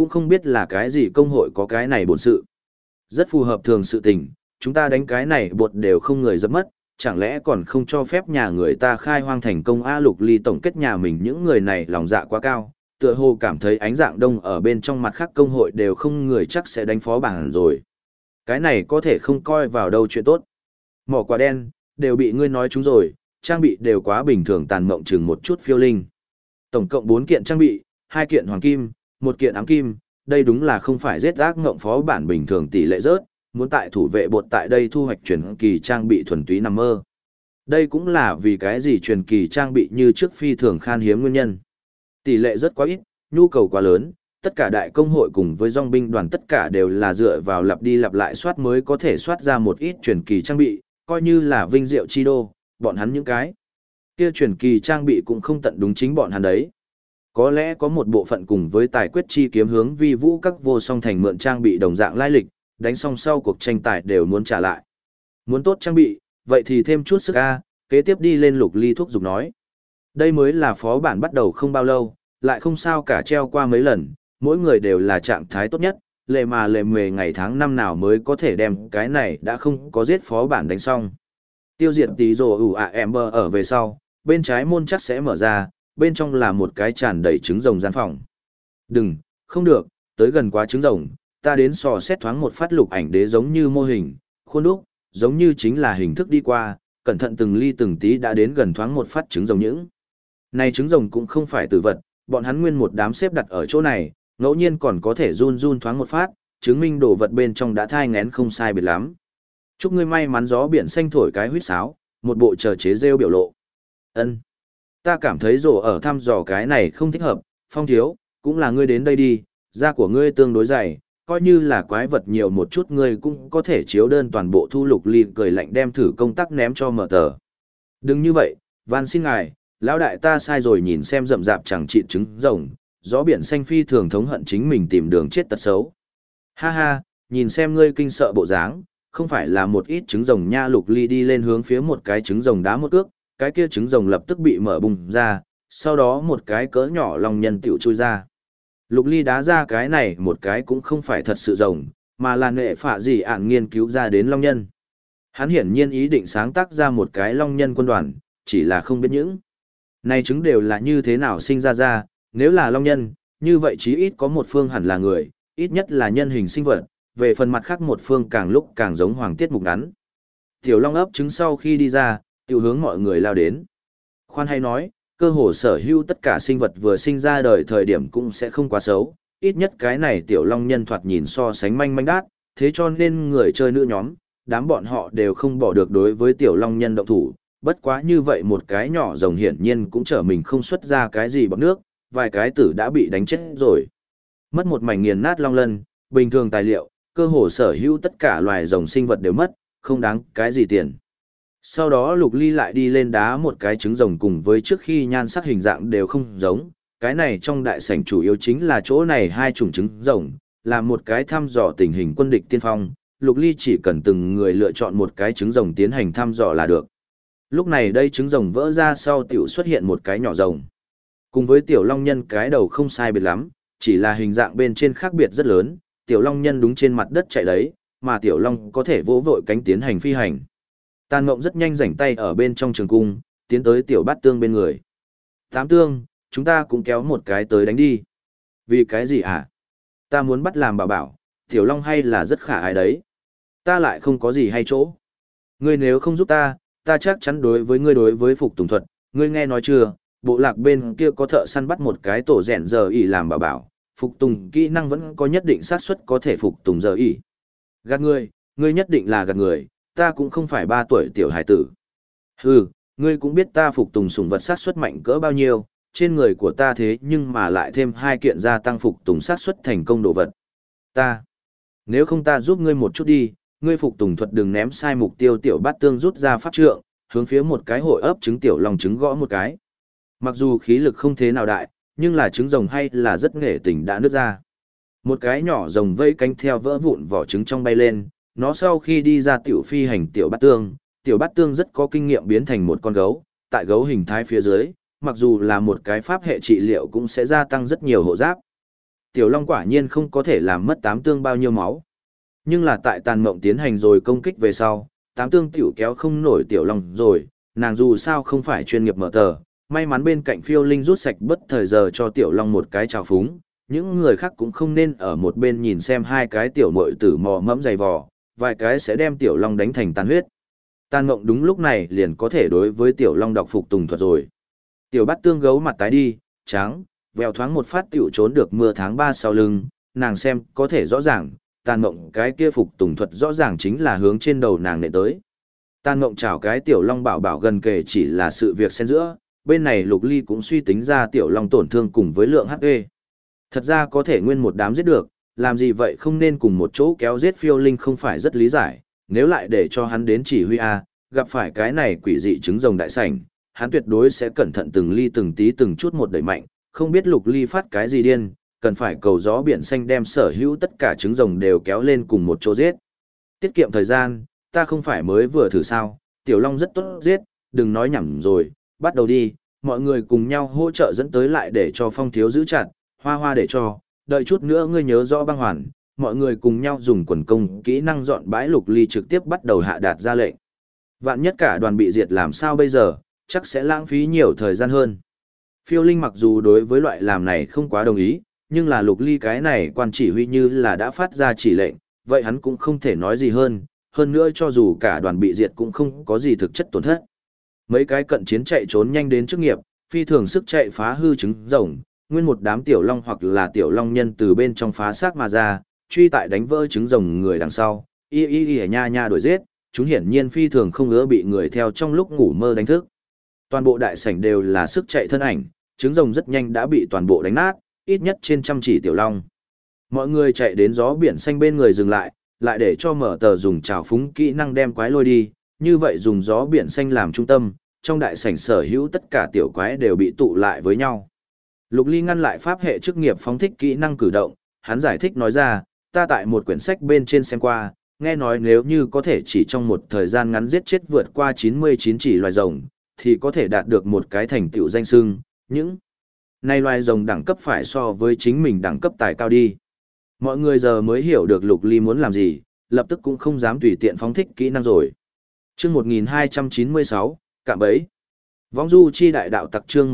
cũng không biết là cái gì công hội có cái này bổn sự. Rất phù hợp thường sự tình, chúng ta đánh cái này bột đều không người dập mất, chẳng lẽ còn không cho phép nhà người ta khai hoang thành công. A Lục Ly tổng kết nhà mình những người này lòng dạ quá cao, tựa hồ cảm thấy ánh dạng đông ở bên trong mặt khác công hội đều không người chắc sẽ đánh phó bảng rồi. Cái này có thể không coi vào đâu chuyện tốt. Mỏ quả đen, đều bị ngươi nói chúng rồi, trang bị đều quá bình thường tàn mộng chừng một chút phiêu linh. Tổng cộng 4 kiện trang bị, 2 kiện hoàng kim, 1 kiện ám kim, đây đúng là không phải giết ác ngộng phó bản bình thường tỷ lệ rớt, muốn tại thủ vệ bột tại đây thu hoạch truyền kỳ trang bị thuần túy nằm mơ. Đây cũng là vì cái gì truyền kỳ trang bị như trước phi thường khan hiếm nguyên nhân. Tỷ lệ rất quá ít, nhu cầu quá lớn, tất cả đại công hội cùng với dòng binh đoàn tất cả đều là dựa vào lặp đi lặp lại soát mới có thể soát ra một ít truyền kỳ trang bị, coi như là vinh diệu chi đô, bọn hắn những cái kia truyền kỳ trang bị cũng không tận đúng chính bọn hắn đấy. Có lẽ có một bộ phận cùng với tài quyết chi kiếm hướng vi vũ các vô song thành mượn trang bị đồng dạng lai lịch, đánh xong sau cuộc tranh tài đều muốn trả lại. Muốn tốt trang bị, vậy thì thêm chút sức A, kế tiếp đi lên Lục Ly thúc giục nói. Đây mới là phó bản bắt đầu không bao lâu, lại không sao cả treo qua mấy lần, mỗi người đều là trạng thái tốt nhất, lệ mề ngày tháng năm nào mới có thể đem cái này đã không có giết phó bản đánh xong. Tiêu diệt tí rồ Ember ở về sau, bên trái môn chắc sẽ mở ra, bên trong là một cái tràn đầy trứng rồng gian phòng. Đừng, không được, tới gần quá trứng rồng, ta đến sò xét thoáng một phát lục ảnh đế giống như mô hình, khuôn đúc, giống như chính là hình thức đi qua, cẩn thận từng ly từng tí đã đến gần thoáng một phát trứng rồng những. Này trứng rồng cũng không phải tử vật, bọn hắn nguyên một đám xếp đặt ở chỗ này, ngẫu nhiên còn có thể run run thoáng một phát, chứng minh đồ vật bên trong đã thai ngén không sai biệt lắm. Chúc ngươi may mắn gió biển xanh thổi cái huýt sáo, một bộ chờ chế rêu biểu lộ. Ân, ta cảm thấy rổ ở thăm dò cái này không thích hợp, Phong thiếu, cũng là ngươi đến đây đi, da của ngươi tương đối dày, coi như là quái vật nhiều một chút ngươi cũng có thể chiếu đơn toàn bộ thu. Lục Ly cười lạnh đem thử công tác ném cho mở tờ. Đừng như vậy, van xin ngài, lão đại ta sai rồi. Nhìn xem rậm rạp chẳng trị trứng rồng, gió biển xanh phi thường thống hận chính mình tìm đường chết tật xấu. Ha ha, nhìn xem ngươi kinh sợ bộ dáng, không phải là một ít trứng rồng nha. Lục Ly đi lên hướng phía một cái trứng rồng đá một cước, cái kia trứng rồng lập tức bị mở bung ra, sau đó một cái cỡ nhỏ long nhân tiểu chui ra. Lục Ly đá ra cái này một cái cũng không phải thật sự rồng, mà là nệ phạ gì ạn nghiên cứu ra đến long nhân. Hắn hiển nhiên ý định sáng tác ra một cái long nhân quân đoàn, chỉ là không biết những này trứng đều là như thế nào sinh ra, nếu là long nhân, như vậy chí ít có một phương hẳn là người, ít nhất là nhân hình sinh vật, về phần mặt khác một phương càng lúc càng giống Hoàng Tiết Mục ngắn. Tiểu long ấp trứng sau khi đi ra, tiểu hướng mọi người lao đến. Khoan hay nói, cơ hồ sở hữu tất cả sinh vật vừa sinh ra đời thời điểm cũng sẽ không quá xấu, ít nhất cái này tiểu long nhân thoạt nhìn so sánh manh manh đát, thế cho nên người chơi nữ nhóm, đám bọn họ đều không bỏ được đối với tiểu long nhân động thủ, bất quá như vậy một cái nhỏ rồng hiển nhiên cũng trở mình không xuất ra cái gì bọt nước, vài cái tử đã bị đánh chết rồi. Mất một mảnh nghiền nát long lân, bình thường tài liệu, cơ hồ sở hữu tất cả loài rồng sinh vật đều mất, không đáng cái gì tiền. Sau đó Lục Ly lại đi lên đá một cái trứng rồng cùng với trước khi nhan sắc hình dạng đều không giống, cái này trong đại sảnh chủ yếu chính là chỗ này hai chủng trứng rồng, là một cái thăm dò tình hình quân địch tiên phong, Lục Ly chỉ cần từng người lựa chọn một cái trứng rồng tiến hành thăm dò là được. Lúc này đây trứng rồng vỡ ra sau tiểu xuất hiện một cái nhỏ rồng. Cùng với tiểu long nhân cái đầu không sai biệt lắm, chỉ là hình dạng bên trên khác biệt rất lớn, tiểu long nhân đúng trên mặt đất chạy đấy, mà tiểu long có thể vỗ vội cánh tiến hành phi hành. Tàn Mộng rất nhanh rảnh tay ở bên trong trường cung, tiến tới tiểu bát tương bên người. Tám tương, chúng ta cũng kéo một cái tới đánh đi. Vì cái gì hả? Ta muốn bắt làm bảo bảo, tiểu long hay là rất khả ai đấy. Ta lại không có gì hay chỗ. Ngươi nếu không giúp ta, ta chắc chắn đối với ngươi đối với phục tùng thuật. Ngươi nghe nói chưa, bộ lạc bên kia có thợ săn bắt một cái tổ rèn giờ ỉ làm bảo bảo. Phục tùng kỹ năng vẫn có nhất định xác suất có thể phục tùng giờ ỉ. Gạt ngươi nhất định là gạt người. Ta cũng không phải 3 tuổi tiểu hải tử. Hừ, ngươi cũng biết ta phục tùng sủng vật xác suất mạnh cỡ bao nhiêu, trên người của ta thế nhưng mà lại thêm 2 kiện gia tăng phục tùng xác suất thành công đồ vật. Nếu không ta giúp ngươi một chút đi, ngươi phục tùng thuật đừng ném sai mục tiêu. Tiểu bát tương rút ra pháp trượng, hướng phía một cái hội ấp trứng tiểu long trứng gõ một cái. Mặc dù khí lực không thế nào đại, nhưng là trứng rồng hay là rất nghệ tình đã nứt ra. Một cái nhỏ rồng vây cánh theo vỡ vụn vỏ trứng trong bay lên, nó sau khi đi ra tiểu phi hành tiểu bát tương rất có kinh nghiệm biến thành một con gấu, tại gấu hình thái phía dưới, mặc dù là một cái pháp hệ trị liệu cũng sẽ gia tăng rất nhiều hộ giáp. Tiểu Long quả nhiên không có thể làm mất tám tương bao nhiêu máu. Nhưng là tại tàn mộng tiến hành rồi công kích về sau, tám tương tiểu kéo không nổi Tiểu Long rồi, nàng dù sao không phải chuyên nghiệp mở tờ, may mắn bên cạnh phiêu linh rút sạch bất thời giờ cho Tiểu Long một cái trào phúng, những người khác cũng không nên ở một bên nhìn xem hai cái tiểu muội tử mò mẫm dày vò, vài cái sẽ đem Tiểu Long đánh thành tàn huyết. Tàn mộng đúng lúc này liền có thể đối với Tiểu Long đọc phục tùng thuật rồi. Tiểu Bát Tương gấu mặt tái đi, trắng, vèo thoáng một phát tiểu trốn được mưa tháng 3 sau lưng, nàng xem có thể rõ ràng, tàn mộng cái kia phục tùng thuật rõ ràng chính là hướng trên đầu nàng nện tới. Tàn mộng chảo cái Tiểu Long bảo bảo gần kề chỉ là sự việc xen giữa, bên này Lục Ly cũng suy tính ra Tiểu Long tổn thương cùng với lượng HP. Thật ra có thể nguyên một đám giết được, làm gì vậy không nên cùng một chỗ kéo giết phiêu linh không phải rất lý giải, nếu lại để cho hắn đến chỉ huy A, gặp phải cái này quỷ dị trứng rồng đại sảnh, hắn tuyệt đối sẽ cẩn thận từng ly từng tí từng chút một đẩy mạnh, không biết Lục Ly phát cái gì điên, cần phải cầu gió biển xanh đem sở hữu tất cả trứng rồng đều kéo lên cùng một chỗ giết. Tiết kiệm thời gian, ta không phải mới vừa thử sao, Tiểu Long rất tốt giết, đừng nói nhảm rồi, bắt đầu đi, mọi người cùng nhau hỗ trợ dẫn tới lại để cho Phong Thiếu giữ chặt, Hoa Hoa để cho, đợi chút nữa ngươi nhớ rõ băng hoàn, mọi người cùng nhau dùng quần công kỹ năng dọn bãi. Lục Ly trực tiếp bắt đầu hạ đạt ra lệnh. Vạn nhất cả đoàn bị diệt làm sao bây giờ, chắc sẽ lãng phí nhiều thời gian hơn. Phiêu Linh mặc dù đối với loại làm này không quá đồng ý, nhưng là Lục Ly cái này quan chỉ huy như là đã phát ra chỉ lệnh, vậy hắn cũng không thể nói gì hơn nữa cho dù cả đoàn bị diệt cũng không có gì thực chất tổn thất. Mấy cái cận chiến chạy trốn nhanh đến chức nghiệp, phi thường sức chạy phá hư trứng rồng, nguyên một đám Tiểu Long hoặc là Tiểu Long nhân từ bên trong phá xác mà ra, truy tại đánh vỡ trứng rồng người đằng sau, nha đuổi giết, chúng hiển nhiên phi thường không ngứa bị người theo trong lúc ngủ mơ đánh thức. Toàn bộ đại sảnh đều là sức chạy thân ảnh, trứng rồng rất nhanh đã bị toàn bộ đánh nát, ít nhất trên trăm chỉ Tiểu Long. Mọi người chạy đến gió biển xanh bên người dừng lại để cho mở tờ dùng trào phúng kỹ năng đem quái lôi đi, như vậy dùng gió biển xanh làm trung tâm, trong đại sảnh sở hữu tất cả tiểu quái đều bị tụ lại với nhau. Lục Ly ngăn lại pháp hệ chức nghiệp phóng thích kỹ năng cử động, hắn giải thích nói ra, ta tại một quyển sách bên trên xem qua, nghe nói nếu như có thể chỉ trong một thời gian ngắn giết chết vượt qua 99 chỉ loài rồng, thì có thể đạt được một cái thành tựu danh xưng, những này loài rồng đẳng cấp phải so với chính mình đẳng cấp tài cao đi. Mọi người giờ mới hiểu được Lục Ly muốn làm gì, lập tức cũng không dám tùy tiện phóng thích kỹ năng rồi. Chương 1296, cạm bẫy. Vong du chi đại đạo tặc chương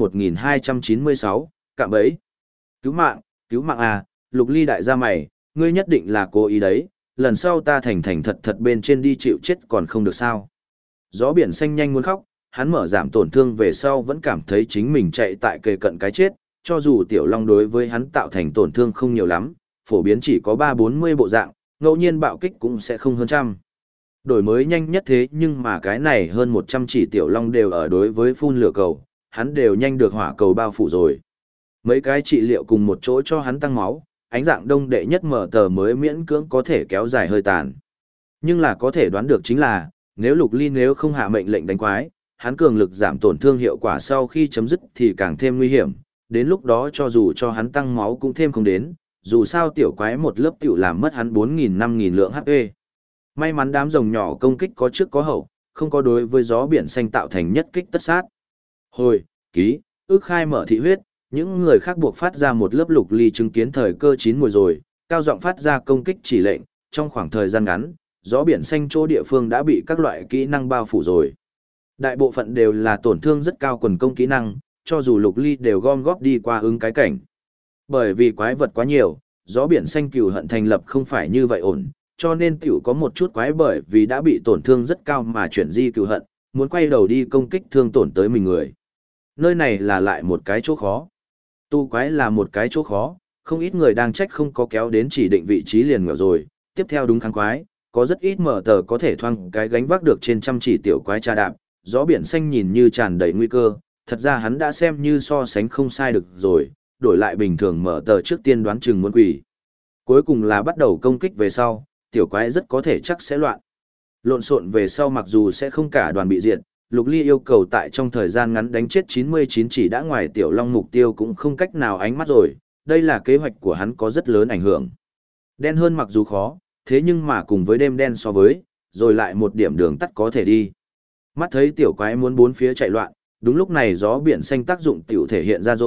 1296, cạm bẫy. Cứu mạng à, Lục Ly đại gia mày, ngươi nhất định là cố ý đấy, lần sau ta thành thật bên trên đi chịu chết còn không được sao. Gió biển xanh nhanh muốn khóc, hắn mở giảm tổn thương về sau vẫn cảm thấy chính mình chạy tại kề cận cái chết, cho dù Tiểu Long đối với hắn tạo thành tổn thương không nhiều lắm, phổ biến chỉ có 3-40 bộ dạng, ngẫu nhiên bạo kích cũng sẽ không hơn trăm. Đổi mới nhanh nhất thế nhưng mà cái này hơn 100 chỉ Tiểu Long đều ở đối với phun lửa cầu, hắn đều nhanh được hỏa cầu bao phủ rồi. Mấy cái trị liệu cùng một chỗ cho hắn tăng máu, ánh dạng đông đệ nhất mở tờ mới miễn cưỡng có thể kéo dài hơi tàn. Nhưng là có thể đoán được chính là, nếu Lục Ly nếu không hạ mệnh lệnh đánh quái, hắn cường lực giảm tổn thương hiệu quả sau khi chấm dứt thì càng thêm nguy hiểm, đến lúc đó cho dù cho hắn tăng máu cũng thêm không đến, dù sao tiểu quái một lớp tiểu làm mất hắn 4.000-5.000 lượng HP. May mắn đám rồng nhỏ công kích có trước có hậu, không có đối với gió biển xanh tạo thành nhất kích tất sát. Hồi, ký, ước khai mở thị huyết, những người khác buộc phát ra một lớp Lục Ly chứng kiến thời cơ chín mùi rồi, cao giọng phát ra công kích chỉ lệnh, trong khoảng thời gian ngắn, gió biển xanh chỗ địa phương đã bị các loại kỹ năng bao phủ rồi. Đại bộ phận đều là tổn thương rất cao quần công kỹ năng, cho dù Lục Ly đều gom góp đi qua ứng cái cảnh. Bởi vì quái vật quá nhiều, gió biển xanh cừu hận thành lập không phải như vậy ổn, cho nên tiểu có một chút quái bởi vì đã bị tổn thương rất cao mà chuyển di cừu hận, muốn quay đầu đi công kích thương tổn tới mình người. Nơi này là lại một cái chỗ khó. Tu quái là một cái chỗ khó, không ít người đang trách không có kéo đến chỉ định vị trí liền ngờ rồi, tiếp theo đúng kháng quái, có rất ít mở tờ có thể thoang cái gánh vác được trên trăm chỉ tiểu quái tra đạp, gió biển xanh nhìn như tràn đầy nguy cơ, thật ra hắn đã xem như so sánh không sai được rồi, đổi lại bình thường mở tờ trước tiên đoán chừng muốn quỷ. Cuối cùng là bắt đầu công kích về sau, tiểu quái rất có thể chắc sẽ loạn. Lộn xộn về sau mặc dù sẽ không cả đoàn bị diệt, Lục Ly yêu cầu tại trong thời gian ngắn đánh chết 99 chỉ đã ngoài Tiểu Long mục tiêu cũng không cách nào ánh mắt rồi, đây là kế hoạch của hắn có rất lớn ảnh hưởng. Đen hơn mặc dù khó, thế nhưng mà cùng với đêm đen so với, rồi lại một điểm đường tắt có thể đi. Mắt thấy tiểu quái muốn bốn phía chạy loạn, đúng lúc này gió biển xanh tác dụng tiểu thể hiện ra rồi,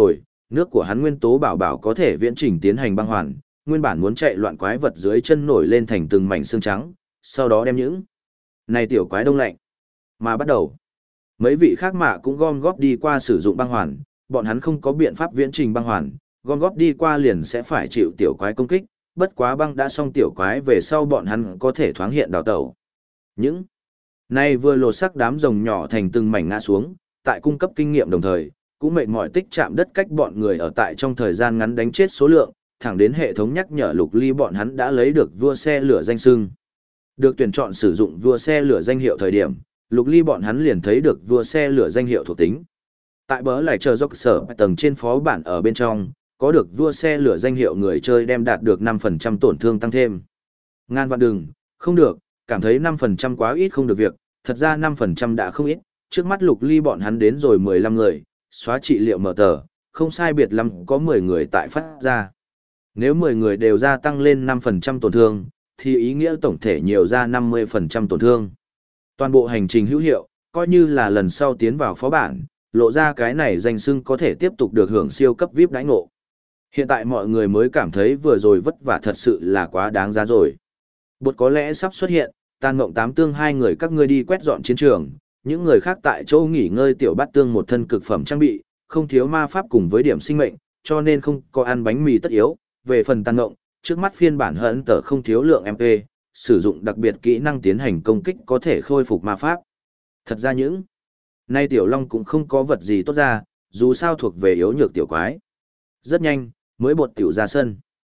Nước của hắn nguyên tố bảo bảo có thể viễn trình tiến hành băng hoàn, nguyên bản muốn chạy loạn quái vật dưới chân nổi lên thành từng mảnh xương trắng, sau đó đem những này tiểu quái đông lạnh. Mà bắt đầu, mấy vị khác mạ cũng gom góp đi qua sử dụng băng hoàn, bọn hắn không có biện pháp viễn trình băng hoàn, gom góp đi qua liền sẽ phải chịu tiểu quái công kích, bất quá băng đã xong tiểu quái về sau bọn hắn có thể thoáng hiện đào tẩu. Những này vừa lột xác đám rồng nhỏ thành từng mảnh ngã xuống, tại cung cấp kinh nghiệm đồng thời, cũng mệt mỏi tích chạm đất cách bọn người ở tại trong thời gian ngắn đánh chết số lượng, thẳng đến hệ thống nhắc nhở Lục Ly bọn hắn đã lấy được vua xe lửa danh xưng. Được tuyển chọn sử dụng vua xe lửa danh hiệu thời điểm, Lục Ly bọn hắn liền thấy được vua xe lửa danh hiệu thuộc tính. Tại bớ lại chờ dốc sở tầng trên phó bản ở bên trong, có được vua xe lửa danh hiệu người chơi đem đạt được 5% tổn thương tăng thêm. Ngàn vạn đừng, không được, cảm thấy 5% quá ít không được việc, thật ra 5% đã không ít, trước mắt Lục Ly bọn hắn đến rồi 15 người, xóa trị liệu mở tờ, không sai biệt lắm có 10 người tại phát ra. Nếu 10 người đều gia tăng lên 5% tổn thương, thì ý nghĩa tổng thể nhiều ra 50% tổn thương. Toàn bộ hành trình hữu hiệu, coi như là lần sau tiến vào phó bản, lộ ra cái này danh xưng có thể tiếp tục được hưởng siêu cấp VIP đãi ngộ. Hiện tại mọi người mới cảm thấy vừa rồi vất vả thật sự là quá đáng giá rồi. Bột có lẽ sắp xuất hiện, Tàn Ngộng Tám Tương hai người các ngươi đi quét dọn chiến trường, những người khác tại chỗ nghỉ ngơi. Tiểu Bát Tương một thân cực phẩm trang bị, không thiếu ma pháp cùng với điểm sinh mệnh, cho nên không có ăn bánh mì tất yếu. Về phần Tàn Ngộng, trước mắt phiên bản hận tờ không thiếu lượng MP, sử dụng đặc biệt kỹ năng tiến hành công kích có thể khôi phục ma pháp. Thật ra những nay Tiểu Long cũng không có vật gì tốt ra, dù sao thuộc về yếu nhược tiểu quái. Rất nhanh, mới bột tiểu ra sân.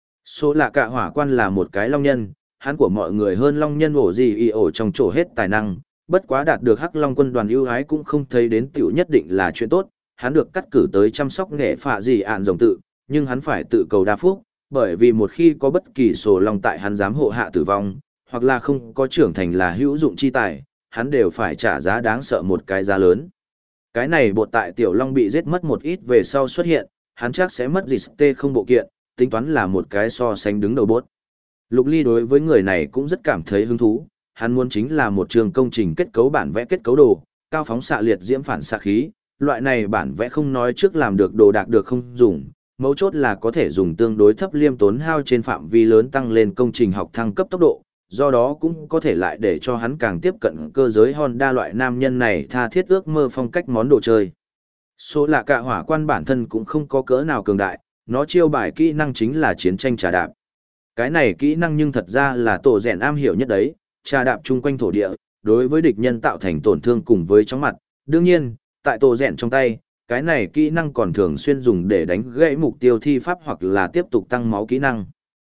Số lạ cạ hỏa quan là một cái long nhân, hắn của mọi người hơn long nhân ổ gì y ổ trong chỗ hết tài năng, bất quá đạt được Hắc Long quân đoàn ưu ái cũng không thấy đến tiểu nhất định là chuyện tốt, hắn được cắt cử tới chăm sóc nghệ phạ gì ạn rồng tự, nhưng hắn phải tự cầu đa phúc, bởi vì một khi có bất kỳ sổ long tại hắn giám hộ hạ tử vong, hoặc là không có trưởng thành là hữu dụng chi tài, hắn đều phải trả giá đáng sợ một cái giá lớn. Cái này bột tại tiểu long bị giết mất một ít về sau xuất hiện, hắn chắc sẽ mất dịch tê không bộ kiện, tính toán là một cái so sánh đứng đầu bốt. Lục Ly đối với người này cũng rất cảm thấy hứng thú, hắn muốn chính là một trường công trình kết cấu bản vẽ kết cấu đồ, cao phóng xạ liệt diễm phản xạ khí, loại này bản vẽ không nói trước làm được đồ đạc được không dùng, mấu chốt là có thể dùng tương đối thấp liêm tốn hao trên phạm vi lớn tăng lên công trình học thăng cấp tốc độ, do đó cũng có thể lại để cho hắn càng tiếp cận cơ giới Honda loại nam nhân này tha thiết ước mơ phong cách món đồ chơi. Số lạ cạ hỏa quan bản thân cũng không có cỡ nào cường đại, nó chiêu bài kỹ năng chính là chiến tranh trà đạp. Cái này kỹ năng nhưng thật ra là tổ rèn am hiểu nhất đấy, trà đạp chung quanh thổ địa, đối với địch nhân tạo thành tổn thương cùng với chóng mặt. Đương nhiên, tại tổ rèn trong tay, cái này kỹ năng còn thường xuyên dùng để đánh gãy mục tiêu thi pháp hoặc là tiếp tục tăng máu kỹ năng.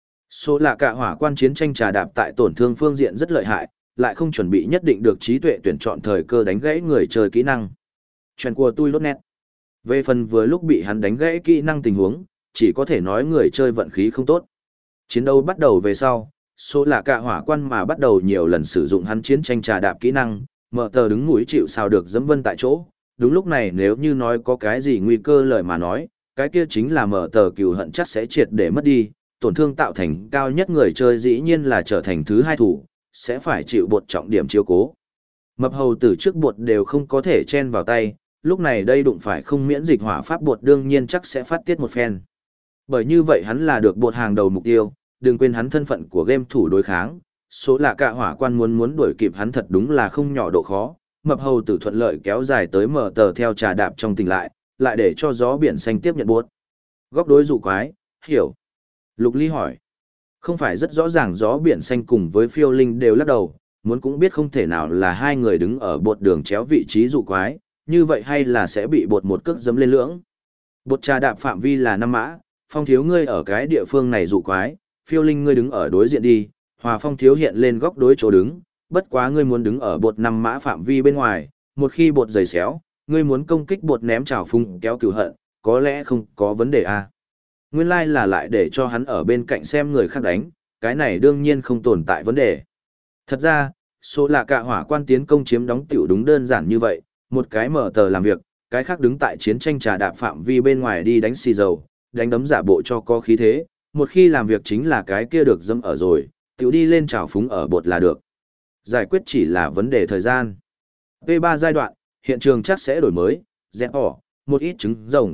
Số lạ cạ hỏa quan chiến tranh trà đạp tại tổn thương phương diện rất lợi hại, lại không chuẩn bị nhất định được trí tuệ tuyển chọn thời cơ đánh gãy người chơi kỹ năng. Chuyện của tôi lốt nét. Về phần vừa lúc bị hắn đánh gãy kỹ năng tình huống, chỉ có thể nói người chơi vận khí không tốt. Chiến đấu bắt đầu về sau, số lạ cạ hỏa quan mà bắt đầu nhiều lần sử dụng hắn chiến tranh trà đạp kỹ năng, mở tờ đứng mũi chịu sao được dẫm vân tại chỗ. Đúng lúc này nếu như nói có cái gì nguy cơ lời mà nói, cái kia chính là mở tờ cừu hận chắc sẽ triệt để mất đi, tổn thương tạo thành cao nhất người chơi dĩ nhiên là trở thành thứ hai thủ, sẽ phải chịu bột trọng điểm chiếu cố. Mập hầu từ trước bột đều không có thể chen vào tay, lúc này đây đụng phải không miễn dịch hỏa pháp bột đương nhiên chắc sẽ phát tiết một phen. Bởi như vậy hắn là được bột hàng đầu mục tiêu, đừng quên hắn thân phận của game thủ đối kháng, số lạ cạ hỏa quan muốn đuổi kịp hắn thật đúng là không nhỏ độ khó. Mập hầu tử thuận lợi kéo dài tới mở tờ theo trà đạp trong tỉnh lại để cho gió biển xanh tiếp nhận bột. Góc đối dụ quái, hiểu. Lục Ly hỏi. Không phải rất rõ ràng gió biển xanh cùng với phiêu linh đều lắc đầu, muốn cũng biết không thể nào là hai người đứng ở bột đường chéo vị trí dụ quái, như vậy hay là sẽ bị bột một cước dấm lên lưỡng. Bột trà đạp phạm vi là 5 mã, phong thiếu ngươi ở cái địa phương này dụ quái, phiêu linh ngươi đứng ở đối diện đi, hòa phong thiếu hiện lên góc đối chỗ đứng, bất quá ngươi muốn đứng ở bột 5 mã phạm vi bên ngoài, một khi bột giày xéo, ngươi muốn công kích bột ném trào phung kéo cửu hận, có lẽ không có vấn đề à. Nguyên lai là lại để cho hắn ở bên cạnh xem người khác đánh, cái này đương nhiên không tồn tại vấn đề. Thật ra, số lạ cạ hỏa quan tiến công chiếm đóng tiểu đúng đơn giản như vậy, một cái mở tờ làm việc, cái khác đứng tại chiến tranh trà đạp phạm vi bên ngoài đi đánh xì dầu, đánh đấm giả bộ cho có khí thế, một khi làm việc chính là cái kia được dâm ở rồi, tiểu đi lên trào phúng ở bột là được. Giải quyết chỉ là vấn đề thời gian. P3 giai đoạn, hiện trường chắc sẽ đổi mới, dẹp bỏ, một ít trứng rồng,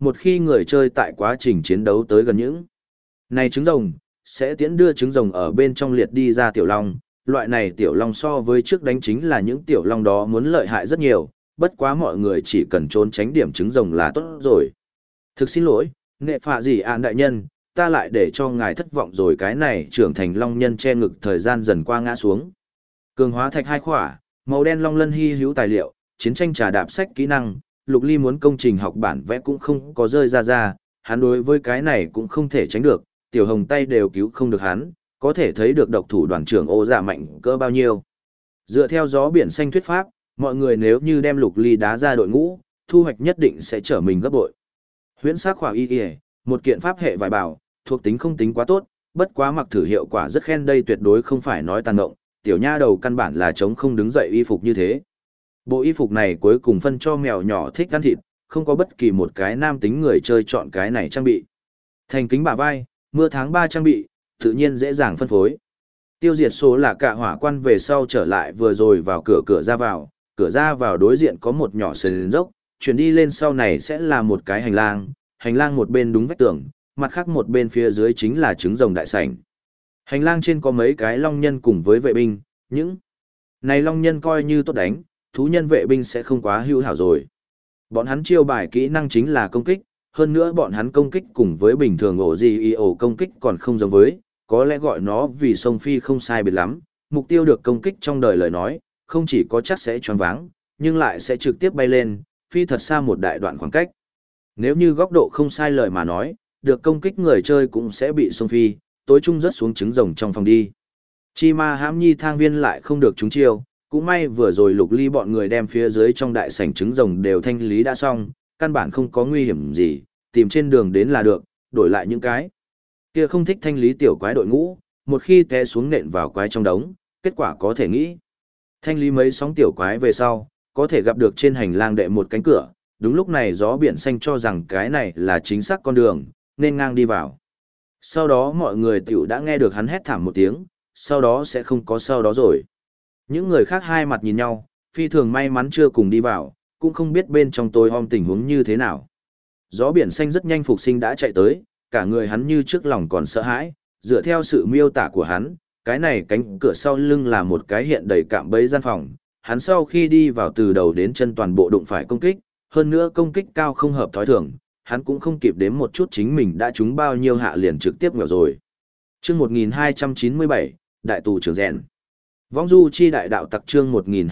một khi người chơi tại quá trình chiến đấu tới gần những này trứng rồng, sẽ tiễn đưa trứng rồng ở bên trong liệt đi ra tiểu long. Loại này tiểu long so với trước đánh chính là những tiểu long đó muốn lợi hại rất nhiều, bất quá mọi người chỉ cần trốn tránh điểm trứng rồng là tốt rồi. Thực xin lỗi, nghệ phạ gì ạn đại nhân, ta lại để cho ngài thất vọng rồi. Cái này trưởng thành long nhân che ngực thời gian dần qua ngã xuống. Cường hóa thạch 2 khỏa, màu đen long lân hy hữu tài liệu, chiến tranh trà đạp sách kỹ năng, Lục Ly muốn công trình học bản vẽ cũng không có rơi ra, hắn đối với cái này cũng không thể tránh được, tiểu hồng tay đều cứu không được hắn, có thể thấy được độc thủ đoàn trưởng Ô Dạ mạnh cỡ bao nhiêu. Dựa theo gió biển xanh thuyết pháp, mọi người nếu như đem Lục Ly đá ra đội ngũ, thu hoạch nhất định sẽ trở mình gấp bội. Huyễn sắc khỏa y, một kiện pháp hệ vải bảo, thuộc tính không tính quá tốt, bất quá mặc thử hiệu quả rất khen, đây tuyệt đối không phải nói tàn ngộng, tiểu nha đầu căn bản là chống không đứng dậy y phục như thế. Bộ y phục này cuối cùng phân cho mèo nhỏ thích ăn thịt, không có bất kỳ một cái nam tính người chơi chọn cái này trang bị. Thành kính bả vai, mưa tháng 3 trang bị, tự nhiên dễ dàng phân phối. Tiêu diệt số là cả hỏa quan về sau trở lại vừa rồi vào cửa ra vào đối diện có một nhỏ sườn dốc, chuyển đi lên sau này sẽ là một cái hành lang một bên đúng vách tường, mặt khác một bên phía dưới chính là trứng rồng đại sảnh. Hành lang trên có mấy cái long nhân cùng với vệ binh, những này long nhân coi như tốt đánh, thú nhân vệ binh sẽ không quá hữu hảo rồi. Bọn hắn chiêu bài kỹ năng chính là công kích, hơn nữa bọn hắn công kích cùng với bình thường ổ công kích còn không giống với, có lẽ gọi nó vì sông phi không sai biệt lắm, mục tiêu được công kích trong đời lời nói, không chỉ có chắc sẽ choáng váng, nhưng lại sẽ trực tiếp bay lên, phi thật xa một đại đoạn khoảng cách. Nếu như góc độ không sai lời mà nói, được công kích người chơi cũng sẽ bị sông phi, tối trung rất xuống trứng rồng trong phòng đi. Chi ma hãm nhi thang viên lại không được trúng chiêu, cũng may vừa rồi Lục Ly bọn người đem phía dưới trong đại sảnh trứng rồng đều thanh lý đã xong, căn bản không có nguy hiểm gì, tìm trên đường đến là được, đổi lại những cái kia không thích thanh lý tiểu quái đội ngũ, một khi té xuống nện vào quái trong đống, kết quả có thể nghĩ. Thanh lý mấy sóng tiểu quái về sau, có thể gặp được trên hành lang đệ một cánh cửa, đúng lúc này gió biển xanh cho rằng cái này là chính xác con đường, nên ngang đi vào. Sau đó mọi người tiểu đã nghe được hắn hét thảm một tiếng, sau đó sẽ không có sau đó rồi. Những người khác hai mặt nhìn nhau, phi thường may mắn chưa cùng đi vào, cũng không biết bên trong tối om tình huống như thế nào. Gió biển xanh rất nhanh phục sinh đã chạy tới, cả người hắn như trước lòng còn sợ hãi, dựa theo sự miêu tả của hắn, cái này cánh cửa sau lưng là một cái hiện đầy cạm bẫy gian phòng, hắn sau khi đi vào từ đầu đến chân toàn bộ đụng phải công kích, hơn nữa công kích cao không hợp thói thường, hắn cũng không kịp đếm một chút chính mình đã trúng bao nhiêu hạ liền trực tiếp nghèo rồi. Chương 1297, Đại tù trưởng rèn. Vong du chi đại đạo tặc chương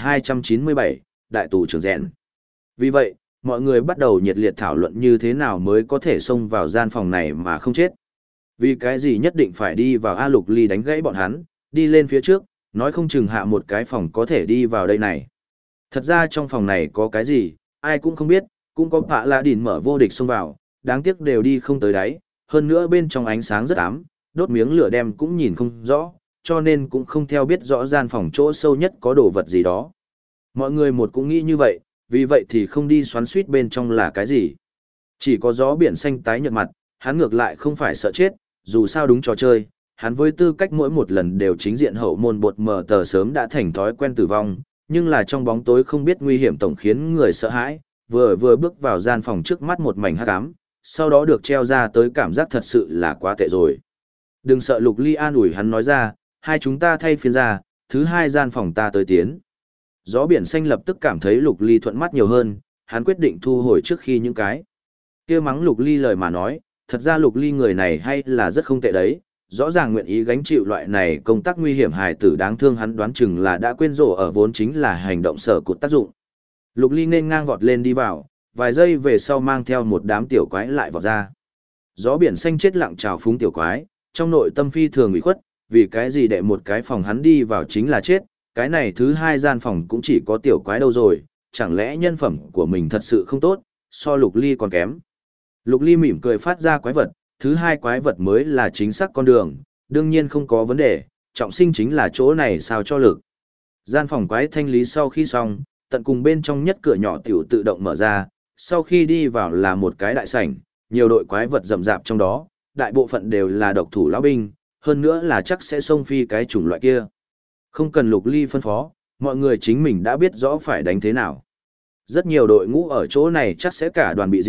1297, Đại tù trưởng rèn. Vì vậy, mọi người bắt đầu nhiệt liệt thảo luận như thế nào mới có thể xông vào gian phòng này mà không chết. Vì cái gì nhất định phải đi vào A Lục Ly đánh gãy bọn hắn, đi lên phía trước, nói không chừng hạ một cái phòng có thể đi vào đây này. Thật ra trong phòng này có cái gì, ai cũng không biết, cũng có Pạ La Đỉn mở vô địch xông vào, đáng tiếc đều đi không tới đáy, hơn nữa bên trong ánh sáng rất ám, đốt miếng lửa đem cũng nhìn không rõ, cho nên cũng không theo biết rõ gian phòng chỗ sâu nhất có đồ vật gì đó. Mọi người một cũng nghĩ như vậy, vì vậy thì không đi xoắn suýt bên trong là cái gì. Chỉ có gió biển xanh tái nhợt mặt, hắn ngược lại không phải sợ chết, dù sao đúng trò chơi, hắn với tư cách mỗi một lần đều chính diện hậu môn bột mờ tờ sớm đã thành thói quen tử vong, nhưng là trong bóng tối không biết nguy hiểm tổng khiến người sợ hãi, vừa bước vào gian phòng trước mắt một mảnh hắc ám, sau đó được treo ra tới cảm giác thật sự là quá tệ rồi. Đừng sợ, Lục Ly an ủi hắn nói ra, hai chúng ta thay phiên ra, thứ hai gian phòng ta tới tiến. Gió biển xanh lập tức cảm thấy Lục Ly thuận mắt nhiều hơn, hắn quyết định thu hồi trước khi những cái kia mắng Lục Ly lời mà nói, thật ra Lục Ly người này hay là rất không tệ đấy, rõ ràng nguyện ý gánh chịu loại này công tác nguy hiểm hài tử đáng thương, hắn đoán chừng là đã quên rổ ở vốn chính là hành động sở cụt tác dụng. Lục Ly nên ngang vọt lên đi vào, vài giây về sau mang theo một đám tiểu quái lại vọt ra. Gió biển xanh chết lặng chào phúng tiểu quái, trong nội tâm phi thường ủy khuất, vì cái gì đệ một cái phòng hắn đi vào chính là chết, cái này thứ hai gian phòng cũng chỉ có tiểu quái đâu rồi, chẳng lẽ nhân phẩm của mình thật sự không tốt, so Lục Ly còn kém. Lục Ly mỉm cười phát ra quái vật, thứ hai quái vật mới là chính xác con đường, đương nhiên không có vấn đề, trọng sinh chính là chỗ này sao cho lực. Gian phòng quái thanh lý sau khi xong, tận cùng bên trong nhất cửa nhỏ tiểu tự động mở ra, sau khi đi vào là một cái đại sảnh, nhiều đội quái vật rậm rạp trong đó, đại bộ phận đều là độc thủ lão binh, hơn nữa là chắc sẽ xông phi cái chủng loại kia. Không cần Lục Ly phân phó, mọi người chính mình đã biết rõ phải đánh thế nào. Rất nhiều đội ngũ ở chỗ này chắc sẽ cả đoàn bị diệt,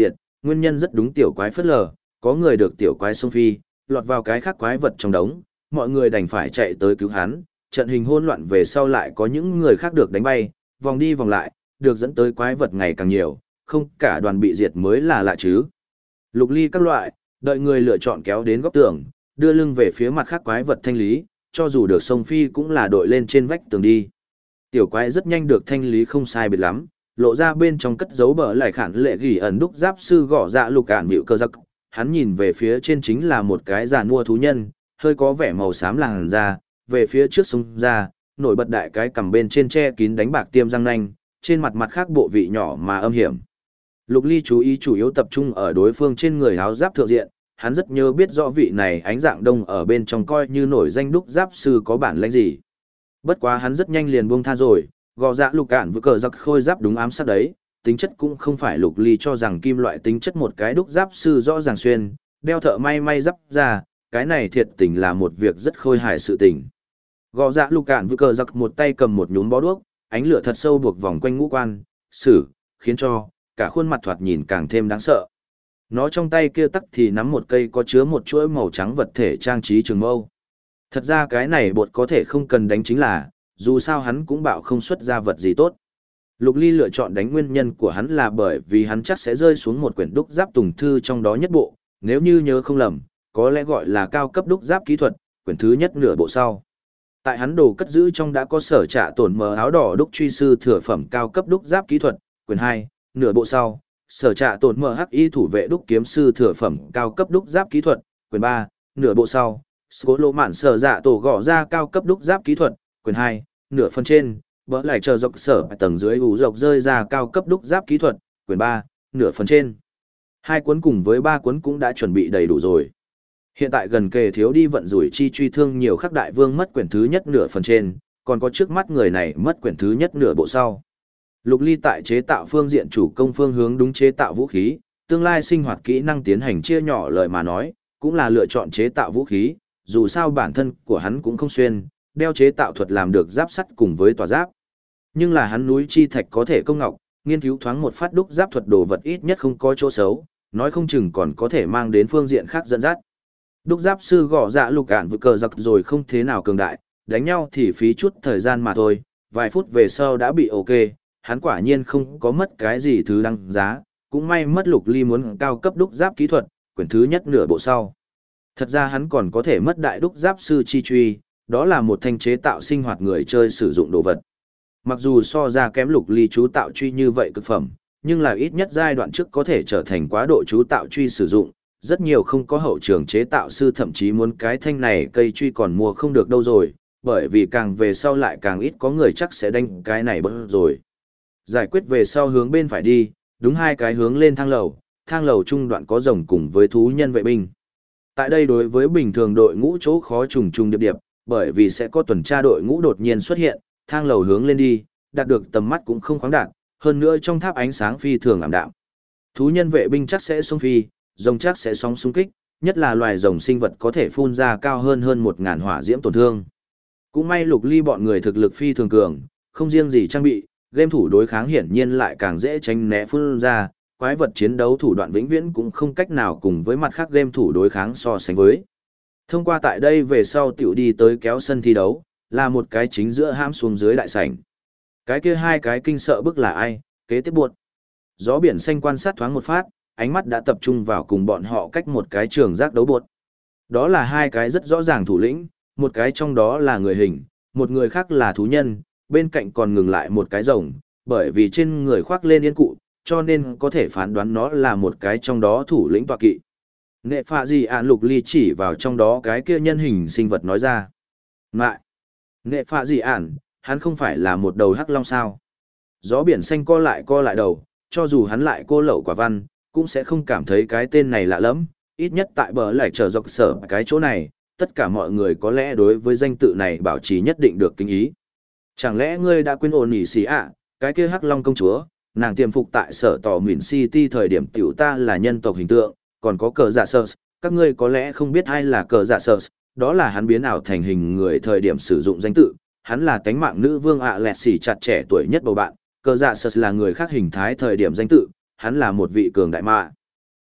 Nguyên nhân rất đúng tiểu quái phớt lờ, có người được tiểu quái xông phi, lọt vào cái khác quái vật trong đống, mọi người đành phải chạy tới cứu hắn, trận hình hỗn loạn về sau lại có những người khác được đánh bay, vòng đi vòng lại, được dẫn tới quái vật ngày càng nhiều, không cả đoàn bị diệt mới là lạ chứ. Lục ly các loại, đợi người lựa chọn kéo đến góc tường, đưa lưng về phía mặt khác quái vật thanh lý, cho dù được sông phi cũng là đội lên trên vách tường đi. Tiểu quái rất nhanh được thanh lý không sai biệt lắm, lộ ra bên trong cất giấu bờ lại khản lệ gỉ ẩn đúc giáp sư gõ dạ lục cản vịu cơ giặc. Hắn nhìn về phía trên chính là một cái giàn mua thú nhân, hơi có vẻ màu xám làn da, về phía trước sông ra, nổi bật đại cái cằm bên trên che kín đánh bạc tiêm răng nanh, trên mặt mặt khác bộ vị nhỏ mà âm hiểm. Lục Ly chú ý chủ yếu tập trung ở đối phương trên người áo giáp thượng diện, hắn rất nhớ biết rõ vị này ánh dạng đông ở bên trong coi như nổi danh đúc giáp sư có bản lĩnh gì. Bất quá hắn rất nhanh liền buông tha rồi, gò dạ lục cạn vừa cờ giặc khôi giáp đúng ám sát đấy, tính chất cũng không phải Lục Ly cho rằng kim loại tính chất một cái đúc giáp sư rõ ràng xuyên, đeo thợ may giáp ra, cái này thiệt tình là một việc rất khôi hài sự tình. Gò dạ lục cạn vừa cờ giặc một tay cầm một nhúm bó đuốc, ánh lửa thật sâu buộc vòng quanh ngũ quan, sử, khiến cho cả khuôn mặt thoạt nhìn càng thêm đáng sợ. Nó trong tay kia tắc thì nắm một cây có chứa một chuỗi màu trắng vật thể trang trí trường mâu. Thật ra cái này bột có thể không cần đánh chính là, dù sao hắn cũng bảo không xuất ra vật gì tốt. Lục Ly lựa chọn đánh nguyên nhân của hắn là bởi vì hắn chắc sẽ rơi xuống một quyển đúc giáp tùng thư trong đó nhất bộ, nếu như nhớ không lầm, có lẽ gọi là cao cấp đúc giáp kỹ thuật, quyển thứ nhất nửa bộ sau. Tại hắn đồ cất giữ trong đã có sở trả tổn mờ áo đỏ đúc truy sư thừa phẩm cao cấp đúc giáp kỹ thuật, quyển 2, nửa bộ sau, sở trả tổn mờ hắc y thủ vệ đúc kiếm sư thừa phẩm cao cấp đúc giáp kỹ thuật, quyển 3, nửa bộ sau, Scố lô mạn sở dạ tổ gõ ra cao cấp đúc giáp kỹ thuật, quyển 2, nửa phần trên, bỡ lại chờ dọc sở tầng dưới ủ dọc rơi ra cao cấp đúc giáp kỹ thuật, quyển 3, nửa phần trên. Hai cuốn cùng với ba cuốn cũng đã chuẩn bị đầy đủ rồi. Hiện tại gần kề thiếu đi vận rủi chi truy thương nhiều khắc đại vương mất quyển thứ nhất nửa phần trên, còn có trước mắt người này mất quyển thứ nhất nửa bộ sau. Lục Ly tại chế tạo phương diện chủ công phương hướng đúng chế tạo vũ khí, tương lai sinh hoạt kỹ năng tiến hành chia nhỏ lời mà nói, cũng là lựa chọn chế tạo vũ khí, dù sao bản thân của hắn cũng không xuyên, đeo chế tạo thuật làm được giáp sắt cùng với tòa giáp. Nhưng là hắn núi chi thạch có thể công ngọc, nghiên cứu thoáng một phát đúc giáp thuật đồ vật ít nhất không có chỗ xấu, nói không chừng còn có thể mang đến phương diện khác dẫn dắt. Đúc giáp sư gõ dạ lục cạn vừa cờ giặc rồi không thế nào cường đại, đánh nhau thì phí chút thời gian mà thôi, vài phút về sau đã bị ok, hắn quả nhiên không có mất cái gì thứ đăng giá, cũng may mất Lục Ly muốn cao cấp đúc giáp kỹ thuật, quyển thứ nhất nửa bộ sau. Thật ra hắn còn có thể mất đại đúc giáp sư chi truy, đó là một thanh chế tạo sinh hoạt người chơi sử dụng đồ vật. Mặc dù so ra kém Lục Ly chú tạo truy như vậy cực phẩm, nhưng là ít nhất giai đoạn trước có thể trở thành quá độ chú tạo truy sử dụng, rất nhiều không có hậu trường chế tạo sư thậm chí muốn cái thanh này cây truy còn mua không được đâu rồi, bởi vì càng về sau lại càng ít có người chắc sẽ đánh cái này bớt rồi. Giải quyết về sau hướng bên phải đi, đúng hai cái hướng lên thang lầu trung đoạn có rồng cùng với thú nhân vệ binh. Tại đây đối với bình thường đội ngũ chỗ khó trùng trùng điệp điệp, bởi vì sẽ có tuần tra đội ngũ đột nhiên xuất hiện, thang lầu hướng lên đi, đạt được tầm mắt cũng không khoáng đạt, hơn nữa trong tháp ánh sáng phi thường ảm đạm. Thú nhân vệ binh chắc sẽ xung phi, rồng chắc sẽ sóng xung kích, nhất là loài rồng sinh vật có thể phun ra cao hơn 1000 hỏa diễm tổn thương. Cũng may Lục Ly bọn người thực lực phi thường cường, không riêng gì trang bị, game thủ đối kháng hiển nhiên lại càng dễ tránh né phun ra, quái vật chiến đấu thủ đoạn vĩnh viễn cũng không cách nào cùng với mặt khác game thủ đối kháng so sánh với. Thông qua tại đây về sau tiểu đi tới kéo sân thi đấu, là một cái chính giữa hãm xuống dưới đại sảnh. Cái kia hai cái kinh sợ bức là ai, kế tiếp buộc. Gió biển xanh quan sát thoáng một phát, ánh mắt đã tập trung vào cùng bọn họ cách một cái trường giác đấu buộc. Đó là hai cái rất rõ ràng thủ lĩnh, một cái trong đó là người hình, một người khác là thú nhân, bên cạnh còn ngừng lại một cái rồng, bởi vì trên người khoác lên yên cụ, cho nên có thể phán đoán nó là một cái trong đó thủ lĩnh tọa kỵ. Nghệ phạ gì ạn Lục Ly chỉ vào trong đó cái kia nhân hình sinh vật nói ra. Ngại! Nghệ phạ gì ạn, hắn không phải là một đầu hắc long sao. Gió biển xanh co lại đầu, cho dù hắn lại cô lậu quả văn, cũng sẽ không cảm thấy cái tên này lạ lắm, ít nhất tại bờ lại trở dọc sở cái chỗ này, tất cả mọi người có lẽ đối với danh tự này bảo trì nhất định được kính ý. Chẳng lẽ ngươi đã quên ổn nhỉ xì ạ, cái kia hắc long công chúa, nàng tiềm phục tại sở tỏ Mìn City thời điểm tiểu ta là nhân tộc hình tượng, còn có cờ dạ sơ, các ngươi có lẽ không biết ai là cờ dạ sơ, đó là hắn biến ảo thành hình người thời điểm sử dụng danh tự, hắn là tánh mạng nữ vương ạ lẹt xỉ chặt trẻ tuổi nhất bầu bạn, cờ dạ sơ là người khác hình thái thời điểm danh tự, hắn là một vị cường đại mạ.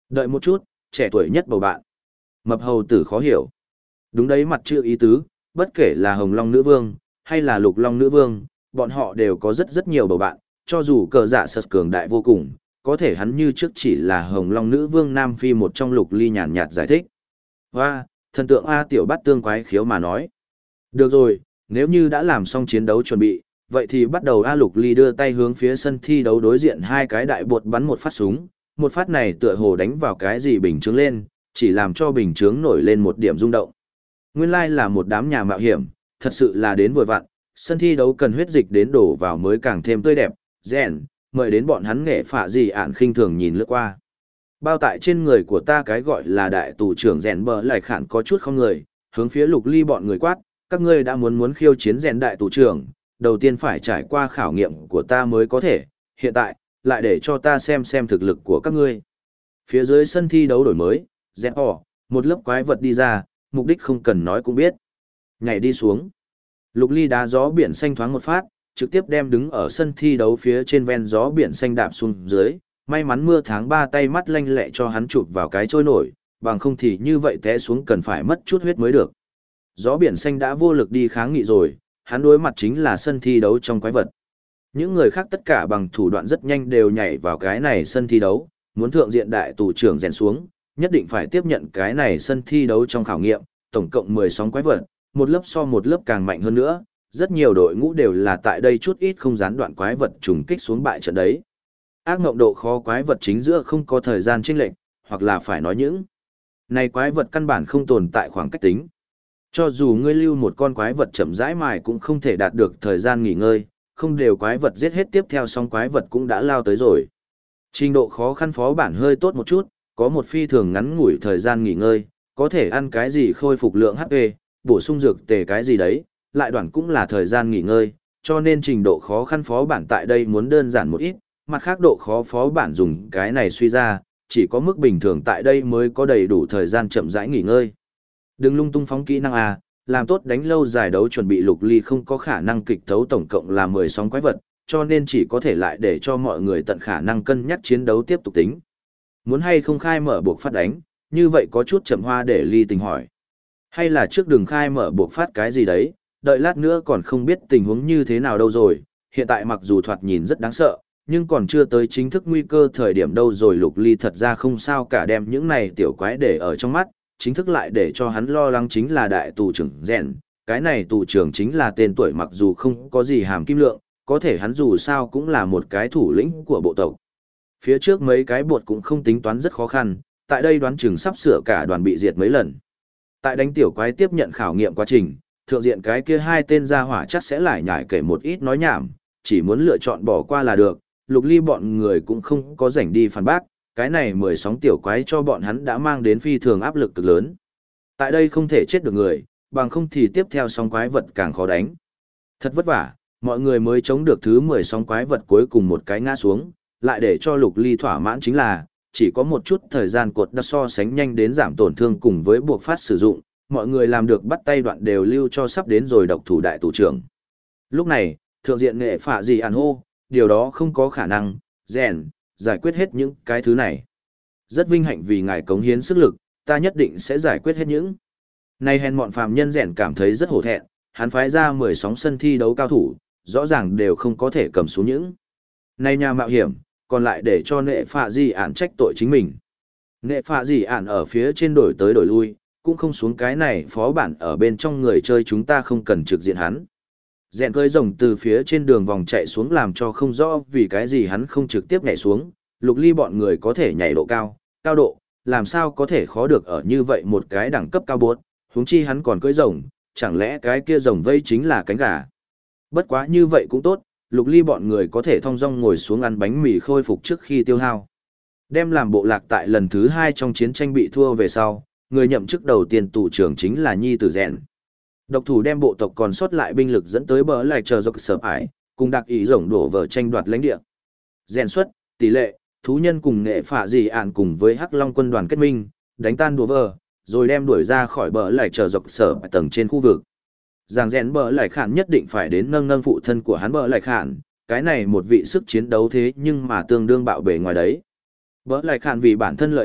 Đợi một chút, trẻ tuổi nhất bầu bạn. Mập hầu tử khó hiểu. Đúng đấy, mặt chưa ý tứ, bất kể là Hồng Long Nữ Vương, hay là Lục Long Nữ Vương, bọn họ đều có rất rất nhiều bầu bạn, cho dù cờ dạ sật cường đại vô cùng, có thể hắn như trước chỉ là Hồng Long Nữ Vương Nam Phi một trong. Lục Ly nhàn nhạt giải thích. Và, thần tượng A tiểu bát tương quái khiếu mà nói. Được rồi, nếu như đã làm xong chiến đấu chuẩn bị, vậy thì bắt đầu. A Lục Ly đưa tay hướng phía sân thi đấu đối diện hai cái đại bột bắn một phát súng, một phát này tựa hồ đánh vào cái gì bình chướng lên, chỉ làm cho bình chướng nổi lên một điểm rung động. Nguyên lai là một đám nhà mạo hiểm, thật sự là đến vội vặn, sân thi đấu cần huyết dịch đến đổ vào mới càng thêm tươi đẹp. Rèn, mời đến bọn hắn nghệ phạ gì ạn khinh thường nhìn lướt qua. Bao tại trên người của ta cái gọi là đại tù trưởng rèn bờ lại khản có chút không người, hướng phía Lục Ly bọn người quát, các ngươi đã muốn khiêu chiến rèn đại tù trưởng, đầu tiên phải trải qua khảo nghiệm của ta mới có thể, hiện tại, lại để cho ta xem thực lực của các ngươi. Phía dưới sân thi đấu đổi mới, rèn một lớp quái vật đi ra, mục đích không cần nói cũng biết. Nhảy đi xuống. Lục Ly đá gió biển xanh thoáng một phát, trực tiếp đem đứng ở sân thi đấu phía trên ven gió biển xanh đạp xuống dưới. May mắn mưa tháng 3 tay mắt lanh lẹ cho hắn chụp vào cái trôi nổi, bằng không thì như vậy té xuống cần phải mất chút huyết mới được. Gió biển xanh đã vô lực đi kháng nghị rồi, hắn đối mặt chính là sân thi đấu trong quái vật. Những người khác tất cả bằng thủ đoạn rất nhanh đều nhảy vào cái này sân thi đấu, muốn thượng diện đại tù trưởng rèn xuống, nhất định phải tiếp nhận cái này sân thi đấu trong khảo nghiệm, tổng cộng 10 sóng quái vật, một lớp so một lớp càng mạnh hơn nữa, rất nhiều đội ngũ đều là tại đây chút ít không gián đoạn quái vật trùng kích xuống bại trận đấy. Ác ngộng độ khó quái vật chính giữa không có thời gian chênh lệch, hoặc là phải nói những này quái vật căn bản không tồn tại khoảng cách tính. Cho dù ngươi lưu một con quái vật chậm rãi mài cũng không thể đạt được thời gian nghỉ ngơi, không đều quái vật giết hết tiếp theo xong quái vật cũng đã lao tới rồi. Trình độ khó khăn phó bản hơi tốt một chút, có một phi thường ngắn ngủi thời gian nghỉ ngơi, có thể ăn cái gì khôi phục lượng HP, bổ sung dược tề cái gì đấy, lại đoạn cũng là thời gian nghỉ ngơi, cho nên trình độ khó khăn phó bản tại đây muốn đơn giản một ít, mặt khác độ khó phó bản dùng cái này suy ra, chỉ có mức bình thường tại đây mới có đầy đủ thời gian chậm rãi nghỉ ngơi. Đừng lung tung phóng kỹ năng A, làm tốt đánh lâu dài đấu chuẩn bị. Lục Ly không có khả năng kịch thấu tổng cộng là 10 sóng quái vật, cho nên chỉ có thể lại để cho mọi người tận khả năng cân nhắc chiến đấu tiếp tục tính. Muốn hay không khai mở buộc phát đánh, như vậy có chút chậm hoa để Ly tình hỏi. Hay là trước đường khai mở buộc phát cái gì đấy, đợi lát nữa còn không biết tình huống như thế nào đâu rồi, hiện tại mặc dù thoạt nhìn rất đáng sợ, nhưng còn chưa tới chính thức nguy cơ thời điểm đâu rồi. Lục Ly thật ra không sao cả đem những này tiểu quái để ở trong mắt, chính thức lại để cho hắn lo lắng chính là đại tù trưởng rèn, cái này tù trưởng chính là tên tuổi mặc dù không có gì hàm kim lượng, có thể hắn dù sao cũng là một cái thủ lĩnh của bộ tộc. Phía trước mấy cái bột cũng không tính toán rất khó khăn, tại đây đoán chừng sắp sửa cả đoàn bị diệt mấy lần. Tại đánh tiểu quái tiếp nhận khảo nghiệm quá trình, thượng diện cái kia hai tên gia hỏa chắc sẽ lại nhải kể một ít nói nhảm, chỉ muốn lựa chọn bỏ qua là được. Lục Ly bọn người cũng không có rảnh đi phản bác, cái này 10 sóng tiểu quái cho bọn hắn đã mang đến phi thường áp lực cực lớn. Tại đây không thể chết được người, bằng không thì tiếp theo sóng quái vật càng khó đánh. Thật vất vả, mọi người mới chống được thứ 10 sóng quái vật cuối cùng một cái ngã xuống, lại để cho Lục Ly thỏa mãn chính là, chỉ có một chút thời gian cột đã so sánh nhanh đến giảm tổn thương cùng với buộc phát sử dụng, mọi người làm được bắt tay đoạn đều lưu cho sắp đến rồi độc thủ đại tù trưởng. Lúc này, thượng diện nghệ phạ gì ản hô, điều đó không có khả năng, rèn, giải quyết hết những cái thứ này. Rất vinh hạnh vì ngài cống hiến sức lực, ta nhất định sẽ giải quyết hết những. Này hèn mọn phàm nhân rèn cảm thấy rất hổ thẹn, hắn phái ra 10 sóng sân thi đấu cao thủ, rõ ràng đều không có thể cầm xuống những. Này nhà mạo hiểm, còn lại để cho nệ phạ gì ản trách tội chính mình. Nệ phạ gì ản ở phía trên đổi tới đổi lui, cũng không xuống cái này phó bản ở bên trong người chơi chúng ta không cần trực diện hắn. Rèn cơi rồng từ phía trên đường vòng chạy xuống làm cho không rõ vì cái gì hắn không trực tiếp nhảy xuống. Lục Ly bọn người có thể nhảy độ cao, cao độ, làm sao có thể khó được ở như vậy một cái đẳng cấp cao bốt, huống chi hắn còn cưỡi rồng, chẳng lẽ cái kia rồng vây chính là cánh gà. Bất quá như vậy cũng tốt, Lục Ly bọn người có thể thong dong ngồi xuống ăn bánh mì khôi phục trước khi tiêu hao. Đem làm bộ lạc tại lần thứ 2 trong chiến tranh bị thua về sau, người nhậm chức đầu tiên tù trưởng chính là nhi tử rèn. Độc thủ đem bộ tộc còn sót lại binh lực dẫn tới bờ lại chờ dọc sở ải, cùng đặc ý rồng đổ vỡ tranh đoạt lãnh địa. Rèn xuất, tỷ lệ, thú nhân cùng nghệ phạ gì ạn cùng với Hắc Long quân đoàn kết minh, đánh tan đùa vỡ, rồi đem đuổi ra khỏi bờ lại chờ dọc sở ải tầng trên khu vực. Giang rèn bờ lại khản nhất định phải đến nâng phụ thân của hắn bờ lại khản, cái này một vị sức chiến đấu thế nhưng mà tương đương bạo bề ngoài đấy. Bờ lại khản vì bản thân lợi ích,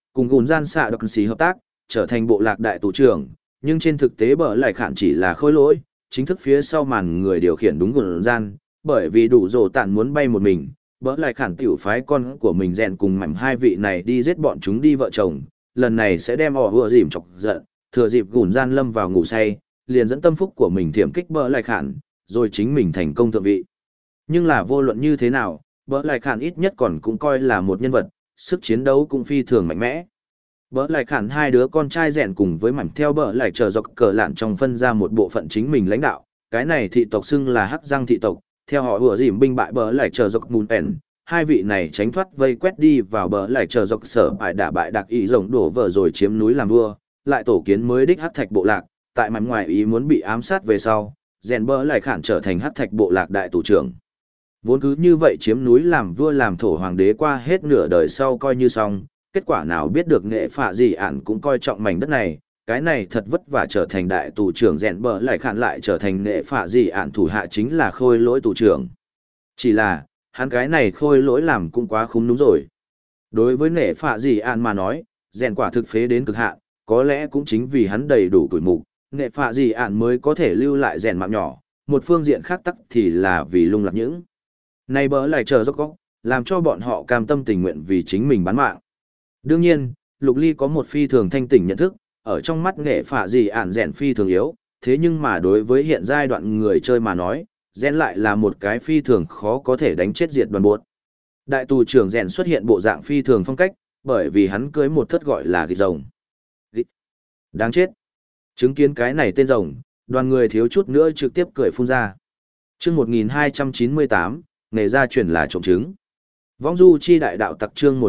cùng gùn gian xạ độc xì hợp tác, trở thành bộ lạc đại tù trưởng, nhưng trên thực tế bờ lại khản chỉ là khôi lỗi, chính thức phía sau màn người điều khiển đúng gùn gian, bởi vì đủ rồ tản muốn bay một mình, bờ lại khản tiểu phái con của mình rèn cùng mảnh hai vị này đi giết bọn chúng đi vợ chồng, lần này sẽ đem họ vừa dìm chọc giận, thừa dịp gùn gian lâm vào ngủ say, liền dẫn tâm phúc của mình thiểm kích bờ lại khản, rồi chính mình thành công thượng vị. Nhưng là vô luận như thế nào, bờ lại khản ít nhất còn cũng coi là một nhân vật, sức chiến đấu cũng phi thường mạnh mẽ. Bờ lại khản hai đứa con trai rèn cùng với mảnh theo bờ lại chờ dọc cờ lạn trong phân ra một bộ phận chính mình lãnh đạo, cái này thị tộc xưng là Hắc Giang thị tộc, theo họ vừa dìm binh bại bờ lại chờ dọc mùn ẻn, hai vị này tránh thoát vây quét đi vào bờ lại chờ dọc sở bại đả bại đặc ý rồng đổ vợ rồi chiếm núi làm vua, lại tổ kiến mới đích Hắc Thạch bộ lạc, tại mảnh ngoài ý muốn bị ám sát về sau, rèn bờ lại khản trở thành Hắc Thạch bộ lạc đại tù trưởng. Vốn cứ như vậy chiếm núi làm vua làm thổ hoàng đế qua hết nửa đời sau coi như xong, kết quả nào biết được nghệ phạ gì ản cũng coi trọng mảnh đất này, cái này thật vất vả trở thành đại tù trưởng rèn bờ lại khản lại trở thành nghệ phạ gì ản thủ hạ chính là khôi lỗi tù trưởng. Chỉ là, hắn cái này khôi lỗi làm cũng quá khúng đúng rồi. Đối với nghệ phạ gì ản mà nói, rèn quả thực phế đến cực hạn, có lẽ cũng chính vì hắn đầy đủ tuổi mục, nghệ phạ gì ản mới có thể lưu lại rèn mạng nhỏ, một phương diện khác tắc thì là vì lung lạc những. Này bỡ lại chờ dốc góc, làm cho bọn họ cam tâm tình nguyện vì chính mình bán mạng. Đương nhiên, Lục Ly có một phi thường thanh tỉnh nhận thức, ở trong mắt nghệ phạ gì ản rèn phi thường yếu, thế nhưng mà đối với hiện giai đoạn người chơi mà nói, rèn lại là một cái phi thường khó có thể đánh chết diệt đoàn buốt. Đại tù trưởng rèn xuất hiện bộ dạng phi thường phong cách, bởi vì hắn cưới một thất gọi là gịt rồng. Đáng chết. Chứng kiến cái này tên rồng, đoàn người thiếu chút nữa trực tiếp cười phun ra. Chương 1298, nghề gia truyền là trộm trứng. Vong du chi đại đạo tặc chương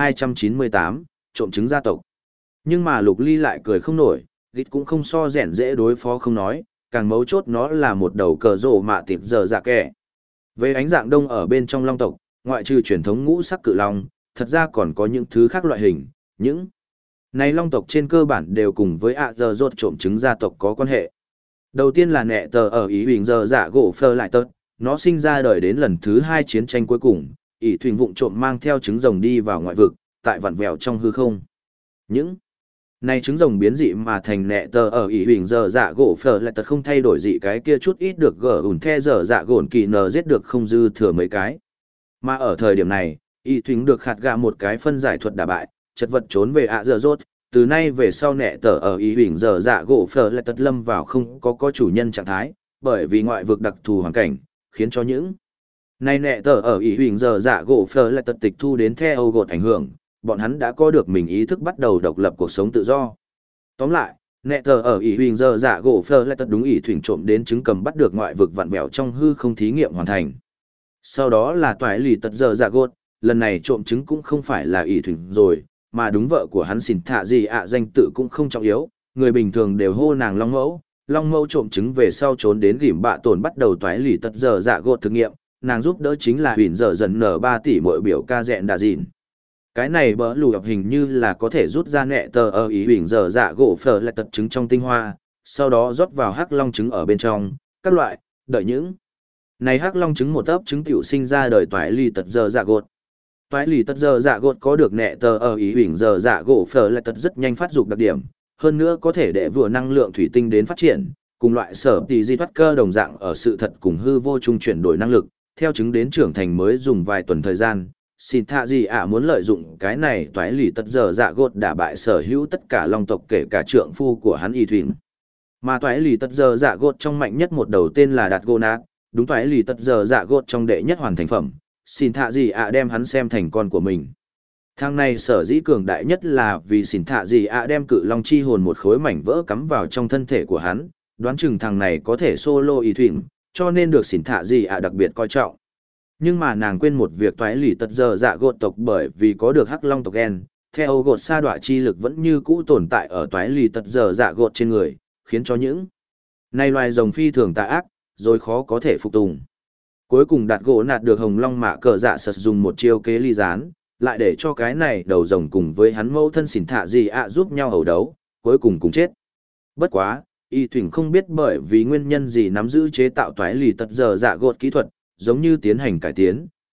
1298, trộm trứng gia tộc. Nhưng mà Lục Ly lại cười không nổi, gịt cũng không so rèn dễ đối phó không nói, càng mấu chốt nó là một đầu cờ rổ mạ tiệp giờ dạ kẻ. Về ánh dạng đông ở bên trong long tộc, ngoại trừ truyền thống ngũ sắc cự long, thật ra còn có những thứ khác loại hình, những này long tộc trên cơ bản đều cùng với ạ giờ rốt trộm trứng gia tộc có quan hệ. Đầu tiên là nẹ tờ ở ý huỳnh giờ dạ gỗ phơ lại tớt, nó sinh ra đời đến lần thứ 2 chiến tranh cuối cùng, ỷ thuyền vụng trộm mang theo trứng rồng đi vào ngoại vực, tại vặn vẹo trong hư không. Những này trứng rồng biến dị mà thành nẹ tờ ở ỷ huỳnh giờ dạ gỗ phơ lại tớt không thay đổi dị cái kia chút ít được gỡ ủn the giờ dạ gồn kỳ nờ giết được không dư thừa mấy cái. Mà ở thời điểm này, ỷ thuyền được khạt gạ một cái phân giải thuật đả bại, chật vật trốn về ạ giờ rốt. Từ nay về sau nẹ tờ ở ý huỳnh giờ dạ gỗ phở lại tật lâm vào không có chủ nhân trạng thái, bởi vì ngoại vực đặc thù hoàn cảnh, khiến cho những này nẹ tờ ở ý huỳnh giờ dạ gỗ phở lại tật tịch thu đến theo gột ảnh hưởng, bọn hắn đã có được mình ý thức bắt đầu độc lập cuộc sống tự do. Tóm lại, nẹ tờ ở ý huỳnh giờ dạ gỗ phở lại tật đúng ý thuyền trộm đến trứng cầm bắt được ngoại vực vặn vẹo trong hư không thí nghiệm hoàn thành. Sau đó là toái lì tật giờ dạ gột, lần này trộm trứng cũng không phải là ý thuyền rồi, mà đúng vợ của hắn xỉn thạ gì ạ danh tự cũng không trọng yếu, người bình thường đều hô nàng Long Mẫu trộm trứng về sau trốn đến gỉm bạ tổn bắt đầu toái lì tật giờ dạ gột thực nghiệm, nàng giúp đỡ chính là huyền giờ dần nở 3 tỷ mỗi biểu ca dẹn đà dìn. Cái này bỡ lù gặp hình như là có thể rút ra nẹ tờ ở ý huyền giờ dạ gỗ phở lại tật trứng trong tinh hoa, sau đó rót vào hắc long trứng ở bên trong, các loại, đợi những. Này hắc long trứng một ấp trứng tiểu sinh ra đời toái lì tật giờ dạ gột. Toái lì tật giờ dạ gột có được nẹ tờ ở ý huỳnh giờ dạ gỗ phở lại tật rất nhanh phát dục đặc điểm, hơn nữa có thể để vừa năng lượng thủy tinh đến phát triển, cùng loại sở tỷ di thoát cơ đồng dạng ở sự thật cùng hư vô trung chuyển đổi năng lực, theo chứng đến trưởng thành mới dùng vài tuần thời gian. Xin thạ gì ạ muốn lợi dụng cái này toái lì tật giờ dạ gột đả bại sở hữu tất cả long tộc kể cả trượng phu của hắn y thuyền. Mà toái lì tật giờ dạ gột trong mạnh nhất một đầu tên là đạt gô nát, đúng toái lì tật giờ dạ gột trong đệ nhất hoàn thành phẩm. Xin thạ gì ạ đem hắn xem thành con của mình. Thằng này sở dĩ cường đại nhất là vì xin thạ gì ạ đem cự long chi hồn một khối mảnh vỡ cắm vào trong thân thể của hắn, đoán chừng thằng này có thể solo ý thuyền, cho nên được xin thạ gì ạ đặc biệt coi trọng. Nhưng mà nàng quên một việc toái lì tật giờ dạ gột tộc bởi vì có được hắc long tộc gen, theo gột sa đọa chi lực vẫn như cũ tồn tại ở toái lì tật giờ dạ gột trên người, khiến cho những này loài rồng phi thường tà ác, rồi khó có thể phục tùng. Cuối cùng đạt gỗ nạt được hồng long mạ cờ dạ sật dùng một chiêu kế ly gián, lại để cho cái này đầu rồng cùng với hắn mẫu thân xỉn thạ gì ạ giúp nhau hầu đấu, cuối cùng cùng chết. Bất quá, y thuyền không biết bởi vì nguyên nhân gì nắm giữ chế tạo toái lì tật giờ dạ gột kỹ thuật, giống như tiến hành cải tiến,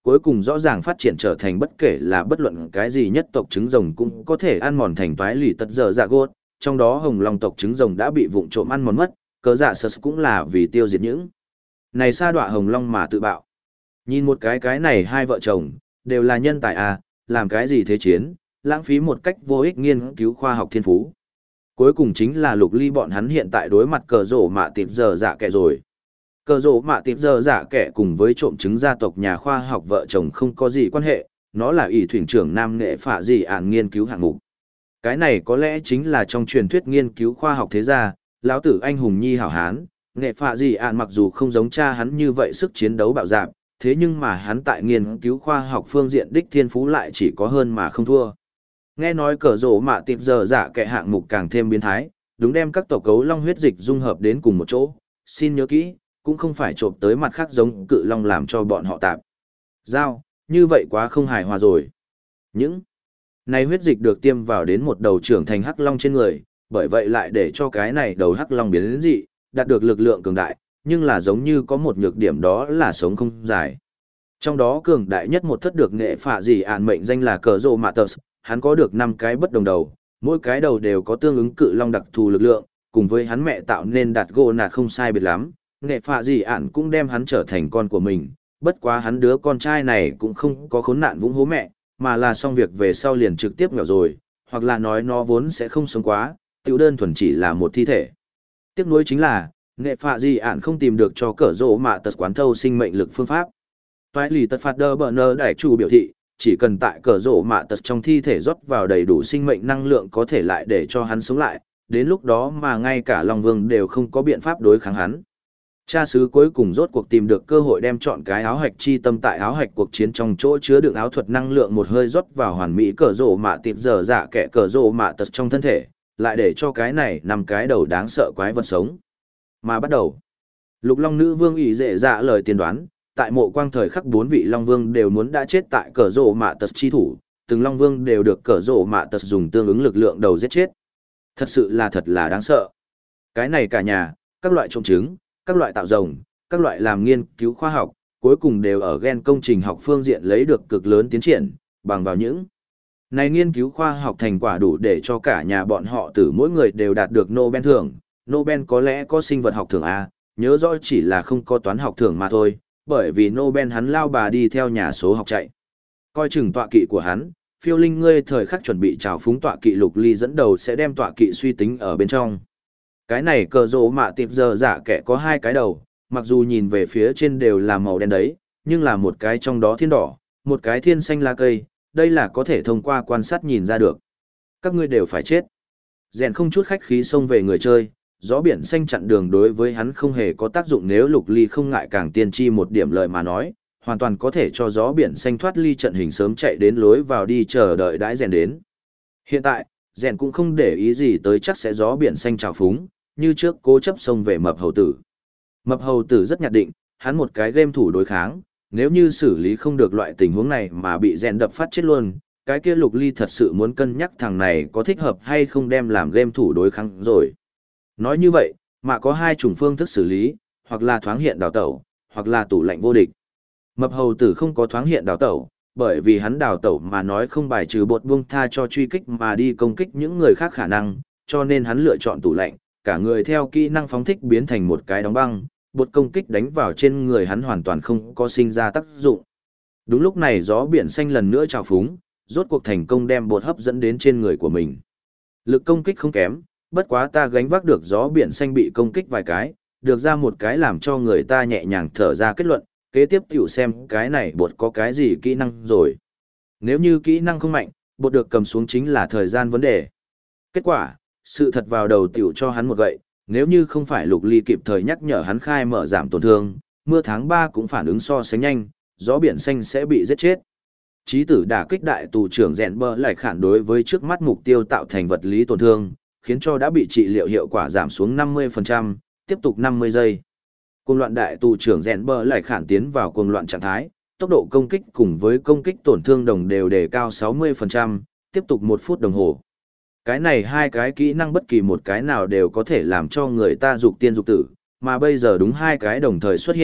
cuối cùng rõ ràng phát triển trở thành bất kể là bất luận cái gì nhất tộc trứng rồng cũng có thể ăn mòn thành toái lì tật dở dạ gốt, trong đó hồng long tộc trứng rồng đã bị vụng trộm ăn mòn mất, cờ dạ sơ cũng là vì tiêu diệt những này sa đọa hồng long mà tự bạo. Nhìn một cái này hai vợ chồng, đều là nhân tài à, làm cái gì thế chiến, lãng phí một cách vô ích nghiên cứu khoa học thiên phú. Cuối cùng chính là Lục Ly bọn hắn hiện tại đối mặt cờ rổ mạ tịp giờ dạ kẻ rồi. Cờ rổ mạ tịp giờ dạ kẻ cùng với trộm trứng gia tộc nhà khoa học vợ chồng không có gì quan hệ, nó là ỷ thuyền trưởng nam nghệ phả gì ản nghiên cứu hạng mục. Cái này có lẽ chính là trong truyền thuyết nghiên cứu khoa học thế gia, lão tử anh hùng nhi hảo hán, nghệ phạ gì ạn mặc dù không giống cha hắn như vậy sức chiến đấu bạo dạn, thế nhưng mà hắn tại nghiên cứu khoa học phương diện đích thiên phú lại chỉ có hơn mà không thua. Nghe nói cờ rổ mạ tiệp giờ dạ kẻ hạng mục càng thêm biến thái, đúng đem các tổ cấu long huyết dịch dung hợp đến cùng một chỗ, xin nhớ kỹ, cũng không phải trộm tới mặt khác giống cự long làm cho bọn họ tạp. Giao, như vậy quá không hài hòa rồi. Những này huyết dịch được tiêm vào đến một đầu trưởng thành hắc long trên người, bởi vậy lại để cho cái này đầu hắc long biến đến dị, đạt được lực lượng cường đại, nhưng là giống như có một nhược điểm đó là sống không dài. Trong đó cường đại nhất một thất được nghệ phạ gì ạn mệnh danh là cờ rô mạ tờ, hắn có được 5 cái bất đồng đầu, mỗi cái đầu đều có tương ứng cự long đặc thù lực lượng, cùng với hắn mẹ tạo nên đạt gỗ nạt không sai biệt lắm, nghệ phạ gì ạn cũng đem hắn trở thành con của mình, bất quá hắn đứa con trai này cũng không có khốn nạn vũng hố mẹ, mà là xong việc về sau liền trực tiếp nghèo rồi, hoặc là nói nó vốn sẽ không sống quá, tiểu đơn thuần chỉ là một thi thể. Tiếc nuối chính là, nghệ phạ gì ạn không tìm được cho cờ rỗ mạ tật quán thâu sinh mệnh lực phương pháp. Toái lì tật phạt đơ bờ nơ đại chủ biểu thị, chỉ cần tại cờ rỗ mạ tật trong thi thể rót vào đầy đủ sinh mệnh năng lượng có thể lại để cho hắn sống lại, đến lúc đó mà ngay cả Long Vương đều không có biện pháp đối kháng hắn. Cha xứ cuối cùng rốt cuộc tìm được cơ hội đem chọn cái áo hạch chi tâm tại áo hạch cuộc chiến trong chỗ chứa đựng áo thuật năng lượng một hơi rót vào hoàn mỹ cờ rỗ mạ tiệp giờ dạ kẻ cờ rỗ mạ tật trong thân thể, lại để cho cái này 5 cái đầu đáng sợ quái vật sống. Mà bắt đầu, Lục Long nữ vương ủy dệ dạ lời tiên đoán, tại mộ quang thời khắc 4 vị Long Vương đều muốn đã chết tại cờ rỗ mạ tật chi thủ, từng Long Vương đều được cờ rỗ mạ tật dùng tương ứng lực lượng đầu giết chết. Thật sự là thật là đáng sợ. Cái này cả nhà, các loại trộm trứng, các loại tạo rồng, các loại làm nghiên cứu khoa học, cuối cùng đều ở gen công trình học phương diện lấy được cực lớn tiến triển, bằng vào những này nghiên cứu khoa học thành quả đủ để cho cả nhà bọn họ từ mỗi người đều đạt được Nobel thưởng. Nobel có lẽ có sinh vật học thưởng A, nhớ rõ chỉ là không có toán học thưởng mà thôi, bởi vì Nobel hắn lao bà đi theo nhà số học chạy. Coi chừng tọa kỵ của hắn, phiêu linh ngươi thời khắc chuẩn bị trào phúng tọa kỵ Lục Ly dẫn đầu sẽ đem tọa kỵ suy tính ở bên trong. Cái này cờ rỗ mạ tiệp giờ dạ kẻ có 2 cái đầu, mặc dù nhìn về phía trên đều là màu đen đấy, nhưng là một cái trong đó thiên đỏ, một cái thiên xanh lá cây, đây là có thể thông qua quan sát nhìn ra được. Các ngươi đều phải chết. Rèn không chút khách khí xông về người chơi, gió biển xanh chặn đường đối với hắn không hề có tác dụng nếu Lục Ly không ngại càng tiên tri một điểm lời mà nói, hoàn toàn có thể cho gió biển xanh thoát ly trận hình sớm chạy đến lối vào đi chờ đợi đãi rèn đến. Hiện tại, rèn cũng không để ý gì tới chắc sẽ gió biển xanh trào phúng, như trước cố chấp xông về mập hầu tử. Mập hầu tử rất nhạt định, hắn một cái game thủ đối kháng, nếu như xử lý không được loại tình huống này mà bị rèn đập phát chết luôn, cái kia Lục Ly thật sự muốn cân nhắc thằng này có thích hợp hay không đem làm game thủ đối kháng rồi. Nói như vậy, mà có 2 chủng phương thức xử lý, hoặc là thoáng hiện đào tẩu, hoặc là tủ lạnh vô địch. Mập hầu tử không có thoáng hiện đào tẩu, bởi vì hắn đào tẩu mà nói không bài trừ bột buông tha cho truy kích mà đi công kích những người khác khả năng, cho nên hắn lựa chọn tủ lạnh, cả người theo kỹ năng phóng thích biến thành một cái đóng băng, bột công kích đánh vào trên người hắn hoàn toàn không có sinh ra tác dụng. Đúng lúc này gió biển xanh lần nữa trào phúng, rốt cuộc thành công đem bột hấp dẫn đến trên người của mình. Lực công kích không kém, bất quá ta gánh vác được gió biển xanh bị công kích vài cái, được ra một cái làm cho người ta nhẹ nhàng thở ra kết luận, kế tiếp tiểu xem cái này bột có cái gì kỹ năng rồi. Nếu như kỹ năng không mạnh, bột được cầm xuống chính là thời gian vấn đề. Kết quả, sự thật vào đầu tiểu cho hắn một gậy, nếu như không phải Lục Ly kịp thời nhắc nhở hắn khai mở giảm tổn thương, mưa tháng 3 cũng phản ứng so sánh nhanh, gió biển xanh sẽ bị giết chết. Chí tử đả kích đại tù trưởng rèn bờ lại khản đối với trước mắt mục tiêu tạo thành vật lý tổn thương, khiến cho đã bị trị liệu hiệu quả giảm xuống 50%, tiếp tục 50 giây. Cuồng loạn đại tù trưởng rèn bờ lại khản tiến vào cuồng loạn trạng thái, tốc độ công kích cùng với công kích tổn thương đồng đều đề cao 60%, tiếp tục 1 phút đồng hồ. Cái này 2 cái kỹ năng bất kỳ một cái nào đều có thể làm cho người ta dục tiên dục tử, mà bây giờ đúng 2 cái đồng thời xuất hiện,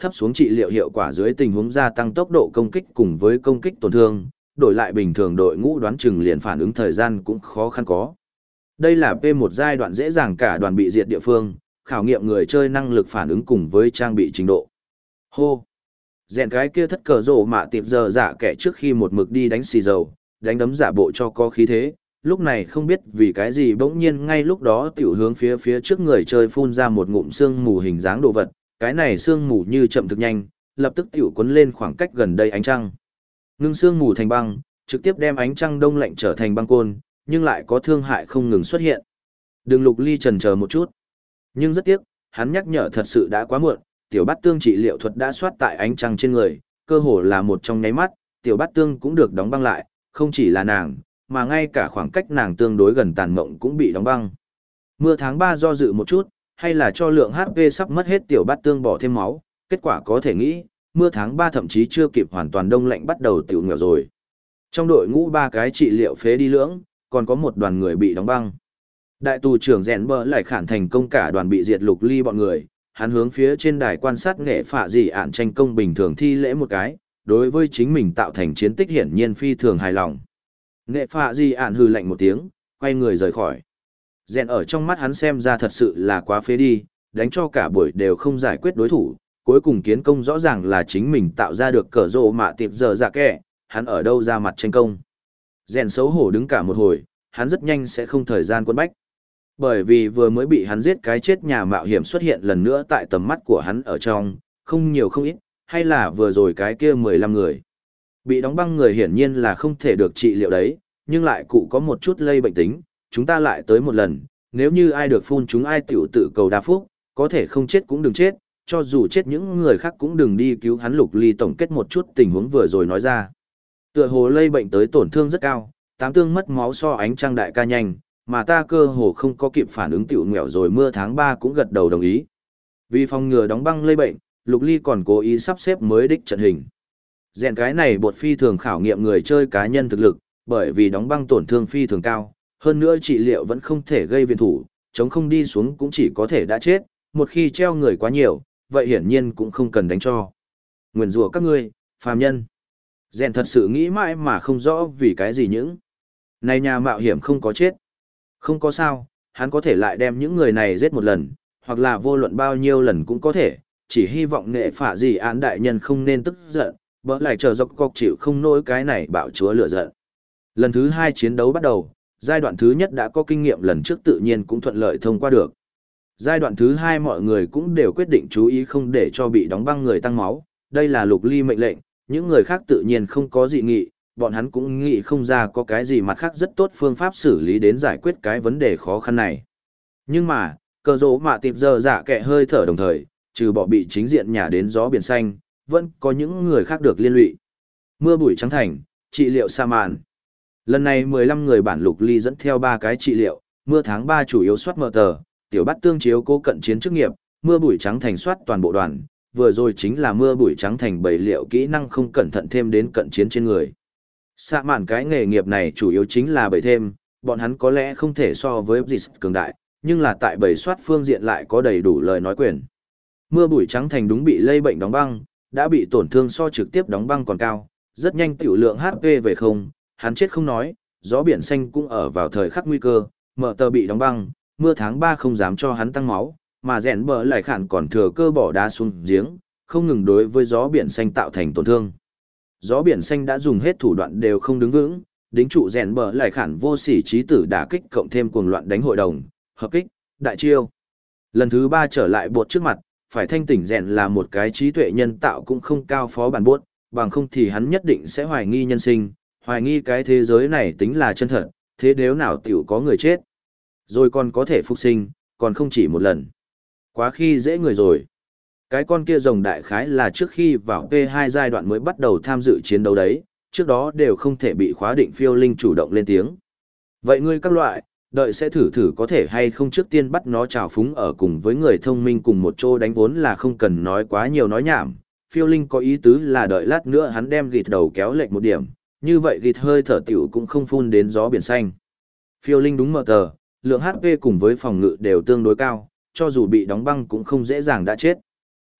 thấp xuống trị liệu hiệu quả dưới tình huống gia tăng tốc độ công kích cùng với công kích tổn thương, đổi lại bình thường đội ngũ đoán chừng liền phản ứng thời gian cũng khó khăn có. Đây là P1 giai đoạn dễ dàng cả đoàn bị diệt địa phương, khảo nghiệm người chơi năng lực phản ứng cùng với trang bị trình độ. Hô! Rèn cái kia thất cờ rổ mạ tiệp giờ giả kẻ trước khi một mực đi đánh xì dầu, đánh đấm giả bộ cho có khí thế, lúc này không biết vì cái gì bỗng nhiên ngay lúc đó tiểu hướng phía trước người chơi phun ra một ngụm sương mù hình dáng đồ vật, cái này sương mù như chậm thực nhanh, lập tức tiểu cuốn lên khoảng cách gần đây ánh trăng. Ngưng sương mù thành băng, trực tiếp đem ánh trăng đông lạnh trở thành băng côn, nhưng lại có thương hại không ngừng xuất hiện. Đừng Lục Ly chần chờ một chút. Nhưng rất tiếc, hắn nhắc nhở thật sự đã quá muộn, tiểu bát tương trị liệu thuật đã soát tại ánh trăng trên người, cơ hồ là một trong nháy mắt, tiểu bát tương cũng được đóng băng lại, không chỉ là nàng, mà ngay cả khoảng cách nàng tương đối gần tàn mộng cũng bị đóng băng. Mưa tháng 3 do dự một chút, hay là cho lượng HP sắp mất hết tiểu bát tương bỏ thêm máu, kết quả có thể nghĩ, mưa tháng 3 thậm chí chưa kịp hoàn toàn đông lạnh bắt đầu tiểu nghèo rồi. Trong đội ngũ 3 cái trị liệu phế đi lưỡng, còn có một đoàn người bị đóng băng. Đại tù trưởng rèn bờ lại khản thành công cả đoàn bị diệt Lục Ly bọn người, hắn hướng phía trên đài quan sát nghệ phạ dị ạn tranh công bình thường thi lễ một cái, đối với chính mình tạo thành chiến tích hiển nhiên phi thường hài lòng. Nghệ phạ dị ạn hừ lạnh một tiếng, quay người rời khỏi. Rèn ở trong mắt hắn xem ra thật sự là quá phế đi, đánh cho cả buổi đều không giải quyết đối thủ, cuối cùng kiến công rõ ràng là chính mình tạo ra được cờ rộ mạ tiệp giờ dạ kẻ, hắn ở đâu ra mặt tranh công. Rèn xấu hổ đứng cả một hồi, hắn rất nhanh sẽ không thời gian quân bách. Bởi vì vừa mới bị hắn giết cái chết nhà mạo hiểm xuất hiện lần nữa tại tầm mắt của hắn ở trong, không nhiều không ít, hay là vừa rồi cái kia 15 người. Bị đóng băng người hiển nhiên là không thể được trị liệu đấy, nhưng lại cụ có một chút lây bệnh tính, chúng ta lại tới một lần, nếu như ai được phun chúng ai tiểu tự cầu đa phúc, có thể không chết cũng đừng chết, cho dù chết những người khác cũng đừng đi cứu hắn. Lục Ly tổng kết một chút tình huống vừa rồi nói ra. Tựa hồ lây bệnh tới tổn thương rất cao, tám tương mất máu so ánh trăng đại ca nhanh, mà ta cơ hồ không có kịp phản ứng tiểu nghèo rồi. Mưa tháng 3 cũng gật đầu đồng ý. Vì phòng ngừa đóng băng lây bệnh, Lục Ly còn cố ý sắp xếp mới đích trận hình. Rèn cái này bột phi thường khảo nghiệm người chơi cá nhân thực lực, bởi vì đóng băng tổn thương phi thường cao, hơn nữa trị liệu vẫn không thể gây viện thủ, chống không đi xuống cũng chỉ có thể đã chết, một khi treo người quá nhiều, vậy hiển nhiên cũng không cần đánh cho. Nguyền rủa các ngươi, phàm nhân. Rèn thật sự nghĩ mãi mà không rõ vì cái gì những này nhà mạo hiểm không có chết. Không có sao, hắn có thể lại đem những người này giết một lần, hoặc là vô luận bao nhiêu lần cũng có thể, chỉ hy vọng nghệ phả gì án đại nhân không nên tức giận, bỡ lại chờ dọc cọc chịu không nổi cái này bạo chúa lửa giận. Lần thứ 2 chiến đấu bắt đầu, giai đoạn thứ nhất đã có kinh nghiệm lần trước tự nhiên cũng thuận lợi thông qua được. Giai đoạn thứ 2 mọi người cũng đều quyết định chú ý không để cho bị đóng băng người tăng máu, đây là Lục Ly mệnh lệnh, những người khác tự nhiên không có dị nghị, bọn hắn cũng nghĩ không ra có cái gì mặt khác rất tốt phương pháp xử lý đến giải quyết cái vấn đề khó khăn này. Nhưng mà, cờ rỗ mạ tiệp giờ dạ kẹ hơi thở đồng thời, trừ bỏ bị chính diện nhả đến gió biển xanh, vẫn có những người khác được liên lụy. Mưa bụi trắng thành, trị liệu sa màn. Lần này 15 người bản Lục Ly dẫn theo 3 cái trị liệu, mưa tháng 3 chủ yếu soát mờ tờ, tiểu bắt tương chiếu cố cận chiến chức nghiệp, mưa bụi trắng thành soát toàn bộ đoàn, vừa rồi chính là mưa bụi trắng thành bầy liệu kỹ năng không cẩn thận thêm đến cận chiến trên người. Sa màn cái nghề nghiệp này chủ yếu chính là bầy thêm, bọn hắn có lẽ không thể so với dịch cường đại, nhưng là tại bầy soát phương diện lại có đầy đủ lời nói quyền. Mưa bụi trắng thành đúng bị lây bệnh đóng băng, đã bị tổn thương so trực tiếp đóng băng còn cao, rất nhanh tiểu lượng HP về không, hắn chết không nói, gió biển xanh cũng ở vào thời khắc nguy cơ, mở tờ bị đóng băng, mưa tháng 3 không dám cho hắn tăng máu, mà rèn bờ lại khản còn thừa cơ bỏ đá xuống giếng, không ngừng đối với gió biển xanh tạo thành tổn thương. Gió biển xanh đã dùng hết thủ đoạn đều không đứng vững, đính trụ rèn bờ lại khản vô sỉ trí tử đả kích cộng thêm cuồng loạn đánh hội đồng, hợp kích, đại chiêu. Lần thứ 3 trở lại bột trước mặt, phải thanh tỉnh rèn là một cái trí tuệ nhân tạo cũng không cao phó bản bốt, bằng không thì hắn nhất định sẽ hoài nghi nhân sinh, hoài nghi cái thế giới này tính là chân thật, thế nếu nào tiểu có người chết. Rồi còn có thể phục sinh, còn không chỉ một lần. Quá khi dễ người rồi. Cái con kia rồng đại khái là trước khi vào P2 giai đoạn mới bắt đầu tham dự chiến đấu đấy, trước đó đều không thể bị khóa định phiêu linh chủ động lên tiếng. Vậy ngươi các loại, đợi sẽ thử có thể hay không trước tiên bắt nó trào phúng ở cùng với người thông minh cùng một chỗ đánh vốn là không cần nói quá nhiều nói nhảm. Phiêu linh có ý tứ là đợi lát nữa hắn đem gịt đầu kéo lệch một điểm, như vậy gịt hơi thở tiểu cũng không phun đến gió biển xanh. Phiêu linh đúng mờ tờ, lượng HP cùng với phòng ngự đều tương đối cao, cho dù bị đóng băng cũng không dễ dàng đã chết.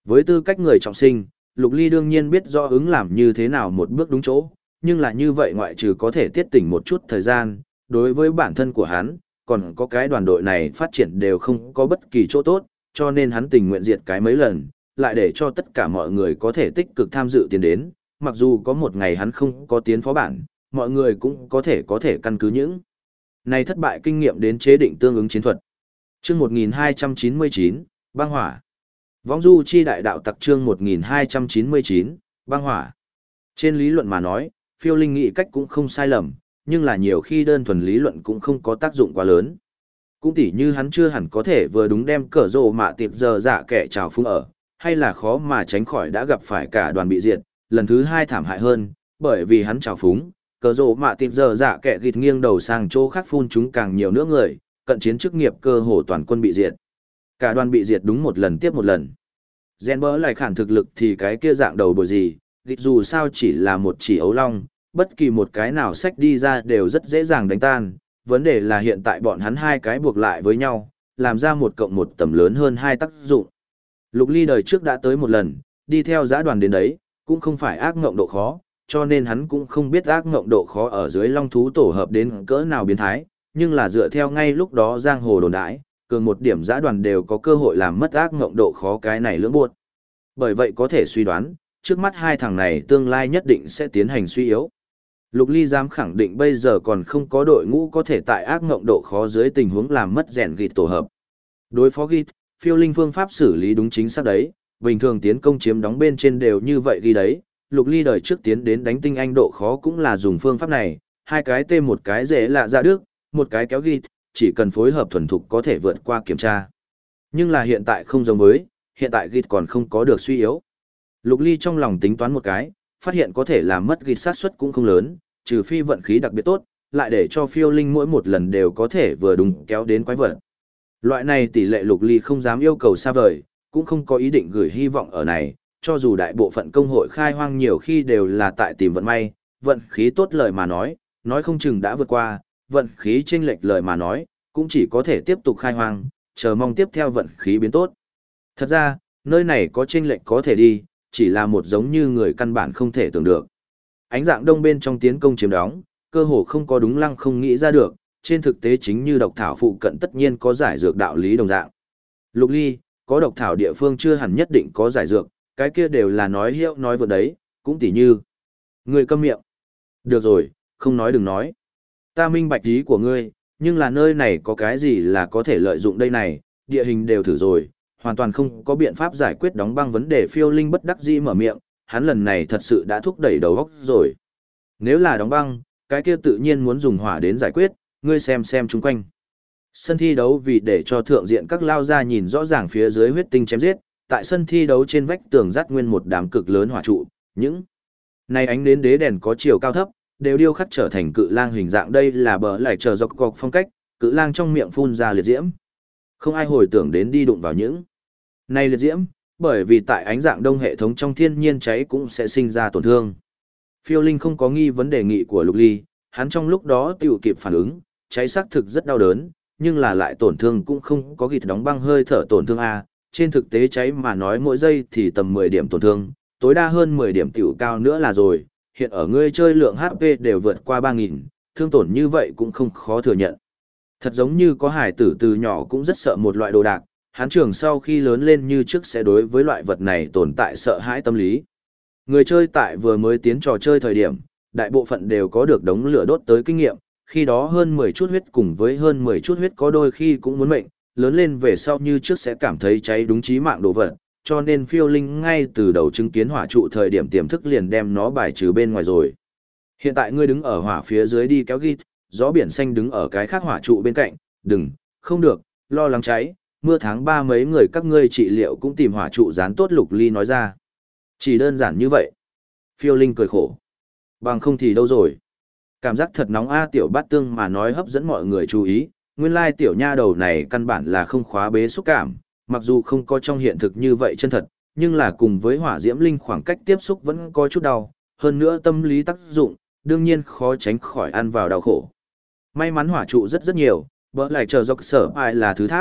Với tư cách người trọng sinh, Lục Ly đương nhiên biết rõ ứng làm như thế nào một bước đúng chỗ, nhưng là như vậy ngoại trừ có thể tiết tỉnh một chút thời gian, đối với bản thân của hắn, còn có cái đoàn đội này phát triển đều không có bất kỳ chỗ tốt, cho nên hắn tình nguyện diệt cái mấy lần, lại để cho tất cả mọi người có thể tích cực tham dự tiến đến, mặc dù có một ngày hắn không có tiến phó bản, mọi người cũng có thể căn cứ những này thất bại kinh nghiệm đến chế định tương ứng chiến thuật. Chương 1299, băng hỏa. Võng du chi đại đạo tặc chương 1299, băng hỏa. Trên lý luận mà nói, phiêu linh nghĩ cách cũng không sai lầm, nhưng là nhiều khi đơn thuần lý luận cũng không có tác dụng quá lớn. Cũng tỉ như hắn chưa hẳn có thể vừa đúng đem cờ rồ mạ tiệp giờ dạ kẻ trào phúng ở, hay là khó mà tránh khỏi đã gặp phải cả đoàn bị diệt, lần thứ hai thảm hại hơn, bởi vì hắn trào phúng, cờ rồ mạ tiệp giờ dạ kẻ gịt nghiêng đầu sang chỗ khác phun chúng càng nhiều nữa người, cận chiến chức nghiệp cơ hồ toàn quân bị diệt. Cả đoàn bị diệt đúng một lần tiếp một lần. Gen bỡ lại khản thực lực thì cái kia dạng đầu bồi gì, gịt dù sao chỉ là một chỉ ấu long, bất kỳ một cái nào xách đi ra đều rất dễ dàng đánh tan. Vấn đề là hiện tại bọn hắn hai cái buộc lại với nhau, làm ra một cộng một tầm lớn hơn hai tác dụng. Lục Ly đời trước đã tới một lần, đi theo giã đoàn đến đấy, cũng không phải ác ngộng độ khó, cho nên hắn cũng không biết ác ngộng độ khó ở dưới long thú tổ hợp đến cỡ nào biến thái, nhưng là dựa theo ngay lúc đó giang hồ đồn đãi, cường một điểm giã đoàn đều có cơ hội làm mất ác ngộng độ khó cái này lưỡng buộc. Bởi vậy có thể suy đoán, trước mắt hai thằng này tương lai nhất định sẽ tiến hành suy yếu. Lục Ly dám khẳng định bây giờ còn không có đội ngũ có thể tại ác ngộng độ khó dưới tình huống làm mất rèn gịt tổ hợp. Đối phó gịt, phiêu linh phương pháp xử lý đúng chính xác đấy, bình thường tiến công chiếm đóng bên trên đều như vậy ghi đấy. Lục Ly đời trước tiến đến đánh tinh anh độ khó cũng là dùng phương pháp này, hai cái tê một cái dễ lạ ra đức, một cái kéo gịt, chỉ cần phối hợp thuần thục có thể vượt qua kiểm tra. Nhưng là hiện tại không giống với, hiện tại gịt còn không có được suy yếu. Lục Ly trong lòng tính toán một cái, phát hiện có thể làm mất gịt sát suất cũng không lớn, trừ phi vận khí đặc biệt tốt, lại để cho phiêu linh mỗi một lần đều có thể vừa đúng kéo đến quái vật. Loại này tỷ lệ Lục Ly không dám yêu cầu xa vời, cũng không có ý định gửi hy vọng ở này, cho dù đại bộ phận công hội khai hoang nhiều khi đều là tại tìm vận may, vận khí tốt lời mà nói không chừng đã vượt qua, vận khí chênh lệch lời mà nói, cũng chỉ có thể tiếp tục khai hoang, chờ mong tiếp theo vận khí biến tốt. Thật ra, nơi này có chênh lệch có thể đi, chỉ là một giống như người căn bản không thể tưởng được. Ánh dạng đông bên trong tiến công chiếm đóng, cơ hồ không có đúng lăng không nghĩ ra được, trên thực tế chính như độc thảo phụ cận tất nhiên có giải dược đạo lý đồng dạng. Lục Ly, có độc thảo địa phương chưa hẳn nhất định có giải dược, cái kia đều là nói hiệu nói vượt đấy, cũng tỉ như. Người câm miệng. Được rồi, không nói đừng nói. Ta minh bạch ý của ngươi, nhưng là nơi này có cái gì là có thể lợi dụng đây này, địa hình đều thử rồi, hoàn toàn không có biện pháp giải quyết đóng băng vấn đề. Phiêu linh bất đắc dĩ mở miệng, hắn lần này thật sự đã thúc đẩy đầu óc rồi. Nếu là đóng băng, cái kia tự nhiên muốn dùng hỏa đến giải quyết, ngươi xem chung quanh. Sân thi đấu vì để cho thượng diện các lao ra nhìn rõ ràng phía dưới huyết tinh chém giết, tại sân thi đấu trên vách tường dắt nguyên một đám cực lớn hỏa trụ, những này ánh đến đế đèn có chiều cao thấp, đều điêu khắc trở thành cự lang hình dạng. Đây là bờ lại chờ dọc cọc phong cách, cự lang trong miệng phun ra liệt diễm. Không ai hồi tưởng đến đi đụng vào những này liệt diễm, bởi vì tại ánh dạng đông hệ thống trong thiên nhiên cháy cũng sẽ sinh ra tổn thương. Phiêu linh không có nghi vấn đề nghị của Lục Ly, hắn trong lúc đó tiểu kịp phản ứng, cháy xác thực rất đau đớn, nhưng là lại tổn thương cũng không có gịt đóng băng hơi thở tổn thương A. Trên thực tế cháy mà nói mỗi giây thì tầm 10 điểm tổn thương, tối đa hơn 10 điểm tiểu cao nữa là rồi. Hiện ở ngươi chơi lượng HP đều vượt qua 3.000, thương tổn như vậy cũng không khó thừa nhận. Thật giống như có hải tử từ nhỏ cũng rất sợ một loại đồ đạc, hắn trưởng sau khi lớn lên như trước sẽ đối với loại vật này tồn tại sợ hãi tâm lý. Người chơi tại vừa mới tiến trò chơi thời điểm, đại bộ phận đều có được đống lửa đốt tới kinh nghiệm, khi đó hơn 10 chút huyết cùng với hơn 10 chút huyết có đôi khi cũng muốn mệnh, lớn lên về sau như trước sẽ cảm thấy cháy đúng chí mạng đồ vật, cho nên phiêu linh ngay từ đầu chứng kiến hỏa trụ thời điểm tiềm thức liền đem nó bài trừ bên ngoài rồi. Hiện tại ngươi đứng ở hỏa phía dưới đi kéo gít, gió biển xanh đứng ở cái khác hỏa trụ bên cạnh, đừng, không được, lo lắng cháy, mưa tháng 3 mấy người các ngươi trị liệu cũng tìm hỏa trụ dán tốt. Lục Ly nói ra. Chỉ đơn giản như vậy. Phiêu linh cười khổ. Bằng không thì đâu rồi. Cảm giác thật nóng a. Tiểu bát tương mà nói hấp dẫn mọi người chú ý, nguyên lai tiểu nha đầu này căn bản là không khóa bế xúc cảm, mặc dù không có trong hiện thực như vậy chân thật, nhưng là cùng với hỏa diễm linh khoảng cách tiếp xúc vẫn có chút đau, hơn nữa tâm lý tác dụng, đương nhiên khó tránh khỏi ăn vào đau khổ. May mắn hỏa trụ rất nhiều, bỡ lại chờ dọc sở ai là thứ tháp,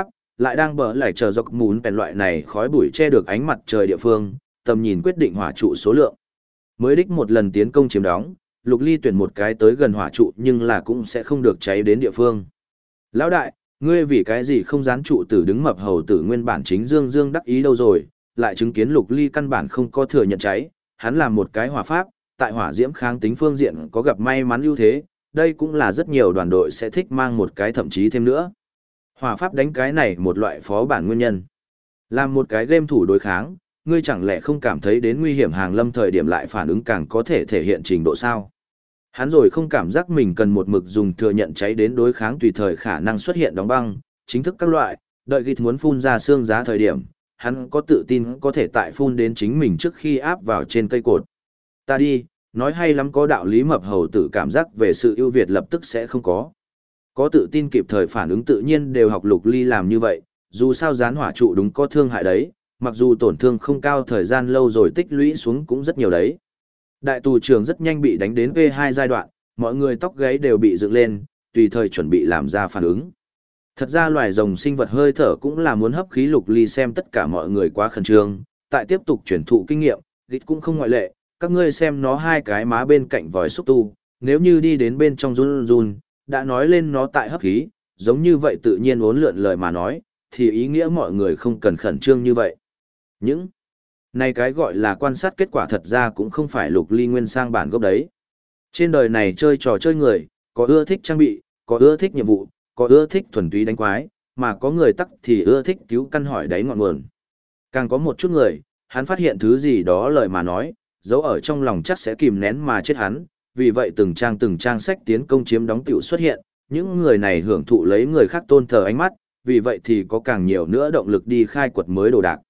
lại đang bờ lại chờ dọc mún bèn loại này khói bụi che được ánh mặt trời địa phương, tầm nhìn quyết định hỏa trụ số lượng. Mới đích một lần tiến công chiếm đóng, Lục Ly tuyển một cái tới gần hỏa trụ nhưng là cũng sẽ không được cháy đến địa phương. Lão đại, ngươi vì cái gì không dán trụ tử đứng mập hầu tử nguyên bản chính dương đắc ý đâu rồi, lại chứng kiến Lục Ly căn bản không có thừa nhận cháy, hắn làm một cái hỏa pháp, tại hỏa diễm kháng tính phương diện có gặp may mắn ưu thế, đây cũng là rất nhiều đoàn đội sẽ thích mang một cái thậm chí thêm nữa. Hỏa pháp đánh cái này một loại phó bản nguyên nhân. Làm một cái game thủ đối kháng, ngươi chẳng lẽ không cảm thấy đến nguy hiểm hàng lâm thời điểm lại phản ứng càng có thể thể hiện trình độ sao? Hắn rồi không cảm giác mình cần một mực dùng thừa nhận cháy đến đối kháng tùy thời khả năng xuất hiện đóng băng, chính thức các loại, đợi gịt muốn phun ra xương giá thời điểm, hắn có tự tin có thể tại phun đến chính mình trước khi áp vào trên cây cột. Ta đi, nói hay lắm có đạo lý mập hầu tử cảm giác về sự ưu việt lập tức sẽ không có. Có tự tin kịp thời phản ứng tự nhiên đều học Lục Ly làm như vậy, dù sao gián hỏa trụ đúng có thương hại đấy, mặc dù tổn thương không cao thời gian lâu rồi tích lũy xuống cũng rất nhiều đấy. Đại tù trưởng rất nhanh bị đánh đến V2 giai đoạn, mọi người tóc gáy đều bị dựng lên, tùy thời chuẩn bị làm ra phản ứng. Thật ra loài rồng sinh vật hơi thở cũng là muốn hấp khí Lục Ly xem tất cả mọi người quá khẩn trương, tại tiếp tục truyền thụ kinh nghiệm, Gít cũng không ngoại lệ, các ngươi xem nó hai cái má bên cạnh vòi xúc tu, nếu như đi đến bên trong run run, đã nói lên nó tại hấp khí, giống như vậy tự nhiên uốn lượn lời mà nói, thì ý nghĩa mọi người không cần khẩn trương như vậy. Những này cái gọi là quan sát kết quả thật ra cũng không phải Lục Ly nguyên sang bản gốc đấy. Trên đời này chơi trò chơi người, có ưa thích trang bị, có ưa thích nhiệm vụ, có ưa thích thuần túy đánh quái, mà có người tắc thì ưa thích cứu căn hỏi đáy ngọn nguồn. Càng có một chút người, hắn phát hiện thứ gì đó lời mà nói, giấu ở trong lòng chắc sẽ kìm nén mà chết hắn, vì vậy từng trang sách tiến công chiếm đóng tiểu xuất hiện, những người này hưởng thụ lấy người khác tôn thờ ánh mắt, vì vậy thì có càng nhiều nữa động lực đi khai quật mới đồ đạc.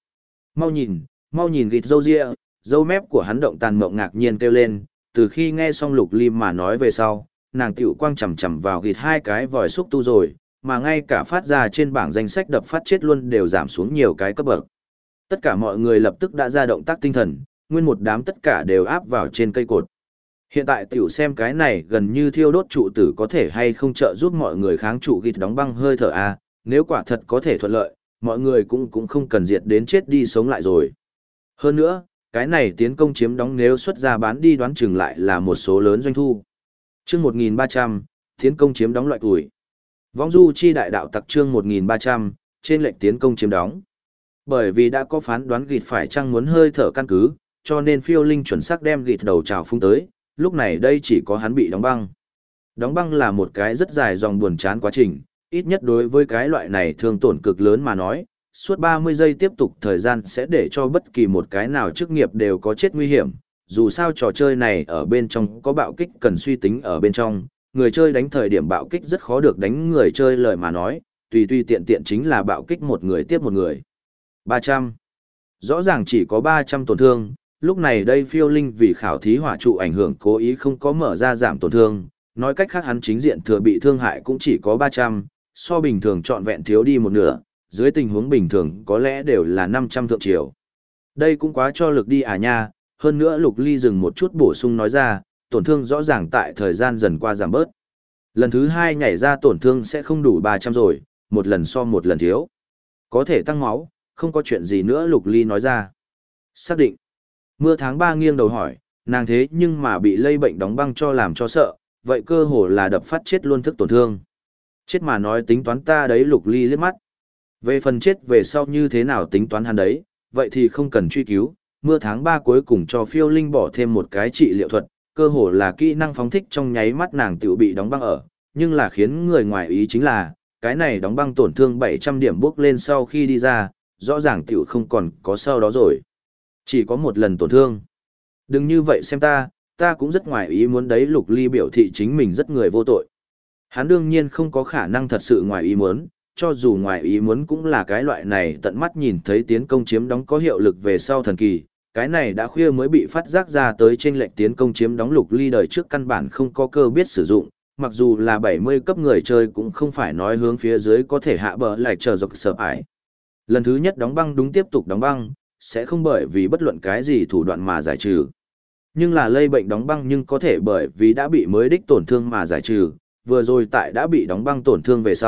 Mau nhìn Gịt râu ria, râu mép của hắn động tàn mộng ngạc nhiên kêu lên, từ khi nghe xong Lục Ly mà nói về sau, nàng tiểu quang chầm chầm vào Gịt hai cái vòi xúc tu rồi, mà ngay cả phát ra trên bảng danh sách đập phát chết luôn đều giảm xuống nhiều cái cấp bậc. Tất cả mọi người lập tức đã ra động tác tinh thần, nguyên một đám tất cả đều áp vào trên cây cột. Hiện tại tiểu xem cái này gần như thiêu đốt trụ tử có thể hay không trợ giúp mọi người kháng trụ Gịt đóng băng hơi thở a, nếu quả thật có thể thuận lợi, mọi người cũng không cần diệt đến chết đi sống lại rồi. Hơn nữa, cái này tiến công chiếm đóng nếu xuất ra bán đi đoán chừng lại là một số lớn doanh thu. Chương 1300, tiến công chiếm đóng loại tuổi. Vong du chi đại đạo tặc chương 1300, trên lệnh tiến công chiếm đóng. Bởi vì đã có phán đoán Gịt phải chăng muốn hơi thở căn cứ, cho nên phiêu linh chuẩn xác đem Gịt đầu trào phung tới, lúc này đây chỉ có hắn bị đóng băng. Đóng băng là một cái rất dài dòng buồn chán quá trình, ít nhất đối với cái loại này thương tổn cực lớn mà nói, suốt 30 giây tiếp tục thời gian sẽ để cho bất kỳ một cái nào chức nghiệp đều có chết nguy hiểm, dù sao trò chơi này ở bên trong có bạo kích cần suy tính ở bên trong, người chơi đánh thời điểm bạo kích rất khó được đánh người chơi lời mà nói, tùy tiện tiện chính là bạo kích một người tiếp một người. 300. Rõ ràng chỉ có 300 tổn thương, lúc này đây phiêu linh vì khảo thí hỏa trụ ảnh hưởng cố ý không có mở ra giảm tổn thương, nói cách khác hắn chính diện thừa bị thương hại cũng chỉ có 300, so bình thường trọn vẹn thiếu đi một nửa, dưới tình huống bình thường có lẽ đều là 500 thượng triều. Đây cũng quá cho lực đi à nha, hơn nữa Lục Ly dừng một chút bổ sung nói ra, tổn thương rõ ràng tại thời gian dần qua giảm bớt. Lần thứ 2 nhảy ra tổn thương sẽ không đủ 300 rồi, một lần so một lần thiếu. Có thể tăng máu, không có chuyện gì nữa Lục Ly nói ra. Xác định. Mưa tháng 3 nghiêng đầu hỏi, nàng thế nhưng mà bị lây bệnh đóng băng cho làm cho sợ, vậy cơ hồ là đập phát chết luôn thức tổn thương. Chết mà nói tính toán ta đấy Lục Ly liếc mắt. Về phần chết về sau như thế nào tính toán hắn đấy, vậy thì không cần truy cứu, mưa tháng 3 cuối cùng cho phiêu linh bỏ thêm một cái trị liệu thuật, cơ hồ là kỹ năng phóng thích trong nháy mắt nàng tiểu bị đóng băng ở, nhưng là khiến người ngoài ý chính là, cái này đóng băng tổn thương 700 điểm bước lên sau khi đi ra, rõ ràng tiểu không còn có sau đó rồi. Chỉ có một lần tổn thương. Đừng như vậy xem ta cũng rất ngoài ý muốn đấy Lục Ly biểu thị chính mình rất người vô tội. Hắn đương nhiên không có khả năng thật sự ngoài ý muốn, cho dù ngoài ý muốn cũng là cái loại này tận mắt nhìn thấy tiến công chiếm đóng có hiệu lực về sau thần kỳ, cái này đã khuya mới bị phát giác ra tới trên lệnh tiến công chiếm đóng Lục Ly đời trước căn bản không có cơ biết sử dụng, mặc dù là 70 cấp người chơi cũng không phải nói hướng phía dưới có thể hạ bờ lại chờ dọc sợ ải. Lần thứ nhất đóng băng đúng tiếp tục đóng băng, sẽ không bởi vì bất luận cái gì thủ đoạn mà giải trừ. Nhưng là lây bệnh đóng băng nhưng có thể bởi vì đã bị mới đích tổn thương mà giải trừ, vừa rồi tại đã bị đóng băng tổn thương về sau,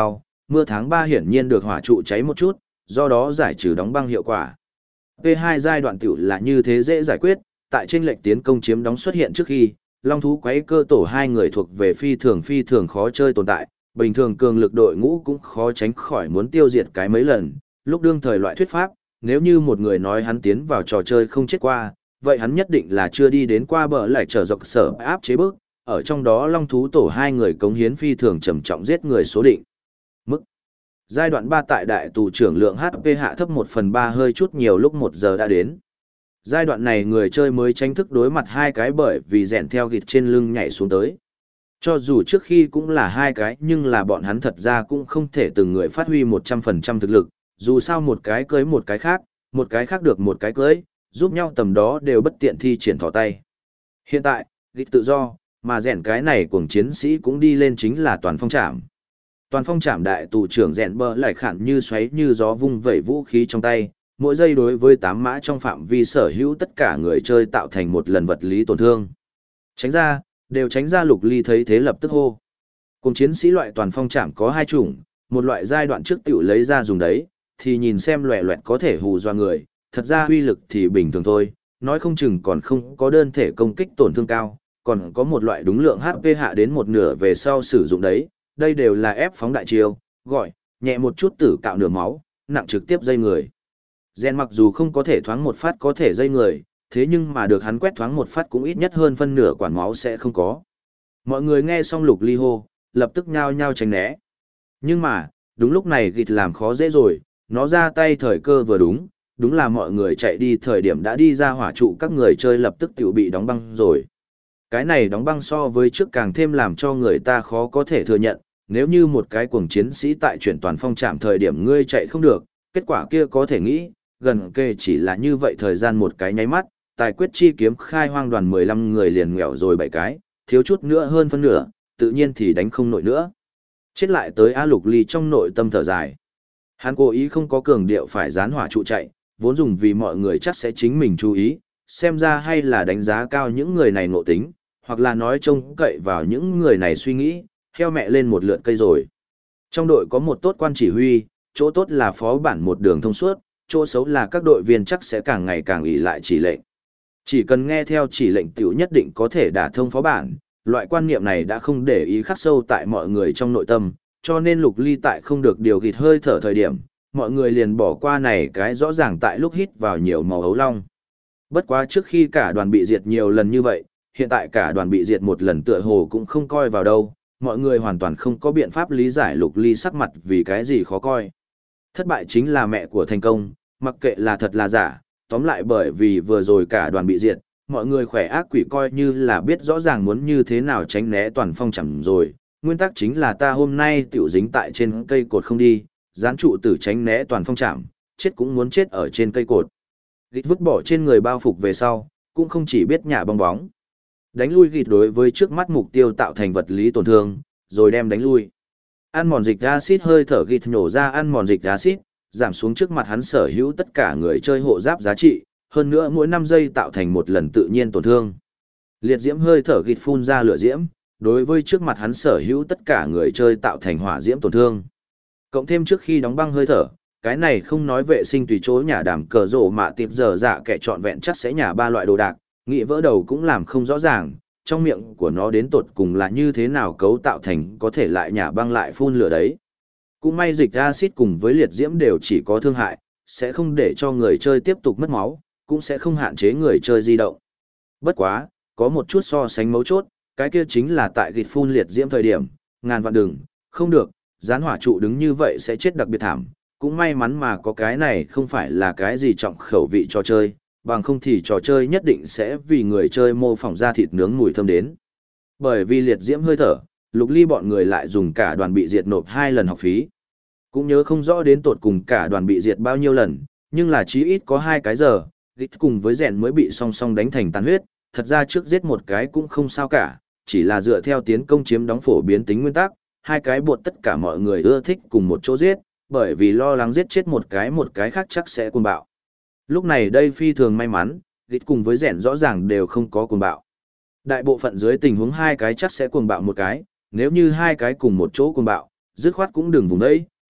mưa tháng 3 hiển nhiên được hỏa trụ cháy một chút, do đó giải trừ đóng băng hiệu quả. P2 giai đoạn tiểu là như thế dễ giải quyết, tại trên lệnh tiến công chiếm đóng xuất hiện trước khi, Long thú quấy cơ tổ hai người thuộc về phi thường khó chơi tồn tại, bình thường cường lực đội ngũ cũng khó tránh khỏi muốn tiêu diệt cái mấy lần, lúc đương thời loại thuyết pháp, nếu như một người nói hắn tiến vào trò chơi không chết qua, vậy hắn nhất định là chưa đi đến qua bờ lại trở dọc sở áp chế bước, ở trong đó Long thú tổ hai người cống hiến phi thường trầm trọng giết người số định. Mức giai đoạn 3 tại đại tù trưởng lượng HP hạ thấp 1/3 hơi chút nhiều lúc 1 giờ đã đến. Giai đoạn này người chơi mới tranh thức đối mặt hai cái bởi vì rèn theo gịt trên lưng nhảy xuống tới. Cho dù trước khi cũng là hai cái nhưng là bọn hắn thật ra cũng không thể từng người phát huy 100% thực lực, dù sao một cái cưới một cái khác được một cái cưới, giúp nhau tầm đó đều bất tiện thi triển thỏ tay. Hiện tại, gịt tự do, mà rèn cái này cuồng chiến sĩ cũng đi lên chính là toàn phong trảm. Toàn phong trảm đại tù trưởng rèn bờ lại khản như xoáy như gió vung vẩy vũ khí trong tay, mỗi giây đối với 8 mã trong phạm vi sở hữu tất cả người chơi tạo thành một lần vật lý tổn thương. Đều tránh ra. Lục Ly thấy thế lập tức hô. Cùng chiến sĩ loại toàn phong trảm có hai chủng, một loại giai đoạn trước tiểu lấy ra dùng đấy, thì nhìn xem loẹ loẹt có thể hù dọa người, thật ra uy lực thì bình thường thôi, nói không chừng còn không có đơn thể công kích tổn thương cao, còn có một loại đúng lượng HP hạ đến một nửa về sau sử dụng đấy, đây đều là ép phóng đại chiêu, gọi, nhẹ một chút tử cạo nửa máu, nặng trực tiếp dây người. Gen mặc dù không có thể thoáng một phát có thể dây người, thế nhưng mà được hắn quét thoáng một phát cũng ít nhất hơn phân nửa quản máu sẽ không có. Mọi người nghe xong Lục Ly hô, lập tức nhao nhao tránh né. Nhưng mà, đúng lúc này gịt làm khó dễ rồi, nó ra tay thời cơ vừa đúng là mọi người chạy đi thời điểm đã đi ra hỏa trụ các người chơi lập tức tiểu bị đóng băng rồi. Cái này đóng băng so với trước càng thêm làm cho người ta khó có thể thừa nhận, nếu như một cái cuồng chiến sĩ tại chuyển toàn phong trạm thời điểm ngươi chạy không được, kết quả kia có thể nghĩ, gần kề chỉ là như vậy thời gian một cái nháy mắt, tài quyết chi kiếm khai hoang đoàn 15 người liền nghèo rồi 7 cái, thiếu chút nữa hơn phân nửa, tự nhiên thì đánh không nổi nữa. Chết lại tới A Lục Ly trong nội tâm thở dài. Hắn cố ý không có cường điệu phải dán hỏa trụ chạy, vốn dùng vì mọi người chắc sẽ chính mình chú ý, xem ra hay là đánh giá cao những người này ngộ tính, hoặc là nói trông cậy vào những người này suy nghĩ, heo mẹ lên một lượt cây rồi. Trong đội có một tốt quan chỉ huy, chỗ tốt là phó bản một đường thông suốt, chỗ xấu là các đội viên chắc sẽ càng ngày càng ỷ lại chỉ lệnh. Chỉ cần nghe theo chỉ lệnh tiểu nhất định có thể đả thông phó bản, loại quan niệm này đã không để ý khắc sâu tại mọi người trong nội tâm, cho nên Lục Ly tại không được điều gịt hơi thở thời điểm, mọi người liền bỏ qua này cái rõ ràng tại lúc hít vào nhiều màu ấu long. Bất quá trước khi cả đoàn bị diệt nhiều lần như vậy, hiện tại cả đoàn bị diệt một lần tựa hồ cũng không coi vào đâu, mọi người hoàn toàn không có biện pháp lý giải Lục Ly sắc mặt vì cái gì khó coi. Thất bại chính là mẹ của thành công, mặc kệ là thật là giả, tóm lại bởi vì vừa rồi cả đoàn bị diệt, mọi người khỏe ác quỷ coi như là biết rõ ràng muốn như thế nào tránh né toàn phong chẳng rồi. Nguyên tắc chính là ta hôm nay tiểu dính tại trên cây cột không đi, gián trụ tử tránh né toàn phong chạm, chết cũng muốn chết ở trên cây cột. Gịt vứt bỏ trên người bao phục về sau, cũng không chỉ biết nhả bong bóng. Đánh lui gịt đối với trước mắt mục tiêu tạo thành vật lý tổn thương, rồi đem đánh lui. Ăn mòn dịch acid hơi thở gịt nhổ ra ăn mòn dịch acid, giảm xuống trước mặt hắn sở hữu tất cả người chơi hộ giáp giá trị, hơn nữa mỗi 5 giây tạo thành một lần tự nhiên tổn thương. Liệt diễm hơi thở gịt phun ra lửa diễm, đối với trước mặt hắn sở hữu tất cả người chơi tạo thành hỏa diễm tổn thương. Cộng thêm trước khi đóng băng hơi thở, cái này không nói vệ sinh tùy chỗ nhà đàm cờ rổ mạ tiệp giờ dạ kẻ trọn vẹn chắc sẽ nhả 3 loại đồ đạc, nghĩ vỡ đầu cũng làm không rõ ràng, trong miệng của nó đến tột cùng là như thế nào cấu tạo thành có thể lại nhả băng lại phun lửa đấy. Cũng may dịch acid cùng với liệt diễm đều chỉ có thương hại, sẽ không để cho người chơi tiếp tục mất máu, cũng sẽ không hạn chế người chơi di động. Bất quá, có một chút so sánh mấu chốt, cái kia chính là tại gịt phun liệt diễm thời điểm, ngàn vạn đừng, không được, gián hỏa trụ đứng như vậy sẽ chết đặc biệt thảm. Cũng may mắn mà có cái này không phải là cái gì trọng khẩu vị trò chơi, bằng không thì trò chơi nhất định sẽ vì người chơi mô phỏng ra thịt nướng mùi thơm đến. Bởi vì liệt diễm hơi thở, Lục Ly bọn người lại dùng cả đoàn bị diệt nộp 2 lần học phí. Cũng nhớ không rõ đến tột cùng cả đoàn bị diệt bao nhiêu lần, nhưng là chí ít có 2 cái giờ, gịt cùng với rèn mới bị song song đánh thành tàn huyết, thật ra trước giết một cái cũng không sao cả, chỉ là dựa theo tiến công chiếm đóng phổ biến tính nguyên tắc, 2 cái buộc tất cả mọi người ưa thích cùng một chỗ giết, bởi vì lo lắng giết chết một cái khác chắc sẽ cuồng bạo. Lúc này đây phi thường may mắn, gịt cùng với rèn rõ ràng đều không có cuồng bạo. Đại bộ phận dưới tình huống 2 cái chắc sẽ cuồng bạo một cái, nếu như 2 cái cùng một chỗ cuồng bạo, dứt khoát cũng đừng vùng đấy,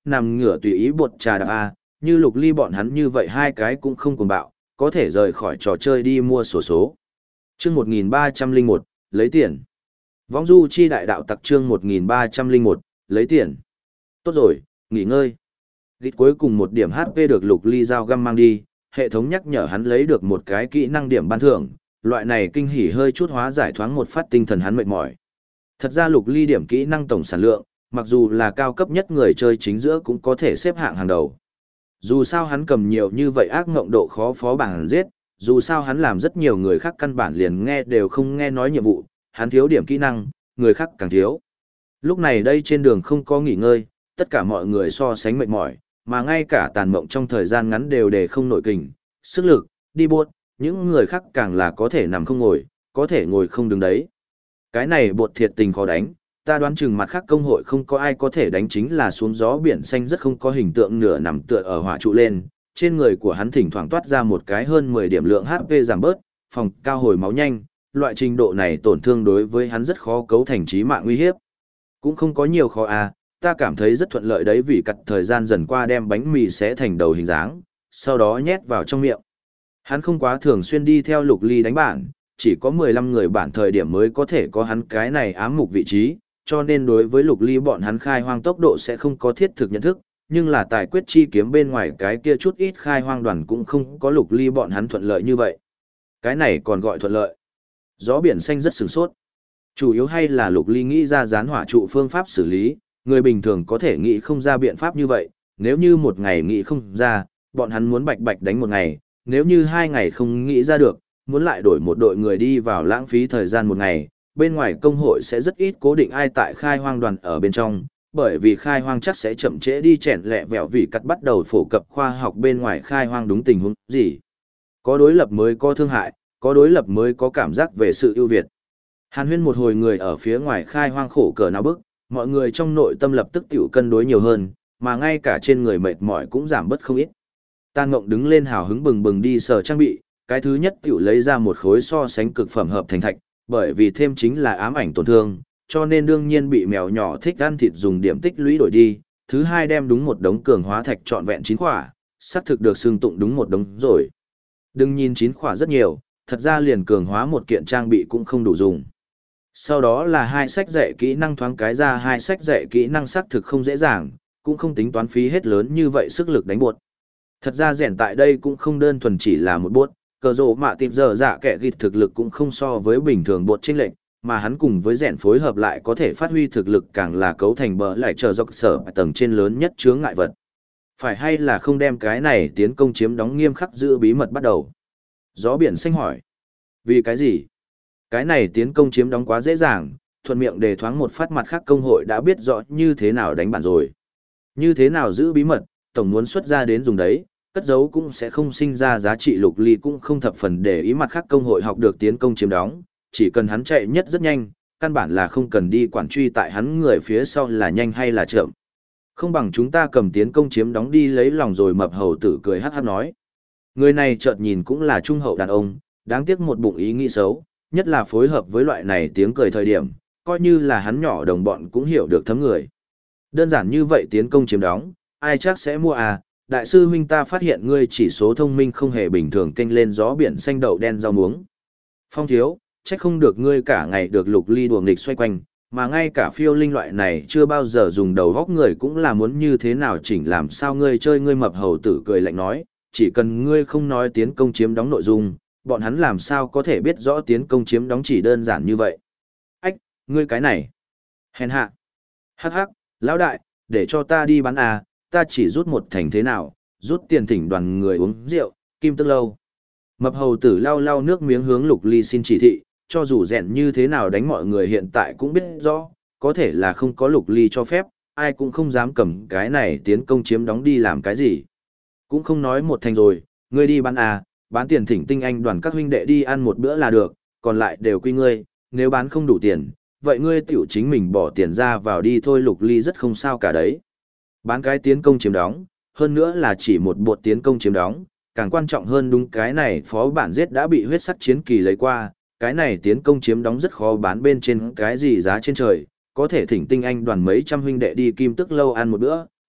nằm ngửa tùy ý bột trà đạp A, như Lục Ly bọn hắn như vậy hai cái cũng không cuồng bạo, có thể rời khỏi trò chơi đi mua sổ số. Chương 1301, lấy tiền. Vong du chi đại đạo tặc chương 1301, lấy tiền. Tốt rồi, nghỉ ngơi. Gịt cuối cùng một điểm HP được Lục Ly dao găm mang đi, hệ thống nhắc nhở hắn lấy được một cái kỹ năng điểm ban thưởng, loại này kinh hỉ hơi chút hóa giải thoáng một phát tinh thần hắn mệt mỏi. Thật ra Lục Ly điểm kỹ năng tổng sản lượng, mặc dù là cao cấp nhất người chơi chính giữa cũng có thể xếp hạng hàng đầu. Dù sao hắn cầm nhiều như vậy ác ngộng độ khó phó bảng giết, dù sao hắn làm rất nhiều người khác căn bản liền nghe đều không nghe nói nhiệm vụ, hắn thiếu điểm kỹ năng, người khác càng thiếu. Lúc này đây trên đường không có nghỉ ngơi, tất cả mọi người so sánh mệt mỏi, mà ngay cả tàn mộng trong thời gian ngắn đều để không nổi kình, sức lực, đi buốt, những người khác càng là có thể nằm không ngồi, có thể ngồi không đứng đấy. Cái này bột thiệt tình khó đánh, ta đoán chừng mặt khác công hội không có ai có thể đánh chính là xuống gió biển xanh rất không có hình tượng nửa nằm tựa ở hỏa trụ lên, trên người của hắn thỉnh thoảng toát ra một cái hơn 10 điểm lượng HP giảm bớt, phòng cao hồi máu nhanh, loại trình độ này tổn thương đối với hắn rất khó cấu thành chí mạng nguy hiếp. Cũng không có nhiều khó à, ta cảm thấy rất thuận lợi đấy vì cặt thời gian dần qua đem bánh mì xé thành đầu hình dáng, sau đó nhét vào trong miệng. Hắn không quá thường xuyên đi theo Lục Ly đánh bản, chỉ có 15 người bản thời điểm mới có thể có hắn cái này ám mục vị trí, cho nên đối với Lục Ly bọn hắn khai hoang tốc độ sẽ không có thiết thực nhận thức, nhưng là tài quyết chi kiếm bên ngoài cái kia chút ít khai hoang đoàn cũng không có Lục Ly bọn hắn thuận lợi như vậy. Cái này còn gọi thuận lợi. Gió biển xanh rất sửng sốt. Chủ yếu hay là Lục Ly nghĩ ra gián hỏa trụ phương pháp xử lý, người bình thường có thể nghĩ không ra biện pháp như vậy, nếu như một ngày nghĩ không ra, bọn hắn muốn bạch bạch đánh một ngày, nếu như 2 ngày không nghĩ ra được, muốn lại đổi một đội người đi vào lãng phí thời gian một ngày, bên ngoài công hội sẽ rất ít cố định ai tại khai hoang đoàn ở bên trong, bởi vì khai hoang chắc sẽ chậm trễ đi chèn lẹ vẹo vì cắt bắt đầu phổ cập khoa học bên ngoài khai hoang đúng tình huống gì. Có đối lập mới có thương hại, có đối lập mới có cảm giác về sự ưu việt. Hàn huyên một hồi người ở phía ngoài khai hoang khổ cỡ nào bức, mọi người trong nội tâm lập tức tiểu cân đối nhiều hơn, mà ngay cả trên người mệt mỏi cũng giảm bớt không ít. Tàn Ngộng đứng lên hào hứng bừng bừng đi sờ trang bị, cái thứ nhất tiểu lấy ra một khối so sánh cực phẩm hợp thành thạch, bởi vì thêm chính là ám ảnh tổn thương, cho nên đương nhiên bị mèo nhỏ thích ăn thịt dùng điểm tích lũy đổi đi. Thứ hai đem đúng một đống cường hóa thạch trọn vẹn 9 khỏa, xác thực được xưng tụng đúng một đống rồi. Đừng nhìn 9 khỏa rất nhiều, thật ra liền cường hóa một kiện trang bị cũng không đủ dùng. Sau đó là 2 sách dạy kỹ năng thoáng cái ra 2 sách dạy kỹ năng xác thực không dễ dàng, cũng không tính toán phí hết lớn như vậy sức lực đánh buột. Thật ra rèn tại đây cũng không đơn thuần chỉ là một buốt, cờ rộ mạ tìm giờ dạ kẻ gịt thực lực cũng không so với bình thường bột chênh lệnh, mà hắn cùng với rèn phối hợp lại có thể phát huy thực lực càng là cấu thành bờ lại chờ dọc sở tầng trên lớn nhất chướng ngại vật. Phải hay là không đem cái này tiến công chiếm đóng nghiêm khắc giữ bí mật bắt đầu? Gió biển xanh hỏi. Vì cái gì? Cái này tiến công chiếm đóng quá dễ dàng, thuận miệng đề thoáng một phát mặt khác công hội đã biết rõ như thế nào đánh bản rồi. Như thế nào giữ bí mật, tổng muốn xuất ra đến dùng đấy, cất giấu cũng sẽ không sinh ra giá trị. Lục Ly cũng không thập phần để ý mặt khác công hội học được tiến công chiếm đóng, chỉ cần hắn chạy nhất rất nhanh, căn bản là không cần đi quản truy tại hắn người phía sau là nhanh hay là chậm. Không bằng chúng ta cầm tiến công chiếm đóng đi lấy lòng rồi. Mập hầu tử cười hắc hắc nói. Người này chợt nhìn cũng là trung hậu đàn ông, đáng tiếc một bụng ý nghĩ xấu, nhất là phối hợp với loại này tiếng cười thời điểm, coi như là hắn nhỏ đồng bọn cũng hiểu được thấm người. Đơn giản như vậy tiến công chiếm đóng, ai chắc sẽ mua à? Đại sư huynh ta phát hiện ngươi chỉ số thông minh không hề bình thường kênh lên gió biển xanh đậu đen rau muống. Phong thiếu, trách không được ngươi cả ngày được Lục Ly đùa nghịch xoay quanh, mà ngay cả phiêu linh loại này chưa bao giờ dùng đầu góc người cũng là muốn như thế nào chỉnh làm sao ngươi chơi. Ngươi mập hầu tử cười lạnh nói, chỉ cần ngươi không nói tiến công chiếm đóng nội dung, bọn hắn làm sao có thể biết rõ tiến công chiếm đóng chỉ đơn giản như vậy. Ách, ngươi cái này. Hèn hạ. Hắc hắc, lão đại, để cho ta đi bán à, ta chỉ rút một thành thế nào, rút tiền thỉnh đoàn người uống rượu, kim tức lâu. Mập hầu tử lau lau nước miếng hướng Lục Ly xin chỉ thị, cho dù rèn như thế nào đánh mọi người hiện tại cũng biết rõ, có thể là không có Lục Ly cho phép, ai cũng không dám cầm cái này tiến công chiếm đóng đi làm cái gì. Cũng không nói một thành rồi, ngươi đi bán à, bán tiền thỉnh tinh anh đoàn các huynh đệ đi ăn một bữa là được, còn lại đều quy ngươi, nếu bán không đủ tiền, vậy ngươi tiểu chính mình bỏ tiền ra vào đi thôi. Lục Ly rất không sao cả đấy. Bán cái tiến công chiếm đóng, hơn nữa là chỉ một bột tiến công chiếm đóng, càng quan trọng hơn đúng cái này phó bản giết đã bị huyết sắc chiến kỳ lấy qua, cái này tiến công chiếm đóng rất khó bán bên trên cái gì giá trên trời, có thể thỉnh tinh anh đoàn mấy trăm huynh đệ đi kim tức lâu ăn một bữa,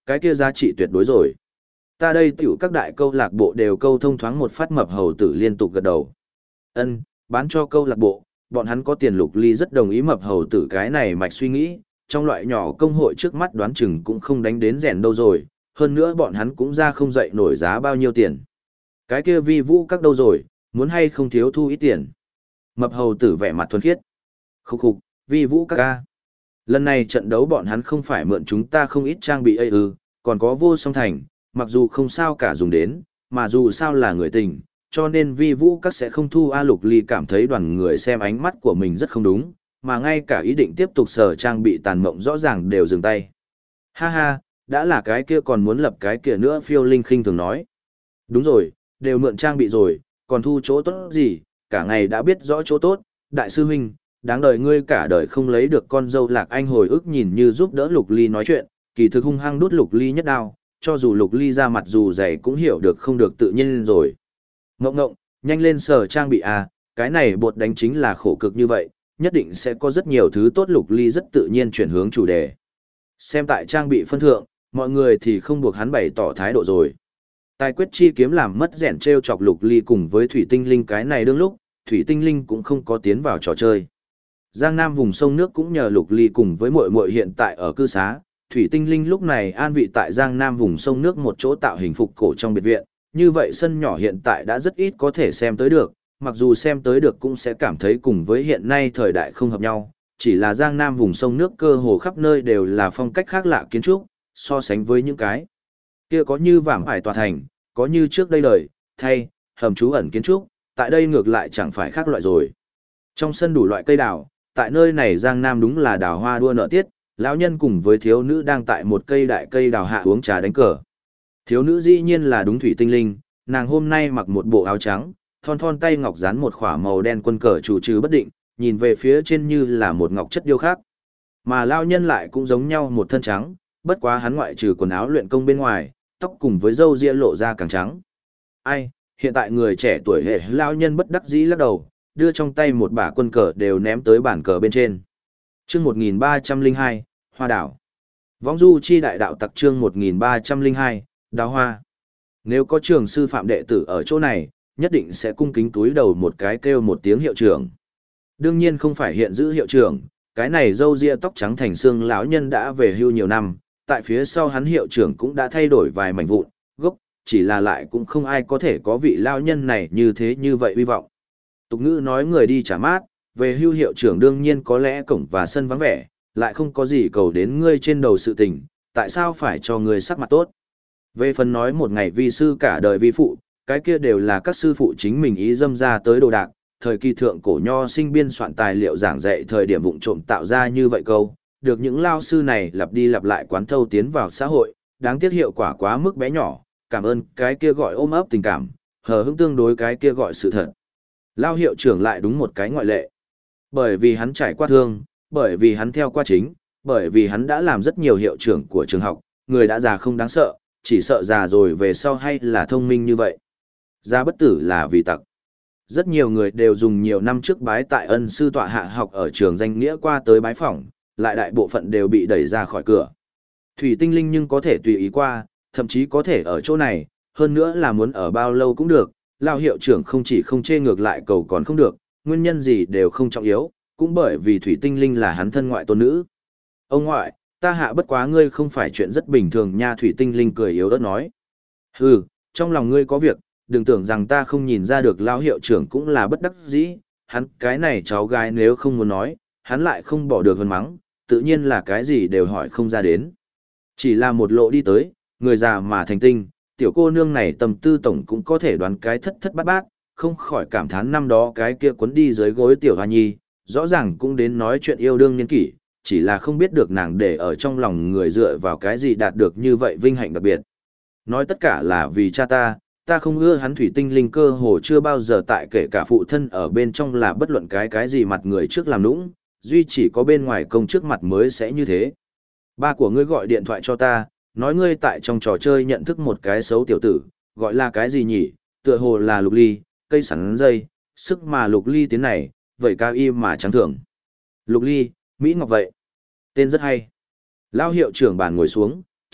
cái kia giá trị tuyệt đối rồi. Ta đây tiểu các đại câu lạc bộ đều câu thông thoáng một phát mập hầu tử liên tục gật đầu. Ân, bán cho câu lạc bộ, bọn hắn có tiền Lục Ly rất đồng ý mập hầu tử cái này mạch suy nghĩ, trong loại nhỏ công hội trước mắt đoán chừng cũng không đánh đến rèn đâu rồi, hơn nữa bọn hắn cũng ra không dậy nổi giá bao nhiêu tiền. Cái kia vi vũ các đâu rồi, muốn hay không thiếu thu ít tiền. Mập hầu tử vẻ mặt thuần khiết. Khúc khục, vi vũ các ca. Lần này trận đấu bọn hắn không phải mượn chúng ta không ít trang bị còn có vô song thành, mặc dù không sao cả dùng đến, mà dù sao là người tình, cho nên vi vũ các sẽ không thu. A Lục Ly cảm thấy đoàn người xem ánh mắt của mình rất không đúng, mà ngay cả ý định tiếp tục sở trang bị tàn mộng rõ ràng đều dừng tay. Ha ha, đã là cái kia còn muốn lập cái kia nữa. Phiêu Linh khinh thường nói. Đúng rồi, đều mượn trang bị rồi, còn thu chỗ tốt gì, cả ngày đã biết rõ chỗ tốt, đại sư huynh, đáng đời ngươi cả đời không lấy được con dâu Lạc Anh hồi ức nhìn như giúp đỡ Lục Ly nói chuyện, kỳ thực hung hăng đút Lục Ly nhất đao, cho dù Lục Ly ra mặt dù dày cũng hiểu được không được tự nhiên rồi. Ngộng ngộng, nhanh lên sở trang bị à, cái này bột đánh chính là khổ cực như vậy, nhất định sẽ có rất nhiều thứ tốt. Lục Ly rất tự nhiên chuyển hướng chủ đề. Xem tại trang bị phân thượng, mọi người thì không buộc hắn bày tỏ thái độ rồi. Tài quyết chi kiếm làm mất rèn treo chọc Lục Ly cùng với Thủy Tinh Linh cái này đương lúc, Thủy Tinh Linh cũng không có tiến vào trò chơi. Giang Nam vùng sông nước cũng nhờ Lục Ly cùng với muội muội hiện tại ở cư xá, Thủy Tinh Linh lúc này an vị tại Giang Nam vùng sông nước một chỗ tạo hình phục cổ trong biệt viện, như vậy sân nhỏ hiện tại đã rất ít có thể xem tới được, mặc dù xem tới được cũng sẽ cảm thấy cùng với hiện nay thời đại không hợp nhau, chỉ là Giang Nam vùng sông nước cơ hồ khắp nơi đều là phong cách khác lạ kiến trúc, so sánh với những cái kia có như vảm ải tòa thành, có như trước đây đời, thay, hầm trú ẩn kiến trúc, tại đây ngược lại chẳng phải khác loại rồi. Trong sân đủ loại cây đào, tại nơi này Giang Nam đúng là đào hoa đua nợ tiết, lão nhân cùng với thiếu nữ đang tại một cây đại cây đào hạ uống trà đánh cờ. Thiếu nữ dĩ nhiên là đúng Thủy Tinh Linh, nàng hôm nay mặc một bộ áo trắng, thon thon tay ngọc dán một khỏa màu đen quân cờ chủ trừ bất định, nhìn về phía trên như là một ngọc chất điêu khắc. Mà lão nhân lại cũng giống nhau một thân trắng, bất quá hắn ngoại trừ quần áo luyện công bên ngoài, tóc cùng với râu ria lộ ra càng trắng. Ai, hiện tại người trẻ tuổi hệ lão nhân bất đắc dĩ lắc đầu, đưa trong tay một bả quân cờ đều ném tới bàn cờ bên trên. Chương 1302, Hoa đảo. Võng du chi đại đạo tặc chương 1302, Đào hoa. Nếu có trường sư phạm đệ tử ở chỗ này, nhất định sẽ cung kính túi đầu một cái kêu một tiếng hiệu trưởng. Đương nhiên không phải hiện giữ hiệu trưởng, cái này râu ria tóc trắng thành xương lão nhân đã về hưu nhiều năm, tại phía sau hắn hiệu trưởng cũng đã thay đổi vài mảnh vụn, gốc, chỉ là lại cũng không ai có thể có vị lão nhân này như thế như vậy uy vọng. Tục ngữ nói người đi trả mát, về hưu hiệu trưởng đương nhiên có lẽ cổng và sân vắng vẻ, lại không có gì cầu đến ngươi trên đầu sự tình, tại sao phải cho ngươi sắc mặt tốt. Về phần nói một ngày vi sư cả đời vi phụ, cái kia đều là các sư phụ chính mình ý dâm ra tới đồ đạc, thời kỳ thượng cổ nho sinh biên soạn tài liệu giảng dạy thời điểm vụng trộm tạo ra như vậy câu, được những lao sư này lặp đi lặp lại quán thâu tiến vào xã hội, đáng tiếc hiệu quả quá mức bé nhỏ, cảm ơn cái kia gọi ôm ấp tình cảm, hờ hững tương đối cái kia gọi sự thật. Lao hiệu trưởng lại đúng một cái ngoại lệ. Bởi vì hắn trải qua thương, bởi vì hắn theo qua chính, bởi vì hắn đã làm rất nhiều hiệu trưởng của trường học, người đã già không đáng sợ, chỉ sợ già rồi về sau hay là thông minh như vậy. Già bất tử là vì tặc. Rất nhiều người đều dùng nhiều năm trước bái tại ân sư tọa hạ học ở trường danh nghĩa qua tới bái phỏng, lại đại bộ phận đều bị đẩy ra khỏi cửa. Thủy Tinh Linh nhưng có thể tùy ý qua, thậm chí có thể ở chỗ này, hơn nữa là muốn ở bao lâu cũng được, lao hiệu trưởng không chỉ không chê ngược lại cầu còn không được, nguyên nhân gì đều không trọng yếu, cũng bởi vì Thủy Tinh Linh là hắn thân ngoại tôn nữ. Ông ngoại, ta hạ bất quá ngươi không phải chuyện rất bình thường nha. Thủy Tinh Linh cười yếu ớt nói. Hừ, trong lòng ngươi có việc, đừng tưởng rằng ta không nhìn ra được. Lao hiệu trưởng cũng là bất đắc dĩ, hắn cái này cháu gái nếu không muốn nói, hắn lại không bỏ được hơn mắng, tự nhiên là cái gì đều hỏi không ra đến. Chỉ là một lộ đi tới, người già mà thành tinh, tiểu cô nương này tầm tư tổng cũng có thể đoán cái thất thất bát bát, không khỏi cảm thán năm đó cái kia cuốn đi dưới gối tiểu hoa nhi, rõ ràng cũng đến nói chuyện yêu đương niên kỷ, chỉ là không biết được nàng để ở trong lòng người dựa vào cái gì đạt được như vậy vinh hạnh đặc biệt. Nói tất cả là vì cha ta không ưa hắn. Thủy Tinh Linh cơ hồ chưa bao giờ tại kể cả phụ thân ở bên trong là bất luận cái gì mặt người trước làm nũng, duy chỉ có bên ngoài công trước mặt mới sẽ như thế. Ba của ngươi gọi điện thoại cho ta, nói ngươi tại trong trò chơi nhận thức một cái xấu tiểu tử, gọi là cái gì nhỉ, tựa hồ là Lục Ly, cây sắn dây, sức mà Lục Ly tiến này, vậy cao y mà trắng thưởng. Lục Ly, Mỹ Ngọc vậy. Tên rất hay. Lao hiệu trưởng bàn ngồi xuống,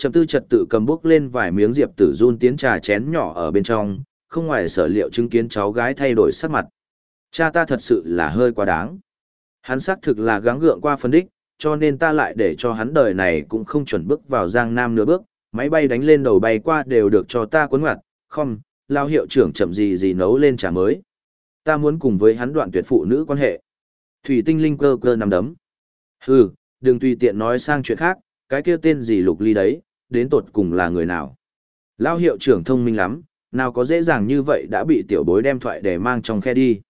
Trầm tư trật tự cầm bốc lên vài miếng Diệp Tử Dun tiến trà chén nhỏ ở bên trong, không ngoài sở liệu chứng kiến cháu gái thay đổi sắc mặt. Cha ta thật sự là hơi quá đáng. Hắn xác thực là gắng gượng qua phân đích, cho nên ta lại để cho hắn đời này cũng không chuẩn bước vào Giang Nam nửa bước, máy bay đánh lên đầu bay qua đều được cho ta cuốn ngoặt, không, lao hiệu trưởng chậm gì nấu lên trà mới. Ta muốn cùng với hắn đoạn tuyệt phụ nữ quan hệ. Thủy Tinh Linh cơ cơ nằm đấm. Hừ, đừng tùy tiện nói sang chuyện khác, cái kia tên gì Lục Ly đấy, đến tột cùng là người nào. Lao hiệu trưởng thông minh lắm, nào có dễ dàng như vậy đã bị tiểu bối đem thoại để mang trong khe đi.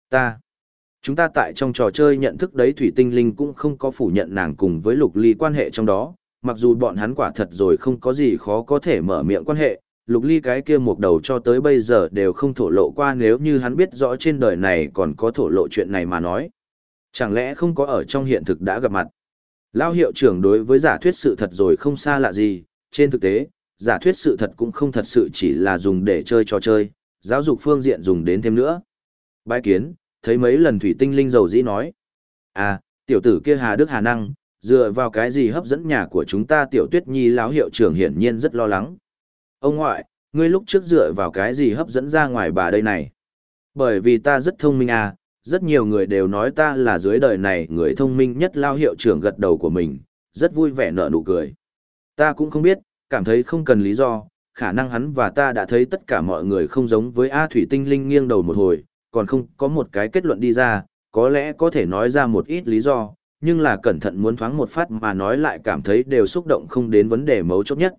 Chúng ta tại trong trò chơi nhận thức đấy Thủy Tinh Linh cũng không có phủ nhận nàng cùng với Lục Ly quan hệ trong đó, mặc dù bọn hắn quả thật rồi không có gì khó có thể mở miệng quan hệ, Lục Ly cái kia một đầu cho tới bây giờ đều không thổ lộ qua nếu như hắn biết rõ trên đời này còn có thổ lộ chuyện này mà nói. Chẳng lẽ không có ở trong hiện thực đã gặp mặt? Lao hiệu trưởng đối với giả thuyết sự thật rồi không xa lạ gì, trên thực tế, giả thuyết sự thật cũng không thật sự chỉ là dùng để chơi trò chơi, giáo dục phương diện dùng đến thêm nữa. Bái kiến, thấy mấy lần Thủy Tinh Linh dầu dĩ nói. À, tiểu tử kia Hà Đức Hà Năng, dựa vào cái gì hấp dẫn nhà của chúng ta tiểu Tuyết Nhi lão hiệu trưởng hiển nhiên rất lo lắng. Ông ngoại, ngươi lúc trước dựa vào cái gì hấp dẫn ra ngoài bà đây này? Bởi vì ta rất thông minh à, rất nhiều người đều nói ta là dưới đời này người thông minh nhất lao hiệu trưởng gật đầu của mình, rất vui vẻ nở nụ cười. Ta cũng không biết, cảm thấy không cần lý do, khả năng hắn và ta đã thấy tất cả mọi người không giống với A Thủy Tinh Linh nghiêng đầu một hồi, còn không có một cái kết luận đi ra, có lẽ có thể nói ra một ít lý do, nhưng là cẩn thận muốn thoáng một phát mà nói lại cảm thấy đều xúc động không đến vấn đề mấu chốt nhất.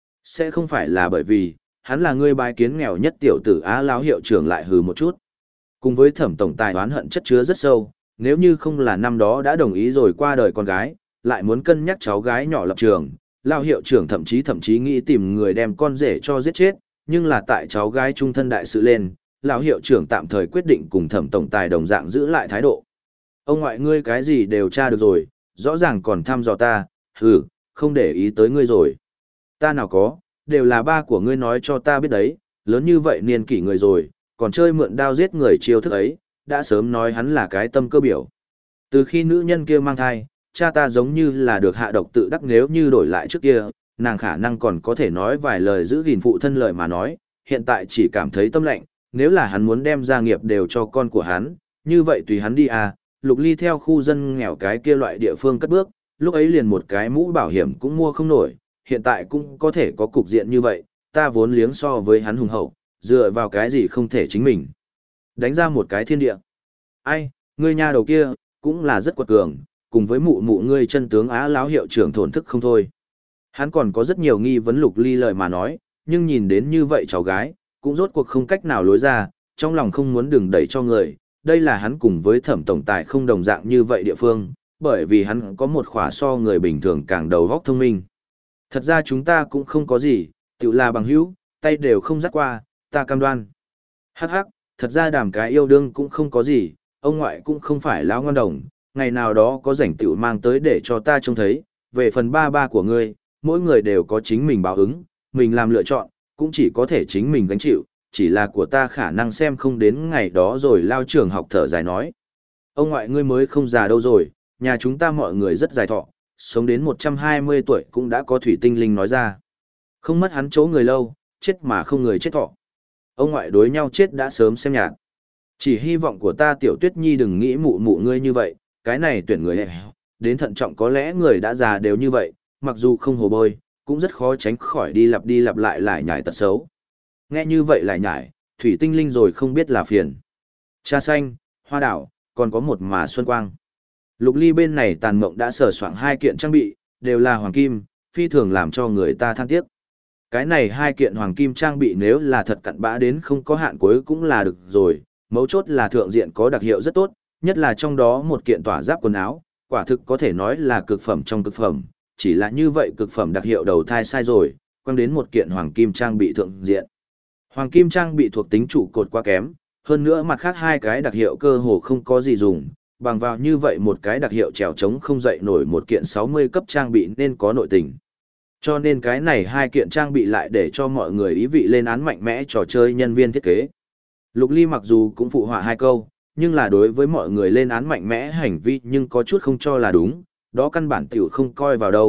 Sẽ không phải là bởi vì, hắn là người bái kiến nghèo nhất tiểu tử Á lão hiệu trưởng lại hừ một chút. Cùng với Thẩm tổng tài oán hận chất chứa rất sâu, nếu như không là năm đó đã đồng ý rồi qua đời con gái, lại muốn cân nhắc cháu gái nhỏ lập trường, lão hiệu trưởng thậm chí nghĩ tìm người đem con rể cho giết chết, nhưng là tại cháu gái trung thân đại sự lên, lão hiệu trưởng tạm thời quyết định cùng Thẩm tổng tài đồng dạng giữ lại thái độ. Ông ngoại ngươi cái gì đều tra được rồi, rõ ràng còn thăm dò ta, không để ý tới ngươi rồi. Ta nào có, đều là ba của ngươi nói cho ta biết đấy, lớn như vậy niên kỷ người rồi, còn chơi mượn đao giết người chiêu thức ấy, đã sớm nói hắn là cái tâm cơ biểu. Từ khi nữ nhân kia mang thai, cha ta giống như là được hạ độc tự đắc nếu như đổi lại trước kia, nàng khả năng còn có thể nói vài lời giữ gìn phụ thân lời mà nói, hiện tại chỉ cảm thấy tâm lạnh, nếu là hắn muốn đem gia nghiệp đều cho con của hắn, như vậy tùy hắn đi à, Lục Ly theo khu dân nghèo cái kia loại địa phương cất bước, lúc ấy liền một cái mũ bảo hiểm cũng mua không nổi, hiện tại cũng có thể có cục diện như vậy, ta vốn liếng so với hắn hùng hậu, dựa vào cái gì không thể chính mình. Đánh ra một cái thiên địa. Ai, ngươi nha đầu kia, cũng là rất quật cường, cùng với mụ mụ ngươi chân tướng Á lão hiệu trưởng thổn thức không thôi. Hắn còn có rất nhiều nghi vấn Lục Ly lời mà nói, nhưng nhìn đến như vậy cháu gái, cũng rốt cuộc không cách nào lối ra, trong lòng không muốn đừng đẩy cho người, đây là hắn cùng với Thẩm tổng tài không đồng dạng như vậy địa phương, bởi vì hắn có một khỏa so người bình thường càng đầu óc thông minh. Thật ra chúng ta cũng không có gì, tự là bằng hữu, tay đều không dắt qua, ta cam đoan. Hắc hắc, thật ra đàm cái yêu đương cũng không có gì, ông ngoại cũng không phải lão ngon đồng, ngày nào đó có rảnh tiểu mang tới để cho ta trông thấy, về phần ba ba của ngươi, mỗi người đều có chính mình báo ứng, mình làm lựa chọn, cũng chỉ có thể chính mình gánh chịu, chỉ là của ta khả năng xem không đến ngày đó rồi lao trưởng học thở dài nói. Ông ngoại ngươi mới không già đâu rồi, nhà chúng ta mọi người rất dài thọ, sống đến 120 tuổi cũng đã có Thủy Tinh Linh nói ra. Không mất hắn chỗ người lâu, chết mà không người chết thọ. Ông ngoại đối nhau chết đã sớm xem nhạt. Chỉ hy vọng của ta tiểu Tuyết Nhi đừng nghĩ mụ mụ ngươi như vậy, cái này tuyển người đến thận trọng có lẽ người đã già đều như vậy, mặc dù không hồ bôi, cũng rất khó tránh khỏi đi lặp lại lại nhải tật xấu. Nghe như vậy lại nhải, Thủy Tinh Linh rồi không biết là phiền. Trà xanh, hoa đảo, còn có một mà xuân quang. Lục Ly bên này tàn mộng đã sờ soạng hai kiện trang bị, đều là hoàng kim, phi thường làm cho người ta than tiếc. Cái này hai kiện hoàng kim trang bị nếu là thật cặn bã đến không có hạn cuối cũng là được rồi, mấu chốt là thượng diện có đặc hiệu rất tốt, nhất là trong đó một kiện tỏa giáp quần áo, quả thực có thể nói là cực phẩm trong cực phẩm, chỉ là như vậy cực phẩm đặc hiệu đầu thai sai rồi, quăng đến một kiện hoàng kim trang bị thượng diện. Hoàng kim trang bị thuộc tính trụ cột quá kém, hơn nữa mặt khác hai cái đặc hiệu cơ hồ không có gì dùng, bằng vào như vậy một cái đặc hiệu trèo trống không dậy nổi một kiện 60 cấp trang bị nên có nội tình. Cho nên cái này hai kiện trang bị lại để cho mọi người ý vị lên án mạnh mẽ trò chơi nhân viên thiết kế. Lục Ly mặc dù cũng phụ họa hai câu, nhưng là đối với mọi người lên án mạnh mẽ hành vi nhưng có chút không cho là đúng, đó căn bản tiểu không coi vào đâu,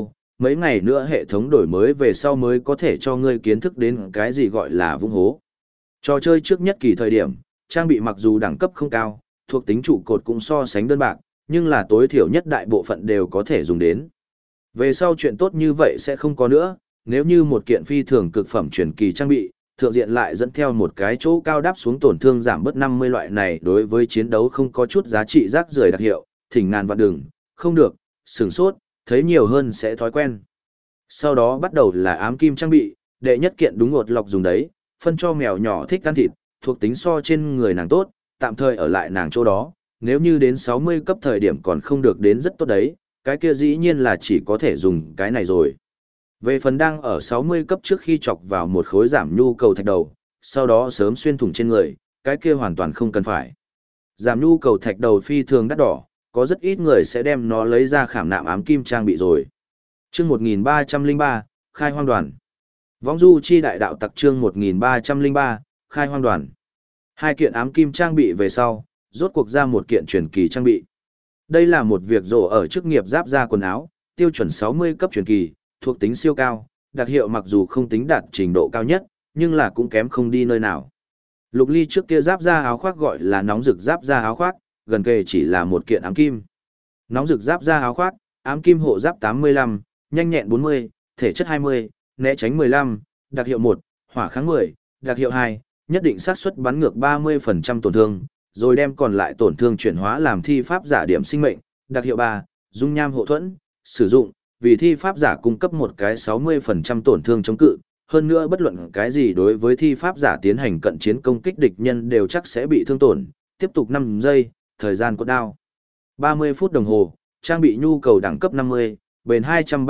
mấy ngày nữa hệ thống đổi mới về sau mới có thể cho ngươi kiến thức đến cái gì gọi là vung hố. Trò chơi trước nhất kỳ thời điểm, trang bị mặc dù đẳng cấp không cao, thuộc tính trụ cột cũng so sánh đơn bạc, nhưng là tối thiểu nhất đại bộ phận đều có thể dùng đến. Về sau chuyện tốt như vậy sẽ không có nữa, nếu như một kiện phi thường cực phẩm truyền kỳ trang bị, thượng diện lại dẫn theo một cái chỗ cao đáp xuống tổn thương giảm bớt 50 loại này đối với chiến đấu không có chút giá trị rác rưởi đặc hiệu, thỉnh ngàn vạn đừng, không được, sửng sốt, thấy nhiều hơn sẽ thói quen. Sau đó bắt đầu là ám kim trang bị, đệ nhất kiện đúng ngột lọc dùng đấy, phân cho mèo nhỏ thích ăn thịt, thuộc tính so trên người nàng tốt, tạm thời ở lại nàng chỗ đó, nếu như đến 60 cấp thời điểm còn không được đến rất tốt đấy, cái kia dĩ nhiên là chỉ có thể dùng cái này rồi. Về phần đang ở 60 cấp trước khi chọc vào một khối giảm nhu cầu thạch đầu, sau đó sớm xuyên thủng trên người, cái kia hoàn toàn không cần phải. Giảm nhu cầu thạch đầu phi thường đắt đỏ, có rất ít người sẽ đem nó lấy ra khảm nạm ám kim trang bị rồi. Chương 1303, Khai hoang đoàn. Võng du chi đại đạo tặc chương 1303, Khai hoang đoàn. Hai kiện ám kim trang bị về sau, rốt cuộc ra một kiện truyền kỳ trang bị. Đây là một việc rổ ở chức nghiệp giáp da quần áo, tiêu chuẩn 60 cấp truyền kỳ, thuộc tính siêu cao, đặc hiệu mặc dù không tính đạt trình độ cao nhất, nhưng là cũng kém không đi nơi nào. Lục Ly trước kia giáp da áo khoác gọi là nóng rực giáp da áo khoác, gần kề chỉ là một kiện ám kim. Nóng rực giáp da áo khoác, ám kim hộ giáp 85, nhanh nhẹn 40, thể chất 20, né tránh 15, đặc hiệu 1, hỏa kháng 10, đặc hiệu 2, nhất định xác suất bắn ngược 30% tổn thương, rồi đem còn lại tổn thương chuyển hóa làm thi pháp giả điểm sinh mệnh, đặc hiệu 3, dung nham hộ thuẫn, sử dụng, vì thi pháp giả cung cấp một cái 60% tổn thương chống cự, hơn nữa bất luận cái gì đối với thi pháp giả tiến hành cận chiến công kích địch nhân đều chắc sẽ bị thương tổn, tiếp tục 5 giây, thời gian cốt đao. 30 phút đồng hồ, trang bị nhu cầu đẳng cấp 50, bền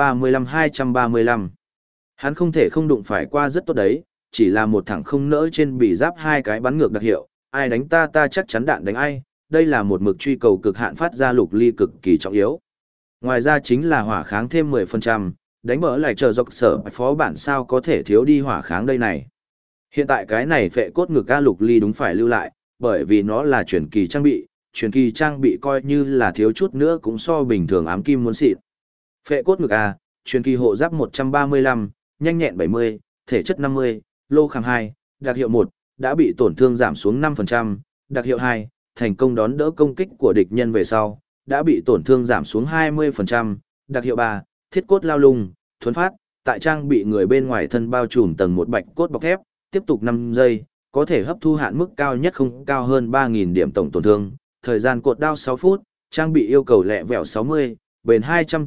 235-235. Hắn không thể không đụng phải qua rất tốt đấy, chỉ là một thẳng không nỡ trên bị giáp hai cái bắn ngược đặc hiệu, ai đánh ta ta chắc chắn đạn đánh ai, đây là một mực truy cầu cực hạn phát ra Lục Ly cực kỳ trọng yếu. Ngoài ra chính là hỏa kháng thêm 10%, đánh bỡ lại chờ dọc sở phó bản sao có thể thiếu đi hỏa kháng đây này. Hiện tại cái này phệ cốt ngực A Lục Ly đúng phải lưu lại, bởi vì nó là truyền kỳ trang bị coi như là thiếu chút nữa cũng so bình thường ám kim muốn xịn. Phệ cốt ngực A, truyền kỳ hộ giáp 135, nhanh nhẹn 70, thể chất 50, lô kháng 2, đặc hiệu 1, đã bị tổn thương giảm xuống 5%, đặc hiệu 2, thành công đón đỡ công kích của địch nhân về sau, đã bị tổn thương giảm xuống 20%, đặc hiệu 3, thiết cốt lao lung, thuấn phát, tại trang bị người bên ngoài thân bao trùm tầng một bạch cốt bọc thép, tiếp tục 5 giây, có thể hấp thu hạn mức cao nhất không cao hơn 3.000 điểm tổng tổn thương, thời gian cột đao 6 phút, trang bị yêu cầu lẹ vẹo 60, bền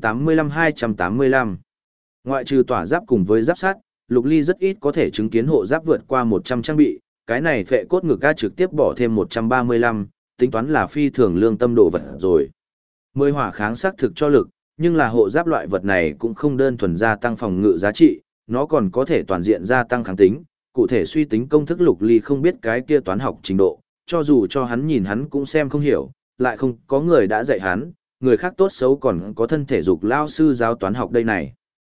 285-285. Ngoại trừ tỏa giáp cùng với giáp sắt, Lục Ly rất ít có thể chứng kiến hộ giáp vượt qua 100 trang bị, cái này phệ cốt ngực ca trực tiếp bỏ thêm 135, tính toán là phi thường lương tâm độ vật rồi. 10 hỏa kháng sắc thực cho lực, nhưng là hộ giáp loại vật này cũng không đơn thuần gia tăng phòng ngự giá trị, nó còn có thể toàn diện gia tăng kháng tính, cụ thể suy tính công thức Lục Ly không biết cái kia toán học trình độ, cho dù cho hắn nhìn hắn cũng xem không hiểu, lại không có người đã dạy hắn, người khác tốt xấu còn có thân thể dục lao sư giáo toán học đây này.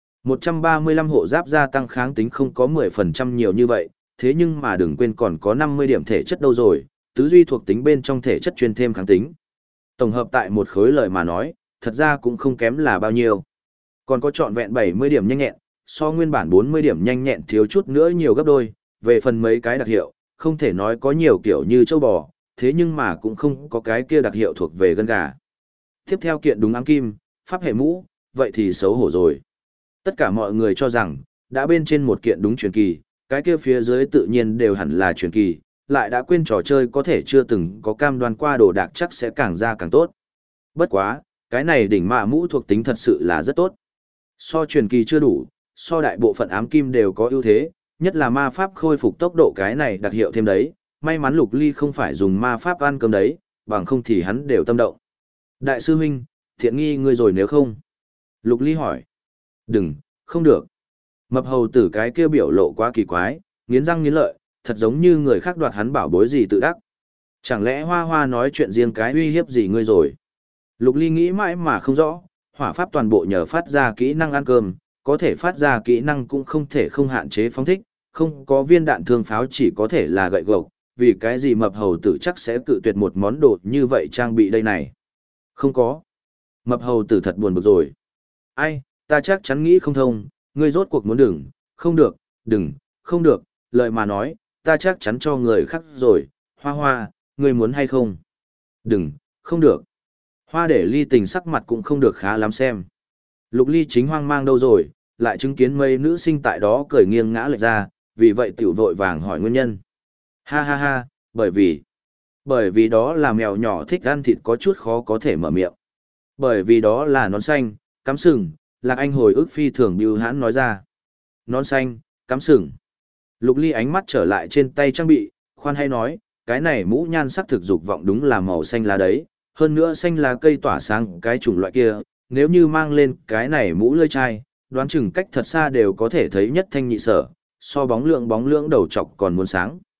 135 hộ giáp gia tăng kháng tính không có 10% nhiều như vậy, thế nhưng mà đừng quên còn có 50 điểm thể chất đâu rồi, tứ duy thuộc tính bên trong thể chất chuyên thêm kháng tính. Tổng hợp tại một khối lời mà nói, thật ra cũng không kém là bao nhiêu. Còn có trọn vẹn 70 điểm nhanh nhẹn, so nguyên bản 40 điểm nhanh nhẹn thiếu chút nữa nhiều gấp đôi, về phần mấy cái đặc hiệu, không thể nói có nhiều kiểu như châu bò, thế nhưng mà cũng không có cái kia đặc hiệu thuộc về gân gà. Tiếp theo kiện đúng ám kim, pháp hệ mũ, vậy thì xấu hổ rồi. Tất cả mọi người cho rằng, đã bên trên một kiện đúng truyền kỳ, cái kia phía dưới tự nhiên đều hẳn là truyền kỳ, lại đã quên trò chơi có thể chưa từng có cam đoan qua đồ đạc chắc sẽ càng ra càng tốt. Bất quá, cái này đỉnh mạ mũ thuộc tính thật sự là rất tốt. So truyền kỳ chưa đủ, so đại bộ phận ám kim đều có ưu thế, nhất là ma pháp khôi phục tốc độ cái này đặc hiệu thêm đấy, may mắn Lục Ly không phải dùng ma pháp ăn cơm đấy, bằng không thì hắn đều tâm động. Đại sư huynh, thiện nghi ngươi rồi nếu không? Lục Ly hỏi. Đừng, không được. Mập hầu tử cái kia biểu lộ quá kỳ quái, nghiến răng nghiến lợi, thật giống như người khác đoạt hắn bảo bối gì tự đắc. Chẳng lẽ Hoa Hoa nói chuyện riêng cái uy hiếp gì ngươi rồi? Lục Ly nghĩ mãi mà không rõ, hỏa pháp toàn bộ nhờ phát ra kỹ năng ăn cơm, có thể phát ra kỹ năng cũng không thể không hạn chế phóng thích, không có viên đạn thương pháo chỉ có thể là gậy gộc, vì cái gì mập hầu tử chắc sẽ cự tuyệt một món đồ như vậy trang bị đây này. Không có. Mập hầu tử thật buồn bực rồi. Ai, ta chắc chắn nghĩ không thông, ngươi rốt cuộc muốn không được, không được, lợi mà nói, ta chắc chắn cho người khác rồi, Hoa Hoa, ngươi muốn hay không? Không được. Hoa để Ly Tình sắc mặt cũng không được khá lắm xem. Lục Ly chính hoang mang đâu rồi, lại chứng kiến mấy nữ sinh tại đó cười nghiêng ngã lệch ra, vì vậy tiểu vội vàng hỏi nguyên nhân. Ha ha ha, bởi vì đó là mèo nhỏ thích ăn thịt có chút khó có thể mở miệng. Bởi vì đó là nón xanh, cắm sừng, Lạc Anh hồi ức phi thường bưu hãn nói ra. Nón xanh, cắm sừng. Lục Ly ánh mắt trở lại trên tay trang bị, khoan hay nói, cái này mũ nhan sắc thực dục vọng đúng là màu xanh lá đấy, hơn nữa xanh lá cây tỏa sáng cái chủng loại kia, nếu như mang lên cái này mũ lưỡi chai, đoán chừng cách thật xa đều có thể thấy nhất thanh nhị sở, so bóng lượng đầu chọc còn muốn sáng.